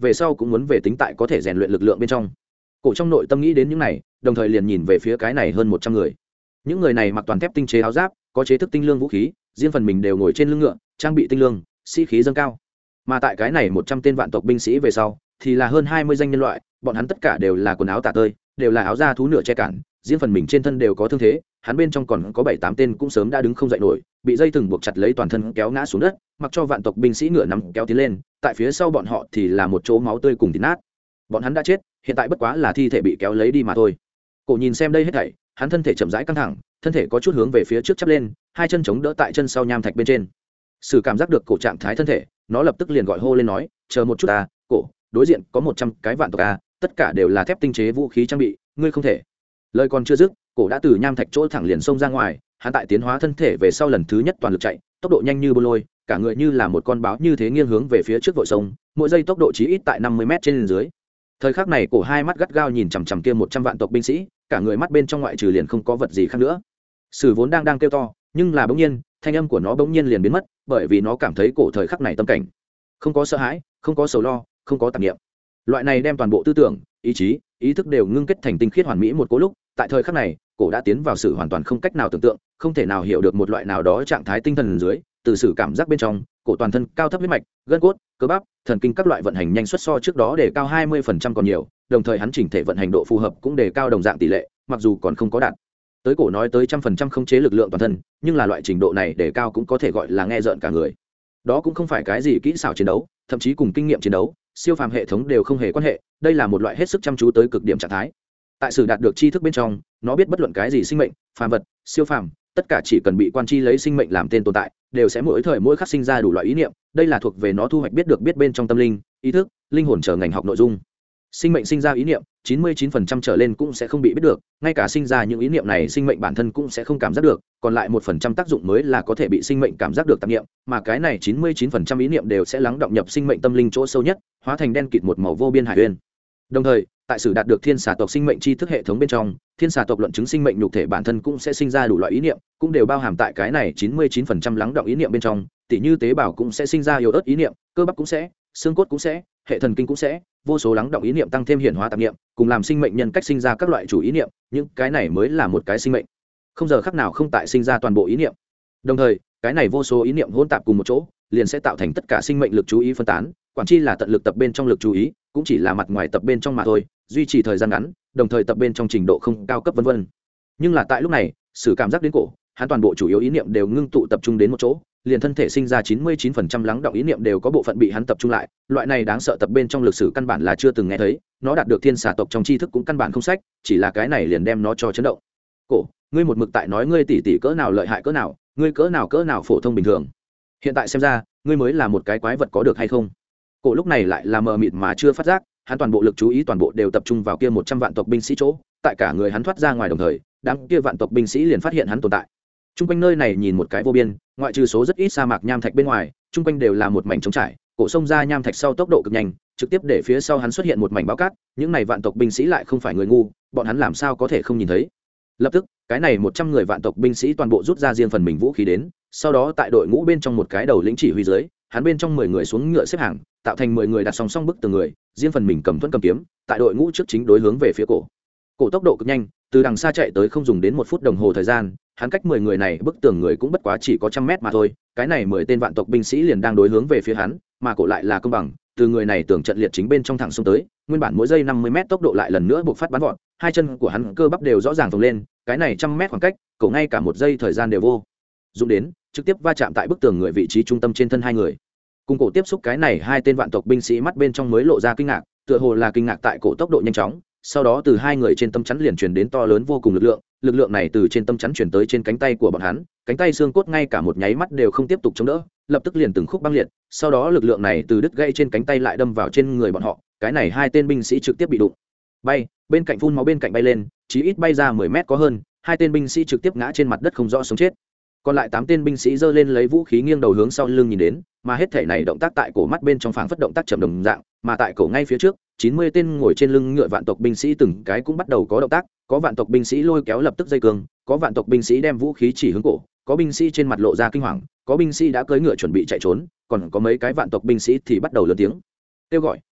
về sau cũng muốn về tính tại có thể rèn luyện lực lượng bên trong. Cổ trong nội tâm nghĩ đến những này, đồng thời liền nhìn về phía cái này hơn 100 người. Những người này mặc toàn thép tinh chế áo giáp, có chế thức tinh lương vũ khí, riêng phần mình đều ngồi trên lưng ngựa, trang bị tinh lương, sĩ khí dâng cao. Mà tại cái này 100 tên vạn tộc binh sĩ về sau, thì là hơn 20 danh nhân loại, bọn hắn tất cả đều là quần áo tả tơi, đều là áo da thú nửa che cản, riêng phần mình trên thân đều có thương thế, hắn bên trong còn có 7-8 tên cũng sớm đã đứng không dậy nổi, bị dây thừng buộc chặt lấy toàn thân kéo ngã xuống đất, mặc cho vạn tộc binh sĩ ngựa nắm kéo tiến lên, tại phía sau bọn họ thì là một chỗ máu tươi cùng thịt nát. Bọn hắn đã chết, hiện tại bất quá là thi thể bị kéo lấy đi mà thôi. Cổ nhìn xem đây hết thảy, hắn thân thể chậm rãi căng thẳng, thân thể có chút hướng về phía trước chắp lên, hai chân chống đỡ tại chân sau nham thạch bên trên. Sử cảm giác được cổ trạng thái thân thể, nó lập tức liền gọi hô lên nói, chờ một chút ta, cổ, đối diện có 100 cái vạn tộc a, tất cả đều là thép tinh chế vũ khí trang bị, ngươi không thể. Lời còn chưa dứt, cổ đã từ nham thạch chỗ thẳng liền xông ra ngoài, hắn tại tiến hóa thân thể về sau lần thứ nhất toàn lực chạy, tốc độ nhanh như bô lôi, cả người như là một con báo như thế nghiêng hướng về phía trước vội sông, mỗi giây tốc độ chí ít tại 50 m trên dưới. Thời khắc này cổ hai mắt gắt gao nhìn chằm chằm kia 100 vạn tộc binh sĩ, cả người mắt bên trong ngoại trừ liền không có vật gì khác nữa. Sử vốn đang kêu to, nhưng là bỗng nhiên, thanh âm của nó bỗng nhiên liền biến mất, bởi vì nó cảm thấy cổ thời khắc này tâm cảnh không có sợ hãi, không có sầu lo, không có tạp niệm. Loại này đem toàn bộ tư tưởng, ý chí, ý thức đều ngưng kết thành tinh khiết hoàn mỹ một cố lúc, tại thời khắc này, cổ đã tiến vào sự hoàn toàn không cách nào tưởng tượng, không thể nào hiểu được một loại nào đó trạng thái tinh thần dưới, từ sự cảm giác bên trong, cổ toàn thân cao thấp huyết mạch, gân cốt, cơ bắp, thần kinh các loại vận hành nhanh suất so trước đó để cao 20% còn nhiều, đồng thời hắn chỉnh thể vận hành độ phù hợp cũng đề cao đồng dạng tỷ lệ, mặc dù còn không có đạt tới cổ nói tới 100% khống chế lực lượng toàn thân, nhưng là loại trình độ này đề cao cũng có thể gọi là nghe rợn cả người. Đó cũng không phải cái gì kỹ xảo chiến đấu, thậm chí cùng kinh nghiệm chiến đấu, siêu phàm hệ thống đều không hề quan hệ, đây là một loại hết sức chăm chú tới cực điểm trạng thái. Tại sự đạt được tri thức bên trong, nó biết bất luận cái gì sinh mệnh, phàm vật, siêu phàm, tất cả chỉ cần bị quan chi lấy sinh mệnh làm tên tồn tại, đều sẽ mỗi thời mỗi khắc sinh ra đủ loại ý niệm, đây là thuộc về nó thu hoạch biết được biết bên trong tâm linh, ý thức, linh hồn trở ngành học nội dung. Sinh mệnh sinh ra ý niệm, 99% trở lên cũng sẽ không bị biết được, ngay cả sinh ra những ý niệm này sinh mệnh bản thân cũng sẽ không cảm giác được, còn lại 1% tác dụng mới là có thể bị sinh mệnh cảm giác được tạp niệm, mà cái này 99% ý niệm đều sẽ lắng động nhập sinh mệnh tâm linh chỗ sâu nhất, hóa thành đen kịt một màu vô biên hải uyên. Đồng thời, tại sử đạt được thiên xà tộc sinh mệnh tri thức hệ thống bên trong, thiên xà tộc luận chứng sinh mệnh nhục thể bản thân cũng sẽ sinh ra đủ loại ý niệm, cũng đều bao hàm tại cái này 99% lắng động ý niệm bên trong, tỉ như tế bào cũng sẽ sinh ra yếu ớt ý niệm, cơ bắp cũng sẽ, xương cốt cũng sẽ, hệ thần kinh cũng sẽ, vô số lắng động ý niệm tăng thêm hiển hóa tạp niệm, cùng làm sinh mệnh nhân cách sinh ra các loại chủ ý niệm, những cái này mới là một cái sinh mệnh. Không giờ khắc nào không tại sinh ra toàn bộ ý niệm. Đồng thời, cái này vô số ý niệm hỗn tạp cùng một chỗ, liền sẽ tạo thành tất cả sinh mệnh lực chú ý phân tán, quản chi là tận lực tập bên trong lực chú ý, cũng chỉ là mặt ngoài tập bên trong mà thôi, duy trì thời gian ngắn, đồng thời tập bên trong trình độ không cao cấp vân vân. Nhưng là tại lúc này, sự cảm giác đến cổ, hắn toàn bộ chủ yếu ý niệm đều ngưng tụ tập trung đến một chỗ, liền thân thể sinh ra 99% lắng động ý niệm đều có bộ phận bị hắn tập trung lại, loại này đáng sợ tập bên trong lực sử căn bản là chưa từng nghe thấy, nó đạt được thiên xà tộc trong tri thức cũng căn bản không sách, chỉ là cái này liền đem nó cho chấn động. Cổ, ngươi một mực tại nói ngươi tỷ tỷ cỡ nào lợi hại cỡ nào, ngươi cỡ nào phổ thông bình thường. Hiện tại xem ra, ngươi mới là một cái quái vật có được hay không? Cổ lúc này lại là mờ mịt mà chưa phát giác, hắn toàn bộ lực chú ý toàn bộ đều tập trung vào kia 100 vạn tộc binh sĩ chỗ, tại cả người hắn thoát ra ngoài đồng thời, đám kia vạn tộc binh sĩ liền phát hiện hắn tồn tại. Trung quanh nơi này nhìn một cái vô biên, ngoại trừ số rất ít sa mạc nham thạch bên ngoài, trung quanh đều là một mảnh trống trải, cổ sông ra nham thạch sau tốc độ cực nhanh, trực tiếp để phía sau hắn xuất hiện một mảnh báo cát, những này vạn tộc binh sĩ lại không phải người ngu, bọn hắn làm sao có thể không nhìn thấy. Lập tức, cái này 100 người vạn tộc binh sĩ toàn bộ rút ra riêng phần mình vũ khí đến, sau đó tại đội ngũ bên trong một cái đầu lĩnh chỉ huy dưới, hắn bên trong 10 người xuống ngựa xếp hàng, tạo thành 10 người đặt song song bức từng người, riêng phần mình cầm thuẫn cầm kiếm, tại đội ngũ trước chính đối hướng về phía cổ. Cổ tốc độ cực nhanh, từ đằng xa chạy tới không dùng đến 1 phút đồng hồ thời gian, hắn cách 10 người này bức tường người cũng bất quá chỉ có 100 m mà thôi, cái này 10 tên vạn tộc binh sĩ liền đang đối hướng về phía hắn, mà cổ lại là công bằng, từ người này tưởng trận liệt chính bên trong thẳng xông tới, nguyên bản mỗi giây 50 m tốc độ lại lần nữa buộc phát bắn vọt, hai chân của hắn cơ bắp đều rõ ràng phồng lên, cái này 100 m khoảng cách, cổ ngay cả 1 giây thời gian đều vô dụng đến, trực tiếp va chạm tại bức tường người vị trí trung tâm trên thân hai người. Cùng cổ tiếp xúc cái này hai tên vạn tộc binh sĩ mắt bên trong mới lộ ra kinh ngạc, tựa hồ là kinh ngạc tại cổ tốc độ nhanh chóng, sau đó từ hai người trên tâm chắn liền truyền đến to lớn vô cùng lực lượng này từ trên tâm chắn truyền tới trên cánh tay của bọn hắn, cánh tay xương cốt ngay cả một nháy mắt đều không tiếp tục chống đỡ, lập tức liền từng khúc băng liệt, sau đó lực lượng này từ đứt gãy trên cánh tay lại đâm vào trên người bọn họ, cái này hai tên binh sĩ trực tiếp bị đụng bay, bên cạnh phun máu bên cạnh bay lên, chí ít bay ra 10 mét có hơn, hai tên binh sĩ trực tiếp ngã trên mặt đất không rõ sống chết. Còn lại 8 tên binh sĩ giơ lên lấy vũ khí nghiêng đầu hướng sau lưng nhìn đến, mà hết thể này động tác tại cổ mắt bên trong phảng phất động tác chậm đồng dạng, mà tại cổ ngay phía trước, 90 tên ngồi trên lưng ngựa vạn tộc binh sĩ từng cái cũng bắt đầu có động tác, có vạn tộc binh sĩ lôi kéo lập tức dây cương, có vạn tộc binh sĩ đem vũ khí chỉ hướng cổ, có binh sĩ trên mặt lộ ra kinh hoàng, có binh sĩ đã cưỡi ngựa chuẩn bị chạy trốn, còn có mấy cái vạn tộc binh sĩ thì bắt đầu lớn tiếng kêu gọi,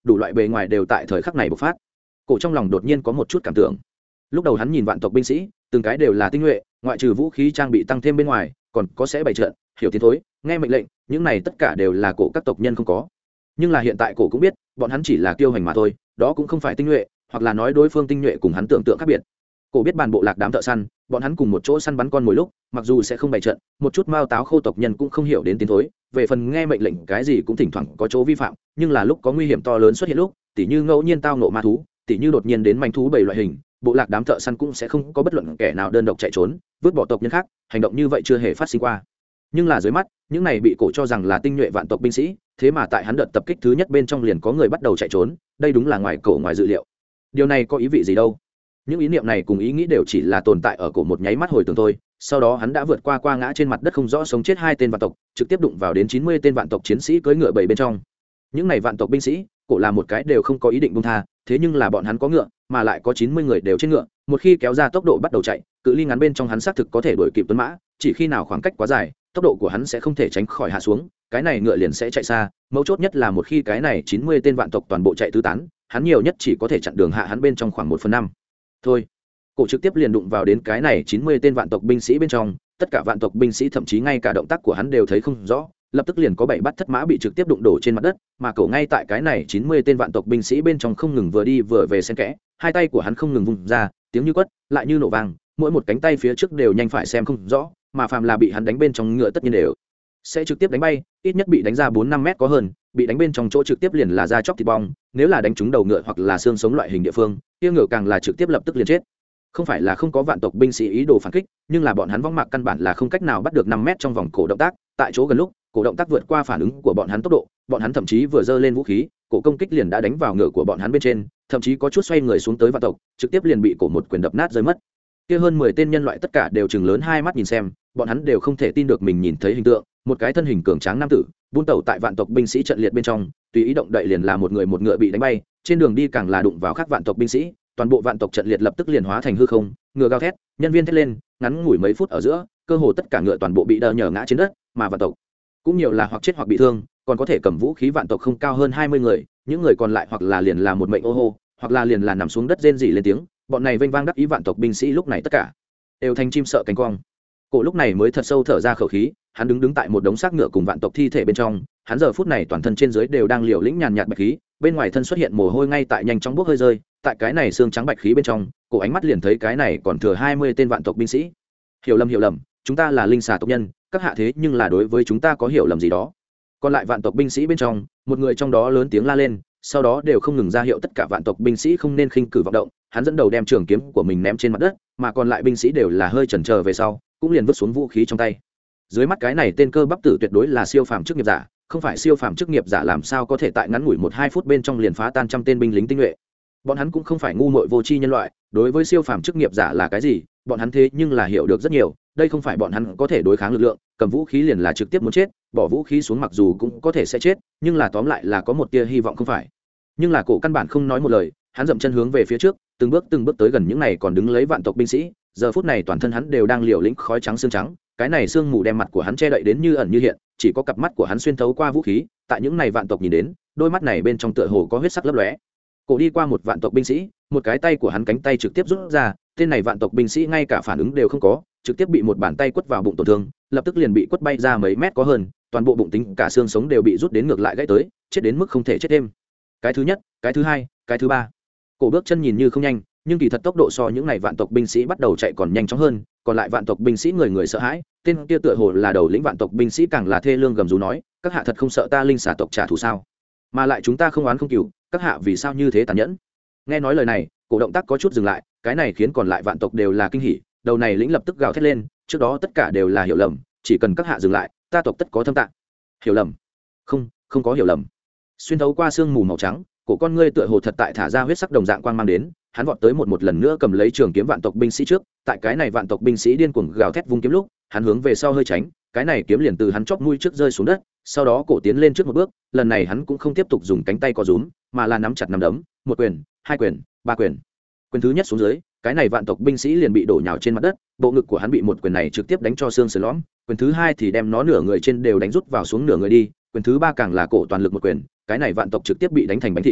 đủ loại bề ngoài đều tại thời khắc này bộc phát. Cổ trong lòng đột nhiên có một chút cảm tưởng. Lúc đầu hắn nhìn vạn tộc binh sĩ từng cái đều là tinh nhuệ, ngoại trừ vũ khí trang bị tăng thêm bên ngoài còn có sẽ bày trận, hiểu tiến thối, nghe mệnh lệnh, những này tất cả đều là cổ các tộc nhân không có. Nhưng là hiện tại cổ cũng biết bọn hắn chỉ là kiêu hành mà thôi, đó cũng không phải tinh nhuệ, hoặc là nói đối phương tinh nhuệ cùng hắn tưởng tượng khác biệt. Cổ biết bàn bộ lạc đám thợ săn, bọn hắn cùng một chỗ săn bắn con mồi lúc mặc dù sẽ không bày trận, một chút mao táo khô tộc nhân cũng không hiểu đến tiến thối, về phần nghe mệnh lệnh cái gì cũng thỉnh thoảng có chỗ vi phạm, nhưng là lúc có nguy hiểm to lớn xuất hiện lúc, tỉ như ngẫu nhiên tao nộ ma thú, tỉ như đột nhiên đến manh thú bầy loại hình, bộ lạc đám thợ săn cũng sẽ không có bất luận kẻ nào đơn độc chạy trốn vứt bỏ tộc nhân khác, hành động như vậy chưa hề phát sinh qua. Nhưng là dưới mắt những này bị cổ cho rằng là tinh nhuệ vạn tộc binh sĩ, thế mà tại hắn đợt tập kích thứ nhất bên trong liền có người bắt đầu chạy trốn, đây đúng là ngoài cổ ngoài dự liệu. Điều này có ý vị gì đâu? Những ý niệm này cùng ý nghĩ đều chỉ là tồn tại ở cổ một nháy mắt hồi tưởng thôi, sau đó hắn đã vượt qua ngã trên mặt đất không rõ sống chết hai tên vạn tộc, trực tiếp đụng vào đến 90 tên vạn tộc chiến sĩ cưỡi ngựa bảy bên trong. Những này vạn tộc binh sĩ cổ là một cái đều không có ý định buông tha, thế nhưng là bọn hắn có ngựa mà lại có 90 người đều trên ngựa, một khi kéo ra tốc độ bắt đầu chạy, cự ly ngắn bên trong hắn xác thực có thể đuổi kịp tuấn mã, chỉ khi nào khoảng cách quá dài tốc độ của hắn sẽ không thể tránh khỏi hạ xuống, cái này ngựa liền sẽ chạy xa. Mấu chốt nhất là một khi cái này 90 tên vạn tộc toàn bộ chạy tứ tán, hắn nhiều nhất chỉ có thể chặn đường hạ hắn bên trong khoảng 1/5 thôi. Cổ trực tiếp liền đụng vào đến cái này 90 tên vạn tộc binh sĩ bên trong, tất cả vạn tộc binh sĩ thậm chí ngay cả động tác của hắn đều thấy không rõ, lập tức liền có 7 bát thất mã bị trực tiếp đụng đổ trên mặt đất, mà cổ ngay tại cái này 90 tên vạn tộc binh sĩ bên trong không ngừng vừa đi vừa về xen kẽ, hai tay của hắn không ngừng vung ra, tiếng như quất lại như nổ vang, mỗi một cánh tay phía trước đều nhanh phải xem không rõ, mà phàm là bị hắn đánh bên trong ngựa tất nhiên đều sẽ trực tiếp đánh bay, ít nhất bị đánh ra 4-5 mét có hơn, bị đánh bên trong chỗ trực tiếp liền là da chóc thịt bong, nếu là đánh trúng đầu ngựa hoặc là xương sống loại hình địa phương, kia ngựa càng là trực tiếp lập tức liền chết. Không phải là không có vạn tộc binh sĩ ý đồ phản kích, nhưng là bọn hắn vong mạc căn bản là không cách nào bắt được 5 mét trong vòng cổ động tác, tại chỗ gần lúc cổ động tác vượt qua phản ứng của bọn hắn tốc độ, bọn hắn thậm chí vừa giơ lên vũ khí, cổ công kích liền đã đánh vào ngựa của bọn hắn bên trên, thậm chí có chút xoay người xuống tới vạn tộc, trực tiếp liền bị cổ một quyền đập nát rơi mất. Kia hơn 10 tên nhân loại tất cả đều trừng lớn hai mắt nhìn xem, bọn hắn đều không thể tin được mình nhìn thấy hình tượng, một cái thân hình cường tráng nam tử, buôn tẩu tại vạn tộc binh sĩ trận liệt bên trong, tùy ý động đậy liền là một người một ngựa bị đánh bay, trên đường đi càng là đụng vào các vạn tộc binh sĩ, toàn bộ vạn tộc trận liệt lập tức liền hóa thành hư không, ngựa gào thét, nhân viên thét lên, ngắn ngủi mấy phút ở giữa, cơ hồ tất cả ngựa toàn bộ bị đờ nhờ ngã trên đất, mà vạn tộc cũng nhiều là hoặc chết hoặc bị thương, còn có thể cầm vũ khí vạn tộc không cao hơn 20 người, những người còn lại hoặc là liền là một mệnh ô hô, hoặc là liền là nằm xuống đất rên rỉ lên tiếng, bọn này vênh vang đắc ý vạn tộc binh sĩ lúc này tất cả đều thành chim sợ cánh quang. Cổ lúc này mới thật sâu thở ra khẩu khí, hắn đứng tại một đống xác ngựa cùng vạn tộc thi thể bên trong, hắn giờ phút này toàn thân trên dưới đều đang liều lĩnh nhàn nhạt bạch khí, bên ngoài thân xuất hiện mồ hôi ngay tại nhanh chóng bốc hơi rơi, tại cái này xương trắng bạch khí bên trong, cổ ánh mắt liền thấy cái này còn thừa 20 tên vạn tộc binh sĩ. Hiểu lầm, chúng ta là linh xà tộc nhân, các hạ thế nhưng là đối với chúng ta có hiểu lầm gì đó. Còn lại vạn tộc binh sĩ bên trong, một người trong đó lớn tiếng la lên, sau đó đều không ngừng ra hiệu tất cả vạn tộc binh sĩ không nên khinh cử vọng động, hắn dẫn đầu đem trường kiếm của mình ném trên mặt đất, mà còn lại binh sĩ đều là hơi chần chờ về sau, cũng liền vứt xuống vũ khí trong tay. Dưới mắt cái này tên cơ bắp tử tuyệt đối là siêu phàm chức nghiệp giả, không phải siêu phàm chức nghiệp giả làm sao có thể tại ngắn ngủi 1-2 phút bên trong liền phá tan trăm tên binh lính tinh nhuệ. Bọn hắn cũng không phải ngu muội vô tri nhân loại, đối với siêu phàm chức nghiệp giả là cái gì, bọn hắn thế nhưng là hiểu được rất nhiều, đây không phải bọn hắn có thể đối kháng lực lượng, cầm vũ khí liền là trực tiếp muốn chết, bỏ vũ khí xuống mặc dù cũng có thể sẽ chết, nhưng là tóm lại là có một tia hy vọng không phải. Nhưng là cổ căn bản không nói một lời, hắn dậm chân hướng về phía trước, từng bước tới gần những này còn đứng lấy vạn tộc binh sĩ, giờ phút này toàn thân hắn đều đang liều lĩnh khói trắng xương trắng, cái này sương mù đem mặt của hắn che đậy đến như ẩn như hiện, chỉ có cặp mắt của hắn xuyên thấu qua vũ khí, tại những này vạn tộc nhìn đến, đôi mắt này bên trong tựa hồ có huyết sắc lấp lóe. Cổ đi qua một vạn tộc binh sĩ, một cái tay của hắn cánh tay trực tiếp rút ra, tên này vạn tộc binh sĩ ngay cả phản ứng đều không có, trực tiếp bị một bàn tay quất vào bụng tổn thương, lập tức liền bị quất bay ra mấy mét có hơn, toàn bộ bụng tính cả xương sống đều bị rút đến ngược lại gãy tới, chết đến mức không thể chết thêm. Cái thứ nhất, cái thứ hai, cái thứ ba. Cổ bước chân nhìn như không nhanh, nhưng kỳ thật tốc độ so những này vạn tộc binh sĩ bắt đầu chạy còn nhanh chóng hơn, còn lại vạn tộc binh sĩ người người sợ hãi, tên kia tựa hồ là đầu lĩnh vạn tộc binh sĩ càng là thê lương gầm rú nói, các hạ thật không sợ ta linh xà tộc trả thù sao? Mà lại chúng ta không oán không cừu, các hạ vì sao như thế tàn nhẫn? Nghe nói lời này, cổ động tác có chút dừng lại, cái này khiến còn lại vạn tộc đều là kinh hỉ, đầu này lĩnh lập tức gào thét lên, trước đó tất cả đều là hiểu lầm, chỉ cần các hạ dừng lại, ta tộc tất có thâm tạng. Hiểu lầm? Không có hiểu lầm. Xuyên thấu qua sương mù màu trắng, cổ con ngươi tựa hồ thật tại thả ra huyết sắc đồng dạng quang mang đến, hắn vọt tới một lần nữa cầm lấy trường kiếm vạn tộc binh sĩ trước, tại cái này vạn tộc binh sĩ điên cuồng gào thét vung kiếm lúc, hắn hướng về sau hơi tránh, cái này kiếm liền từ hắn chóp mũi trước rơi xuống đất, sau đó cổ tiến lên trước một bước, lần này hắn cũng không tiếp tục dùng cánh tay co rúm, mà là nắm chặt nắm đấm, một quyền, hai quyền, ba quyền. Quyền thứ nhất xuống dưới, cái này vạn tộc binh sĩ liền bị đổ nhào trên mặt đất, bộ ngực của hắn bị một quyền này trực tiếp đánh cho xương sườn lõm, quyền thứ hai thì đem nó nửa người trên đều đánh rút vào xuống nửa người đi, quyền thứ ba càng là cổ toàn lực một quyền, cái này vạn tộc trực tiếp bị đánh thành bánh thịt.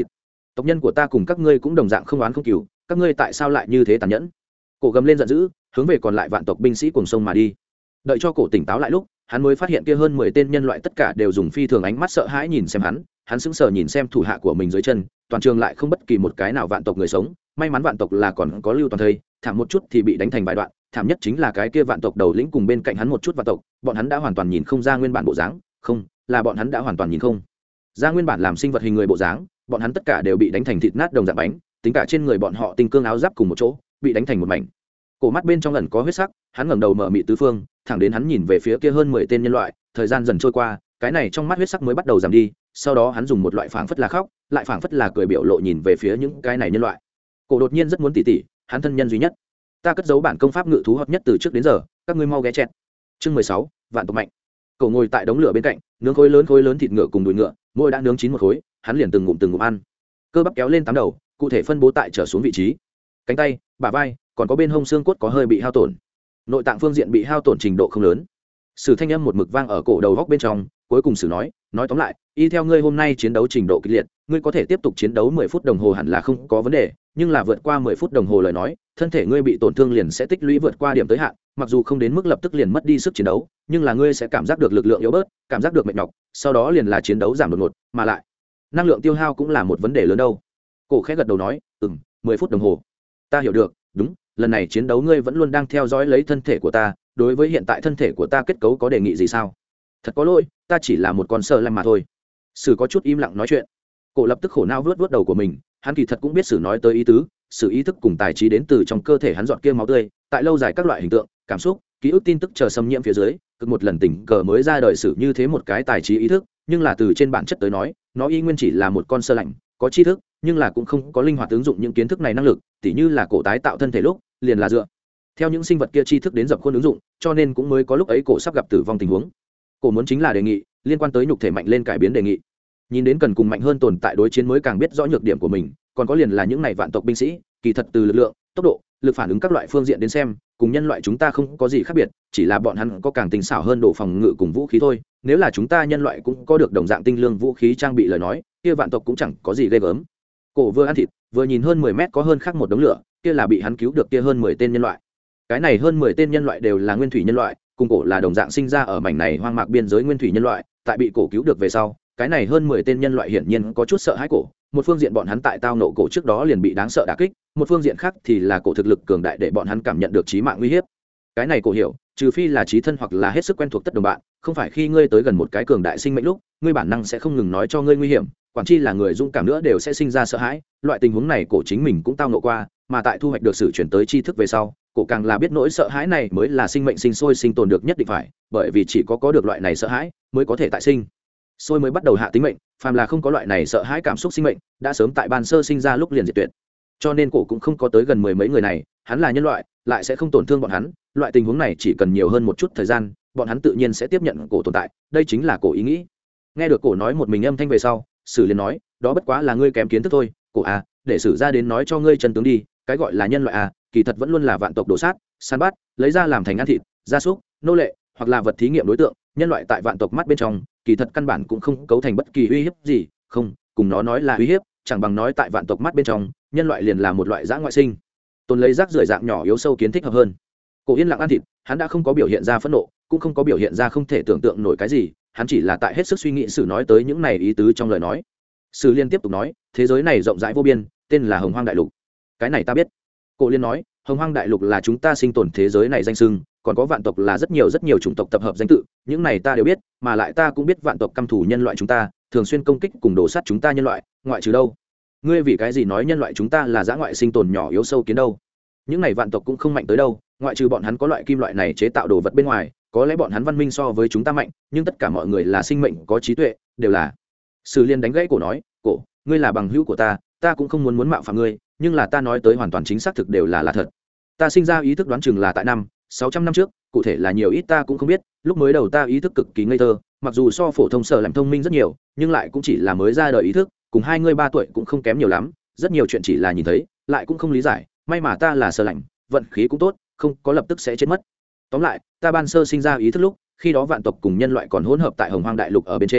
tộc nhân của ta cùng các ngươi cũng đồng dạng không oán không cừu, các ngươi tại sao lại như thế tàn nhẫn? Cổ gầm lên giận dữ, hướng về còn lại vạn tộc binh sĩ cùng sông mà đi. Đợi cho cổ tỉnh táo lại lúc, hắn mới phát hiện kia hơn 10 tên nhân loại tất cả đều dùng phi thường ánh mắt sợ hãi nhìn xem hắn sững sờ nhìn xem thủ hạ của mình dưới chân, toàn trường lại không bất kỳ một cái nào vạn tộc người sống, may mắn vạn tộc là còn có lưu toàn thây, thảm một chút thì bị đánh thành vài đoạn, thảm nhất chính là cái kia vạn tộc đầu lĩnh cùng bên cạnh hắn một chút vạn tộc, bọn hắn đã hoàn toàn nhìn không ra nguyên bản bộ dáng, không, là bọn hắn đã hoàn toàn nhìn không ra nguyên bản làm sinh vật hình người bộ dáng, bọn hắn tất cả đều bị đánh thành thịt nát đồng dạng bánh, tính cả trên người bọn họ tinh cương áo giáp cùng một chỗ, bị đánh thành một mảnh. Cổ mắt bên trong ẩn có huyết sắc, hắn ngẩng đầu mở mị tứ phương, thẳng đến hắn nhìn về phía kia hơn 10 tên nhân loại, thời gian dần trôi qua, cái này trong mắt huyết sắc mới bắt đầu giảm đi, sau đó hắn dùng một loại phảng phất là khóc, lại phảng phất là cười biểu lộ nhìn về phía những cái này nhân loại. Cổ đột nhiên rất muốn tỉ tỉ, hắn thân nhân duy nhất. Ta cất giấu bản công pháp ngự thú hợp nhất từ trước đến giờ, các ngươi mau ghé chẹt. Chương 16, vạn tộc mạnh. Cổ ngồi tại đống lửa bên cạnh, nướng khối lớn thịt ngựa cùng đùi ngựa, mỗi đã nướng chín một khối, hắn liền từng ngụm ăn. Cơ bắp kéo lên 8 đầu, cụ thể phân bố tại trở xuống vị trí. Cánh tay, bả vai, còn có bên hông xương cốt có hơi bị hao tổn. Nội tạng phương diện bị hao tổn trình độ không lớn. Sử thanh âm một mực vang ở cổ đầu góc bên trong, cuối cùng Sử nói tóm lại, y theo ngươi hôm nay chiến đấu trình độ kịch liệt, ngươi có thể tiếp tục chiến đấu 10 phút đồng hồ hẳn là không có vấn đề, nhưng là vượt qua 10 phút đồng hồ lời nói, thân thể ngươi bị tổn thương liền sẽ tích lũy vượt qua điểm tới hạn, mặc dù không đến mức lập tức liền mất đi sức chiến đấu, nhưng là ngươi sẽ cảm giác được lực lượng yếu bớt, cảm giác được mệt nhọc, sau đó liền là chiến đấu giảm đột ngột, mà lại năng lượng tiêu hao cũng là một vấn đề lớn đâu. Cổ khẽ gật đầu nói, 10 phút đồng hồ. Ta hiểu được, đúng, lần này chiến đấu ngươi vẫn luôn đang theo dõi lấy thân thể của ta, đối với hiện tại thân thể của ta kết cấu có đề nghị gì sao? Thật có lỗi, ta chỉ là một con sơ lanh mà thôi. Sử có chút im lặng nói chuyện. Cổ lập tức khổ não vuốt đầu của mình, hắn kỳ thật cũng biết Sử nói tới ý tứ, Sử ý thức cùng tài trí đến từ trong cơ thể hắn dọn kia máu tươi, tại lâu dài các loại hình tượng, cảm xúc, ký ức tin tức chờ xâm nhiễm phía dưới, cực một lần tình cờ mới ra đời Sử như thế một cái tài trí ý thức, nhưng là từ trên bản chất tới nói, nó y nguyên chỉ là một con sơ lạnh, có tri thức, nhưng là cũng không có linh hoạt ứng dụng những kiến thức này năng lực, tỉ như là cổ tái tạo thân thể lúc, liền là dựa theo những sinh vật kia tri thức đến dập khuôn ứng dụng, cho nên cũng mới có lúc ấy cổ sắp gặp tử vong tình huống. Cổ muốn chính là đề nghị liên quan tới nhục thể mạnh lên cải biến đề nghị, nhìn đến cần cùng mạnh hơn tồn tại đối chiến mới càng biết rõ nhược điểm của mình, còn có liền là những này vạn tộc binh sĩ, kỳ thật từ lực lượng, tốc độ, lực phản ứng các loại phương diện đến xem, cùng nhân loại chúng ta không có gì khác biệt, chỉ là bọn hắn có càng tinh xảo hơn độ phòng ngự cùng vũ khí thôi. Nếu là chúng ta nhân loại cũng có được đồng dạng tinh lương vũ khí trang bị lời nói, kia vạn tộc cũng chẳng có gì ghê gớm. Cổ vừa ăn thịt, vừa nhìn hơn 10 mét có hơn khác một đống lửa, kia là bị hắn cứu được kia hơn 10 tên nhân loại. Cái này hơn 10 tên nhân loại đều là nguyên thủy nhân loại, cùng cổ là đồng dạng sinh ra ở mảnh này hoang mạc biên giới nguyên thủy nhân loại, tại bị cổ cứu được về sau, cái này hơn 10 tên nhân loại hiển nhiên có chút sợ hãi cổ. Một phương diện bọn hắn tại tao nộ cổ trước đó liền bị đáng sợ đả kích, một phương diện khác thì là cổ thực lực cường đại để bọn hắn cảm nhận được chí mạng nguy hiểm. Cái này cổ hiểu, trừ phi là chí thân hoặc là hết sức quen thuộc tất đồng bạn, không phải khi ngươi tới gần một cái cường đại sinh mệnh lúc, ngươi bản năng sẽ không ngừng nói cho ngươi nguy hiểm, quản chi là người dũng cảm nữa đều sẽ sinh ra sợ hãi. Loại tình huống này cổ chính mình cũng tao nộ qua, mà tại thu hoạch được sự chuyển tới tri thức về sau, cổ càng là biết nỗi sợ hãi này mới là sinh mệnh sinh sôi sinh tồn được nhất định phải, bởi vì chỉ có được loại này sợ hãi mới có thể tại sinh sôi mới bắt đầu hạ tính mệnh, phàm là không có loại này sợ hãi cảm xúc sinh mệnh đã sớm tại ban sơ sinh ra lúc liền diệt tuyệt. Cho nên cổ cũng không có tới gần 10 mấy người này, hắn là nhân loại lại sẽ không tổn thương bọn hắn, loại tình huống này chỉ cần nhiều hơn một chút thời gian, bọn hắn tự nhiên sẽ tiếp nhận cổ tồn tại, đây chính là cổ ý nghĩ. Nghe được cổ nói một mình âm thanh về sau, Sử liền nói, đó bất quá là ngươi kém kiến thức thôi, cổ à, để Sử ra đến nói cho ngươi chân tướng đi, cái gọi là nhân loại à, kỳ thật vẫn luôn là vạn tộc đổ sát, săn bắt, lấy ra làm thành ăn thịt, gia súc, nô lệ, hoặc là vật thí nghiệm đối tượng. Nhân loại tại vạn tộc mắt bên trong, kỳ thật căn bản cũng không cấu thành bất kỳ uy hiếp gì, không, cùng nó nói là uy hiếp, chẳng bằng nói tại vạn tộc mắt bên trong, nhân loại liền là một loại dã ngoại sinh, tồn lấy rác rưởi dạng nhỏ yếu sâu kiến thích hợp hơn. Cổ yên lặng ăn thịt, hắn đã không có biểu hiện ra phẫn nộ, cũng không có biểu hiện ra không thể tưởng tượng nổi cái gì, hắn chỉ là tại hết sức suy nghĩ Sử nói tới những này ý tứ trong lời nói. Sử liên tiếp tục nói, thế giới này rộng rãi vô biên, tên là Hồng Hoang Đại Lục. Cái này ta biết. Cổ liên nói, Hồng Hoang Đại Lục là chúng ta sinh tồn thế giới này danh xưng, còn có vạn tộc là rất nhiều chủng tộc tập hợp danh tự, những này ta đều biết, mà lại ta cũng biết vạn tộc căm thù nhân loại chúng ta, thường xuyên công kích cùng đổ sát chúng ta nhân loại, ngoại trừ đâu? Ngươi vì cái gì nói nhân loại chúng ta là dã ngoại sinh tồn nhỏ yếu sâu kiến đâu? Những này vạn tộc cũng không mạnh tới đâu, ngoại trừ bọn hắn có loại kim loại này chế tạo đồ vật bên ngoài, có lẽ bọn hắn văn minh so với chúng ta mạnh, nhưng tất cả mọi người là sinh mệnh có trí tuệ, đều là. Sử liên đánh gãy cổ nói, cổ, ngươi là bằng hữu của ta cũng không muốn mạo phạm ngươi, nhưng là ta nói tới hoàn toàn chính xác thực đều là thật. Ta sinh ra ý thức đoán chừng là tại 600 năm trước, cụ thể là nhiều ít ta cũng không biết, lúc mới đầu ta ý thức cực kỳ ngây thơ, mặc dù so phổ thông sở làm thông minh rất nhiều, nhưng lại cũng chỉ là mới ra đời ý thức, cùng hai ngươi 3 tuổi cũng không kém nhiều lắm, rất nhiều chuyện chỉ là nhìn thấy, lại cũng không lý giải, may mà ta là sở lạnh, vận khí cũng tốt, không có lập tức sẽ chết mất. Tóm lại, ta ban sơ sinh ra ý thức lúc, khi đó vạn tộc cùng nhân loại còn hỗn hợp tại Hồng Hoang Đại Lục ở bên trên,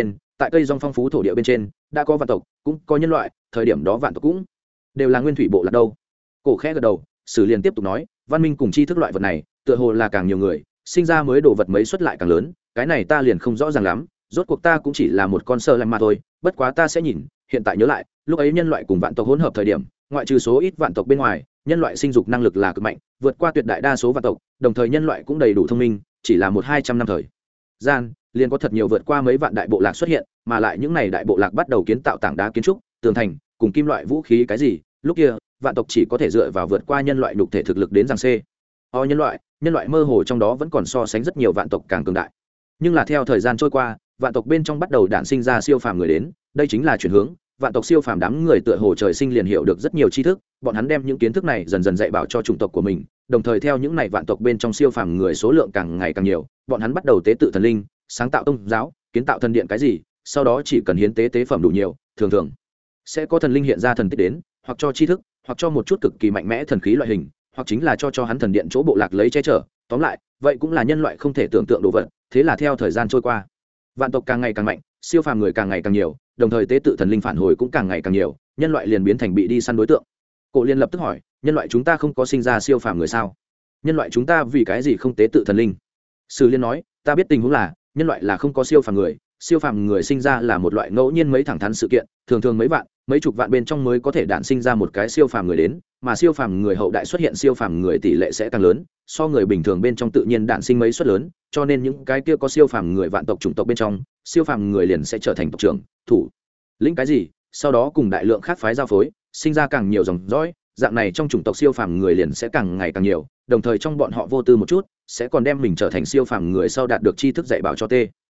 tại cây rong phong phú thổ địa bên trên đã có vạn tộc cũng có nhân loại, thời điểm đó vạn tộc cũng đều là nguyên thủy bộ lạc đâu. Cổ khẽ gật đầu, Sử liền tiếp tục nói, văn minh cùng tri thức loại vật này tựa hồ là càng nhiều người sinh ra mới đồ vật mấy xuất lại càng lớn, cái này ta liền không rõ ràng lắm, rốt cuộc ta cũng chỉ là một con sơ lạnh mà thôi, bất quá ta sẽ nhìn, hiện tại nhớ lại lúc ấy nhân loại cùng vạn tộc hỗn hợp thời điểm, ngoại trừ số ít vạn tộc bên ngoài, nhân loại sinh dục năng lực là cực mạnh, vượt qua tuyệt đại đa số vạn tộc, đồng thời nhân loại cũng đầy đủ thông minh, chỉ là 100-200 năm thời gian liền có thật nhiều vượt qua mấy vạn đại bộ lạc xuất hiện, mà lại những này đại bộ lạc bắt đầu kiến tạo tảng đá kiến trúc, tường thành cùng kim loại vũ khí cái gì, lúc kia vạn tộc chỉ có thể dựa vào vượt qua nhân loại nhục thể thực lực đến giằng xê nhân loại mơ hồ trong đó vẫn còn so sánh rất nhiều vạn tộc càng cường đại. Nhưng là theo thời gian trôi qua, vạn tộc bên trong bắt đầu đản sinh ra siêu phàm người đến, đây chính là chuyển hướng, vạn tộc siêu phàm đám người tựa hồ trời sinh liền hiểu được rất nhiều tri thức, bọn hắn đem những kiến thức này dần dần dạy bảo cho chủng tộc của mình, đồng thời theo những này vạn tộc bên trong siêu phàm người số lượng càng ngày càng nhiều, bọn hắn bắt đầu tế tự thần linh, sáng tạo tôn giáo, kiến tạo thần điện cái gì, sau đó chỉ cần hiến tế phẩm đủ nhiều, thường thường sẽ có thần linh hiện ra thần tích đến, hoặc cho tri thức, hoặc cho một chút cực kỳ mạnh mẽ thần khí loại hình, hoặc chính là cho hắn thần điện chỗ bộ lạc lấy che chở, tóm lại vậy cũng là nhân loại không thể tưởng tượng đồ vật. Thế là theo thời gian trôi qua, vạn tộc càng ngày càng mạnh, siêu phàm người càng ngày càng nhiều, đồng thời tế tự thần linh phản hồi cũng càng ngày càng nhiều, nhân loại liền biến thành bị đi săn đối tượng. Cổ Liên lập tức hỏi, nhân loại chúng ta không có sinh ra siêu phàm người sao? Nhân loại chúng ta vì cái gì không tế tự thần linh? Sử Liên nói, ta biết tình huống là nhân loại là không có siêu phàm người sinh ra là một loại ngẫu nhiên mấy thẳng thắn sự kiện, thường thường mấy vạn mấy chục vạn bên trong mới có thể đản sinh ra một cái siêu phàm người đến, mà siêu phàm người hậu đại xuất hiện siêu phàm người tỷ lệ sẽ càng lớn, so người bình thường bên trong tự nhiên đản sinh mấy suất lớn, cho nên những cái kia có siêu phàm người vạn tộc chủng tộc bên trong, siêu phàm người liền sẽ trở thành tộc trưởng, thủ lĩnh cái gì, sau đó cùng đại lượng khác phái giao phối, sinh ra càng nhiều dòng dõi, dạng này trong chủng tộc siêu phàm người liền sẽ càng ngày càng nhiều, đồng thời trong bọn họ vô tư một chút, sẽ còn đem mình trở thành siêu phàm người sau đạt được tri thức dạy bảo cho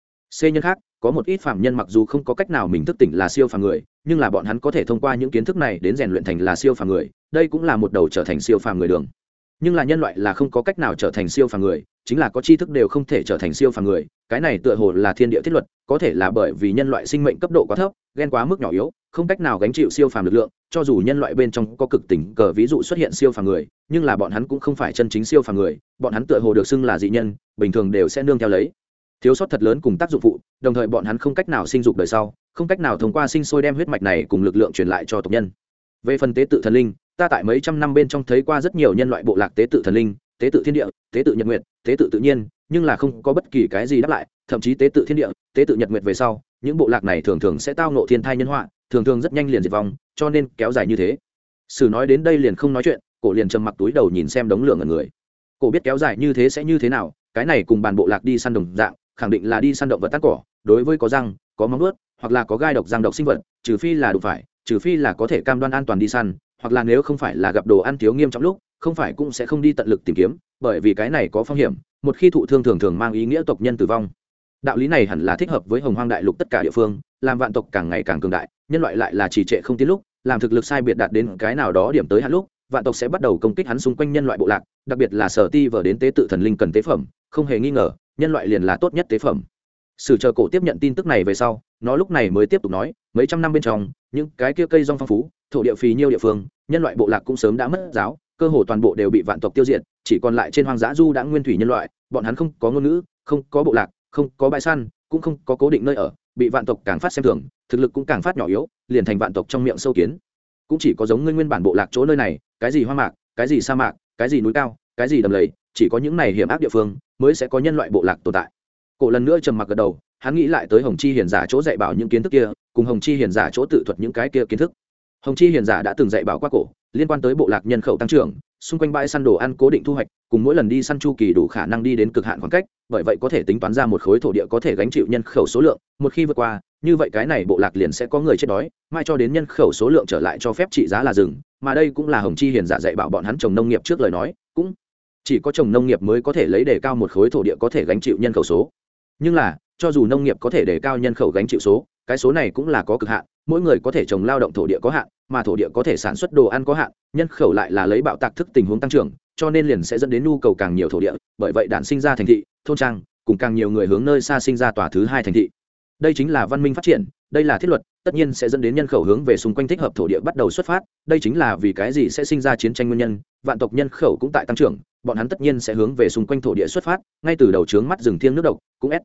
C nhân khác. Có một ít phàm nhân mặc dù không có cách nào mình thức tỉnh là siêu phàm người, nhưng là bọn hắn có thể thông qua những kiến thức này đến rèn luyện thành là siêu phàm người, đây cũng là một đầu trở thành siêu phàm người đường. Nhưng là nhân loại là không có cách nào trở thành siêu phàm người, chính là có tri thức đều không thể trở thành siêu phàm người, cái này tựa hồ là thiên địa thiết luật, có thể là bởi vì nhân loại sinh mệnh cấp độ quá thấp, gen quá mức nhỏ yếu, không cách nào gánh chịu siêu phàm lực lượng, cho dù nhân loại bên trong có cực tỉnh cờ ví dụ xuất hiện siêu phàm người, nhưng là bọn hắn cũng không phải chân chính siêu phàm người, bọn hắn tựa hồ được xưng là dị nhân, bình thường đều sẽ nương theo lấy thiếu sót thật lớn cùng tác dụng phụ, đồng thời bọn hắn không cách nào sinh dục đời sau, không cách nào thông qua sinh sôi đem huyết mạch này cùng lực lượng truyền lại cho tộc nhân. Về phần tế tự thần linh, ta tại mấy trăm năm bên trong thấy qua rất nhiều nhân loại bộ lạc tế tự thần linh, tế tự thiên địa, tế tự nhật nguyệt, tế tự tự nhiên, nhưng là không có bất kỳ cái gì đáp lại, thậm chí tế tự thiên địa, tế tự nhật nguyệt về sau, những bộ lạc này thường thường sẽ tao ngộ thiên thai nhân họa, thường thường rất nhanh liền diệt vong, cho nên kéo dài như thế. Sử nói đến đây liền không nói chuyện, Cổ liền trầm mặc túi đầu nhìn xem đống lửa ngẩn người. Cổ biết kéo dài như thế sẽ như thế nào, cái này cùng bàn bộ lạc đi săn đồng dạng, khẳng định là đi săn động vật tán cỏ, đối với có răng, có móng vuốt, hoặc là có gai độc răng độc sinh vật, trừ phi là đụng phải, trừ phi là có thể cam đoan an toàn đi săn, hoặc là nếu không phải là gặp đồ ăn thiếu nghiêm trọng lúc, không phải cũng sẽ không đi tận lực tìm kiếm, bởi vì cái này có phong hiểm, một khi thụ thương thường thường mang ý nghĩa tộc nhân tử vong. Đạo lý này hẳn là thích hợp với Hồng Hoang đại lục tất cả địa phương, làm vạn tộc càng ngày càng cường đại, nhân loại lại là trì trệ không tiến lúc, làm thực lực sai biệt đạt đến cái nào đó điểm tới hạn lúc, vạn tộc sẽ bắt đầu công kích hắn xung quanh nhân loại bộ lạc, đặc biệt là Sở Ti vở đến tế tự thần linh cần tế phẩm, không hề nghi ngờ, nhân loại liền là tốt nhất tế phẩm. Sử chờ Cổ tiếp nhận tin tức này về sau, nó lúc này mới tiếp tục nói, mấy trăm năm bên trong, những cái kia cây rong phong phú, thổ địa phì nhiêu địa phương, nhân loại bộ lạc cũng sớm đã mất giáo, cơ hồ toàn bộ đều bị vạn tộc tiêu diệt, chỉ còn lại trên hoang dã du đã nguyên thủy nhân loại, bọn hắn không có ngôn ngữ, không có bộ lạc, không có bãi săn, cũng không có cố định nơi ở, bị vạn tộc càng phát xem thường, thực lực cũng càng phát nhỏ yếu, liền thành vạn tộc trong miệng sâu kiến. Cũng chỉ có giống nguyên bản bộ lạc chỗ nơi này, cái gì hoang mạc, cái gì sa mạc, cái gì núi cao, cái gì đầm lầy, chỉ có những này hiểm ác địa phương mới sẽ có nhân loại bộ lạc tồn tại. Cổ lần nữa trầm mặc gật đầu, hắn nghĩ lại tới Hồng Chi Hiền giả chỗ dạy bảo những kiến thức kia, cùng Hồng Chi Hiền giả chỗ tự thuật những cái kia kiến thức. Hồng Chi Hiền giả đã từng dạy bảo qua cổ, liên quan tới bộ lạc nhân khẩu tăng trưởng, xung quanh bãi săn đồ ăn cố định thu hoạch, cùng mỗi lần đi săn chu kỳ đủ khả năng đi đến cực hạn khoảng cách, bởi vậy có thể tính toán ra một khối thổ địa có thể gánh chịu nhân khẩu số lượng, một khi vượt qua, như vậy cái này bộ lạc liền sẽ có người chết đói, mai cho đến nhân khẩu số lượng trở lại cho phép trị giá là rừng, mà đây cũng là Hồng Chi Hiền giả dạy bảo bọn hắn trồng nông nghiệp trước lời nói, cũng chỉ có trồng nông nghiệp mới có thể lấy đề cao một khối thổ địa có thể gánh chịu nhân khẩu số. Nhưng là, cho dù nông nghiệp có thể đề cao nhân khẩu gánh chịu số, cái số này cũng là có cực hạn, mỗi người có thể trồng lao động thổ địa có hạn, mà thổ địa có thể sản xuất đồ ăn có hạn, nhân khẩu lại là lấy bạo tạc thức tình huống tăng trưởng, cho nên liền sẽ dẫn đến nhu cầu càng nhiều thổ địa, bởi vậy đản sinh ra thành thị, thôn trang, cùng càng nhiều người hướng nơi xa sinh ra tòa thứ hai thành thị. Đây chính là văn minh phát triển, đây là thiết luật, tất nhiên sẽ dẫn đến nhân khẩu hướng về xung quanh thích hợp thổ địa bắt đầu xuất phát, đây chính là vì cái gì sẽ sinh ra chiến tranh nguyên nhân, vạn tộc nhân khẩu cũng tại tăng trưởng, bọn hắn tất nhiên sẽ hướng về xung quanh thổ địa xuất phát, ngay từ đầu chướng mắt rừng thiêng nước độc, cũng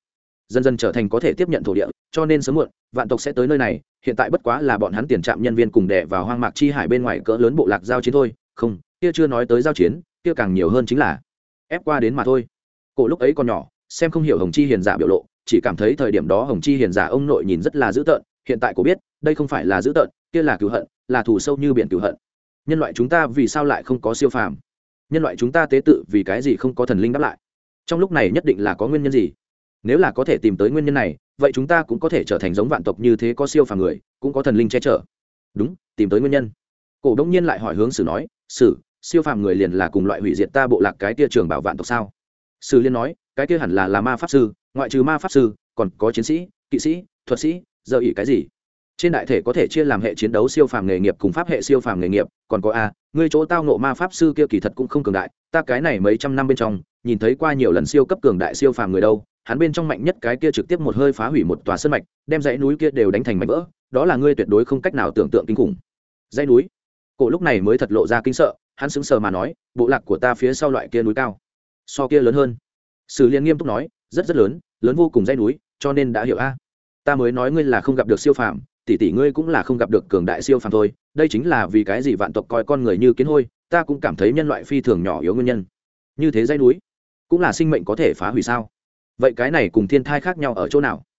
dần dần trở thành có thể tiếp nhận thổ địa, cho nên sớm muộn vạn tộc sẽ tới nơi này. Hiện tại bất quá là bọn hắn tiền trạm nhân viên cùng đè vào hoang mạc chi hải bên ngoài cỡ lớn bộ lạc giao chiến thôi. Không, kia chưa nói tới giao chiến, kia càng nhiều hơn chính là ép qua đến mà thôi. Cổ lúc ấy còn nhỏ, xem không hiểu Hồng Chi Hiền giả biểu lộ, chỉ cảm thấy thời điểm đó Hồng Chi Hiền giả ông nội nhìn rất là dữ tợn. Hiện tại cổ biết, đây không phải là dữ tợn, kia là cừu hận, là thù sâu như biển cừu hận. Nhân loại chúng ta vì sao lại không có siêu phàm? Nhân loại chúng ta tế tự vì cái gì không có thần linh đáp lại? Trong lúc này nhất định là có nguyên nhân gì. Nếu là có thể tìm tới nguyên nhân này, vậy chúng ta cũng có thể trở thành giống vạn tộc như thế, có siêu phàm người, cũng có thần linh che chở. Đúng, tìm tới nguyên nhân. Cổ đông nhiên lại hỏi hướng Sử nói, Sử, siêu phàm người liền là cùng loại hủy diệt ta bộ lạc cái kia trường bảo vạn tộc sao? Sử liên nói, cái kia hẳn là ma pháp sư, ngoại trừ ma pháp sư còn có chiến sĩ, kỵ sĩ, thuật sĩ, giờ ỷ cái gì. Trên đại thể có thể chia làm hệ chiến đấu siêu phàm nghề nghiệp cùng pháp hệ siêu phàm nghề nghiệp, còn có a, ngươi chỗ tao nộ ma pháp sư kia kỳ thật cũng không cường đại, ta cái này mấy trăm năm bên trong nhìn thấy qua nhiều lần siêu cấp cường đại siêu phàm người đâu. Hắn bên trong mạnh nhất cái kia trực tiếp một hơi phá hủy một tòa sơn mạch, đem dãy núi kia đều đánh thành mảnh vỡ, đó là ngươi tuyệt đối không cách nào tưởng tượng kinh khủng. Dãy núi. Cổ lúc này mới thật lộ ra kinh sợ, hắn sững sờ mà nói, bộ lạc của ta phía sau loại kia núi cao, so kia lớn hơn. Sử Liên nghiêm túc nói, rất rất lớn, lớn vô cùng dãy núi, cho nên đã hiểu a. Ta mới nói ngươi là không gặp được siêu phàm, tỷ tỷ ngươi cũng là không gặp được cường đại siêu phàm thôi. Đây chính là vì cái gì vạn tộc coi con người như kiến hôi, ta cũng cảm thấy nhân loại phi thường nhỏ yếu nguyên nhân. Như thế dãy núi cũng là sinh mệnh có thể phá hủy sao? Vậy cái này cùng thiên thai khác nhau ở chỗ nào?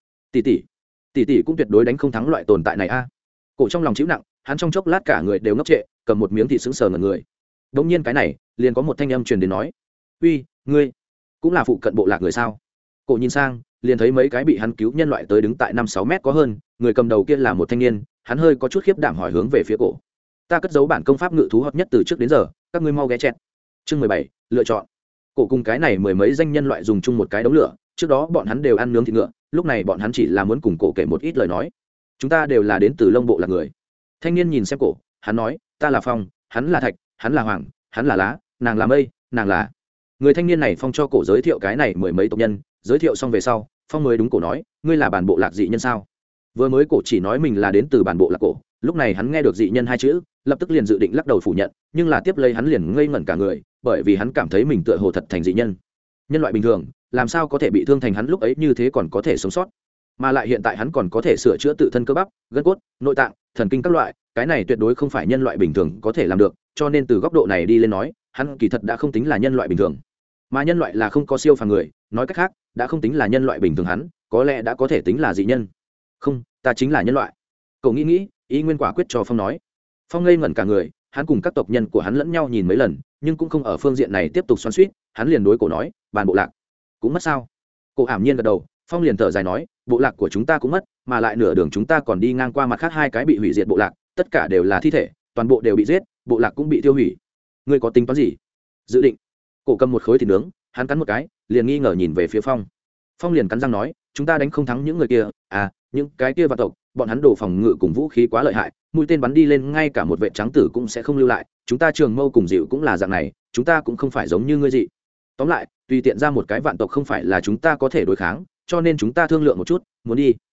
Tỷ tỷ cũng tuyệt đối đánh không thắng loại tồn tại này a. Cổ trong lòng chịu nặng, hắn trong chốc lát cả người đều ngốc trệ, cầm một miếng thịt sững sờ ngẩn người. Đống nhiên cái này liền có một thanh âm truyền đến nói, uy, ngươi cũng là phụ cận bộ lạc người sao? Cổ nhìn sang, liền thấy mấy cái bị hắn cứu nhân loại tới đứng tại 5-6 mét có hơn, người cầm đầu kia là một thanh niên, hắn hơi có chút khiếp đảm hỏi hướng về phía cổ. Ta cất giấu bản công pháp ngự thú hợp nhất từ trước đến giờ, các ngươi mau ghé chẹt. Chương 17, lựa chọn. Cổ cùng cái này mười mấy danh nhân loại dùng chung một cái đống lửa, trước đó bọn hắn đều ăn nướng thịt ngựa, lúc này bọn hắn chỉ là muốn cùng cổ kể một ít lời nói. Chúng ta đều là đến từ Lông Bộ lạc người. Thanh niên nhìn xem cổ, hắn nói, ta là Phong, hắn là Thạch, hắn là Hoàng, hắn là Lá, nàng là Mây, nàng là. Người thanh niên này Phong cho cổ giới thiệu cái này mười mấy tộc nhân, giới thiệu xong về sau, Phong mới đúng cổ nói, ngươi là bản bộ lạc dị nhân sao? Vừa mới cổ chỉ nói mình là đến từ bản bộ lạc cổ, lúc này hắn nghe được dị nhân hai chữ, lập tức liền dự định lắc đầu phủ nhận, nhưng là tiếp lấy hắn liền ngây ngẩn cả người, bởi vì hắn cảm thấy mình tựa hồ thật thành dị nhân. Nhân loại bình thường làm sao có thể bị thương thành hắn lúc ấy như thế còn có thể sống sót, mà lại hiện tại hắn còn có thể sửa chữa tự thân cơ bắp, gân cốt, nội tạng, thần kinh các loại, cái này tuyệt đối không phải nhân loại bình thường có thể làm được, cho nên từ góc độ này đi lên nói, hắn kỳ thật đã không tính là nhân loại bình thường, mà nhân loại là không có siêu phàm người, nói cách khác đã không tính là nhân loại bình thường, hắn có lẽ đã có thể tính là dị nhân. Không, ta chính là nhân loại. Cậu nghĩ ý nguyên quả quyết cho Phong nói. Phong ngây ngẩn cả người, hắn cùng các tộc nhân của hắn lẫn nhau nhìn mấy lần, nhưng cũng không ở phương diện này tiếp tục xoắn xuýt, hắn liền đối cổ nói, bản bộ lạc cũng mất sao? Cổ ảm nhiên gật đầu. Phong liền thở dài nói, bộ lạc của chúng ta cũng mất, mà lại nửa đường chúng ta còn đi ngang qua mặt khác hai cái bị hủy diệt bộ lạc, tất cả đều là thi thể, toàn bộ đều bị giết, bộ lạc cũng bị tiêu hủy. Ngươi có tính toán gì? Dự định. Cổ cầm một khối thịt nướng, hắn cắn một cái, liền nghi ngờ nhìn về phía Phong. Phong liền cắn răng nói, chúng ta đánh không thắng những người kia, à, những cái kia vạn tộc, bọn hắn đổ phòng ngự cùng vũ khí quá lợi hại, mũi tên bắn đi lên ngay cả một vệ trắng tử cũng sẽ không lưu lại, chúng ta trường mâu cùng dịu cũng là dạng này, chúng ta cũng không phải giống như ngươi dị. Tóm lại, tùy tiện ra một cái vạn tộc không phải là chúng ta có thể đối kháng, cho nên chúng ta thương lượng một chút, muốn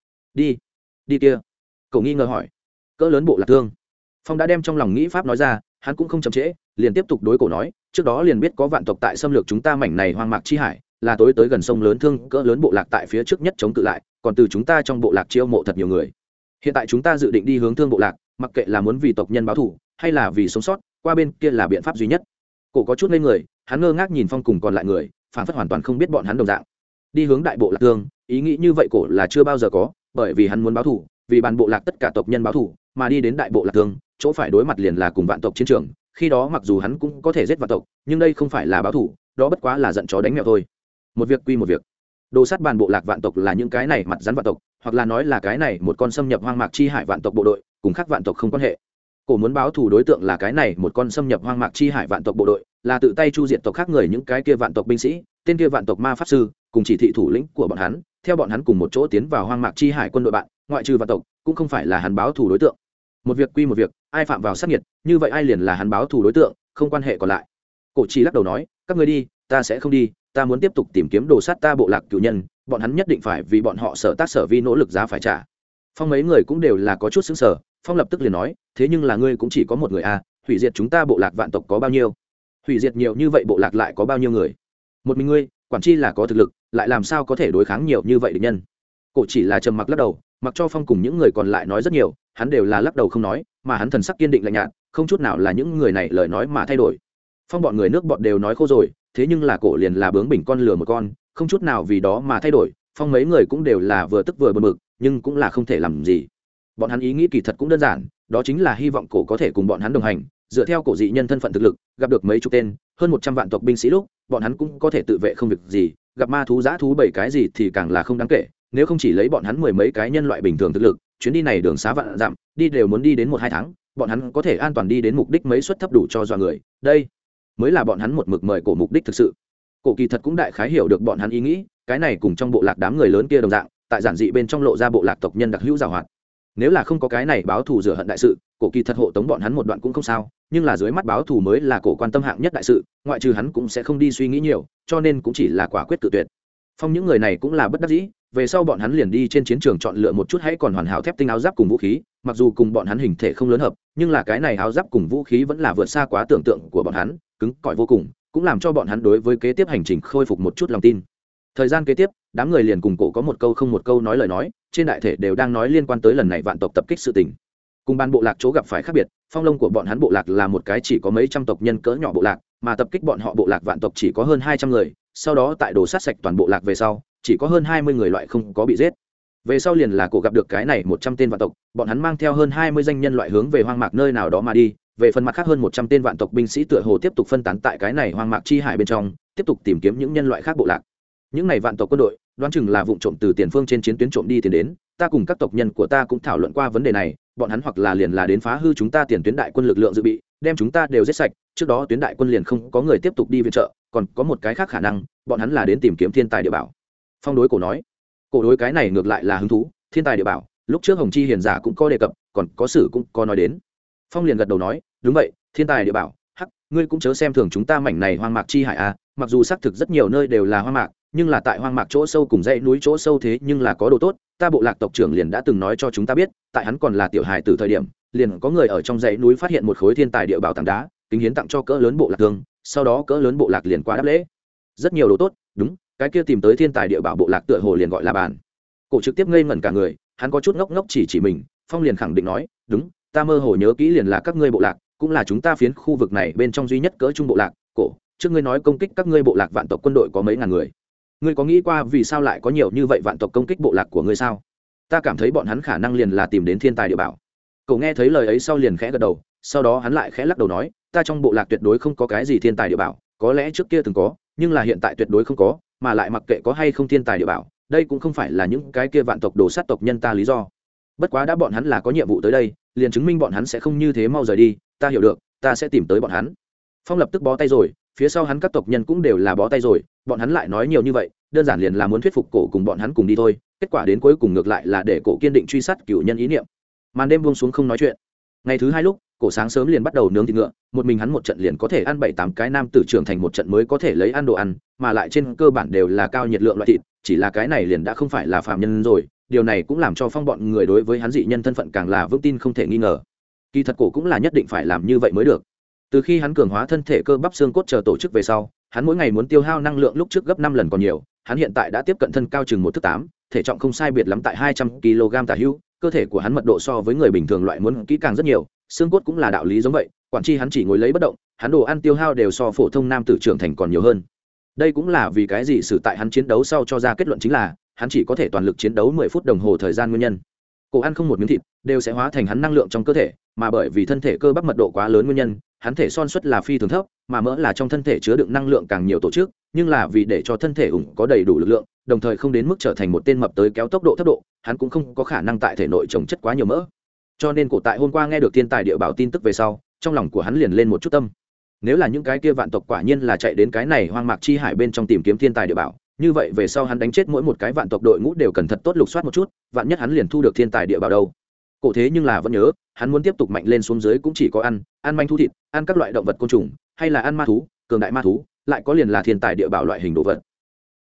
đi kia. Cậu nghi ngờ hỏi, cỡ lớn bộ lạc thương. Phong đã đem trong lòng nghĩ pháp nói ra, hắn cũng không chậm trễ, liền tiếp tục đối cổ nói, trước đó liền biết có vạn tộc tại xâm lược chúng ta mảnh này hoang mạc chi hải, là tối tới gần sông lớn thương cỡ lớn bộ lạc tại phía trước nhất chống cự lại, còn từ chúng ta trong bộ lạc chiêu mộ thật nhiều người. Hiện tại chúng ta dự định đi hướng thương bộ lạc, mặc kệ là muốn vì tộc nhân báo thù hay là vì sống sót, qua bên kia là biện pháp duy nhất. Cổ có chút ngây người, hắn ngơ ngác nhìn Phong cùng còn lại người, phản phất hoàn toàn không biết bọn hắn đồng dạng. Đi hướng đại bộ lạc thương, ý nghĩ như vậy cổ là chưa bao giờ có, bởi vì hắn muốn báo thù, vì bản bộ lạc tất cả tộc nhân báo thù, mà đi đến đại bộ lạc thương, chỗ phải đối mặt liền là cùng vạn tộc chiến trường. Khi đó mặc dù hắn cũng có thể giết vạn tộc, nhưng đây không phải là báo thù, đó bất quá là giận chó đánh mèo thôi. Một việc quy một việc. Đồ sát bản bộ lạc vạn tộc là những cái này mặt rắn vạn tộc, hoặc là nói là cái này một con xâm nhập hoang mạc chi hải vạn tộc bộ đội, cùng khác vạn tộc không quan hệ. Cổ muốn báo thù đối tượng là cái này một con xâm nhập hoang mạc chi hải vạn tộc bộ đội, là tự tay chu diệt tộc khác người những cái kia vạn tộc binh sĩ, tên kia vạn tộc ma pháp sư, cùng chỉ thị thủ lĩnh của bọn hắn, theo bọn hắn cùng một chỗ tiến vào hoang mạc chi hải quân đội bạn, ngoại trừ vạn tộc, cũng không phải là hắn báo thù đối tượng. Một việc quy một việc, ai phạm vào sát nghiệt, như vậy ai liền là hắn báo thù đối tượng, không quan hệ còn lại. Cổ chỉ lắc đầu nói, các ngươi đi, ta sẽ không đi, ta muốn tiếp tục tìm kiếm đồ sát ta bộ lạc cửu nhân, bọn hắn nhất định phải vì bọn họ sở tác sở vi nỗ lực giá phải trả. Phong mấy người cũng đều là có chút sững sờ. Phong lập tức liền nói, thế nhưng là ngươi cũng chỉ có một người à, hủy diệt chúng ta bộ lạc vạn tộc có bao nhiêu? Hủy diệt nhiều như vậy bộ lạc lại có bao nhiêu người? Một mình ngươi, quản chi là có thực lực lại làm sao có thể đối kháng nhiều như vậy địch nhân. Cổ chỉ là trầm mặc lắc đầu, mặc cho Phong cùng những người còn lại nói rất nhiều, hắn đều là lắc đầu không nói, mà hắn thần sắc kiên định lạnh nhạt, không chút nào là những người này lời nói mà thay đổi. Phong bọn người nước bọn đều nói khô rồi, thế nhưng là Cổ liền là bướng bỉnh con lừa một con, không chút nào vì đó mà thay đổi. Phong mấy người cũng đều là vừa tức vừa bực bực, nhưng cũng là không thể làm gì. Bọn hắn ý nghĩ kỳ thật cũng đơn giản, đó chính là hy vọng Cổ có thể cùng bọn hắn đồng hành, dựa theo Cổ dị nhân thân phận thực lực, gặp được mấy chục tên, hơn 100 vạn tộc binh sĩ lúc, bọn hắn cũng có thể tự vệ không việc gì, gặp ma thú dã thú bảy cái gì thì càng là không đáng kể, nếu không chỉ lấy bọn hắn mười mấy cái nhân loại bình thường thực lực, chuyến đi này đường xá vạn dặm, đi đều muốn đi đến 1-2 tháng, bọn hắn có thể an toàn đi đến mục đích mấy suất thấp đủ cho dọa người. Đây mới là bọn hắn một mực mời Cổ mục đích thực sự. Cổ kỳ thật cũng đại khái hiểu được bọn hắn ý nghĩ, cái này cùng trong bộ lạc đám người lớn kia đồng dạng, tại giản dị bên trong lộ ra bộ lạc tộc nhân đặc hữu giàu hoạt. Nếu là không có cái này báo thù rửa hận đại sự, Cổ kỳ thật hộ tống bọn hắn một đoạn cũng không sao, nhưng là dưới mắt báo thù mới là Cổ quan tâm hạng nhất đại sự, ngoại trừ hắn cũng sẽ không đi suy nghĩ nhiều, cho nên cũng chỉ là quả quyết tự tuyệt. Phong những người này cũng là bất đắc dĩ, về sau bọn hắn liền đi trên chiến trường chọn lựa một chút hãy còn hoàn hảo thép tinh áo giáp cùng vũ khí, mặc dù cùng bọn hắn hình thể không lớn hợp, nhưng là cái này áo giáp cùng vũ khí vẫn là vượt xa quá tưởng tượng của bọn hắn, cứng cỏi vô cùng, cũng làm cho bọn hắn đối với kế tiếp hành trình khôi phục một chút lòng tin. Thời gian kế tiếp, đám người liền cùng Cổ có một câu không một câu nói lời nói, trên đại thể đều đang nói liên quan tới lần này vạn tộc tập kích sự tình. Cùng ban bộ lạc chỗ gặp phải khác biệt, Phong Long của bọn hắn bộ lạc là một cái chỉ có mấy trăm tộc nhân cỡ nhỏ bộ lạc, mà tập kích bọn họ bộ lạc vạn tộc chỉ có hơn 200 người, sau đó tại đồ sát sạch toàn bộ lạc về sau, chỉ có hơn 20 người loại không có bị giết. Về sau liền là Cổ gặp được cái này 100 tên vạn tộc, bọn hắn mang theo hơn 20 danh nhân loại hướng về hoang mạc nơi nào đó mà đi, về phần mặt khác hơn 100 tên vạn tộc binh sĩ tựa hồ tiếp tục phân tán tại cái này hoang mạc chi hải bên trong, tiếp tục tìm kiếm những nhân loại khác bộ lạc. Những này vạn tộc quân đội, đoán chừng là vụng trộm từ tiền phương trên chiến tuyến trộm đi tiền đến, ta cùng các tộc nhân của ta cũng thảo luận qua vấn đề này, bọn hắn hoặc là liền là đến phá hư chúng ta tiền tuyến đại quân lực lượng dự bị, đem chúng ta đều giết sạch, trước đó tuyến đại quân liền không có người tiếp tục đi viện trợ, còn có một cái khác khả năng, bọn hắn là đến tìm kiếm thiên tài địa bảo. Phong đối Cổ nói. Cổ đối cái này ngược lại là hứng thú, thiên tài địa bảo, lúc trước Hồng Chi hiền giả cũng có đề cập, còn có sử cũng có nói đến. Phong liền gật đầu nói, đúng vậy, thiên tài địa bảo, hắc, ngươi cũng chớ xem thường chúng ta mảnh này hoang mạc chi hải a, mặc dù xác thực rất nhiều nơi đều là hoang mạc, nhưng là tại hoang mạc chỗ sâu cùng dãy núi chỗ sâu thế nhưng là có đồ tốt, ta bộ lạc tộc trưởng liền đã từng nói cho chúng ta biết, tại hắn còn là tiểu hài từ thời điểm, liền có người ở trong dãy núi phát hiện một khối thiên tài địa bảo tảng đá, kính hiến tặng cho cỡ lớn bộ lạc thương, sau đó cỡ lớn bộ lạc liền qua đáp lễ. Rất nhiều đồ tốt, đúng, cái kia tìm tới thiên tài địa bảo bộ lạc tựa hồ liền gọi là bàn. Cổ trực tiếp ngây ngẩn cả người, hắn có chút ngốc ngốc chỉ mình. Phong liền khẳng định nói, đúng, ta mơ hồ nhớ kỹ liền là các ngươi bộ lạc, cũng là chúng ta phiến khu vực này bên trong duy nhất cỡ trung bộ lạc. Cổ, trước ngươi nói công kích các ngươi bộ lạc vạn tộc quân đội có mấy ngàn người, ngươi có nghĩ qua vì sao lại có nhiều như vậy vạn tộc công kích bộ lạc của ngươi sao? Ta cảm thấy bọn hắn khả năng liền là tìm đến thiên tài địa bảo. Cậu nghe thấy lời ấy sau liền khẽ gật đầu, sau đó hắn lại khẽ lắc đầu nói, ta trong bộ lạc tuyệt đối không có cái gì thiên tài địa bảo, có lẽ trước kia từng có, nhưng là hiện tại tuyệt đối không có, mà lại mặc kệ có hay không thiên tài địa bảo, đây cũng không phải là những cái kia vạn tộc đồ sát tộc nhân ta lý do. Bất quá đã bọn hắn là có nhiệm vụ tới đây, liền chứng minh bọn hắn sẽ không như thế mau rời đi, ta hiểu được, ta sẽ tìm tới bọn hắn. Phong lập tức bó tay rồi, phía sau hắn các tộc nhân cũng đều là bó tay rồi, bọn hắn lại nói nhiều như vậy, đơn giản liền là muốn thuyết phục Cổ cùng bọn hắn cùng đi thôi, kết quả đến cuối cùng ngược lại là để Cổ kiên định truy sát cửu nhân ý niệm. Màn đêm buông xuống không nói chuyện. Ngày thứ hai lúc, Cổ sáng sớm liền bắt đầu nướng thịt ngựa, một mình hắn một trận liền có thể ăn 7-8 cái nam tử trưởng thành một trận mới có thể lấy ăn đồ ăn, mà lại trên cơ bản đều là cao nhiệt lượng loại thịt, chỉ là cái này liền đã không phải là phàm nhân rồi, điều này cũng làm cho Phong bọn người đối với hắn dị nhân thân phận càng là vững tin không thể nghi ngờ. Kỳ thật Cổ cũng là nhất định phải làm như vậy mới được. Từ khi hắn cường hóa thân thể cơ bắp xương cốt chờ tổ chức về sau, hắn mỗi ngày muốn tiêu hao năng lượng lúc trước gấp 5 lần còn nhiều, hắn hiện tại đã tiếp cận thân cao chừng 1 thước 8, thể trọng không sai biệt lắm tại 200 kg tả hữu, cơ thể của hắn mật độ so với người bình thường loại muốn kỹ càng rất nhiều, xương cốt cũng là đạo lý giống vậy, quản chi hắn chỉ ngồi lấy bất động, hắn đồ ăn tiêu hao đều so phổ thông nam tử trưởng thành còn nhiều hơn. Đây cũng là vì cái gì sự tại hắn chiến đấu sau cho ra kết luận chính là hắn chỉ có thể toàn lực chiến đấu 10 phút đồng hồ thời gian nguyên nhân. Cổ ăn không một miếng thịt đều sẽ hóa thành hắn năng lượng trong cơ thể, mà bởi vì thân thể cơ bắp mật độ quá lớn nguyên nhân, hắn thể son suất là phi thường thấp, mà mỡ là trong thân thể chứa đựng năng lượng càng nhiều tổ chức, nhưng là vì để cho thân thể ủng có đầy đủ lực lượng, đồng thời không đến mức trở thành một tên mập tới kéo tốc độ thấp độ, hắn cũng không có khả năng tại thể nội trồng chất quá nhiều mỡ. Cho nên Cổ tại hôm qua nghe được thiên tài địa bảo tin tức về sau, trong lòng của hắn liền lên một chút tâm. Nếu là những cái kia vạn tộc quả nhiên là chạy đến cái này hoang mạc chi hải bên trong tìm kiếm thiên tài địa bảo, như vậy về sau hắn đánh chết mỗi một cái vạn tộc đội ngũ đều cần thật tốt lục soát một chút, vạn nhất hắn liền thu được thiên tài địa bảo đâu. Cổ thế nhưng là vẫn nhớ, hắn muốn tiếp tục mạnh lên xuống dưới cũng chỉ có ăn manh thú thịt, ăn các loại động vật côn trùng, hay là ăn ma thú, cường đại ma thú, lại có liền là thiên tài địa bảo loại hình đồ vật,